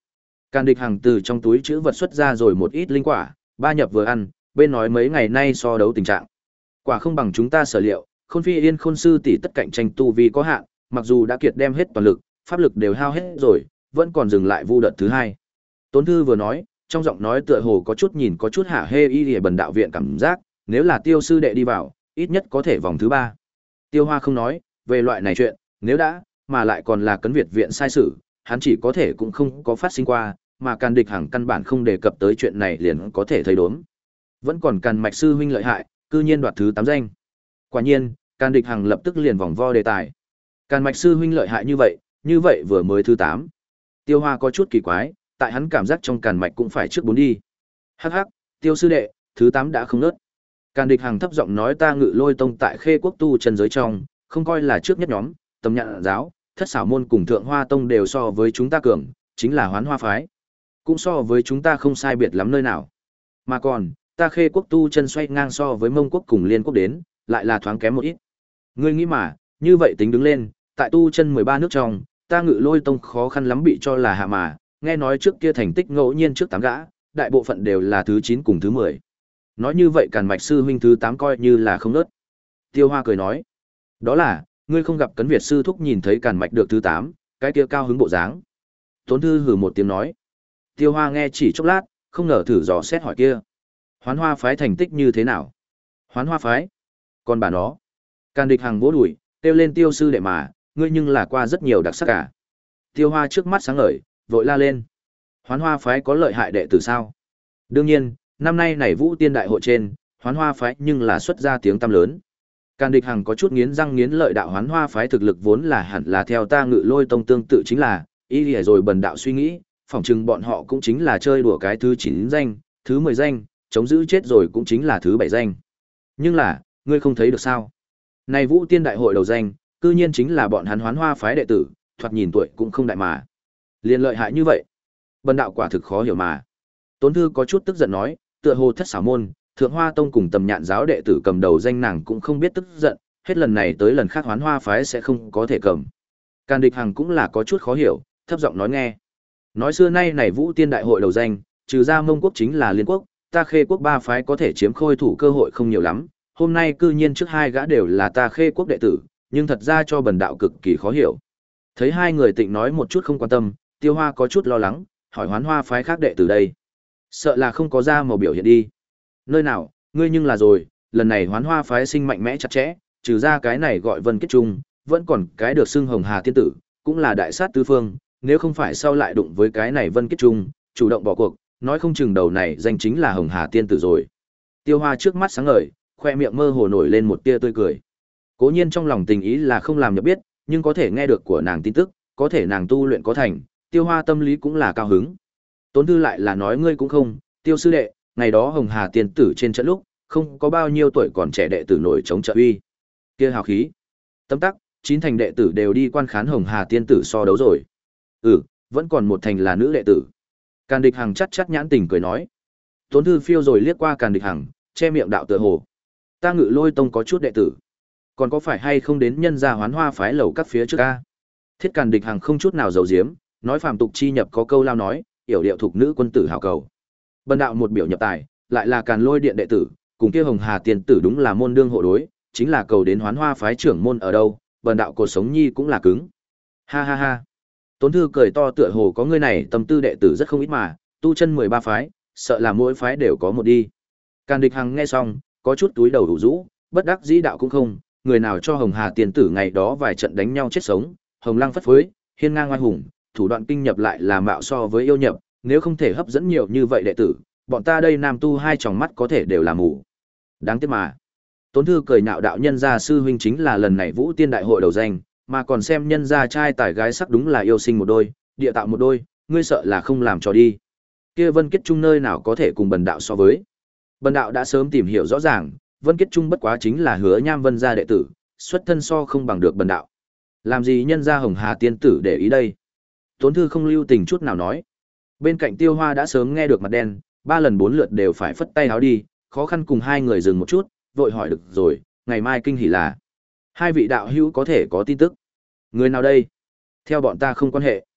Càn Địch Hằng từ trong túi chữ vật xuất ra rồi một ít linh quả, ba nhập vừa ăn, bên nói mấy ngày nay so đấu tình trạng. Quả không bằng chúng ta sở liệu, Khôn Phi Yên Khôn sư tỷ tất cạnh tranh tu vi có hạn, mặc dù đã kiệt đem hết toàn lực, pháp lực đều hao hết rồi, vẫn còn dừng lại vu đợt thứ hai. Tốn Thư vừa nói, trong giọng nói tựa hồ có chút nhìn có chút hả hê y lìa bần đạo viện cảm giác, nếu là Tiêu sư đệ đi vào, ít nhất có thể vòng thứ ba. Tiêu Hoa không nói, về loại này chuyện, nếu đã, mà lại còn là cấn Việt viện sai sử, hắn chỉ có thể cũng không có phát sinh qua, mà Càn Địch Hằng căn bản không đề cập tới chuyện này liền có thể thấy đốm. Vẫn còn Càn Mạch sư huynh lợi hại, cư nhiên đoạt thứ tám danh. Quả nhiên, Càn Địch Hằng lập tức liền vòng vo đề tài. Càn Mạch sư huynh lợi hại như vậy, như vậy vừa mới thứ tám. Tiêu Hoa có chút kỳ quái, tại hắn cảm giác trong Càn Mạch cũng phải trước bốn đi. Hắc hắc, Tiêu sư đệ, thứ tám đã không nớt. Càn Địch Hằng thấp giọng nói ta Ngự Lôi tông tại Khê Quốc tu chân giới trong, không coi là trước nhất nhóm, Tầm Nhạn giáo, Thất Xảo môn cùng Thượng Hoa tông đều so với chúng ta cường, chính là Hoán Hoa phái. Cũng so với chúng ta không sai biệt lắm nơi nào. Mà còn, ta Khê Quốc tu chân xoay ngang so với Mông Quốc cùng Liên Quốc đến, lại là thoáng kém một ít. Ngươi nghĩ mà, như vậy tính đứng lên, tại tu chân mười ba nước trong, ta Ngự Lôi tông khó khăn lắm bị cho là hạ mà, nghe nói trước kia thành tích ngẫu nhiên trước tám gã, đại bộ phận đều là thứ chín cùng thứ mười. Nói như vậy Càn Mạch sư huynh thứ tám coi như là không nớt. Tiêu Hoa cười nói, đó là, ngươi không gặp Cấn Việt sư thúc nhìn thấy Càn Mạch được thứ tám, cái kia cao hứng bộ dáng. Tốn Thư hừ một tiếng nói. Tiêu Hoa nghe chỉ chốc lát, không ngờ thử dò xét hỏi kia. Hoán Hoa phái thành tích như thế nào? Hoán Hoa phái? Còn bà nó. Càn Địch Hằng vỗ đùi, kêu lên Tiêu sư đệ mà, ngươi nhưng là qua rất nhiều đặc sắc cả. Tiêu Hoa trước mắt sáng ngời, vội la lên. Hoán Hoa phái có lợi hại đệ tử sao? Đương nhiên, năm nay này Vũ Tiên đại hội trên, Hoán Hoa phái nhưng là xuất ra tiếng tăm lớn. Càn Địch Hằng có chút nghiến răng nghiến lợi đạo Hoán Hoa phái thực lực vốn là hẳn là theo ta Ngự Lôi tông tương tự chính là, ý lìa rồi bần đạo suy nghĩ, phỏng chừng bọn họ cũng chính là chơi đùa cái thứ chín danh, thứ mười danh, chống giữ chết rồi cũng chính là thứ bảy danh. Nhưng là, ngươi không thấy được sao? Này Vũ Tiên đại hội đầu danh, cư nhiên chính là bọn hắn Hoán Hoa phái đệ tử, thoạt nhìn tuổi cũng không đại mà. Liên lợi hại như vậy, bần đạo quả thực khó hiểu mà. Tốn Thư có chút tức giận nói, tựa hồ Thất Xảo môn, Thượng Hoa tông cùng Tầm Nhạn giáo đệ tử cầm đầu danh nàng cũng không biết tức giận, hết lần này tới lần khác Hoán Hoa phái sẽ không có thể cầm. Càn Địch Hằng cũng là có chút khó hiểu, thấp giọng nói nghe. Nói xưa nay này Vũ Tiên đại hội đầu danh, trừ ra Mông Quốc chính là Liên Quốc, ta Khê Quốc ba phái có thể chiếm khôi thủ cơ hội không nhiều lắm, hôm nay cư nhiên trước hai gã đều là ta Khê Quốc đệ tử, nhưng thật ra cho bần đạo cực kỳ khó hiểu. Thấy hai người tịnh nói một chút không quan tâm, Tiêu Hoa có chút lo lắng, hỏi Hoán Hoa phái khác đệ tử đây. Sợ là không có ra màu biểu hiện đi. Nơi nào, ngươi nhưng là rồi, lần này Hoán Hoa phái sinh mạnh mẽ chặt chẽ, trừ ra cái này gọi Vân Kết Trung, vẫn còn cái được xưng Hồng Hà tiên tử, cũng là đại sát tứ phương, nếu không phải sau lại đụng với cái này Vân Kết Trung, chủ động bỏ cuộc, nói không chừng đầu này danh chính là Hồng Hà tiên tử rồi. Tiêu Hoa trước mắt sáng ngời, khoe miệng mơ hồ nổi lên một tia tươi cười. Cố nhiên trong lòng tình ý là không làm nhập biết, nhưng có thể nghe được của nàng tin tức, có thể nàng tu luyện có thành, Tiêu Hoa tâm lý cũng là cao hứng. Tốn Thư lại là nói ngươi cũng không, Tiêu sư đệ, ngày đó Hồng Hà tiên tử trên trận lúc, không có bao nhiêu tuổi còn trẻ đệ tử nổi chống trợ uy. Kia hào khí. Tâm tắc, chín thành đệ tử đều đi quan khán Hồng Hà tiên tử so đấu rồi. Ừ, vẫn còn một thành là nữ đệ tử. Càn Địch Hằng chắt chắt nhãn tình cười nói. Tốn Thư phiêu rồi liếc qua Càn Địch Hằng, che miệng đạo tựa hồ. Ta Ngự Lôi tông có chút đệ tử, còn có phải hay không đến nhân gia Hoán Hoa phái lầu các phía trước a? Thiết Càn Địch Hằng không chút nào giấu giếm, nói phàm tục chi nhập có câu lao nói, yểu điệu thuộc nữ quân tử hảo cầu. Bần đạo một biểu nhập tài, lại là Càn Lôi điện đệ tử, cùng kia Hồng Hà tiên tử đúng là môn đương hộ đối, chính là cầu đến Hoán Hoa phái trưởng môn ở đâu, bần đạo cuộc sống nhi cũng là cứng. Ha ha ha. Tốn Thư cười to tựa hồ có người này tâm tư đệ tử rất không ít mà, tu chân mười ba phái, sợ là mỗi phái đều có một đi. Càn Địch Hằng nghe xong, có chút túi đầu đủ rũ, bất đắc dĩ đạo cũng không, người nào cho Hồng Hà tiên tử ngày đó vài trận đánh nhau chết sống, Hồng Lăng phất phới, hiên ngang oai hùng, thủ đoạn kinh nhập lại là mạo so với yêu nhập, nếu không thể hấp dẫn nhiều như vậy đệ tử, bọn ta đây nam tu hai tròng mắt có thể đều là mù. Đáng tiếc mà. Tốn Thư cười nhạo đạo nhân gia sư huynh chính là lần này Vũ Tiên đại hội đầu danh, mà còn xem nhân gia trai tài gái sắc đúng là yêu sinh một đôi, địa tạo một đôi, ngươi sợ là không làm cho đi. Kia Vân Kết Trung nơi nào có thể cùng bần đạo so với. Bần đạo đã sớm tìm hiểu rõ ràng, Vân Kết Trung bất quá chính là Hứa Nham Vân gia đệ tử, xuất thân so không bằng được bần đạo. Làm gì nhân gia Hồng Hà tiên tử để ý đây? Tốn Thư không lưu tình chút nào nói. Bên cạnh Tiêu Hoa đã sớm nghe được mặt đen, ba lần bốn lượt đều phải phất tay áo đi, khó khăn cùng hai người dừng một chút, vội hỏi được rồi, ngày mai kinh hỉ là. Hai vị đạo hữu có thể có tin tức. Người nào đây? Theo bọn ta không quan hệ.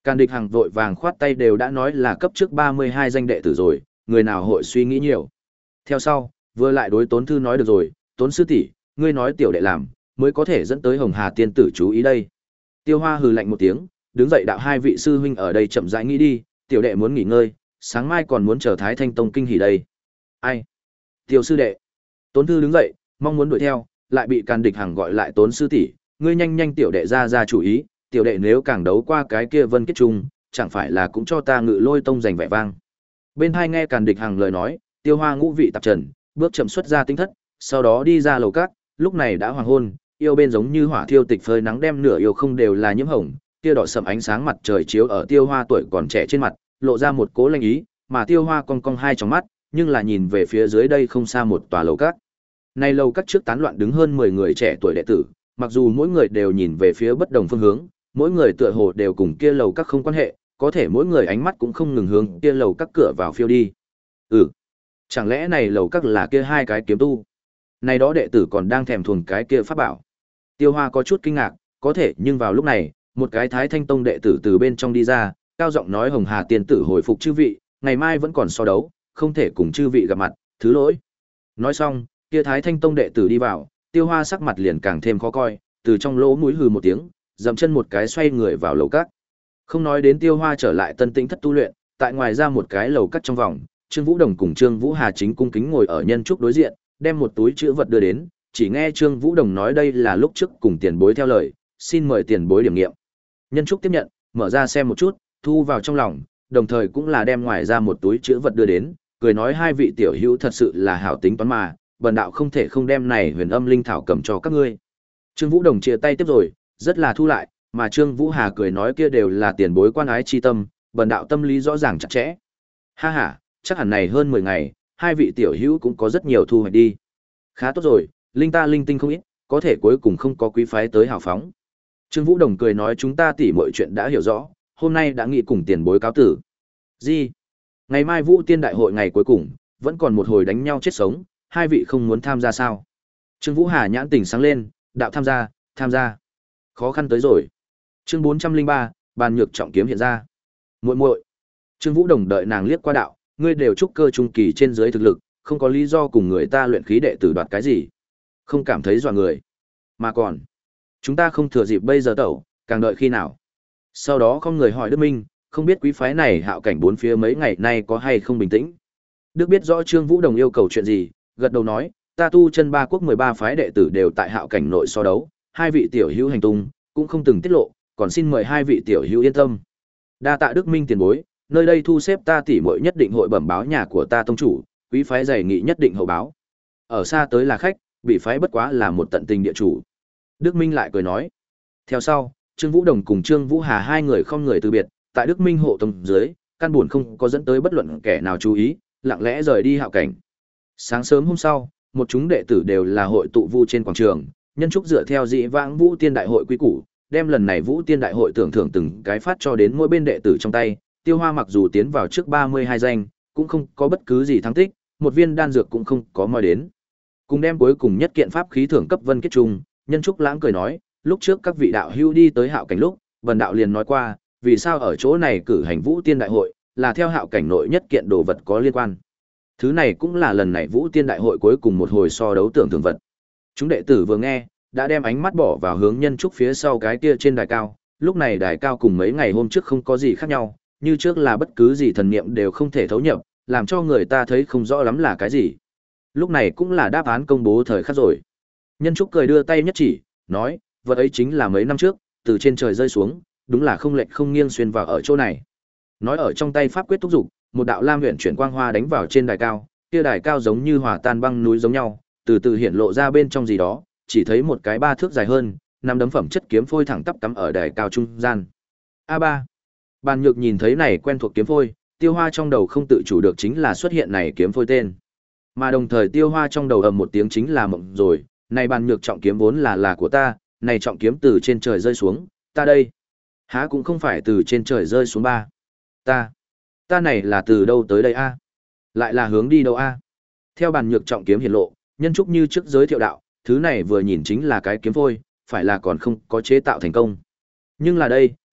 Càn Địch Hằng vội vàng khoát tay đều đã nói là cấp trước ba mươi hai danh đệ tử rồi, người nào hội suy nghĩ nhiều. Theo sau, vừa lại đối Tốn Thư nói được rồi, Tốn sư tỷ, ngươi nói tiểu đệ làm, mới có thể dẫn tới Hồng Hà tiên tử chú ý đây. Tiêu Hoa hừ lạnh một tiếng, đứng dậy đạo hai vị sư huynh ở đây chậm rãi nghĩ đi, tiểu đệ muốn nghỉ ngơi, sáng mai còn muốn chờ Thái Thanh Tông kinh hỉ đây. Ai? Tiêu sư đệ. Tốn Thư đứng dậy, mong muốn đuổi theo, lại bị Càn Địch Hằng gọi lại, Tốn sư tỷ, ngươi nhanh nhanh tiểu đệ ra ra chủ ý, tiểu đệ nếu càng đấu qua cái kia Vân Kết Trung, chẳng phải là cũng cho ta Ngự Lôi Tông giành vẻ vang. Bên hai nghe Càn Địch Hằng lời nói, Tiêu Hoa ngũ vị tạp trần, bước chậm xuất ra tinh thất, sau đó đi ra lầu cát, lúc này đã hoàng hôn, yêu bên giống như hỏa thiêu tịch phơi nắng đem nửa yêu không đều là nhiễm hồng, kia đỏ sẫm ánh sáng mặt trời chiếu ở Tiêu Hoa tuổi còn trẻ trên mặt, lộ ra một cố lanh ý, mà Tiêu Hoa cong cong hai tròng mắt, nhưng là nhìn về phía dưới đây không xa một tòa lầu cát. Này lầu cát trước tán loạn đứng hơn mười người trẻ tuổi đệ tử, mặc dù mỗi người đều nhìn về phía bất đồng phương hướng, mỗi người tựa hồ đều cùng kia lầu các không quan hệ, có thể mỗi người ánh mắt cũng không ngừng hướng kia lầu các cửa vào phiêu đi. Ừ, chẳng lẽ này lầu các là kia hai cái kiếm tu? Này đó đệ tử còn đang thèm thuồng cái kia pháp bảo. Tiêu Hoa có chút kinh ngạc, có thể nhưng vào lúc này, một cái Thái Thanh Tông đệ tử từ bên trong đi ra, cao giọng nói Hồng Hà tiên tử hồi phục chư vị, ngày mai vẫn còn so đấu, không thể cùng chư vị gặp mặt, thứ lỗi. Nói xong, kia Thái Thanh Tông đệ tử đi vào, Tiêu Hoa sắc mặt liền càng thêm khó coi, từ trong lỗ mũi hừ một tiếng, dậm chân một cái xoay người vào lầu các. Không nói đến Tiêu Hoa trở lại tân tĩnh thất tu luyện, tại ngoài ra một cái lầu các trong vòng, Trương Vũ Đồng cùng Trương Vũ Hà chính cung kính ngồi ở nhân trúc đối diện, đem một túi chữ vật đưa đến, chỉ nghe Trương Vũ Đồng nói đây là lúc trước cùng tiền bối theo lời, xin mời tiền bối điểm nghiệm. Nhân trúc tiếp nhận, mở ra xem một chút, thu vào trong lòng, đồng thời cũng là đem ngoài ra một túi chữ vật đưa đến, cười nói hai vị tiểu hữu thật sự là hảo tính toán mà, bần đạo không thể không đem này huyền âm linh thảo cầm cho các ngươi. Trương Vũ Đồng chia tay tiếp rồi, rất là thu lại, mà Trương Vũ Hà cười nói kia đều là tiền bối quan ái chi tâm, bần đạo tâm lý rõ ràng chặt chẽ. Ha ha, chắc hẳn này hơn mười ngày, hai vị tiểu hữu cũng có rất nhiều thu hoạch đi. Khá tốt rồi, linh ta linh tinh không ít, có thể cuối cùng không có quý phái tới hào phóng. Trương Vũ Đồng cười nói chúng ta tỉ mọi chuyện đã hiểu rõ, hôm nay đã nghị cùng tiền bối cáo tử. Gì? Ngày mai Vũ Tiên đại hội ngày cuối cùng, vẫn còn một hồi đánh nhau chết sống, hai vị không muốn tham gia sao? Trương Vũ Hà nhãn tỉnh sáng lên, đạo tham gia, tham gia. Khó khăn tới rồi. Chương bốn trăm linh ba, bàn nhược trọng kiếm hiện ra. Muội muội. Trương Vũ Đồng đợi nàng liếc qua đạo, ngươi đều trúc cơ trung kỳ trên dưới thực lực, không có lý do cùng người ta luyện khí đệ tử đoạt cái gì. Không cảm thấy dọa người. Mà còn, chúng ta không thừa dịp bây giờ tẩu, càng đợi khi nào. Sau đó không người hỏi Đức Minh, không biết quý phái này hạo cảnh bốn phía mấy ngày nay có hay không bình tĩnh. Đức biết rõ Trương Vũ Đồng yêu cầu chuyện gì, gật đầu nói, ta tu chân ba quốc mười ba phái đệ tử đều tại hạo cảnh nội so đấu, hai vị tiểu hữu hành tung cũng không từng tiết lộ, còn xin mời hai vị tiểu hữu yên tâm. Đa tạ Đức Minh tiền bối, nơi đây thu xếp ta tỉ muội nhất định hội bẩm báo nhà của ta tông chủ, quý phái dày nghị nhất định hậu báo. Ở xa tới là khách, bị phái bất quá là một tận tình địa chủ. Đức Minh lại cười nói. Theo sau, Trương Vũ Đồng cùng Trương Vũ Hà hai người không người từ biệt, tại Đức Minh hộ tông dưới, căn buồn không có dẫn tới bất luận kẻ nào chú ý, lặng lẽ rời đi hạo cảnh. Sáng sớm hôm sau, một chúng đệ tử đều là hội tụ vu trên quảng trường, nhân trúc dựa theo dị vãng Vũ Tiên đại hội quy củ, đem lần này Vũ Tiên đại hội tưởng thưởng từng cái phát cho đến mỗi bên đệ tử trong tay. Tiêu Hoa mặc dù tiến vào trước ba mươi hai danh, cũng không có bất cứ gì thắng tích, một viên đan dược cũng không có moi đến. Cùng đem cuối cùng nhất kiện pháp khí thưởng cấp Vân Kết Trung, nhân trúc lãng cười nói, lúc trước các vị đạo hữu đi tới hạo cảnh lúc, Vân đạo liền nói qua, vì sao ở chỗ này cử hành Vũ Tiên đại hội, là theo hạo cảnh nội nhất kiện đồ vật có liên quan. Thứ này cũng là lần này Vũ Tiên đại hội cuối cùng một hồi so đấu tưởng thưởng vật. Chúng đệ tử vừa nghe, đã đem ánh mắt bỏ vào hướng nhân trúc phía sau cái kia trên đài cao, lúc này đài cao cùng mấy ngày hôm trước không có gì khác nhau, như trước là bất cứ gì thần niệm đều không thể thấu nhập, làm cho người ta thấy không rõ lắm là cái gì. Lúc này cũng là đáp án công bố thời khắc rồi. Nhân trúc cười đưa tay nhất chỉ, nói, vật ấy chính là mấy năm trước, từ trên trời rơi xuống, đúng là không lệch không nghiêng xuyên vào ở chỗ này. Nói ở trong tay pháp quyết thúc dục, một đạo lam huyền chuyển quang hoa đánh vào trên đài cao, kia đài cao giống như hòa tan băng núi giống nhau, từ từ hiện lộ ra bên trong gì đó, chỉ thấy một cái ba thước dài hơn, năm đấm phẩm chất kiếm phôi thẳng tắp cắm ở đài cao trung gian. A ba. Bàn Nhược nhìn thấy này quen thuộc kiếm phôi, Tiêu Hoa trong đầu không tự chủ được chính là xuất hiện này kiếm phôi tên. Mà đồng thời Tiêu Hoa trong đầu ầm một tiếng chính là mộng rồi, này Bàn Nhược trọng kiếm vốn là là của ta, này trọng kiếm từ trên trời rơi xuống, ta đây. Há cũng không phải từ trên trời rơi xuống ba. Ta, ta này là từ đâu tới đây a? Lại là hướng đi đâu a? Theo Bàn Nhược trọng kiếm hiển lộ, nhân trúc như trước giới thiệu đạo, thứ này vừa nhìn chính là cái kiếm phôi, phải là còn không có chế tạo thành công. Nhưng là đây,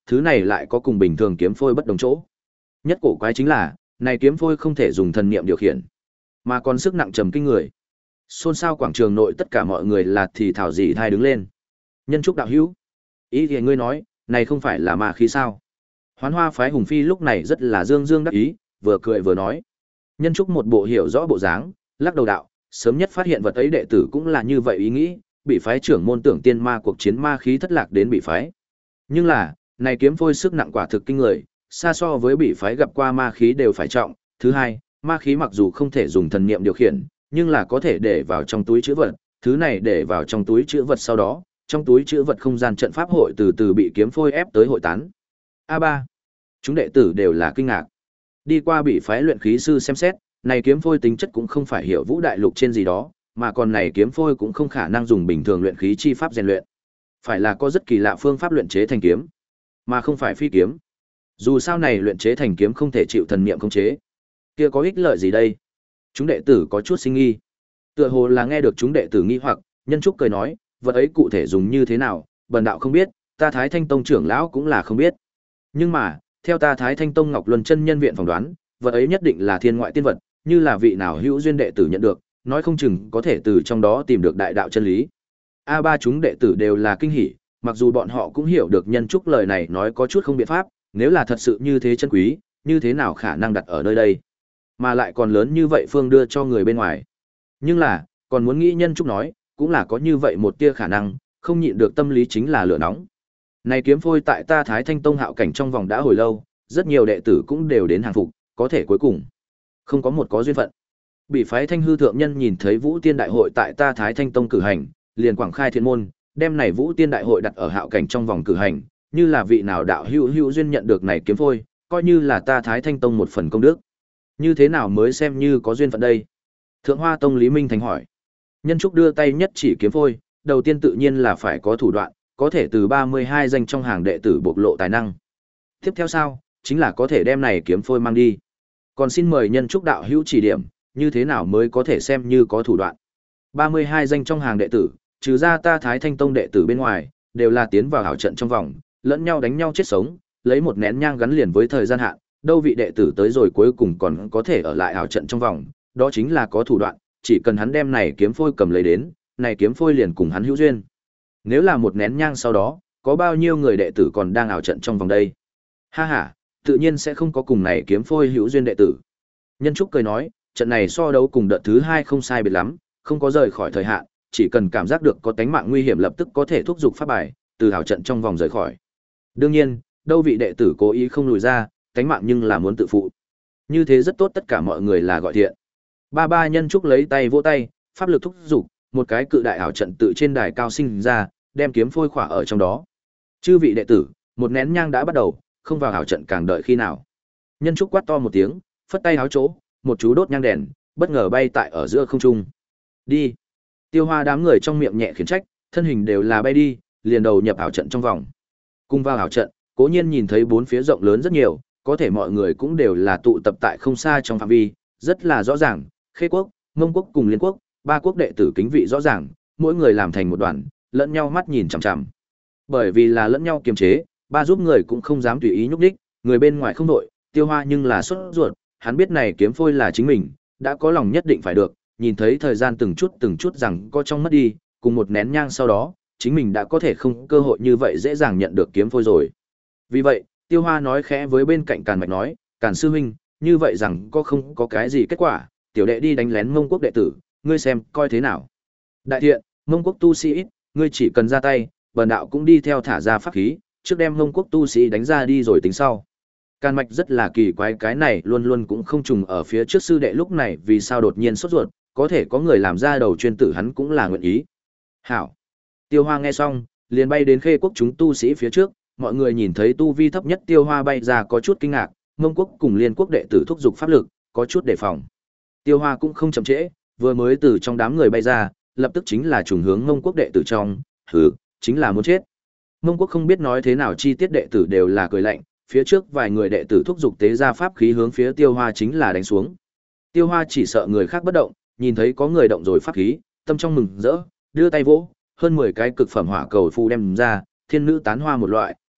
thứ này lại có cùng bình thường kiếm phôi bất đồng chỗ. Nhất cổ quái chính là, này kiếm phôi không thể dùng thần niệm điều khiển, mà còn sức nặng trầm kinh người. Xôn xao quảng trường nội tất cả mọi người là thì thảo gì thai đứng lên. Nhân trúc đạo hữu, ý thì ngươi nói, này không phải là ma khí sao? Hoán Hoa phái Hùng Phi lúc này rất là dương dương đắc ý, vừa cười vừa nói. Nhân trúc một bộ hiểu rõ bộ dáng, lắc đầu đạo, sớm nhất phát hiện vật ấy đệ tử cũng là như vậy ý nghĩ, bị phái trưởng môn tưởng tiên ma cuộc chiến ma khí thất lạc đến bị phái. Nhưng là, này kiếm phôi sức nặng quả thực kinh người, xa so với bị phái gặp qua ma khí đều phải trọng. Thứ hai, ma khí mặc dù không thể dùng thần niệm điều khiển, nhưng là có thể để vào trong túi trữ vật, thứ này để vào trong túi trữ vật sau đó, trong túi trữ vật không gian trận pháp hội từ từ bị kiếm phôi ép tới hội tán. A ba, chúng đệ tử đều là kinh ngạc. Đi qua bị phái luyện khí sư xem xét, này kiếm phôi tính chất cũng không phải hiểu vũ đại lục trên gì đó, mà còn này kiếm phôi cũng không khả năng dùng bình thường luyện khí chi pháp rèn luyện. Phải là có rất kỳ lạ phương pháp luyện chế thành kiếm, mà không phải phi kiếm. Dù sao này luyện chế thành kiếm không thể chịu thần niệm khống chế. Kia có ích lợi gì đây? Chúng đệ tử có chút sinh nghi. Tựa hồ là nghe được chúng đệ tử nghi hoặc, Nhân Trúc cười nói, vật ấy cụ thể dùng như thế nào, bần đạo không biết, ta Thái Thanh Tông trưởng lão cũng là không biết. Nhưng mà, theo ta Thái Thanh Tông Ngọc Luân chân nhân viện phỏng đoán, vật ấy nhất định là thiên ngoại tiên vật, như là vị nào hữu duyên đệ tử nhận được, nói không chừng có thể từ trong đó tìm được đại đạo chân lý. A ba chúng đệ tử đều là kinh hỉ, mặc dù bọn họ cũng hiểu được Nhân Trúc lời này nói có chút không biện pháp, nếu là thật sự như thế chân quý, như thế nào khả năng đặt ở nơi đây, mà lại còn lớn như vậy phương đưa cho người bên ngoài. Nhưng là, còn muốn nghĩ Nhân Trúc nói, cũng là có như vậy một tia khả năng, không nhịn được tâm lý chính là lửa nóng. Này kiếm phôi tại ta Thái Thanh Tông hạo cảnh trong vòng đã hồi lâu, rất nhiều đệ tử cũng đều đến hàng phục, có thể cuối cùng không có một có duyên phận. Bị phái Thanh hư thượng nhân nhìn thấy Vũ Tiên đại hội tại ta Thái Thanh Tông cử hành, liền quảng khai thiên môn, đem này Vũ Tiên đại hội đặt ở hạo cảnh trong vòng cử hành, như là vị nào đạo hữu hữu duyên nhận được này kiếm phôi, coi như là ta Thái Thanh Tông một phần công đức. Như thế nào mới xem như có duyên phận đây? Thượng Hoa Tông Lý Minh Thành hỏi. Nhân Trúc đưa tay nhất chỉ kiếm phôi, đầu tiên tự nhiên là phải có thủ đoạn, có thể từ ba mươi hai danh trong hàng đệ tử bộc lộ tài năng. Tiếp theo sao, chính là có thể đem này kiếm phôi mang đi. Còn xin mời Nhân Trúc đạo hữu chỉ điểm, như thế nào mới có thể xem như có thủ đoạn. ba mươi hai danh trong hàng đệ tử, trừ ra ta Thái Thanh Tông đệ tử bên ngoài, đều là tiến vào hảo trận trong vòng, lẫn nhau đánh nhau chết sống, lấy một nén nhang gắn liền với thời gian hạn, đâu vị đệ tử tới rồi cuối cùng còn có thể ở lại hảo trận trong vòng, đó chính là có thủ đoạn, chỉ cần hắn đem này kiếm phôi cầm lấy đến, này kiếm phôi liền cùng hắn hữu duyên. Nếu là một nén nhang sau đó, có bao nhiêu người đệ tử còn đang ảo trận trong vòng đây? Ha ha, tự nhiên sẽ không có cùng này kiếm phôi hữu duyên đệ tử. Nhân Trúc cười nói, trận này so đấu cùng đợt thứ hai không sai biệt lắm, không có rời khỏi thời hạn, chỉ cần cảm giác được có tánh mạng nguy hiểm lập tức có thể thúc giục pháp bài, từ ảo trận trong vòng rời khỏi. Đương nhiên, đâu vị đệ tử cố ý không lùi ra, tánh mạng nhưng là muốn tự phụ. Như thế rất tốt, tất cả mọi người là gọi thiện. Ba ba Nhân Trúc lấy tay vỗ tay, pháp lực thúc giục, một cái cự đại ảo trận tự trên đài cao sinh ra, đem kiếm phôi khỏa ở trong đó. Chư vị đệ tử, một nén nhang đã bắt đầu, không vào ảo trận càng đợi khi nào. Nhân Trúc quát to một tiếng, phất tay áo chỗ, một chú đốt nhang đèn, bất ngờ bay tại ở giữa không trung. Đi. Tiêu Hoa đám người trong miệng nhẹ khiển trách, thân hình đều là bay đi, liền đầu nhập ảo trận trong vòng. Cùng vào ảo trận, cố nhiên nhìn thấy bốn phía rộng lớn rất nhiều, có thể mọi người cũng đều là tụ tập tại không xa trong phạm vi, rất là rõ ràng, Khê quốc, Mông quốc cùng Liên quốc, ba quốc đệ tử kính vị rõ ràng, mỗi người làm thành một đoàn, lẫn nhau mắt nhìn chằm chằm. Bởi vì là lẫn nhau kiềm chế, ba giúp người cũng không dám tùy ý nhúc nhích, người bên ngoài không đội, Tiêu Hoa nhưng là sốt ruột, hắn biết này kiếm phôi là chính mình, đã có lòng nhất định phải được, nhìn thấy thời gian từng chút từng chút rằng có trong mất đi, cùng một nén nhang sau đó, chính mình đã có thể không cơ hội như vậy dễ dàng nhận được kiếm phôi rồi. Vì vậy, Tiêu Hoa nói khẽ với bên cạnh Càn Mạch nói, Càn sư huynh, như vậy rằng có không có cái gì kết quả, tiểu đệ đi đánh lén Mông quốc đệ tử, ngươi xem coi thế nào. Đại thiện, Mông quốc tu sĩ ít, ngươi chỉ cần ra tay, bần đạo cũng đi theo thả ra pháp khí, trước đem Mông quốc tu sĩ đánh ra đi rồi tính sau. Càn Mạch rất là kỳ quái, cái này luôn luôn cũng không trùng ở phía trước sư đệ lúc này vì sao đột nhiên sốt ruột, có thể có người làm ra đầu chuyên tử hắn cũng là nguyện ý. Hảo. Tiêu Hoa nghe xong, liền bay đến Khê quốc chúng tu sĩ phía trước, mọi người nhìn thấy tu vi thấp nhất Tiêu Hoa bay ra có chút kinh ngạc, Mông quốc cùng Liên quốc đệ tử thúc giục pháp lực, có chút đề phòng. Tiêu Hoa cũng không chậm trễ, vừa mới từ trong đám người bay ra, lập tức chính là trùng hướng Mông quốc đệ tử trong, hừ, chính là muốn chết. Mông quốc không biết nói thế nào chi tiết đệ tử đều là cười lạnh, phía trước vài người đệ tử thúc giục tế ra pháp khí hướng phía Tiêu Hoa chính là đánh xuống. Tiêu Hoa chỉ sợ người khác bất động, nhìn thấy có người động rồi pháp khí, tâm trong mừng rỡ, đưa tay vỗ, hơn mười cái cực phẩm hỏa cầu phù đem ra, thiên nữ tán hoa một loại,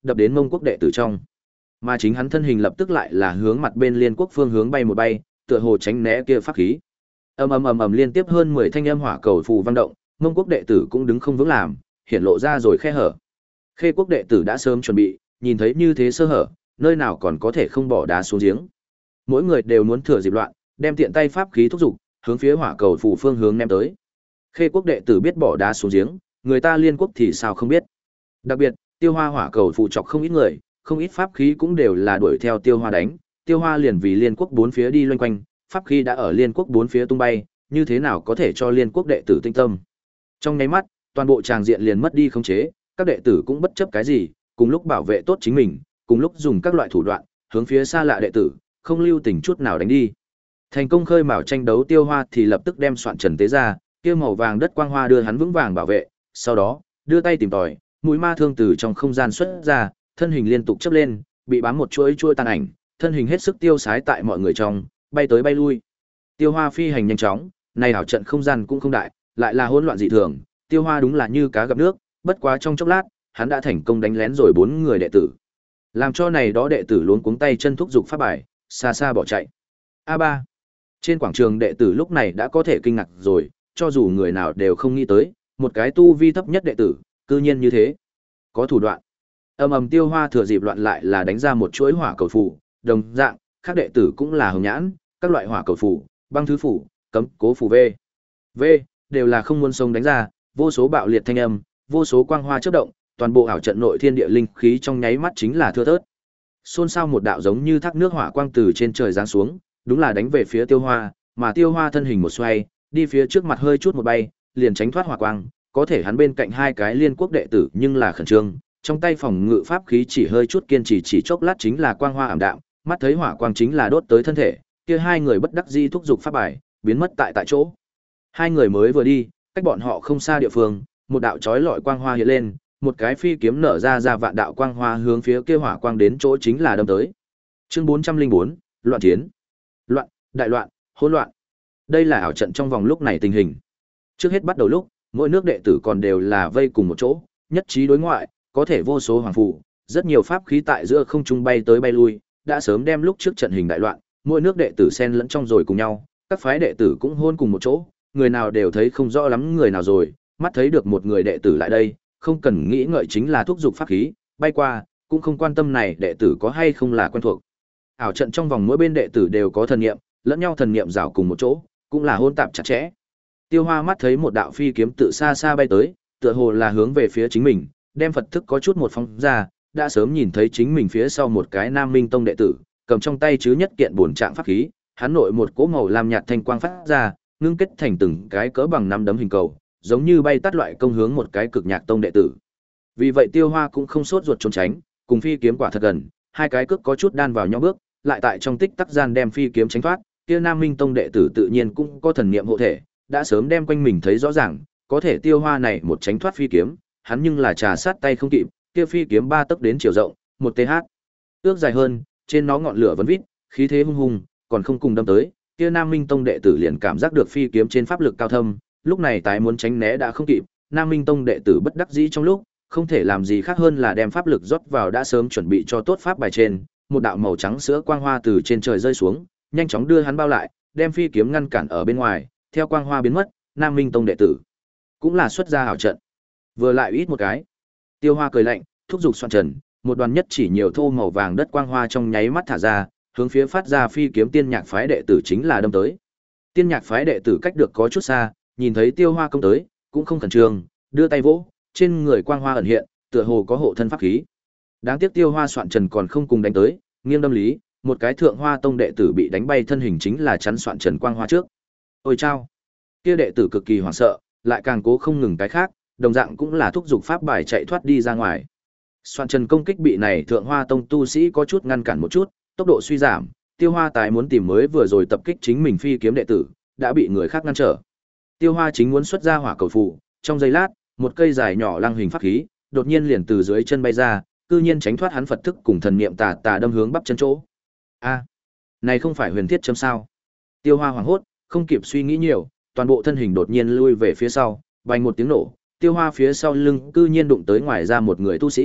đập đến Mông Quốc đệ tử trong. Mà chính hắn thân hình lập tức lại là hướng mặt bên Liên Quốc phương hướng bay một bay, tựa hồ tránh né kia pháp khí. Ầm ầm ầm ầm liên tiếp hơn mười thanh âm hỏa cầu phù vang động, Mông Quốc đệ tử cũng đứng không vững làm, hiện lộ ra rồi khe hở. Khê Quốc đệ tử đã sớm chuẩn bị, nhìn thấy như thế sơ hở, nơi nào còn có thể không bỏ đá xuống giếng. Mỗi người đều muốn thừa dịp loạn, đem tiện tay pháp khí thúc giục, hướng phía hỏa cầu phù phương hướng ném tới. Khê Quốc đệ tử biết bỏ đá xuống giếng, người ta Liên Quốc thì sao không biết. Đặc biệt, Tiêu Hoa hỏa cầu phù chọc không ít người, không ít pháp khí cũng đều là đuổi theo Tiêu Hoa đánh, Tiêu Hoa liền vì Liên Quốc bốn phía đi loanh quanh, pháp khí đã ở Liên Quốc bốn phía tung bay, như thế nào có thể cho Liên Quốc đệ tử tinh tâm. Trong nháy mắt, toàn bộ tràng diện liền mất đi khống chế, các đệ tử cũng bất chấp cái gì, cùng lúc bảo vệ tốt chính mình, cùng lúc dùng các loại thủ đoạn, hướng phía xa lạ đệ tử, không lưu tình chút nào đánh đi. Thành công khơi mào tranh đấu Tiêu Hoa thì lập tức đem soạn trần tế ra, kia màu vàng đất quang hoa đưa hắn vững vàng bảo vệ, sau đó, đưa tay tìm tòi, mũi ma thương từ trong không gian xuất ra, thân hình liên tục chớp lên, bị bám một chuỗi chuỗi tàn ảnh, thân hình hết sức tiêu sái tại mọi người trong, bay tới bay lui. Tiêu Hoa phi hành nhanh chóng, này ảo trận không gian cũng không đại, lại là hỗn loạn dị thường, Tiêu Hoa đúng là như cá gặp nước, bất quá trong chốc lát, hắn đã thành công đánh lén rồi bốn người đệ tử. Làm cho này đó đệ tử luống cuống tay chân thúc giục pháp bài, xa xa bỏ chạy. a ba. Trên quảng trường đệ tử lúc này đã có thể kinh ngạc rồi, cho dù người nào đều không nghĩ tới, một cái tu vi thấp nhất đệ tử, cư nhiên như thế. Có thủ đoạn. Ầm ầm Tiêu Hoa thừa dịp loạn lại là đánh ra một chuỗi hỏa cầu phù, đồng dạng, các đệ tử cũng là hồng nhãn, các loại hỏa cầu phù, băng thứ phù, cấm cố phù V. V, đều là không muốn sống đánh ra, vô số bạo liệt thanh âm, vô số quang hoa chớp động, toàn bộ ảo trận nội thiên địa linh khí trong nháy mắt chính là thưa thớt. Xôn xao một đạo giống như thác nước hỏa quang từ trên trời giáng xuống, đúng là đánh về phía Tiêu Hoa, mà Tiêu Hoa thân hình một xoay, đi phía trước mặt hơi chút một bay, liền tránh thoát hỏa quang, có thể hắn bên cạnh hai cái Liên Quốc đệ tử nhưng là khẩn trương, trong tay phòng ngự pháp khí chỉ hơi chút kiên trì chỉ chốc lát chính là quang hoa ảm đạm, mắt thấy hỏa quang chính là đốt tới thân thể, kia hai người bất đắc dĩ thúc giục pháp bài, biến mất tại tại chỗ. Hai người mới vừa đi, cách bọn họ không xa địa phương, một đạo chói lọi quang hoa hiện lên, một cái phi kiếm nở ra ra vạn đạo quang hoa hướng phía kia hỏa quang đến chỗ chính là đâm tới. Chương bốn trăm linh bốn, loạn chiến. Loạn, đại loạn, hỗn loạn. Đây là ảo trận trong vòng lúc này tình hình. Trước hết bắt đầu lúc, mỗi nước đệ tử còn đều là vây cùng một chỗ, nhất trí đối ngoại, có thể vô số hoàng phù, rất nhiều pháp khí tại giữa không trung bay tới bay lui, đã sớm đem lúc trước trận hình đại loạn, mỗi nước đệ tử xen lẫn trong rồi cùng nhau, các phái đệ tử cũng hôn cùng một chỗ, người nào đều thấy không rõ lắm người nào rồi, mắt thấy được một người đệ tử lại đây, không cần nghĩ ngợi chính là thúc giục pháp khí, bay qua, cũng không quan tâm này đệ tử có hay không là quen thuộc. Ảo trận trong vòng mỗi bên đệ tử đều có thần niệm, lẫn nhau thần niệm rảo cùng một chỗ, cũng là hôn tạp chặt chẽ. Tiêu Hoa mắt thấy một đạo phi kiếm tự xa xa bay tới, tựa hồ là hướng về phía chính mình, đem Phật thức có chút một phóng ra, đã sớm nhìn thấy chính mình phía sau một cái Nam Minh Tông đệ tử, cầm trong tay chứ nhất kiện bổn trạng pháp khí, hắn nội một cỗ màu lam nhạt thanh quang phát ra, ngưng kết thành từng cái cỡ bằng năm đấm hình cầu, giống như bay tắt loại công hướng một cái Cực Nhạc Tông đệ tử. Vì vậy Tiêu Hoa cũng không sốt ruột trốn tránh, cùng phi kiếm quả thật gần, hai cái cước có chút đan vào nhau bước, lại tại trong tích tắc gian đem phi kiếm tránh thoát, kia Nam Minh Tông đệ tử tự nhiên cũng có thần niệm hộ thể, đã sớm đem quanh mình thấy rõ ràng, có thể Tiêu Hoa này một tránh thoát phi kiếm, hắn nhưng là trà sát tay không kịp, kia phi kiếm ba tấc đến chiều rộng, một th, ước dài hơn, trên nó ngọn lửa vẫn vít, khí thế hung hùng, còn không cùng đâm tới, kia Nam Minh Tông đệ tử liền cảm giác được phi kiếm trên pháp lực cao thâm, lúc này tái muốn tránh né đã không kịp, Nam Minh Tông đệ tử bất đắc dĩ trong lúc, không thể làm gì khác hơn là đem pháp lực rót vào đã sớm chuẩn bị cho tốt pháp bài trên, một đạo màu trắng sữa quang hoa từ trên trời rơi xuống, nhanh chóng đưa hắn bao lại, đem phi kiếm ngăn cản ở bên ngoài, theo quang hoa biến mất, Nam Minh Tông đệ tử cũng là xuất ra ảo trận. Vừa lại ít một cái. Tiêu Hoa cười lạnh, thúc giục soạn trần, một đoàn nhất chỉ nhiều thô màu vàng đất quang hoa trong nháy mắt thả ra, hướng phía phát ra phi kiếm Tiên Nhạc phái đệ tử chính là đâm tới. Tiên Nhạc phái đệ tử cách được có chút xa, nhìn thấy Tiêu Hoa công tới, cũng không khẩn trương, đưa tay vỗ, trên người quang hoa ẩn hiện, tựa hồ có hộ thân pháp khí. Đáng tiếc Tiêu Hoa soạn trần còn không cùng đánh tới, nghiêng đâm lý, một cái Thượng Hoa Tông đệ tử bị đánh bay thân hình chính là chắn soạn trần quang hoa trước. Ôi chao! Kia đệ tử cực kỳ hoảng sợ, lại càng cố không ngừng cái khác, đồng dạng cũng là thúc giục pháp bài chạy thoát đi ra ngoài. Soạn trần công kích bị này Thượng Hoa Tông tu sĩ có chút ngăn cản một chút, tốc độ suy giảm, Tiêu Hoa tài muốn tìm mới vừa rồi tập kích chính mình phi kiếm đệ tử, đã bị người khác ngăn trở. Tiêu Hoa chính muốn xuất ra hỏa cầu phù, trong giây lát, một cây dài nhỏ lăng hình pháp khí, đột nhiên liền từ dưới chân bay ra, cư nhiên tránh thoát hắn Phật thức cùng thần niệm tà tà đâm hướng bắp chân chỗ. A, này không phải huyền thiết châm sao? Tiêu Hoa hoảng hốt, không kịp suy nghĩ nhiều, toàn bộ thân hình đột nhiên lui về phía sau, vang một tiếng nổ, Tiêu Hoa phía sau lưng cư nhiên đụng tới ngoài ra một người tu sĩ,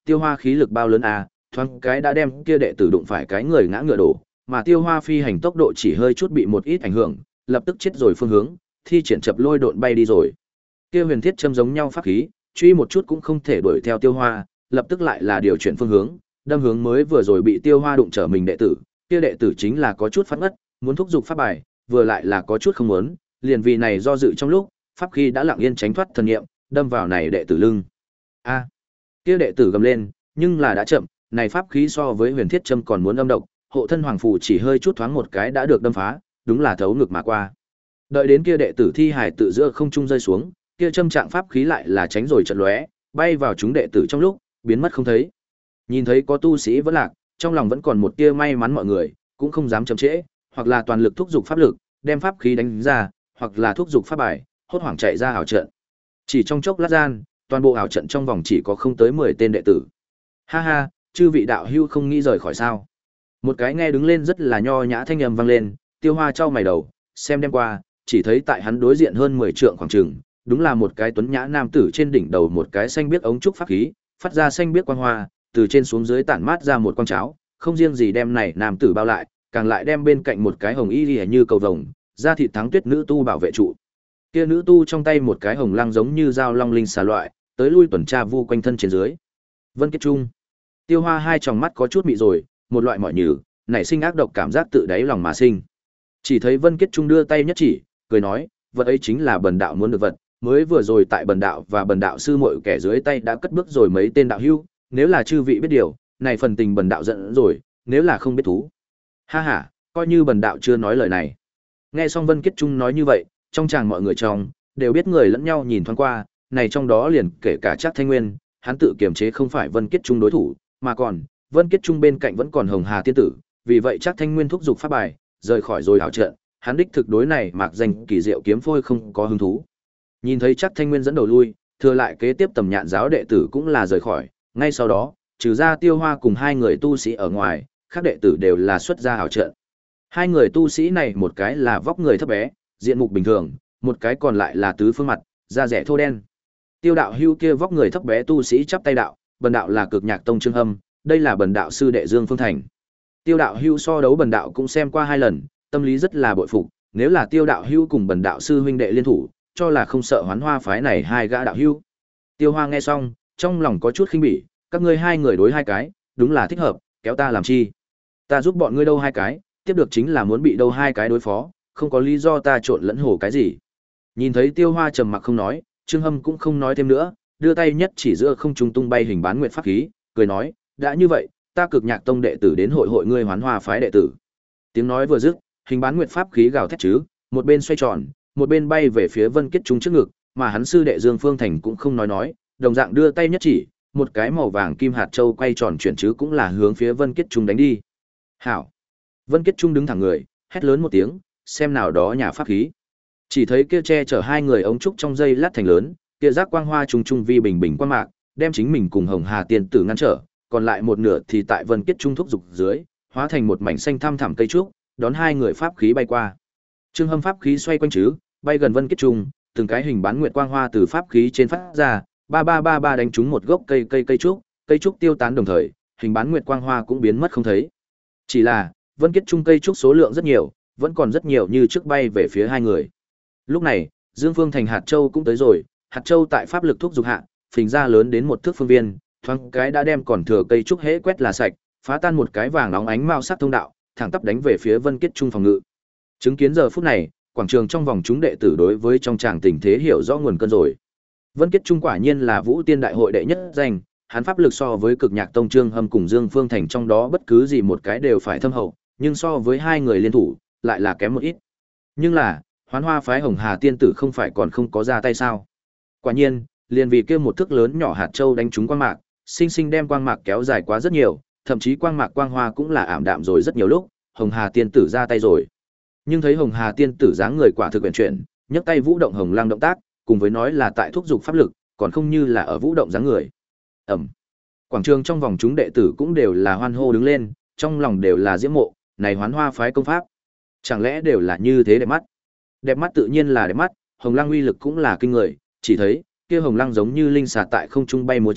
Tiêu Hoa khí lực bao lớn à, thoáng cái đã đem kia đệ tử đụng phải cái người ngã ngựa đổ, mà Tiêu Hoa phi hành tốc độ chỉ hơi chút bị một ít ảnh hưởng, lập tức chết rồi phương hướng, thi triển chập lôi độn bay đi rồi. Kia huyền thiết châm giống nhau pháp khí, truy một chút cũng không thể đuổi theo Tiêu Hoa, lập tức lại là điều chuyển phương hướng, đâm hướng mới vừa rồi bị Tiêu Hoa đụng trở mình đệ tử, kia đệ tử chính là có chút phát ngất, muốn thúc giục pháp bài, vừa lại là có chút không muốn, liền vì này do dự trong lúc, pháp khí đã lặng yên tránh thoát thần niệm, đâm vào này đệ tử lưng. A! Kia đệ tử gầm lên, nhưng là đã chậm, này pháp khí so với huyền thiết châm còn muốn âm độc, hộ thân hoàng phù chỉ hơi chút thoáng một cái đã được đâm phá, đúng là thấu ngực mà qua. Đợi đến kia đệ tử thi hải tự giữa không trung rơi xuống, kia châm trạng pháp khí lại là tránh rồi chợt lóe, bay vào chúng đệ tử trong lúc, biến mất không thấy. Nhìn thấy có tu sĩ vẫn lạc, trong lòng vẫn còn một tia may mắn mọi người, cũng không dám chậm trễ, hoặc là toàn lực thúc giục pháp lực, đem pháp khí đánh ra, hoặc là thúc giục pháp bài, hốt hoảng chạy ra ảo trận. Chỉ trong chốc lát gian, toàn bộ ảo trận trong vòng chỉ có không tới mười tên đệ tử. Ha ha, chư vị đạo hữu không nghĩ rời khỏi sao? Một cái nghe đứng lên rất là nho nhã thanh âm vang lên, Tiêu Hoa chau mày đầu, xem đem qua, chỉ thấy tại hắn đối diện hơn mười trượng khoảng chừng, đúng là một cái tuấn nhã nam tử trên đỉnh đầu một cái xanh biếc ống trúc pháp khí, phát ra xanh biếc quang hoa, từ trên xuống dưới tản mát ra một quang cháo, không riêng gì đem này nam tử bao lại, càng lại đem bên cạnh một cái hồng y liễu như cầu vồng, da thịt thắng tuyết nữ tu bảo vệ trụ. Kia nữ tu trong tay một cái hồng lăng giống như dao long linh xà loại, tới lui tuần tra vu quanh thân trên dưới. Vân Kết Trung. Tiêu Hoa hai tròng mắt có chút mị rồi, một loại mỏi nhừ, nảy sinh ác độc cảm giác tự đáy lòng mà sinh. Chỉ thấy Vân Kết Trung đưa tay nhất chỉ, cười nói, vật ấy chính là bần đạo muốn được vật, mới vừa rồi tại bần đạo và bần đạo sư muội kẻ dưới tay đã cất bước rồi mấy tên đạo hữu, nếu là chư vị biết điều, này phần tình bần đạo giận rồi, nếu là không biết thú. Ha ha, coi như bần đạo chưa nói lời này. Nghe xong Vân Kết Trung nói như vậy, trong chàng mọi người trong đều biết người lẫn nhau nhìn thoáng qua, này trong đó liền kể cả Trác Thanh Nguyên, hắn tự kiềm chế không phải Vân Kết Trung đối thủ, mà còn Vân Kết Trung bên cạnh vẫn còn Hồng Hà tiên tử, vì vậy Trác Thanh Nguyên thúc giục pháp bài, rời khỏi rồi ảo trận, hắn đích thực đối này mạc danh kỳ diệu kiếm phôi không có hứng thú. Nhìn thấy Trác Thanh Nguyên dẫn đầu lui, thừa lại kế tiếp tầm nhạn giáo đệ tử cũng là rời khỏi, ngay sau đó, trừ ra Tiêu Hoa cùng hai người tu sĩ ở ngoài, các đệ tử đều là xuất ra ảo trận. Hai người tu sĩ này một cái là vóc người thấp bé, diện mục bình thường, một cái còn lại là tứ phương mặt, da rẻ thô đen. Tiêu đạo hưu kia vóc người thấp bé tu sĩ chắp tay đạo, bần đạo là Cực Nhạc Tông Trương Hâm, đây là bần đạo sư đệ Dương Phương Thành. Tiêu đạo hưu so đấu bần đạo cũng xem qua hai lần, tâm lý rất là bội phục, nếu là Tiêu đạo hưu cùng bần đạo sư huynh đệ liên thủ, cho là không sợ Hoán Hoa phái này hai gã đạo hưu. Tiêu Hoa nghe xong, trong lòng có chút khinh bỉ, các ngươi hai người đối hai cái, đúng là thích hợp, kéo ta làm chi? Ta giúp bọn ngươi đâu hai cái, tiếp được chính là muốn bị đâu hai cái đối phó, không có lý do ta trộn lẫn hồ cái gì. Nhìn thấy Tiêu Hoa trầm mặc không nói, Trương Hâm cũng không nói thêm nữa, đưa tay nhất chỉ giữa không trung tung bay hình bán nguyệt pháp khí, cười nói, đã như vậy, ta Cực Nhạc Tông đệ tử đến hội hội ngươi Hoán Hoa phái đệ tử. Tiếng nói vừa dứt, hình bán nguyệt pháp khí gào thét chứ, một bên xoay tròn, một bên bay về phía Vân Kết Trung trước ngực, mà hắn sư đệ Dương Phương Thành cũng không nói nói, đồng dạng đưa tay nhất chỉ, một cái màu vàng kim hạt châu quay tròn chuyển chứ cũng là hướng phía Vân Kết Trung đánh đi. Hảo! Vân Kết Trung đứng thẳng người, hét lớn một tiếng, xem nào đó nhà pháp khí. Chỉ thấy kia che chở hai người ống trúc trong dây lát thành lớn, kia giác quang hoa trùng trùng vi bình bình quang mạc, đem chính mình cùng Hồng Hà tiên tử ngăn trở, còn lại một nửa thì tại Vân Kết Trung thúc dục dưới, hóa thành một mảnh xanh thăm thẳm cây trúc, đón hai người pháp khí bay qua. Trương Hâm pháp khí xoay quanh chứ, bay gần Vân Kết Trung, từng cái hình bán nguyệt quang hoa từ pháp khí trên phát ra, ba ba ba ba đánh trúng một gốc cây cây cây trúc, cây trúc tiêu tán đồng thời, hình bán nguyệt quang hoa cũng biến mất không thấy. Chỉ là, Vân Kết Trung cây trúc số lượng rất nhiều, vẫn còn rất nhiều như trước bay về phía hai người. Lúc này, Dương Phương Thành hạt châu cũng tới rồi, hạt châu tại pháp lực thúc dục hạ, phình ra lớn đến một thước phương viên, thoáng cái đã đem còn thừa cây trúc hễ quét là sạch, phá tan một cái vàng óng ánh mao sắc thông đạo, thẳng tắp đánh về phía Vân Kết Trung phòng ngự. Chứng kiến giờ phút này, quảng trường trong vòng chúng đệ tử đối với trong tràng tình thế hiểu rõ nguồn cơn rồi. Vân Kết Trung quả nhiên là Vũ Tiên đại hội đệ nhất danh, hắn pháp lực so với Cực Nhạc Tông Trương Hâm cùng Dương Phương Thành trong đó bất cứ gì một cái đều phải thâm hậu, nhưng so với hai người liên thủ, lại là kém một ít. Nhưng là, Hoán Hoa phái Hồng Hà tiên tử không phải còn không có ra tay sao? Quả nhiên, liền vì kia một thước lớn nhỏ hạt châu đánh trúng quang mạc, sinh sinh đem quang mạc kéo dài quá rất nhiều, thậm chí quang mạc quang hoa cũng là ảm đạm rồi rất nhiều lúc, Hồng Hà tiên tử ra tay rồi. Nhưng thấy Hồng Hà tiên tử dáng người quả thực uyển chuyển, nhấc tay vũ động hồng lang động tác, cùng với nói là tại thúc dục pháp lực, còn không như là ở vũ động dáng người. Ầm. Quảng trường trong vòng chúng đệ tử cũng đều là hoan hô đứng lên, trong lòng đều là diễm mộ, này Hoán Hoa phái công pháp, chẳng lẽ đều là như thế đẹp mắt? Đẹp mắt tự nhiên là đẹp mắt, hồng lăng uy lực cũng là kinh người, chỉ thấy kia hồng lăng giống như linh xà tại không trung bay múa chứ,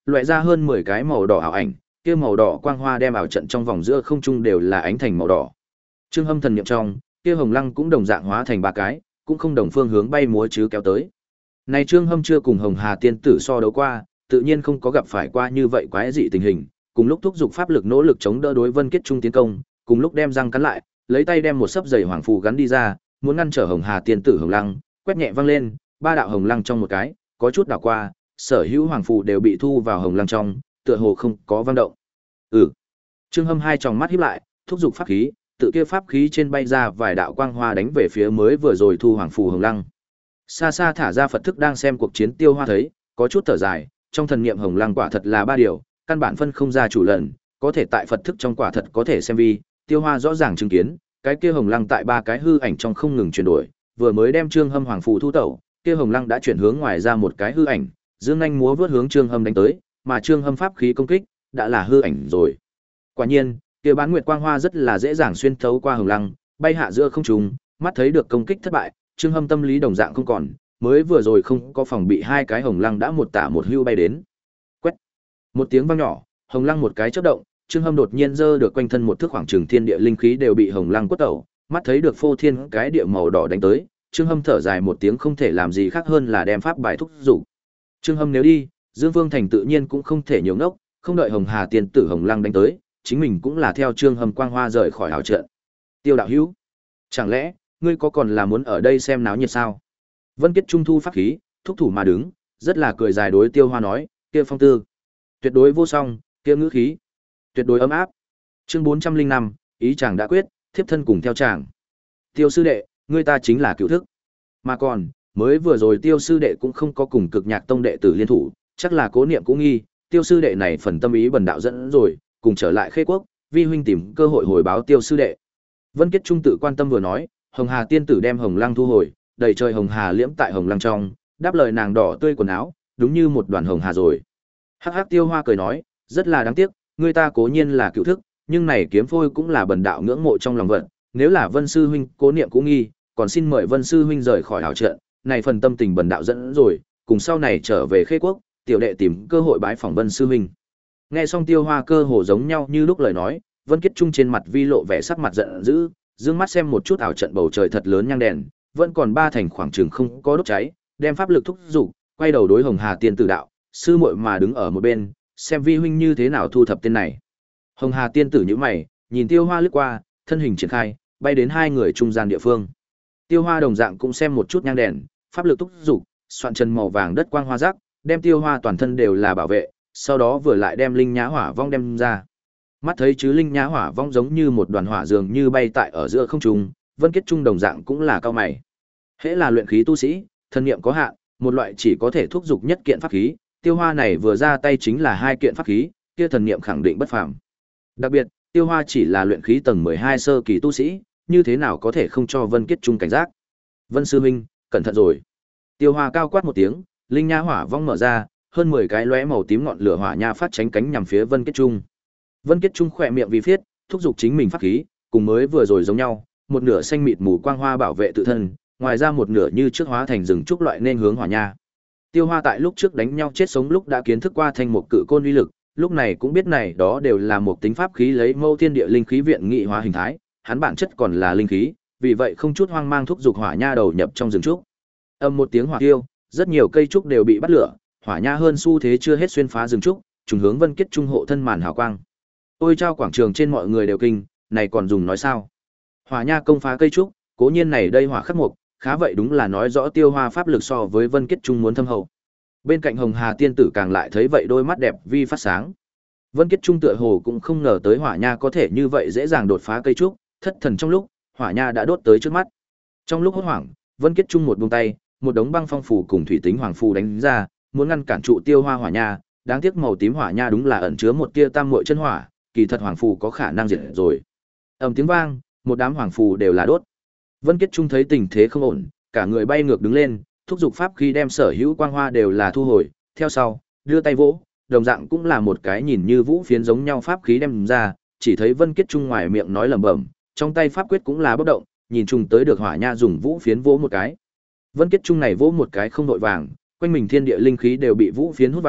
loại ra hơn mười cái màu đỏ ảo ảnh, kia màu đỏ quang hoa đem ảo trận trong vòng giữa không trung đều là ánh thành màu đỏ. Trương Hâm thần niệm trong, kia hồng lăng cũng đồng dạng hóa thành ba cái, cũng không đồng phương hướng bay múa chứ kéo tới. Này Trương Hâm chưa cùng Hồng Hà tiên tử so đấu qua, tự nhiên không có gặp phải qua như vậy quái dị tình hình, cùng lúc thúc giục pháp lực nỗ lực chống đỡ đối Vân Kết Trung tiến công, cùng lúc đem răng cắn lại, lấy tay đem một sấp giày hoàng phù gắn đi ra, muốn ngăn trở Hồng Hà tiên tử hồng lăng, quét nhẹ văng lên, ba đạo hồng lăng trong một cái, có chút đảo qua, sở hữu hoàng phù đều bị thu vào hồng lăng trong, tựa hồ không có vang động. Ừ. Trương Hâm hai tròng mắt híp lại, thúc giục pháp khí, tự kia pháp khí trên bay ra vài đạo quang hoa đánh về phía mới vừa rồi thu hoàng phù hồng lăng. Xa xa thả ra Phật thức đang xem cuộc chiến Tiêu Hoa thấy, có chút thở dài, trong thần niệm hồng lăng quả thật là ba điều, căn bản phân không ra chủ lần, có thể tại Phật thức trong quả thật có thể xem vi, Tiêu Hoa rõ ràng chứng kiến, cái kia hồng lăng tại ba cái hư ảnh trong không ngừng chuyển đổi, vừa mới đem Trương Hâm hoàng phù thu tẩu, kia hồng lăng đã chuyển hướng ngoài ra một cái hư ảnh, dương nhanh múa vớt hướng Trương Hâm đánh tới, mà Trương Hâm pháp khí công kích đã là hư ảnh rồi. Quả nhiên, kia bán nguyệt quang hoa rất là dễ dàng xuyên thấu qua hồng lăng, bay hạ giữa không trung, mắt thấy được công kích thất bại, Trương Hâm tâm lý đồng dạng không còn, mới vừa rồi không có phòng bị hai cái hồng lăng đã một tả một hưu bay đến. Quét. Một tiếng vang nhỏ, hồng lăng một cái chớp động, Trương Hâm đột nhiên giơ được quanh thân một thước khoảng trường thiên địa linh khí đều bị hồng lăng quất tẩu, mắt thấy được phô thiên cái địa màu đỏ đánh tới, Trương Hâm thở dài một tiếng không thể làm gì khác hơn là đem pháp bài thúc dục. Trương Hâm nếu đi, Dương Vương Thành tự nhiên cũng không thể nhiều ngốc, không đợi Hồng Hà tiên tử hồng lăng đánh tới, chính mình cũng là theo Trương Hâm quang hoa rời khỏi hảo trận. Tiêu đạo hữu, chẳng lẽ ngươi có còn là muốn ở đây xem náo nhiệt sao? Vân Kết Trung thu pháp khí, thúc thủ mà đứng, rất là cười dài đối Tiêu Hoa nói, kia phong tư, tuyệt đối vô song, kia ngữ khí, tuyệt đối ấm áp. Chương bốn trăm linh năm, ý chàng đã quyết, thiếp thân cùng theo chàng. Tiêu sư đệ, ngươi ta chính là cựu thức. Mà còn, mới vừa rồi Tiêu sư đệ cũng không có cùng Cực Nhạc tông đệ tử liên thủ, chắc là Cố Niệm cũng nghi, Tiêu sư đệ này phần tâm ý bần đạo dẫn rồi, cùng trở lại Khê Quốc, vi huynh tìm cơ hội hồi báo Tiêu sư đệ. Vân Kết Trung tự quan tâm vừa nói, Hồng Hà tiên tử đem hồng lăng thu hồi, đầy trời hồng hà liễm tại hồng lăng trong, đáp lời nàng đỏ tươi quần áo, đúng như một đoàn hồng hà rồi. Hắc Hắc Tiêu Hoa cười nói, rất là đáng tiếc, người ta cố nhiên là cựu thức, nhưng này kiếm phôi cũng là bần đạo ngưỡng mộ trong lòng vận, nếu là Vân sư huynh Cố Niệm cũng nghi, còn xin mời Vân sư huynh rời khỏi hảo trận, này phần tâm tình bần đạo dẫn rồi, cùng sau này trở về Khê Quốc, tiểu đệ tìm cơ hội bái phỏng Vân sư huynh. Nghe xong Tiêu Hoa cơ hồ giống nhau như lúc lời nói, Vân Kết Trung trên mặt vi lộ vẻ sắc mặt giận dữ, dương mắt xem một chút ảo trận bầu trời thật lớn nhang đèn, vẫn còn ba thành khoảng trường không có đốt cháy, đem pháp lực thúc dục, quay đầu đối Hồng Hà tiên tử đạo, sư muội mà đứng ở một bên, xem vi huynh như thế nào thu thập tên này. Hồng Hà tiên tử nhíu mày, nhìn Tiêu Hoa lướt qua, thân hình triển khai, bay đến hai người trung gian địa phương. Tiêu Hoa đồng dạng cũng xem một chút nhang đèn, pháp lực thúc dục, soạn chân màu vàng đất quang hoa giác, đem Tiêu Hoa toàn thân đều là bảo vệ, sau đó vừa lại đem linh nhã hỏa vong đem ra. Mắt thấy chứ linh nhã hỏa vong giống như một đoàn hỏa dường như bay tại ở giữa không trung, Vân Kết Trung đồng dạng cũng là cao mày. Hễ là luyện khí tu sĩ, thân niệm có hạn, một loại chỉ có thể thúc dục nhất kiện pháp khí, Tiêu Hoa này vừa ra tay chính là hai kiện pháp khí, kia thần niệm khẳng định bất phàm. Đặc biệt, Tiêu Hoa chỉ là luyện khí tầng mười hai sơ kỳ tu sĩ, như thế nào có thể không cho Vân Kết Trung cảnh giác. Vân sư huynh, cẩn thận rồi. Tiêu Hoa cao quát một tiếng, linh nha hỏa vong mở ra, hơn mười cái lóe màu tím ngọn lửa hỏa nha phát tránh cánh nhằm phía Vân Kết Trung. Vân Kết Trung khỏe miệng vì phiết, thúc giục chính mình pháp khí, cùng mới vừa rồi giống nhau, một nửa xanh mịt mù quang hoa bảo vệ tự thân, ngoài ra một nửa như trước hóa thành rừng trúc loại nên hướng hỏa nha. Tiêu Hoa tại lúc trước đánh nhau chết sống lúc đã kiến thức qua thanh một cự côn uy lực, lúc này cũng biết này đó đều là một tính pháp khí lấy mâu thiên địa linh khí viện nghị hóa hình thái, hắn bản chất còn là linh khí, vì vậy không chút hoang mang thúc giục hỏa nha đầu nhập trong rừng trúc. Âm một tiếng hỏa tiêu, rất nhiều cây trúc đều bị bắt lửa, hỏa nha hơn xu thế chưa hết xuyên phá rừng trúc, trùng hướng Vân Kết Trung hộ thân màn hào quang. Ôi trao quảng trường trên mọi người đều kinh, này còn dùng nói sao? Hỏa nha công phá cây trúc, cố nhiên này đây hỏa khắc mục, khá vậy đúng là nói rõ Tiêu Hoa pháp lực so với Vân Kết Trung muốn thâm hậu. Bên cạnh Hồng Hà tiên tử càng lại thấy vậy đôi mắt đẹp vi phát sáng. Vân Kết Trung tựa hồ cũng không ngờ tới hỏa nha có thể như vậy dễ dàng đột phá cây trúc, thất thần trong lúc, hỏa nha đã đốt tới trước mắt. Trong lúc hốt hoảng, Vân Kết Trung một buông tay, một đống băng phong phù cùng thủy tính hoàng phù đánh ra, muốn ngăn cản trụ Tiêu Hoa hỏa nha, đáng tiếc màu tím hỏa nha đúng là ẩn chứa một tia tam muội chân hỏa, kỳ thật hoàng phù có khả năng diệt rồi. Ầm tiếng vang, một đám hoàng phù đều là đốt. Vân Kết Trung thấy tình thế không ổn, cả người bay ngược đứng lên, thúc giục pháp khi đem sở hữu quang hoa đều là thu hồi, theo sau, đưa tay vỗ, đồng dạng cũng là một cái nhìn như vũ phiến giống nhau pháp khí đem ra, chỉ thấy Vân Kết Trung ngoài miệng nói lẩm bẩm, trong tay pháp quyết cũng là bất động, nhìn trùng tới được hỏa nha dùng vũ phiến vỗ một cái. Vân Kết Trung này vỗ một cái không đội vàng, quanh mình thiên địa linh khí đều bị vũ phiến hút vào,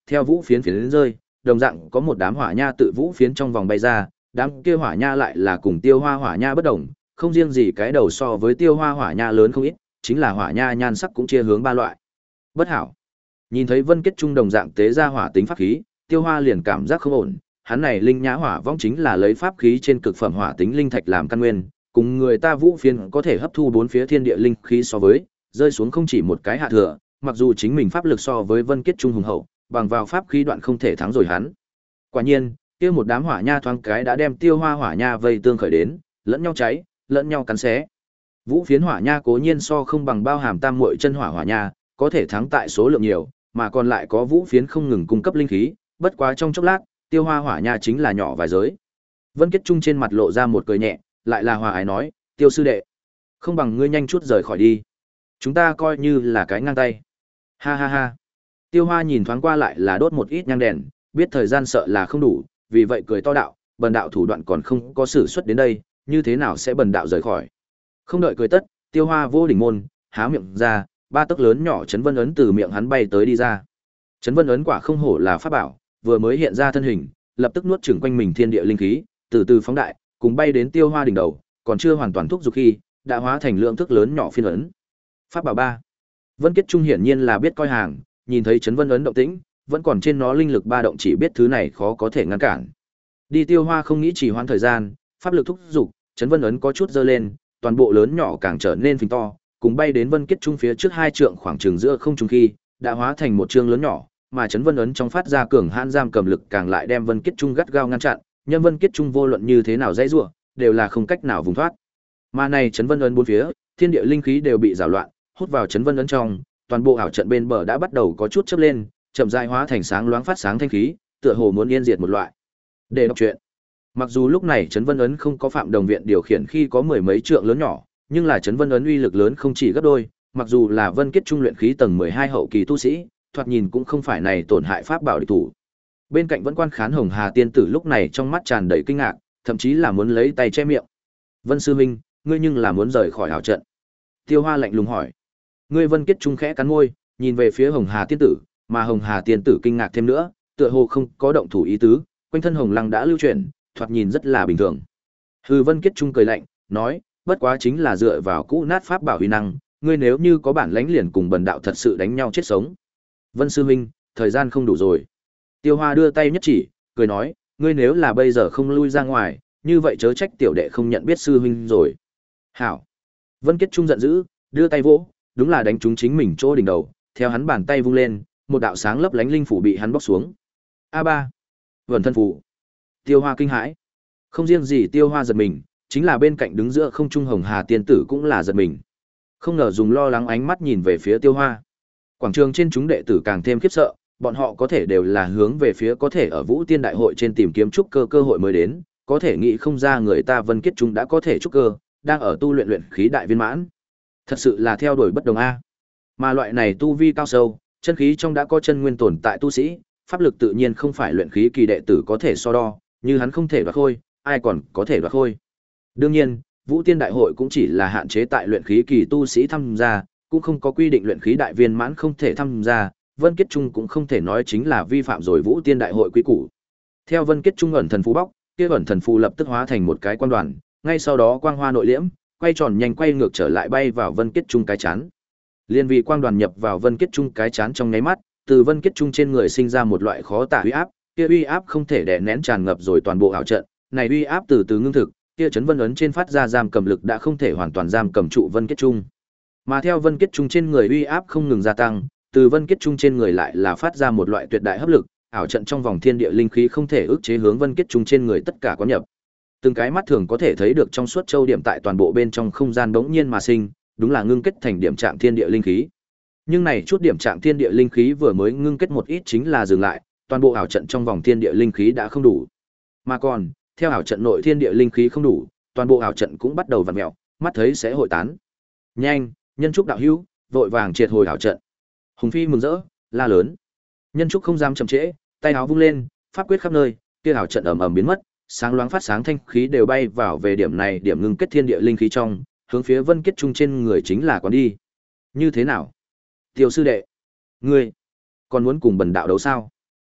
theo vũ phiến phiến đến rơi, đồng dạng có một đám hỏa nha tự vũ phiến trong vòng bay ra, đám kia hỏa nha lại là cùng tiêu hoa hỏa nha bất đồng, không riêng gì cái đầu so với tiêu hoa hỏa nha lớn không ít, chính là hỏa nha nhan sắc cũng chia hướng ba loại. Bất hảo. Nhìn thấy Vân Kết Trung đồng dạng tế ra hỏa tính pháp khí, Tiêu Hoa liền cảm giác không ổn, hắn này linh nhã hỏa vong chính là lấy pháp khí trên cực phẩm hỏa tính linh thạch làm căn nguyên, cùng người ta vũ phiến có thể hấp thu bốn phía thiên địa linh khí so với, rơi xuống không chỉ một cái hạ thừa, mặc dù chính mình pháp lực so với Vân Kết Trung hùng hậu, bằng vào pháp khí đoạn không thể thắng rồi hắn. Quả nhiên, kia một đám hỏa nha thoáng cái đã đem Tiêu Hoa hỏa nha vây tương khởi đến, lẫn nhau cháy, lẫn nhau cắn xé. Vũ phiến hỏa nha cố nhiên so không bằng bao hàm tam muội chân hỏa hỏa nha, có thể thắng tại số lượng nhiều, mà còn lại có vũ phiến không ngừng cung cấp linh khí, bất quá trong chốc lát, Tiêu Hoa hỏa nha chính là nhỏ vài giới. Vân Kết Trung trên mặt lộ ra một cười nhẹ, lại là hòa ái nói, "Tiêu sư đệ, không bằng ngươi nhanh chút rời khỏi đi. Chúng ta coi như là cái ngang tay." Ha ha ha. Tiêu Hoa nhìn thoáng qua lại là đốt một ít nhang đèn, biết thời gian sợ là không đủ, vì vậy cười to đạo, "Bần đạo thủ đoạn còn không có sử xuất đến đây, như thế nào sẽ bần đạo rời khỏi?" Không đợi cười tất, Tiêu Hoa vô đỉnh môn, há miệng ra, ba tấc lớn nhỏ chấn vân ấn từ miệng hắn bay tới đi ra. Chấn vân ấn quả không hổ là pháp bảo, vừa mới hiện ra thân hình, lập tức nuốt chửng quanh mình thiên địa linh khí, từ từ phóng đại, cùng bay đến Tiêu Hoa đỉnh đầu, còn chưa hoàn toàn thúc dục khi, đã hóa thành lượng thức lớn nhỏ phiên ấn. Pháp bảo ba. Vân Kết Trung hiển nhiên là biết coi hàng, nhìn thấy chấn vân ấn động tĩnh, vẫn còn trên nó linh lực ba động, chỉ biết thứ này khó có thể ngăn cản. Đi Tiêu Hoa không nghĩ trì hoãn thời gian, pháp lực thúc dục, chấn vân ấn có chút dơ lên, toàn bộ lớn nhỏ càng trở nên phình to, cùng bay đến Vân Kết Trung phía trước hai trượng khoảng trường giữa không trung khi, đã hóa thành một trương lớn nhỏ, mà chấn vân ấn trong phát ra cường hãn giam cầm lực càng lại đem Vân Kết Trung gắt gao ngăn chặn, nhưng Vân Kết Trung vô luận như thế nào dãy rủa, đều là không cách nào vùng thoát. Mà này chấn vân ấn bốn phía, thiên địa linh khí đều bị rào loạn, hút vào chấn vân ấn trong, toàn bộ ảo trận bên bờ đã bắt đầu có chút chớp lên, chậm rãi hóa thành sáng loáng phát sáng thanh khí, tựa hồ muốn yên diệt một loại. Để đọc truyện. Mặc dù lúc này chấn vân ấn không có Phạm Đồng Viện điều khiển khi có mười mấy trượng lớn nhỏ, nhưng là chấn vân ấn uy lực lớn không chỉ gấp đôi, mặc dù là Vân Kết Trung luyện khí tầng mười hai hậu kỳ tu sĩ, thoạt nhìn cũng không phải này tổn hại pháp bảo địch thủ. Bên cạnh vẫn quan khán Hồng Hà tiên tử lúc này trong mắt tràn đầy kinh ngạc, thậm chí là muốn lấy tay che miệng. "Vân sư huynh, ngươi nhưng là muốn rời khỏi ảo trận?" Tiêu Hoa lạnh lùng hỏi. Ngươi Vân Kết Trung khẽ cắn môi, nhìn về phía Hồng Hà tiên tử, mà Hồng Hà tiên tử kinh ngạc thêm nữa, tựa hồ không có động thủ ý tứ, quanh thân hồng lăng đã lưu chuyển, thoạt nhìn rất là bình thường. Hư Vân Kết Trung cười lạnh, nói, bất quá chính là dựa vào cũ nát pháp bảo huy năng, ngươi nếu như có bản lãnh liền cùng bần đạo thật sự đánh nhau chết sống. Vân sư huynh, thời gian không đủ rồi. Tiêu Hoa đưa tay nhất chỉ, cười nói, ngươi nếu là bây giờ không lui ra ngoài, như vậy chớ trách tiểu đệ không nhận biết sư huynh rồi. Hảo. Vân Kết Trung giận dữ, đưa tay vỗ, đúng là đánh trúng chính mình chỗ đỉnh đầu, theo hắn bàn tay vung lên, một đạo sáng lấp lánh linh phủ bị hắn bóc xuống. A ba. Vẩn thân phủ. Tiêu Hoa kinh hãi. Không riêng gì Tiêu Hoa giật mình, chính là bên cạnh đứng giữa không trung Hồng Hà tiên tử cũng là giật mình. Không ngờ dùng lo lắng ánh mắt nhìn về phía Tiêu Hoa. Quảng trường trên chúng đệ tử càng thêm khiếp sợ, bọn họ có thể đều là hướng về phía có thể ở Vũ Tiên đại hội trên tìm kiếm trúc cơ cơ hội mới đến, có thể nghĩ không ra người ta Vân Kết Trung đã có thể trúc cơ, đang ở tu luyện luyện khí đại viên mãn. Thật sự là theo đuổi bất đồng a. Mà loại này tu vi cao sâu, chân khí trong đã có chân nguyên tồn tại tu sĩ, pháp lực tự nhiên không phải luyện khí kỳ đệ tử có thể so đo, như hắn không thể đoạt khôi, ai còn có thể đoạt khôi. Đương nhiên, Vũ Tiên đại hội cũng chỉ là hạn chế tại luyện khí kỳ tu sĩ tham gia, cũng không có quy định luyện khí đại viên mãn không thể tham gia, Vân Kết Trung cũng không thể nói chính là vi phạm rồi Vũ Tiên đại hội quy củ. Theo Vân Kết Trung ẩn thần phù bóc, kia ẩn thần phù lập tức hóa thành một cái quan đoàn, ngay sau đó quang hoa nội liễm, quay tròn nhanh quay ngược trở lại bay vào Vân Kết Trung cái chán. Liên vì quang đoàn nhập vào Vân Kết Trung cái chán trong nháy mắt, từ Vân Kết Trung trên người sinh ra một loại khó tả uy áp, kia uy áp không thể đè nén tràn ngập rồi toàn bộ ảo trận, này uy áp từ từ ngưng thực, kia chấn vân ấn trên phát ra giam cầm lực đã không thể hoàn toàn giam cầm trụ Vân Kết Trung. Mà theo Vân Kết Trung trên người uy áp không ngừng gia tăng, từ Vân Kết Trung trên người lại là phát ra một loại tuyệt đại hấp lực, ảo trận trong vòng thiên địa linh khí không thể ức chế hướng Vân Kết Trung trên người tất cả có nhập. Từng cái mắt thường có thể thấy được trong suốt châu điểm tại toàn bộ bên trong không gian bỗng nhiên mà sinh, đúng là ngưng kết thành điểm trạng thiên địa linh khí. Nhưng này chút điểm trạng thiên địa linh khí vừa mới ngưng kết một ít chính là dừng lại, toàn bộ ảo trận trong vòng thiên địa linh khí đã không đủ. Mà còn, theo ảo trận nội thiên địa linh khí không đủ, toàn bộ ảo trận cũng bắt đầu vặn mèo, mắt thấy sẽ hội tán. Nhanh, Nhân Trúc đạo hữu, vội vàng triệt hồi ảo trận. Hùng Phi mừng rỡ, la lớn. Nhân Trúc không dám chậm trễ, tay áo vung lên, pháp quyết khắp nơi, kia ảo trận ầm ầm biến mất, sáng loáng phát sáng thanh khí đều bay vào về điểm này, điểm ngưng kết thiên địa linh khí trong, hướng phía Vân Kết Trung trên người chính là quán đi. Như thế nào? Tiêu sư đệ, ngươi còn muốn cùng bần đạo đấu sao?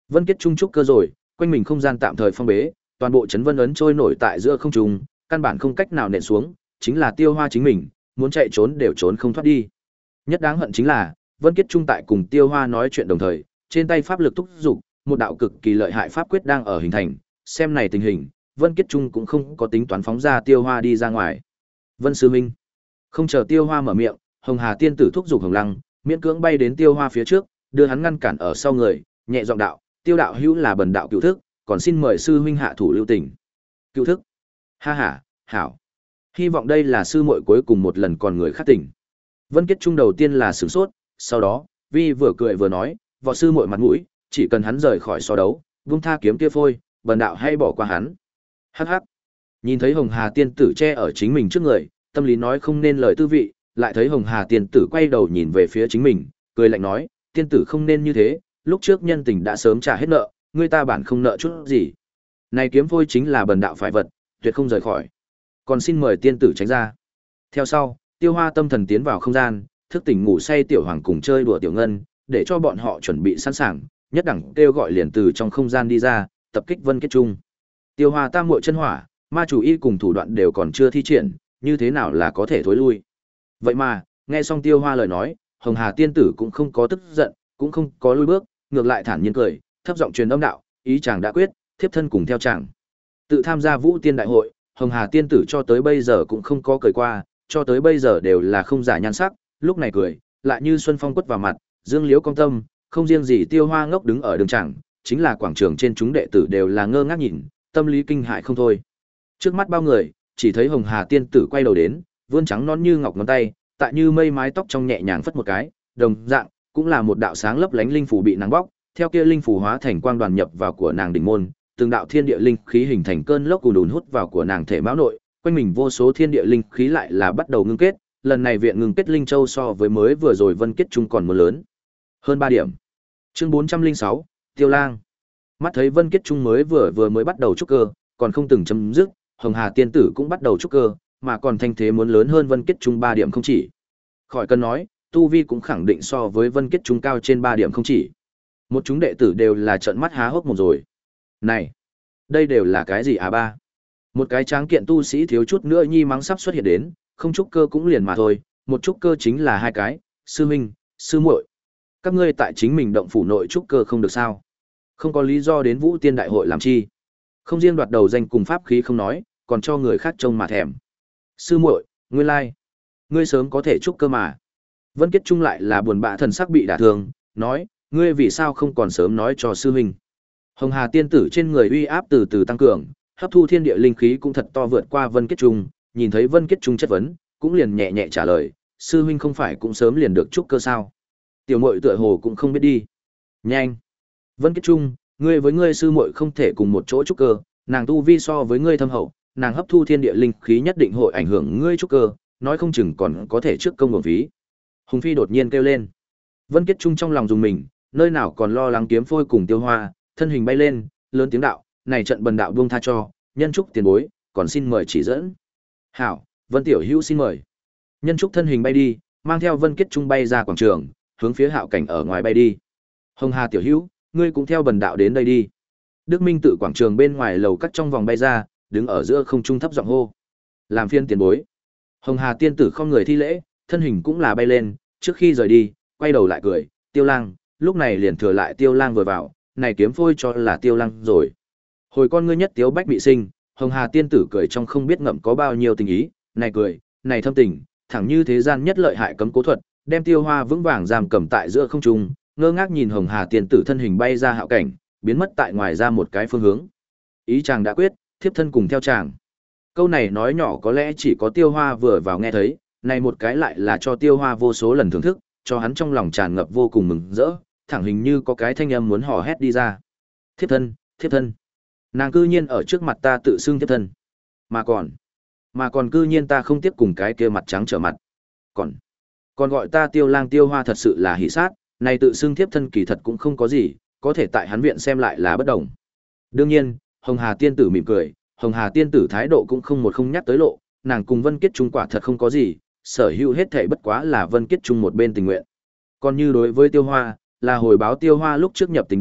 Vân Kiết Trung trúc cơ rồi, quanh mình không gian tạm thời phong bế, toàn bộ chấn vân ấn trôi nổi tại giữa không trung, căn bản không cách nào nện xuống, chính là Tiêu Hoa chính mình, muốn chạy trốn đều trốn không thoát đi. Nhất đáng hận chính là, Vân Kiết Trung tại cùng Tiêu Hoa nói chuyện đồng thời, trên tay pháp lực thúc dục, một đạo cực kỳ lợi hại pháp quyết đang ở hình thành, xem này tình hình, Vân Kiết Trung cũng không có tính toán phóng ra Tiêu Hoa đi ra ngoài. Vân sư huynh, không chờ Tiêu Hoa mở miệng, Hồng Hà tiên tử thúc dục Hồng Lăng, miễn cưỡng bay đến Tiêu Hoa phía trước, đưa hắn ngăn cản ở sau người, nhẹ giọng đạo, Tiêu đạo hữu là bần đạo cựu thức, còn xin mời sư huynh hạ thủ lưu tình. Cựu thức? Ha ha, hảo. Hy vọng đây là sư muội cuối cùng một lần còn người khác tỉnh. Vân Kiết Trung đầu tiên là sửng sốt, sau đó, vi vừa cười vừa nói, võ sư muội mặt mũi, chỉ cần hắn rời khỏi so đấu, vung tha kiếm kia phôi, bần đạo hay bỏ qua hắn. Hắc hắc. Nhìn thấy Hồng Hà tiên tử che ở chính mình trước người, tâm lý nói không nên lời tư vị, lại thấy Hồng Hà tiên tử quay đầu nhìn về phía chính mình, cười lạnh nói, tiên tử không nên như thế, lúc trước nhân tình đã sớm trả hết nợ, người ta bản không nợ chút gì. Này kiếm phôi chính là bần đạo phải vật, tuyệt không rời khỏi. Còn xin mời tiên tử tránh ra. Theo sau, Tiêu Hoa tâm thần tiến vào không gian, thức tỉnh ngủ say tiểu hoàng cùng chơi đùa tiểu ngân, để cho bọn họ chuẩn bị sẵn sàng, nhất đẳng kêu gọi liền từ trong không gian đi ra, tập kích Vân Kiết Trung. Tiêu Hoa tam muội chân hỏa, ma chủ y cùng thủ đoạn đều còn chưa thi triển, như thế nào là có thể thối lui. Vậy mà, nghe xong Tiêu Hoa lời nói, Hồng Hà tiên tử cũng không có tức giận, cũng không có lui bước, ngược lại thản nhiên cười, thấp giọng truyền âm đạo, ý chàng đã quyết, thiếp thân cùng theo chàng. Tự tham gia Vũ Tiên đại hội, Hồng Hà tiên tử cho tới bây giờ cũng không có cười qua, cho tới bây giờ đều là không giả nhan sắc, lúc này cười, lại như xuân phong quất vào mặt, dương liễu công tâm, không riêng gì Tiêu Hoa ngốc đứng ở đường chẳng, chính là quảng trường trên chúng đệ tử đều là ngơ ngác nhìn, tâm lý kinh hại không thôi. Trước mắt bao người, chỉ thấy Hồng Hà tiên tử quay đầu đến, vươn trắng non như ngọc ngón tay, tại như mây mái tóc trong nhẹ nhàng phất một cái, đồng dạng cũng là một đạo sáng lấp lánh linh phù bị nắng bóc, theo kia linh phù hóa thành quang đoàn nhập vào của nàng đỉnh môn, từng đạo thiên địa linh khí hình thành cơn lốc ùn ùn hút vào của nàng thể máu nội, quanh mình vô số thiên địa linh khí lại là bắt đầu ngưng kết, lần này viện ngưng kết linh châu so với mới vừa rồi Vân Kiết Trung còn muốn lớn hơn ba điểm. Chương bốn trăm linh sáu, Tiêu Lang. Mắt thấy Vân Kiết Trung mới vừa vừa mới bắt đầu trúc cơ, còn không từng chấm dứt, Hồng Hà tiên tử cũng bắt đầu trúc cơ, mà còn thanh thế muốn lớn hơn Vân Kiết Trung ba điểm không chỉ. Khỏi cần nói, tu vi cũng khẳng định so với Vân Kiết Trung cao trên ba điểm không chỉ. Một chúng đệ tử đều là trợn mắt há hốc mồm rồi. Này, đây đều là cái gì à ba? Một cái tráng kiện tu sĩ thiếu chút nữa nhi mắng sắp xuất hiện đến, không trúc cơ cũng liền mà thôi, một trúc cơ chính là hai cái, sư huynh, sư muội. Các ngươi tại chính mình động phủ nội trúc cơ không được sao? Không có lý do đến Vũ Tiên đại hội làm chi? Không riêng đoạt đầu danh cùng pháp khí không nói, còn cho người khác trông mà thèm. Sư muội, ngươi lai, like. Ngươi sớm có thể trúc cơ mà. Vân Kiết Trung lại là buồn bã thần sắc bị đả thương, nói, ngươi vì sao không còn sớm nói cho sư huynh? Hồng Hà tiên tử trên người uy áp từ từ tăng cường, hấp thu thiên địa linh khí cũng thật to vượt qua Vân Kiết Trung, nhìn thấy Vân Kiết Trung chất vấn, cũng liền nhẹ nhẹ trả lời, sư huynh không phải cũng sớm liền được trúc cơ sao? Tiểu muội tựa hồ cũng không biết đi. Nhanh. Vân Kiết Trung, ngươi với ngươi sư muội không thể cùng một chỗ trúc cơ, nàng tu vi so với ngươi thâm hậu, nàng hấp thu thiên địa linh khí nhất định hội ảnh hưởng ngươi trúc cơ, nói không chừng còn có thể trước công nguồn phí. Hùng Phi đột nhiên kêu lên. Vân Kiết Trung trong lòng dùng mình, nơi nào còn lo lắng kiếm phôi cùng Tiêu Hoa, thân hình bay lên, lớn tiếng đạo, này trận bần đạo buông tha cho, nhân trúc tiền bối, còn xin mời chỉ dẫn. Hảo, Vân tiểu hữu xin mời. Nhân trúc thân hình bay đi, mang theo Vân Kiết Trung bay ra quảng trường, hướng phía Hạo cảnh ở ngoài bay đi. Hồng Hà tiểu hữu, ngươi cũng theo bần đạo đến đây đi. Đức Minh tự quảng trường bên ngoài lầu cắt trong vòng bay ra, đứng ở giữa không trung thấp giọng hô. Làm phiên tiền bối. Hồng Hà tiên tử không người thi lễ, thân hình cũng là bay lên, trước khi rời đi, quay đầu lại cười, Tiêu Lang, lúc này liền thừa lại Tiêu Lang vừa vào, này kiếm phôi cho là Tiêu Lang rồi. Hồi con ngươi nhất tiếu bách bị sinh, Hồng Hà tiên tử cười trong không biết ngậm có bao nhiêu tình ý, này cười, này thâm tình, thẳng như thế gian nhất lợi hại cấm cố thuật, đem Tiêu Hoa vững vàng giam cầm tại giữa không trung, ngơ ngác nhìn Hồng Hà tiên tử thân hình bay ra hạo cảnh, biến mất tại ngoài ra một cái phương hướng. Ý chàng đã quyết, thiếp thân cùng theo chàng. Câu này nói nhỏ có lẽ chỉ có Tiêu Hoa vừa vào nghe thấy, này một cái lại là cho Tiêu Hoa vô số lần thưởng thức, cho hắn trong lòng tràn ngập vô cùng mừng rỡ, thẳng hình như có cái thanh âm muốn hò hét đi ra. Thiếp thân, thiếp thân. Nàng cư nhiên ở trước mặt ta tự xưng thiếp thân. Mà còn, mà còn cư nhiên ta không tiếp cùng cái kia mặt trắng trở mặt. Còn, còn gọi ta Tiêu Lang Tiêu Hoa thật sự là hỉ sát, này tự xưng thiếp thân kỳ thật cũng không có gì, có thể tại hắn viện xem lại là bất đồng. Đương nhiên, Hồng Hà tiên tử mỉm cười, Hồng Hà tiên tử thái độ cũng không một không nhắc tới lộ, nàng cùng Vân Kiết Trung quả thật không có gì, sở hữu hết thảy bất quá là Vân Kiết Trung một bên tình nguyện. Còn như đối với Tiêu Hoa, là hồi báo Tiêu Hoa lúc trước nhập tình đây,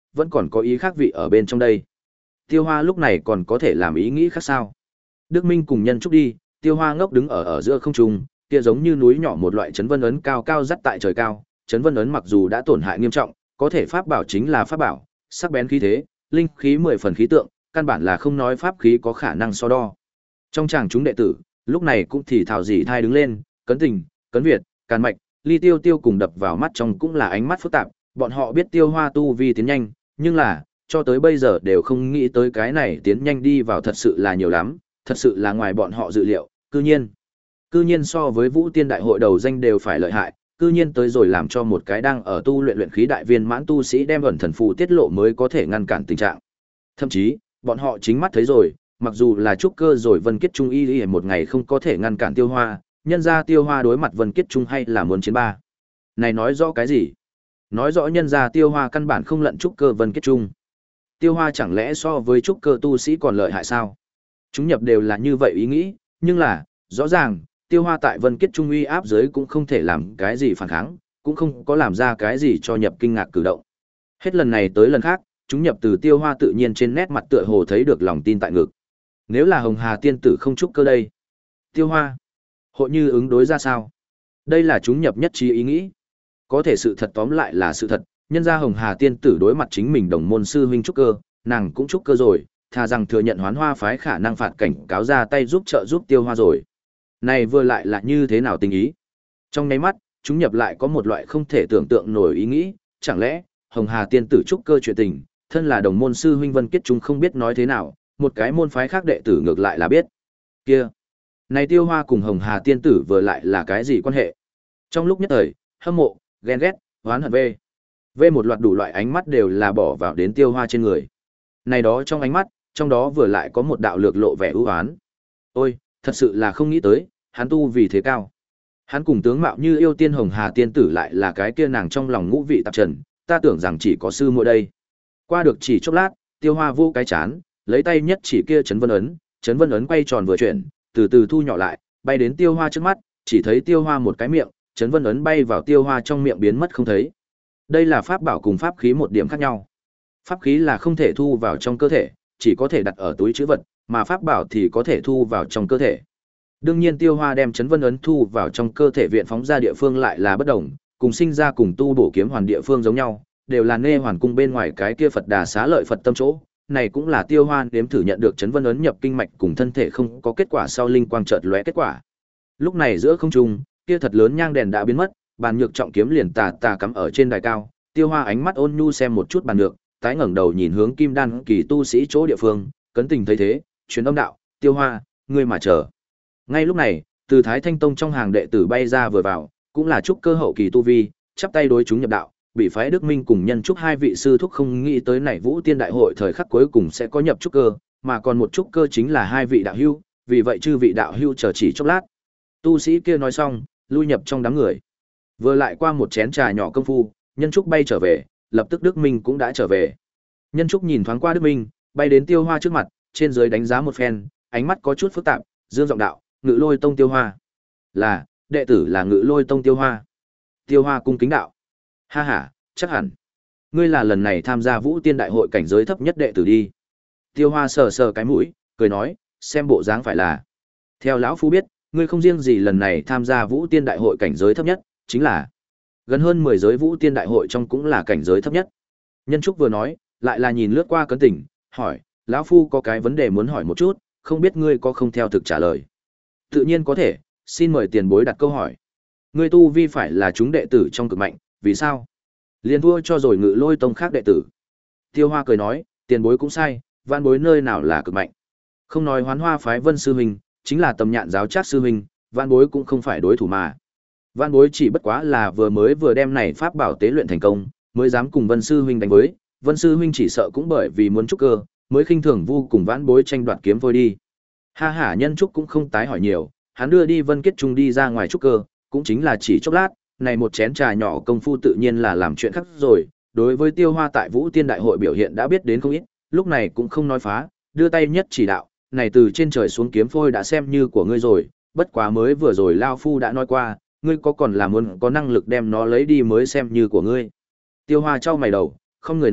vẫn còn có ý khác vị ở bên trong đây. Tiêu Hoa lúc này còn có thể làm ý nghĩ khác sao? Đức Minh cùng Nhân Trúc đi, Tiêu Hoa ngốc đứng ở ở giữa không trung, kia giống như núi nhỏ một loại chấn vân ấn cao cao dắt tại trời cao, chấn vân ấn mặc dù đã tổn hại nghiêm trọng, có thể pháp bảo chính là pháp bảo, sắc bén khí thế, linh khí mười phần khí tượng, căn bản là không nói pháp khí có khả năng so đo. Trong chàng chúng đệ tử, lúc này cũng thì thào dị thai đứng lên, Cấn Tình, Cấn Việt, Càn Mạch, Ly Tiêu Tiêu cùng đập vào mắt trong cũng là ánh mắt phức tạp, bọn họ biết Tiêu Hoa tu vi tiến nhanh, nhưng là, cho tới bây giờ đều không nghĩ tới cái này tiến nhanh đi vào thật sự là nhiều lắm, thật sự là ngoài bọn họ dự liệu, cư nhiên. Cư nhiên so với Vũ Tiên Đại hội đầu danh đều phải lợi hại, cư nhiên tới rồi làm cho một cái đang ở tu luyện luyện khí đại viên mãn tu sĩ đem ẩn thần phù tiết lộ mới có thể ngăn cản tình trạng. Thậm chí, bọn họ chính mắt thấy rồi, mặc dù là trúc cơ rồi Vân Kiết Trung y y một ngày không có thể ngăn cản Tiêu Hoa, nhân ra Tiêu Hoa đối mặt Vân Kiết Trung hay là muốn chiến ba. Này nói rõ cái gì? Nói rõ nhân ra Tiêu Hoa căn bản không lận trúc cơ Vân Kiết Trung. Tiêu Hoa chẳng lẽ so với trúc cơ tu sĩ còn lợi hại sao? Chúng nhập đều là như vậy ý nghĩ, nhưng là, rõ ràng, Tiêu Hoa tại Vân Kiết Trung uy áp dưới cũng không thể làm cái gì phản kháng, cũng không có làm ra cái gì cho nhập kinh ngạc cử động. Hết lần này tới lần khác, chúng nhập từ Tiêu Hoa tự nhiên trên nét mặt tựa hồ thấy được lòng tin tại ngực. Nếu là Hồng Hà tiên tử không trúc cơ đây, Tiêu Hoa hội như ứng đối ra sao? Đây là chúng nhập nhất trí ý nghĩ. Có thể sự thật tóm lại là sự thật, nhân ra Hồng Hà tiên tử đối mặt chính mình đồng môn sư huynh trúc cơ, nàng cũng trúc cơ rồi, thà rằng thừa nhận Hoán Hoa phái khả năng phạt cảnh cáo ra tay giúp trợ giúp Tiêu Hoa rồi. Này vừa lại là như thế nào tình ý? Trong nháy mắt, chúng nhập lại có một loại không thể tưởng tượng nổi ý nghĩ, chẳng lẽ Hồng Hà tiên tử trúc cơ chuyện tình, thân là đồng môn sư huynh Vân Kiết Trung không biết nói thế nào, một cái môn phái khác đệ tử ngược lại là biết. Kia, này Tiêu Hoa cùng Hồng Hà tiên tử vừa lại là cái gì quan hệ? Trong lúc nhất thời, hâm mộ, ghen ghét, oán hận về. Về một loạt đủ loại ánh mắt đều là bỏ vào đến Tiêu Hoa trên người. Này đó trong ánh mắt, trong đó vừa lại có một đạo lược lộ vẻ ưu oán. Ôi, thật sự là không nghĩ tới, hắn tu vì thế cao. Hắn cùng tướng mạo như yêu tiên Hồng Hà tiên tử lại là cái kia nàng trong lòng ngũ vị tạp trần, ta tưởng rằng chỉ có sư muội đây. Qua được chỉ chốc lát, Tiêu Hoa vô cái chán, lấy tay nhất chỉ kia chấn vân ấn, chấn vân ấn quay tròn vừa chuyển, từ từ thu nhỏ lại, bay đến Tiêu Hoa trước mắt, chỉ thấy Tiêu Hoa một cái miệng, chấn vân ấn bay vào Tiêu Hoa trong miệng biến mất không thấy. Đây là pháp bảo cùng pháp khí một điểm khác nhau. Pháp khí là không thể thu vào trong cơ thể, chỉ có thể đặt ở túi trữ vật, mà pháp bảo thì có thể thu vào trong cơ thể. Đương nhiên Tiêu Hoa đem chấn vân ấn thu vào trong cơ thể viện phóng ra địa phương lại là bất đồng, cùng sinh ra cùng tu bổ kiếm hoàn địa phương giống nhau, đều là nê hoàn cung bên ngoài cái kia Phật Đà Xá Lợi Phật tâm chỗ. Này cũng là Tiêu Hoa nếm thử nhận được chấn vân ấn nhập kinh mạch cùng thân thể không có kết quả sau linh quang chợt lóe kết quả. Lúc này giữa không trung, kia thật lớn nhang đèn đã biến mất, bàn nhược trọng kiếm liền tà tà cắm ở trên đài cao. Tiêu Hoa ánh mắt ôn nhu xem một chút bàn nhược, tái ngẩng đầu nhìn hướng Kim Đan kỳ tu sĩ chỗ địa phương, Cấn Tình thấy thế, truyền âm đạo, Tiêu Hoa, ngươi mà chờ. Ngay lúc này, từ Thái Thanh Tông trong hàng đệ tử bay ra vừa vào, cũng là trúc cơ hậu kỳ tu vi, chắp tay đối chúng nhập đạo, bị phái Đức Minh cùng Nhân Trúc hai vị sư thúc không nghĩ tới này Vũ Tiên đại hội thời khắc cuối cùng sẽ có nhập trúc cơ, mà còn một trúc cơ chính là hai vị đạo hữu, vì vậy chư vị đạo hữu chờ chỉ chốc lát. Tu sĩ kia nói xong, lui nhập trong đám người. Vừa lại qua một chén trà nhỏ công phu, Nhân Trúc bay trở về, lập tức Đức Minh cũng đã trở về. Nhân Trúc nhìn thoáng qua Đức Minh, bay đến Tiêu Hoa trước mặt, trên dưới đánh giá một phen, ánh mắt có chút phức tạp, dương giọng đạo, Ngự Lôi Tông Tiêu Hoa. Là, đệ tử là Ngự Lôi Tông Tiêu Hoa. Tiêu Hoa cung kính đạo. Ha ha, chắc hẳn. Ngươi là lần này tham gia Vũ Tiên đại hội cảnh giới thấp nhất đệ tử đi. Tiêu Hoa sờ sờ cái mũi, cười nói, xem bộ dáng phải là. Theo lão phu biết, ngươi không riêng gì lần này tham gia Vũ Tiên đại hội cảnh giới thấp nhất, chính là gần hơn mười giới Vũ Tiên đại hội trong cũng là cảnh giới thấp nhất. Nhân Trúc vừa nói, lại là nhìn lướt qua Cấn Tình, hỏi, lão phu có cái vấn đề muốn hỏi một chút, không biết ngươi có không theo thực trả lời. Tự nhiên có thể, xin mời tiền bối đặt câu hỏi. Ngươi tu vi phải là chúng đệ tử trong cực mạnh, vì sao? Liên thua cho rồi Ngự Lôi Tông khác đệ tử. Tiêu Hoa cười nói, tiền bối cũng sai, vạn bối nơi nào là cực mạnh. Không nói Hoán Hoa phái Vân sư huynh, chính là Tầm Nhạn giáo Trác sư huynh, vạn bối cũng không phải đối thủ mà. Vạn bối chỉ bất quá là vừa mới vừa đem này pháp bảo tế luyện thành công, mới dám cùng Vân sư huynh đánh với, Vân sư huynh chỉ sợ cũng bởi vì muốn trúc cơ, mới khinh thường vu cùng vãn bối tranh đoạt kiếm vôi đi. Ha ha, Nhân Trúc cũng không tái hỏi nhiều, hắn đưa đi Vân Kiết Trung đi ra ngoài trúc cơ, cũng chính là chỉ chốc lát, này một chén trà nhỏ công phu tự nhiên là làm chuyện khác rồi, đối với Tiêu Hoa tại Vũ Tiên đại hội biểu hiện đã biết đến không ít, lúc này cũng không nói phá, đưa tay nhất chỉ đạo, này từ trên trời xuống kiếm phôi đã xem như của ngươi rồi, bất quá mới vừa rồi lao phu đã nói qua, ngươi có còn là muốn có năng lực đem nó lấy đi mới xem như của ngươi. Tiêu Hoa trao mày đầu, không người nói,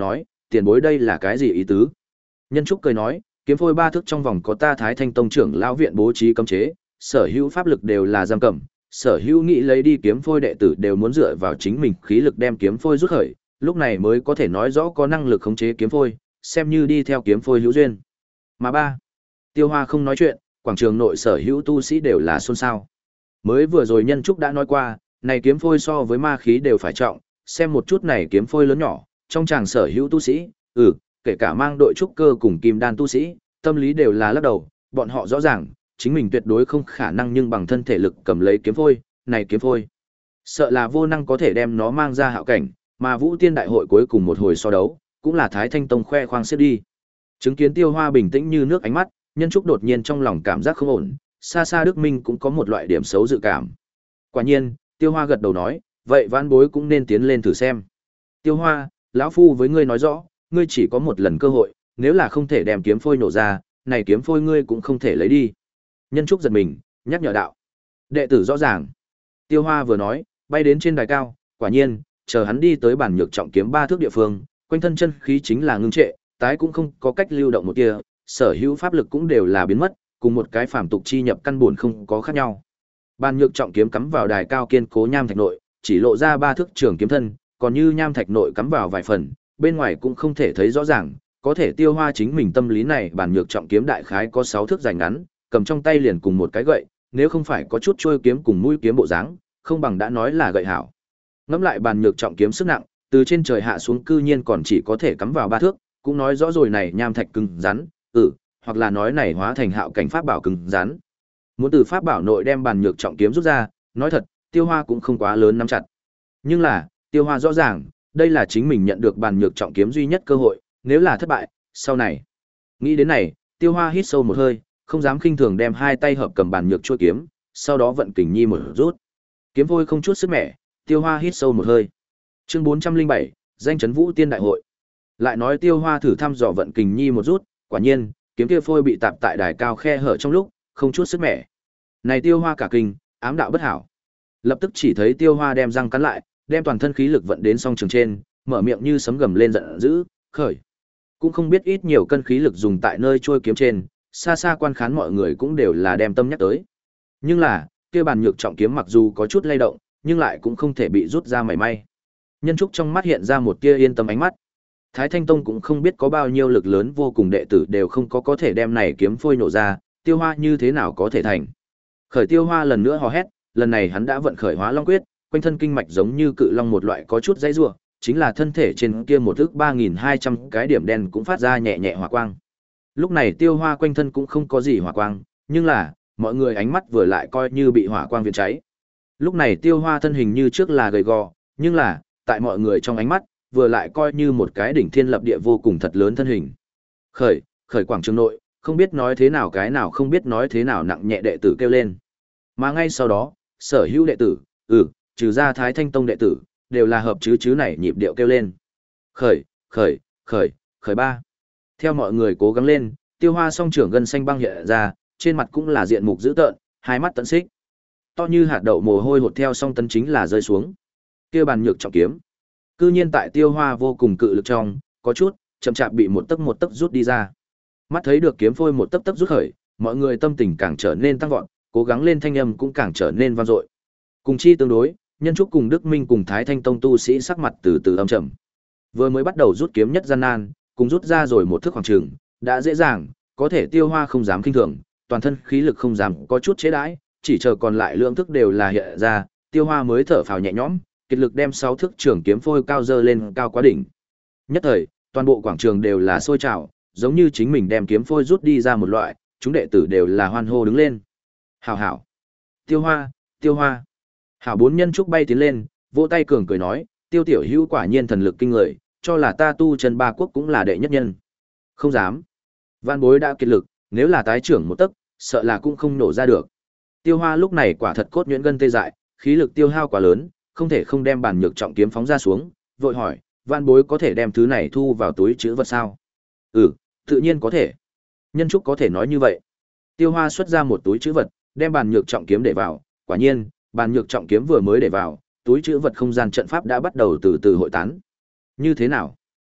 tiền bối đây là cái gì ý tứ? Nhân Trúc cười nói, kiếm phôi ba thước trong vòng có ta Thái Thanh Tông trưởng lão viện bố trí cấm chế, sở hữu pháp lực đều là giam cầm, sở hữu nghĩ lấy đi kiếm phôi đệ tử đều muốn dựa vào chính mình khí lực đem kiếm phôi rút khởi, lúc này mới có thể nói rõ có năng lực khống chế kiếm phôi, xem như đi theo kiếm phôi hữu duyên. Mà ba, Tiêu Hoa không nói chuyện, quảng trường nội sở hữu tu sĩ đều là xôn xao. Mới vừa rồi Nhân Trúc đã nói qua, này kiếm phôi so với ma khí đều phải trọng, xem một chút này kiếm phôi lớn nhỏ, trong chàng sở hữu tu sĩ, ừ, kể cả mang đội trúc cơ cùng kim đan tu sĩ, tâm lý đều là lắc đầu, bọn họ rõ ràng, chính mình tuyệt đối không khả năng nhưng bằng thân thể lực cầm lấy kiếm phôi, này kiếm phôi, sợ là vô năng có thể đem nó mang ra hạo cảnh, mà Vũ Tiên đại hội cuối cùng một hồi so đấu, cũng là Thái Thanh Tông khoe khoang xếp đi. Chứng kiến Tiêu Hoa bình tĩnh như nước ánh mắt, Nhân Trúc đột nhiên trong lòng cảm giác không ổn, xa xa Đức Minh cũng có một loại điểm xấu dự cảm. Quả nhiên, Tiêu Hoa gật đầu nói, vậy vãn bối cũng nên tiến lên thử xem. Tiêu Hoa, lão phu với ngươi nói rõ, ngươi chỉ có một lần cơ hội, nếu là không thể đem kiếm phôi nổ ra, này kiếm phôi ngươi cũng không thể lấy đi. Nhân Trúc giật mình, nhắc nhở đạo. Đệ tử rõ ràng. Tiêu Hoa vừa nói, bay đến trên đài cao, quả nhiên, chờ hắn đi tới bản nhược trọng kiếm ba thước địa phương, quanh thân chân khí chính là ngưng trệ, tái cũng không có cách lưu động một tia, sở hữu pháp lực cũng đều là biến mất, cùng một cái phàm tục chi nhập căn buồn không có khác nhau. Bản nhược trọng kiếm cắm vào đài cao kiên cố nham thạch nội, chỉ lộ ra ba thước trường kiếm thân, còn như nham thạch nội cắm vào vài phần, bên ngoài cũng không thể thấy rõ ràng, có thể Tiêu Hoa chính mình tâm lý này bản nhược trọng kiếm đại khái có sáu thước dài ngắn, cầm trong tay liền cùng một cái gậy, nếu không phải có chút trôi kiếm cùng mũi kiếm bộ dáng, không bằng đã nói là gậy hảo. Ngẫm lại bản nhược trọng kiếm sức nặng, từ trên trời hạ xuống cư nhiên còn chỉ có thể cắm vào ba thước, cũng nói rõ rồi này nham thạch cứng rắn, ừ, hoặc là nói này hóa thành hạo cảnh pháp bảo cứng rắn. Muốn từ pháp bảo nội đem bản nhược trọng kiếm rút ra, nói thật, Tiêu Hoa cũng không quá lớn nắm chặt. Nhưng là, Tiêu Hoa rõ ràng, đây là chính mình nhận được bản nhược trọng kiếm duy nhất cơ hội, nếu là thất bại, sau này. Nghĩ đến này, Tiêu Hoa hít sâu một hơi, không dám khinh thường đem hai tay hợp cầm bản nhược chuôi kiếm, sau đó vận kình nhi một rút. Kiếm vôi không chút sức mẻ, Tiêu Hoa hít sâu một hơi. Chương bốn trăm linh bảy, danh chấn Vũ Tiên đại hội. Lại nói Tiêu Hoa thử thăm dò vận kình nhi một rút, quả nhiên, kiếm kia phôi bị tạp tại đài cao khe hở trong lúc, không chút sức mẻ. Này Tiêu Hoa cả kinh, ám đạo bất hảo. Lập tức chỉ thấy Tiêu Hoa đem răng cắn lại, đem toàn thân khí lực vận đến song trường trên, mở miệng như sấm gầm lên giận dữ, khởi. Cũng không biết ít nhiều cân khí lực dùng tại nơi trôi kiếm trên, xa xa quan khán mọi người cũng đều là đem tâm nhắc tới. Nhưng là, kia bàn nhược trọng kiếm mặc dù có chút lay động, nhưng lại cũng không thể bị rút ra mảy may. Nhân Trúc trong mắt hiện ra một tia yên tâm ánh mắt. Thái Thanh Tông cũng không biết có bao nhiêu lực lớn vô cùng đệ tử đều không có có thể đem này kiếm phôi nổ ra, Tiêu Hoa như thế nào có thể thành. Khởi Tiêu Hoa lần nữa hò hét, lần này hắn đã vận khởi Hóa Long quyết, quanh thân kinh mạch giống như cự long một loại có chút dãy rủa, chính là thân thể trên kia một ức ba nghìn hai trăm cái điểm đen cũng phát ra nhẹ nhẹ hỏa quang. Lúc này Tiêu Hoa quanh thân cũng không có gì hỏa quang, nhưng là, mọi người ánh mắt vừa lại coi như bị hỏa quang viện cháy. Lúc này Tiêu Hoa thân hình như trước là gầy gò, nhưng là, tại mọi người trong ánh mắt, vừa lại coi như một cái đỉnh thiên lập địa vô cùng thật lớn thân hình. Khởi, khởi quảng trường nội, không biết nói thế nào cái nào không biết nói thế nào nặng nhẹ đệ tử kêu lên. Mà ngay sau đó, sở hữu đệ tử, ừ, trừ ra Thái Thanh Tông đệ tử, đều là hợp chứ chứ này nhịp điệu kêu lên. Khởi, khởi, khởi, khởi ba. Theo mọi người cố gắng lên, Tiêu Hoa song trưởng gân xanh băng hiện ra, trên mặt cũng là diện mục dữ tợn, hai mắt tận xích. To như hạt đậu mồ hôi hột theo song tấn chính là rơi xuống. Kia bàn nhược trọng kiếm, cư nhiên tại Tiêu Hoa vô cùng cự lực trong, có chút chậm chạp bị một tấc một tấc rút đi ra. Mắt thấy được kiếm phôi một tấc tấc rút khởi, mọi người tâm tình càng trở nên tăng vọt, cố gắng lên thanh âm cũng càng trở nên vang dội. Cùng chi tương đối, Nhân Trúc cùng Đức Minh cùng Thái Thanh Tông tu sĩ sắc mặt từ từ âm trầm. Vừa mới bắt đầu rút kiếm nhất gian nan, cùng rút ra rồi một thước khoảng trường, đã dễ dàng, có thể Tiêu Hoa không dám khinh thường, toàn thân khí lực không dám có chút chế đãi, chỉ chờ còn lại lượng thức đều là hiện ra, Tiêu Hoa mới thở phào nhẹ nhõm, kiệt lực đem sáu thước trường kiếm phôi cao dơ lên cao quá đỉnh. Nhất thời, toàn bộ quảng trường đều là sôi trào, giống như chính mình đem kiếm phôi rút đi ra một loại, chúng đệ tử đều là hoan hô đứng lên. Hảo hảo. Tiêu Hoa, Tiêu Hoa. Hảo bốn Nhân Trúc bay tiến lên, vỗ tay cường cười nói, Tiêu tiểu hữu quả nhiên thần lực kinh người, cho là ta tu chân ba quốc cũng là đệ nhất nhân. Không dám. Văn bối đã kiệt lực, nếu là tái trưởng một tấc, sợ là cũng không nổ ra được. Tiêu Hoa lúc này quả thật cốt nhuyễn gân tê dại, khí lực tiêu hao quá lớn, không thể không đem bản nhược trọng kiếm phóng ra xuống, vội hỏi, Văn bối có thể đem thứ này thu vào túi trữ vật sao? Ừ, tự nhiên có thể. Nhân Trúc có thể nói như vậy. Tiêu Hoa xuất ra một túi trữ vật, đem bản nhược trọng kiếm để vào, quả nhiên, bản nhược trọng kiếm vừa mới để vào, túi trữ vật không gian trận pháp đã bắt đầu từ từ hội tán. Như thế nào?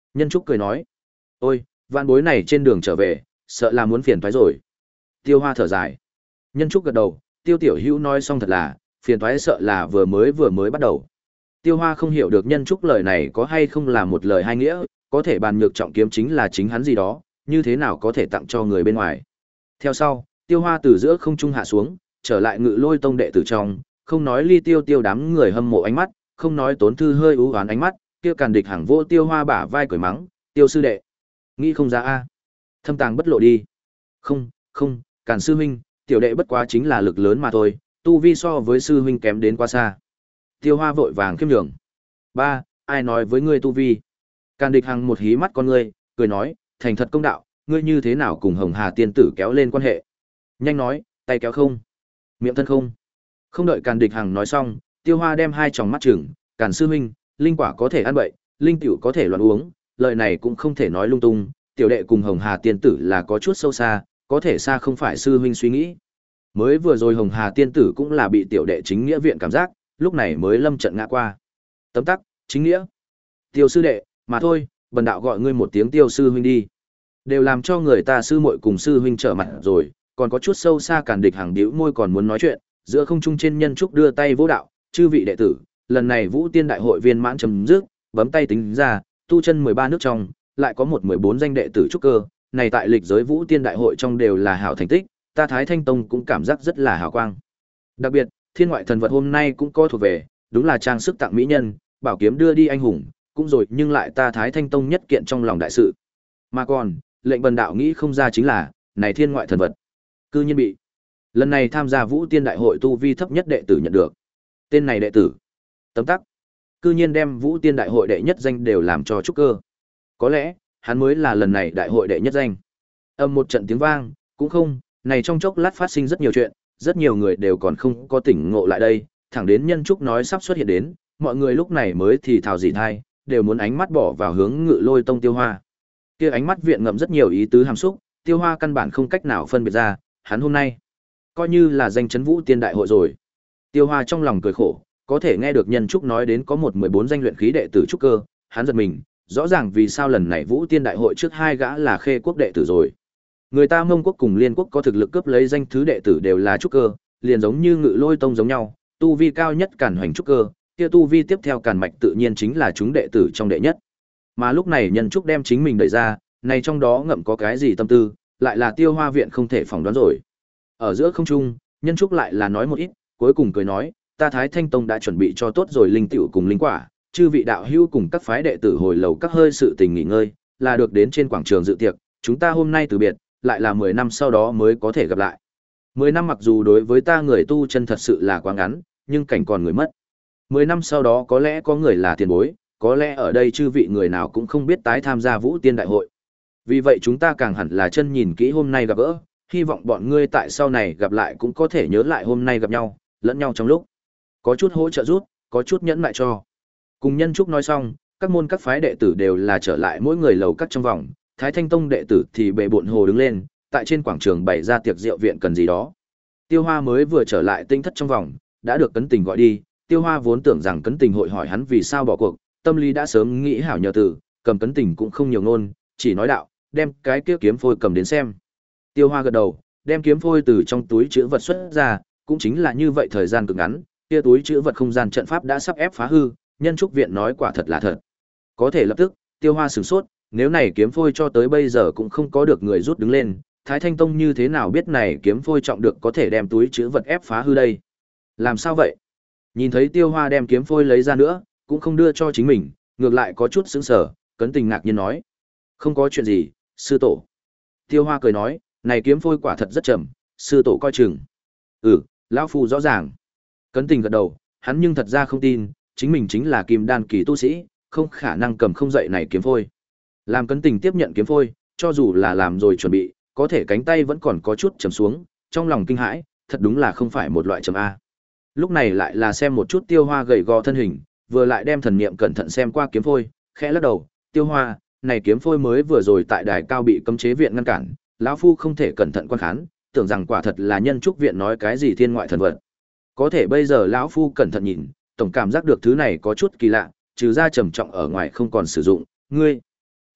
Nhân Trúc cười nói, ôi, vạn bối này trên đường trở về, sợ là muốn phiền toái rồi. Tiêu Hoa thở dài. Nhân Trúc gật đầu, Tiêu Tiểu Hữu nói xong thật là, phiền toái sợ là vừa mới vừa mới bắt đầu. Tiêu Hoa không hiểu được Nhân Trúc lời này có hay không là một lời hai nghĩa, có thể bàn nhược trọng kiếm chính là chính hắn gì đó, như thế nào có thể tặng cho người bên ngoài. Theo sau, Tiêu Hoa từ giữa không trung hạ xuống, trở lại Ngự Lôi Tông đệ tử trong, không nói ly tiêu tiêu đám người hâm mộ ánh mắt, không nói tốn thư hơi ú oán ánh mắt, kia Càn Địch hàng vô Tiêu Hoa bả vai cười mắng, "Tiêu sư đệ, nghĩ không ra a, thâm tàng bất lộ đi." "Không, không, Càn sư huynh, tiểu đệ bất quá chính là lực lớn mà thôi, tu vi so với sư huynh kém đến quá xa." Tiêu Hoa vội vàng khiêm nhường. "Ba, ai nói với ngươi tu vi?" Càn Địch Hằng một hí mắt con ngươi, cười nói, "Thành thật công đạo, ngươi như thế nào cùng Hồng Hà tiên tử kéo lên quan hệ?" Nhanh nói, tay kéo không, miệng thân không. Không đợi Càn Địch Hằng nói xong, Tiêu Hoa đem hai tròng mắt chừng, "Càn sư huynh, linh quả có thể ăn bậy, linh tiểu có thể loạn uống, lời này cũng không thể nói lung tung, tiểu đệ cùng Hồng Hà tiên tử là có chút sâu xa, có thể xa không phải sư huynh suy nghĩ." Mới vừa rồi Hồng Hà tiên tử cũng là bị tiểu đệ chính nghĩa viện cảm giác, lúc này mới lâm trận ngã qua. Tấm tắc, chính nghĩa. Tiêu sư đệ, mà thôi, bần đạo gọi ngươi một tiếng Tiêu sư huynh đi. Đều làm cho người ta sư muội cùng sư huynh trở mặt rồi, còn có chút sâu xa. Càn Địch hàng bĩu môi còn muốn nói chuyện, giữa không trung trên Nhân Trúc đưa tay vỗ đạo, "Chư vị đệ tử, lần này Vũ Tiên đại hội viên mãn chấm dứt, bấm tay tính ra, tu chân mười ba nước trong, lại có một mười bốn danh đệ tử trúc cơ, này tại lịch giới Vũ Tiên đại hội trong đều là hảo thành tích, ta Thái Thanh Tông cũng cảm giác rất là hào quang. Đặc biệt, thiên ngoại thần vật hôm nay cũng có thuộc về, đúng là trang sức tặng mỹ nhân, bảo kiếm đưa đi anh hùng, cũng rồi nhưng lại ta Thái Thanh Tông nhất kiện trong lòng đại sự. Mà còn, lệnh bần đạo nghĩ không ra chính là, này thiên ngoại thần vật, cư nhiên bị lần này tham gia Vũ Tiên đại hội tu vi thấp nhất đệ tử nhận được. Tên này đệ tử, tấm tắc, cư nhiên đem Vũ Tiên đại hội đệ nhất danh đều làm cho trúc cơ. Có lẽ, hắn mới là lần này đại hội đệ nhất danh." Âm một trận tiếng vang, cũng không, này trong chốc lát phát sinh rất nhiều chuyện, rất nhiều người đều còn không có tỉnh ngộ lại đây, thẳng đến Nhân Trúc nói sắp xuất hiện đến, mọi người lúc này mới thì thào dị thai, đều muốn ánh mắt bỏ vào hướng Ngự Lôi Tông Tiêu Hoa. Kia ánh mắt viện ngậm rất nhiều ý tứ hàm xúc, Tiêu Hoa căn bản không cách nào phân biệt ra, hắn hôm nay coi như là danh chấn Vũ Tiên đại hội rồi. Tiêu Hoa trong lòng cười khổ, có thể nghe được Nhân Trúc nói đến có một mười bốn danh luyện khí đệ tử trúc cơ, hắn giật mình, rõ ràng vì sao lần này Vũ Tiên đại hội trước hai gã là Khê quốc đệ tử rồi. Người ta Mông quốc cùng Liên quốc có thực lực cướp lấy danh thứ đệ tử đều là trúc cơ, liền giống như Ngự Lôi Tông giống nhau, tu vi cao nhất Càn Hoành trúc cơ, kia tu vi tiếp theo Càn Mạch tự nhiên chính là chúng đệ tử trong đệ nhất. Mà lúc này Nhân Trúc đem chính mình đẩy ra, này trong đó ngậm có cái gì tâm tư, lại là Tiêu Hoa viện không thể phỏng đoán rồi. Ở giữa không trung, Nhân Trúc lại là nói một ít, cuối cùng cười nói, "Ta Thái Thanh Tông đã chuẩn bị cho tốt rồi linh tiểu cùng linh quả, chư vị đạo hữu cùng các phái đệ tử hồi lầu các hơi sự tình nghỉ ngơi, là được đến trên quảng trường dự tiệc, chúng ta hôm nay từ biệt, lại là mười năm sau đó mới có thể gặp lại. Mười năm mặc dù đối với ta người tu chân thật sự là quá ngắn, nhưng cảnh còn người mất. Mười năm sau đó có lẽ có người là tiền bối, có lẽ ở đây chư vị người nào cũng không biết tái tham gia Vũ Tiên đại hội. Vì vậy chúng ta càng hẳn là chân nhìn kỹ hôm nay gặp gỡ, hy vọng bọn ngươi tại sau này gặp lại cũng có thể nhớ lại hôm nay gặp nhau, lẫn nhau trong lúc. Có chút hỗ trợ rút, có chút nhẫn lại cho." Cùng Nhân Trúc nói xong, các môn các phái đệ tử đều là trở lại mỗi người lầu các trong vòng, Thái Thanh Tông đệ tử thì bệ bộn hồ đứng lên, tại trên quảng trường bày ra tiệc rượu viện cần gì đó. Tiêu Hoa mới vừa trở lại tinh thất trong vòng, đã được Cấn Tình gọi đi, Tiêu Hoa vốn tưởng rằng Cấn Tình hội hỏi hắn vì sao bỏ cuộc, tâm lý đã sớm nghĩ hảo nhờ từ, cầm Cấn Tình cũng không nhiều ngôn, chỉ nói đạo, đem cái kia kiếm phôi cầm đến xem. Tiêu Hoa gật đầu, đem kiếm phôi từ trong túi trữ vật xuất ra, cũng chính là như vậy thời gian cực ngắn, kia túi trữ vật không gian trận pháp đã sắp ép phá hư, Nhân Trúc viện nói quả thật là thật. Có thể lập tức, Tiêu Hoa sửng sốt, nếu này kiếm phôi cho tới bây giờ cũng không có được người rút đứng lên, Thái Thanh Tông như thế nào biết này kiếm phôi trọng được có thể đem túi trữ vật ép phá hư đây? Làm sao vậy? Nhìn thấy Tiêu Hoa đem kiếm phôi lấy ra nữa, cũng không đưa cho chính mình, ngược lại có chút sững sờ, Cấn Tình ngạc nhiên nói: "Không có chuyện gì, sư tổ." Tiêu Hoa cười nói: "Này kiếm phôi quả thật rất chậm, sư tổ coi chừng." "Ừ, lão phu rõ ràng." Cấn Tình gật đầu, hắn nhưng thật ra không tin, chính mình chính là kim đan kỳ tu sĩ, không khả năng cầm không dậy này kiếm phôi. Làm Cấn Tình tiếp nhận kiếm phôi, cho dù là làm rồi chuẩn bị, có thể cánh tay vẫn còn có chút trầm xuống, trong lòng kinh hãi, thật đúng là không phải một loại trầm a. Lúc này lại là xem một chút Tiêu Hoa gầy gò thân hình, vừa lại đem thần niệm cẩn thận xem qua kiếm phôi, khẽ lắc đầu, "Tiêu Hoa, này kiếm phôi mới vừa rồi tại đài cao bị cấm chế viện ngăn cản, lão phu không thể cẩn thận quan khán, tưởng rằng quả thật là Nhân Trúc viện nói cái gì thiên ngoại thần vật. Có thể bây giờ lão phu cẩn thận nhìn, tổng cảm giác được thứ này có chút kỳ lạ, trừ ra trầm trọng ở ngoài không còn sử dụng, ngươi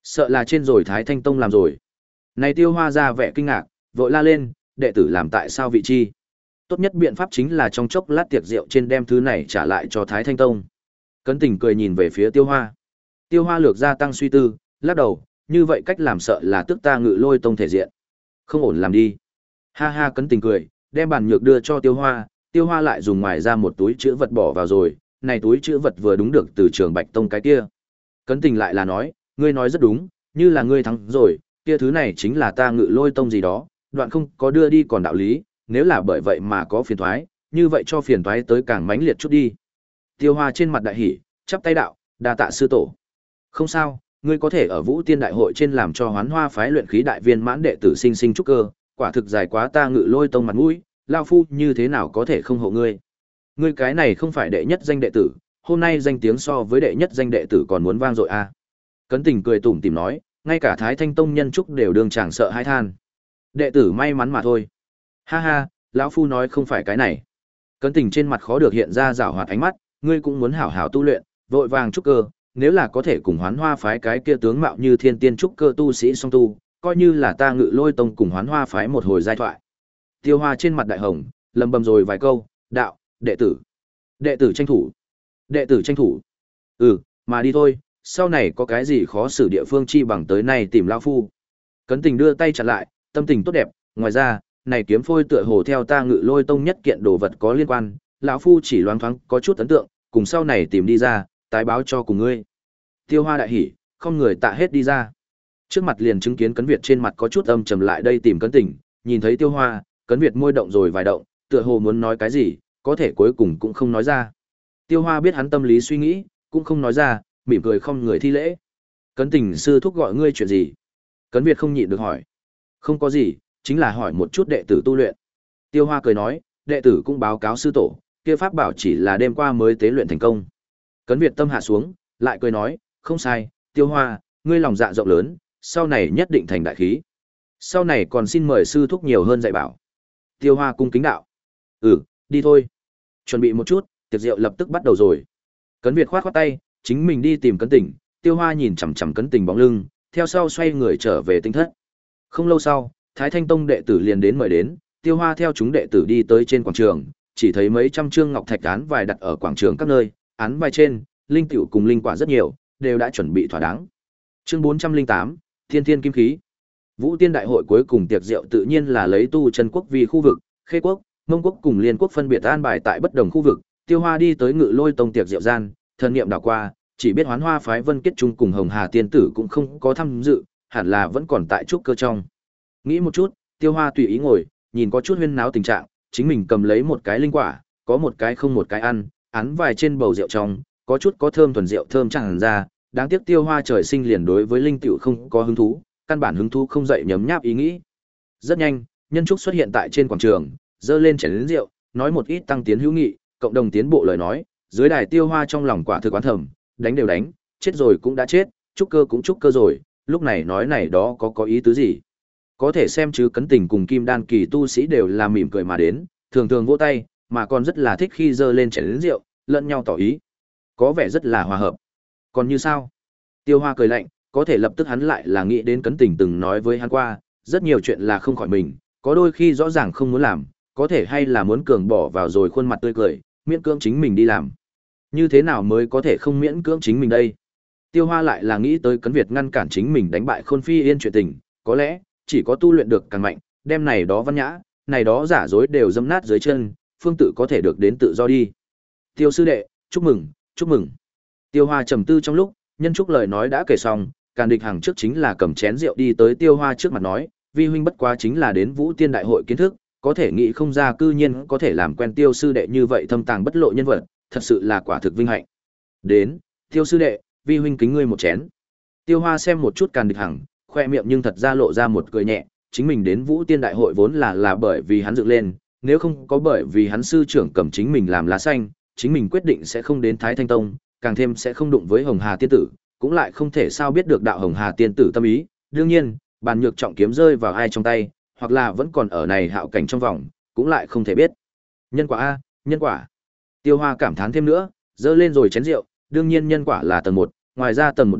Sợ là trên rồi Thái Thanh Tông làm rồi. Này Tiêu Hoa ra vẻ kinh ngạc, vội la lên, đệ tử làm tại sao vị chi? Tốt nhất biện pháp chính là trong chốc lát tiệc rượu trên đem thứ này trả lại cho Thái Thanh Tông. Cấn Tình cười nhìn về phía Tiêu Hoa. Tiêu Hoa lược ra tăng suy tư, lắc đầu, như vậy cách làm sợ là tức ta Ngự Lôi Tông thể diện. Không ổn làm đi. Ha ha, Cấn Tình cười, đem bàn nhược đưa cho Tiêu Hoa, Tiêu Hoa lại dùng ngoài ra một túi chữ vật bỏ vào rồi, này túi chữ vật vừa đúng được từ Trường Bạch Tông cái kia. Cấn Tình lại là nói, ngươi nói rất đúng, như là ngươi thắng rồi, kia thứ này chính là ta Ngự Lôi Tông gì đó, đoạn không có đưa đi còn đạo lý, nếu là bởi vậy mà có phiền toái, như vậy cho phiền toái tới càng mãnh liệt chút đi. Tiêu Hoa trên mặt đại hỉ, chắp tay đạo, đa tạ sư tổ. Không sao, ngươi có thể ở Vũ Tiên Đại hội trên làm cho Hoán Hoa phái luyện khí đại viên mãn đệ tử sinh sinh trúc cơ, quả thực dài quá ta Ngự Lôi Tông mặt mũi, lão phu như thế nào có thể không hộ ngươi. Ngươi cái này không phải đệ nhất danh đệ tử, hôm nay danh tiếng so với đệ nhất danh đệ tử còn muốn vang dội a. À. Cấn Tình cười tủm tỉm nói, ngay cả Thái Thanh Tông nhân trúc đều đương chàng sợ hãi than. Đệ tử may mắn mà thôi. Ha ha, lão phu nói không phải cái này. Cấn Tình trên mặt khó được hiện ra giảo hoạt ánh mắt, ngươi cũng muốn hảo hảo tu luyện, vội vàng trúc cơ, nếu là có thể cùng Hoán Hoa phái cái kia tướng mạo như thiên tiên trúc cơ tu sĩ song tu, coi như là ta Ngự Lôi Tông cùng Hoán Hoa phái một hồi giai thoại. Tiêu Hoa trên mặt đại hồng, lầm bầm rồi vài câu, đạo, đệ tử, đệ tử tranh thủ, đệ tử tranh thủ. Ừ, mà đi thôi, sau này có cái gì khó xử địa phương chi bằng tới này tìm lão phu. Cấn Tình đưa tay chặn lại, tâm tình tốt đẹp, ngoài ra, này kiếm phôi tựa hồ theo ta Ngự Lôi Tông nhất kiện đồ vật có liên quan, lão phu chỉ loáng thoáng có chút ấn tượng, cùng sau này tìm đi ra, tái báo cho cùng ngươi. Tiêu Hoa đại hỉ, không người tạ hết đi ra. Trước mặt liền chứng kiến Cấn Việt trên mặt có chút âm trầm lại đây tìm Cấn Tình, nhìn thấy Tiêu Hoa, Cấn Việt môi động rồi vài động, tựa hồ muốn nói cái gì, có thể cuối cùng cũng không nói ra. Tiêu Hoa biết hắn tâm lý suy nghĩ, cũng không nói ra, mỉm cười không người thi lễ. Cấn Tình sư thúc gọi ngươi chuyện gì? Cấn Việt không nhịn được hỏi. Không có gì, chính là hỏi một chút đệ tử tu luyện. Tiêu Hoa cười nói, đệ tử cũng báo cáo sư tổ, kia pháp bảo chỉ là đêm qua mới tế luyện thành công. Cấn Việt tâm hạ xuống, lại cười nói, không sai, Tiêu Hoa, ngươi lòng dạ rộng lớn, sau này nhất định thành đại khí. Sau này còn xin mời sư thúc nhiều hơn dạy bảo. Tiêu Hoa cung kính đạo. Ừ, đi thôi. Chuẩn bị một chút, tiệc rượu lập tức bắt đầu rồi. Cấn Việt khoát khoát tay, chính mình đi tìm Cấn Tình, Tiêu Hoa nhìn chằm chằm Cấn Tình bóng lưng, theo sau xoay người trở về tinh thất. Không lâu sau, Thái Thanh Tông đệ tử liền đến mời đến, Tiêu Hoa theo chúng đệ tử đi tới trên quảng trường, chỉ thấy mấy trăm trương ngọc thạch án vài đặt ở quảng trường các nơi, án vài trên, linh tiểu cùng linh quả rất nhiều, đều đã chuẩn bị thỏa đáng. Chương bốn trăm lẻ tám, Thiên Thiên Kim Khí. Vũ Tiên Đại hội cuối cùng tiệc rượu tự nhiên là lấy tu chân quốc vì khu vực, Khê quốc, Mông quốc cùng Liên quốc phân biệt an bài tại bất đồng khu vực. Tiêu Hoa đi tới Ngự Lôi Tông tiệc rượu gian, thần niệm đảo qua, chỉ biết Hoán Hoa phái Vân Kết Trung cùng Hồng Hà tiên tử cũng không có tham dự, hẳn là vẫn còn tại trúc cơ trong. Nghĩ một chút, Tiêu Hoa tùy ý ngồi, nhìn có chút huyên náo tình trạng, chính mình cầm lấy một cái linh quả, có một cái không một cái ăn, án vài trên bầu rượu trong, có chút có thơm thuần rượu thơm tràn ra, đáng tiếc Tiêu Hoa trời sinh liền đối với linh tiểu không có hứng thú, căn bản hứng thú không dậy nhấm nháp ý nghĩ. Rất nhanh, nhân trúc xuất hiện tại trên quảng trường, dơ lên chén lớn rượu, nói một ít tăng tiến hữu nghị, cộng đồng tiến bộ lời nói, dưới đài Tiêu Hoa trong lòng quả thực oán thầm, đánh đều đánh, chết rồi cũng đã chết, trúc cơ cũng trúc cơ rồi, lúc này nói này đó có có ý tứ gì? Có thể xem chứ Cấn Tình cùng Kim Đan kỳ tu sĩ đều là mỉm cười mà đến, thường thường vỗ tay, mà còn rất là thích khi dơ lên chén lớn rượu, lẫn nhau tỏ ý. Có vẻ rất là hòa hợp. Còn như sao? Tiêu Hoa cười lạnh, có thể lập tức hắn lại là nghĩ đến Cấn Tình từng nói với hắn qua, rất nhiều chuyện là không khỏi mình, có đôi khi rõ ràng không muốn làm, có thể hay là muốn cường bỏ vào rồi khuôn mặt tươi cười, miễn cưỡng chính mình đi làm. Như thế nào mới có thể không miễn cưỡng chính mình đây? Tiêu Hoa lại là nghĩ tới Cấn Việt ngăn cản chính mình đánh bại Khôn Phi Yên chuyện tình, có lẽ chỉ có tu luyện được càng mạnh, đem này đó văn nhã, này đó giả dối đều dẫm nát dưới chân, phương tự có thể được đến tự do đi. Tiêu sư đệ, chúc mừng, chúc mừng. Tiêu Hoa trầm tư trong lúc, nhân trúc lời nói đã kể xong, Càn Địch hàng trước chính là cầm chén rượu đi tới Tiêu Hoa trước mặt nói, vi huynh bất quá chính là đến Vũ Tiên Đại hội kiến thức, có thể nghĩ không ra cư nhiên có thể làm quen Tiêu sư đệ như vậy thâm tàng bất lộ nhân vật, thật sự là quả thực vinh hạnh. Đến, Tiêu sư đệ, vi huynh kính ngươi một chén. Tiêu Hoa xem một chút Càn Địch Hằng, khoe miệng nhưng thật ra lộ ra một cười nhẹ, chính mình đến Vũ Tiên Đại hội vốn là là bởi vì hắn dựng lên, nếu không có bởi vì hắn sư trưởng cầm chính mình làm lá xanh, chính mình quyết định sẽ không đến Thái Thanh Tông, càng thêm sẽ không đụng với Hồng Hà tiên tử, cũng lại không thể sao biết được đạo Hồng Hà tiên tử tâm ý. Đương nhiên, bàn nhược trọng kiếm rơi vào ai trong tay, hoặc là vẫn còn ở này hạo cảnh trong vòng, cũng lại không thể biết. Nhân quả a, nhân quả. Tiêu Hoa cảm thán thêm nữa, dơ lên rồi chén rượu, đương nhiên nhân quả là tầng một, ngoài ra tầng một đây,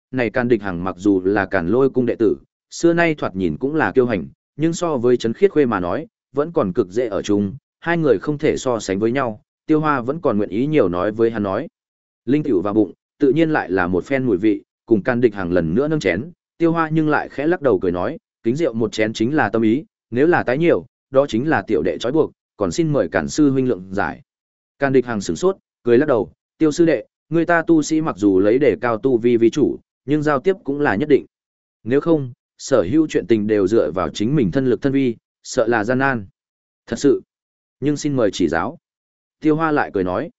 này Càn Địch Hằng mặc dù là Càn Lôi cung đệ tử, xưa nay thoạt nhìn cũng là kiêu hành, nhưng so với Trấn Khiết Khuê mà nói, vẫn còn cực dễ ở chung, hai người không thể so sánh với nhau, Tiêu Hoa vẫn còn nguyện ý nhiều nói với hắn nói. Linh tiểu vào bụng, tự nhiên lại là một phen mùi vị, cùng Càn Địch Hằng lần nữa nâng chén, Tiêu Hoa nhưng lại khẽ lắc đầu cười nói, kính rượu một chén chính là tâm ý, nếu là tái nhiều, đó chính là tiểu đệ trói buộc, còn xin mời Càn sư huynh lượng giải. Càn Địch Hằng sửng sốt, cười lắc đầu, Tiêu sư đệ, người ta tu sĩ mặc dù lấy để cao tu vi vi chủ, nhưng giao tiếp cũng là nhất định. Nếu không, sở hữu chuyện tình đều dựa vào chính mình thân lực thân vi, sợ là gian nan. Thật sự. Nhưng xin mời chỉ giáo. Tiêu Hoa lại cười nói,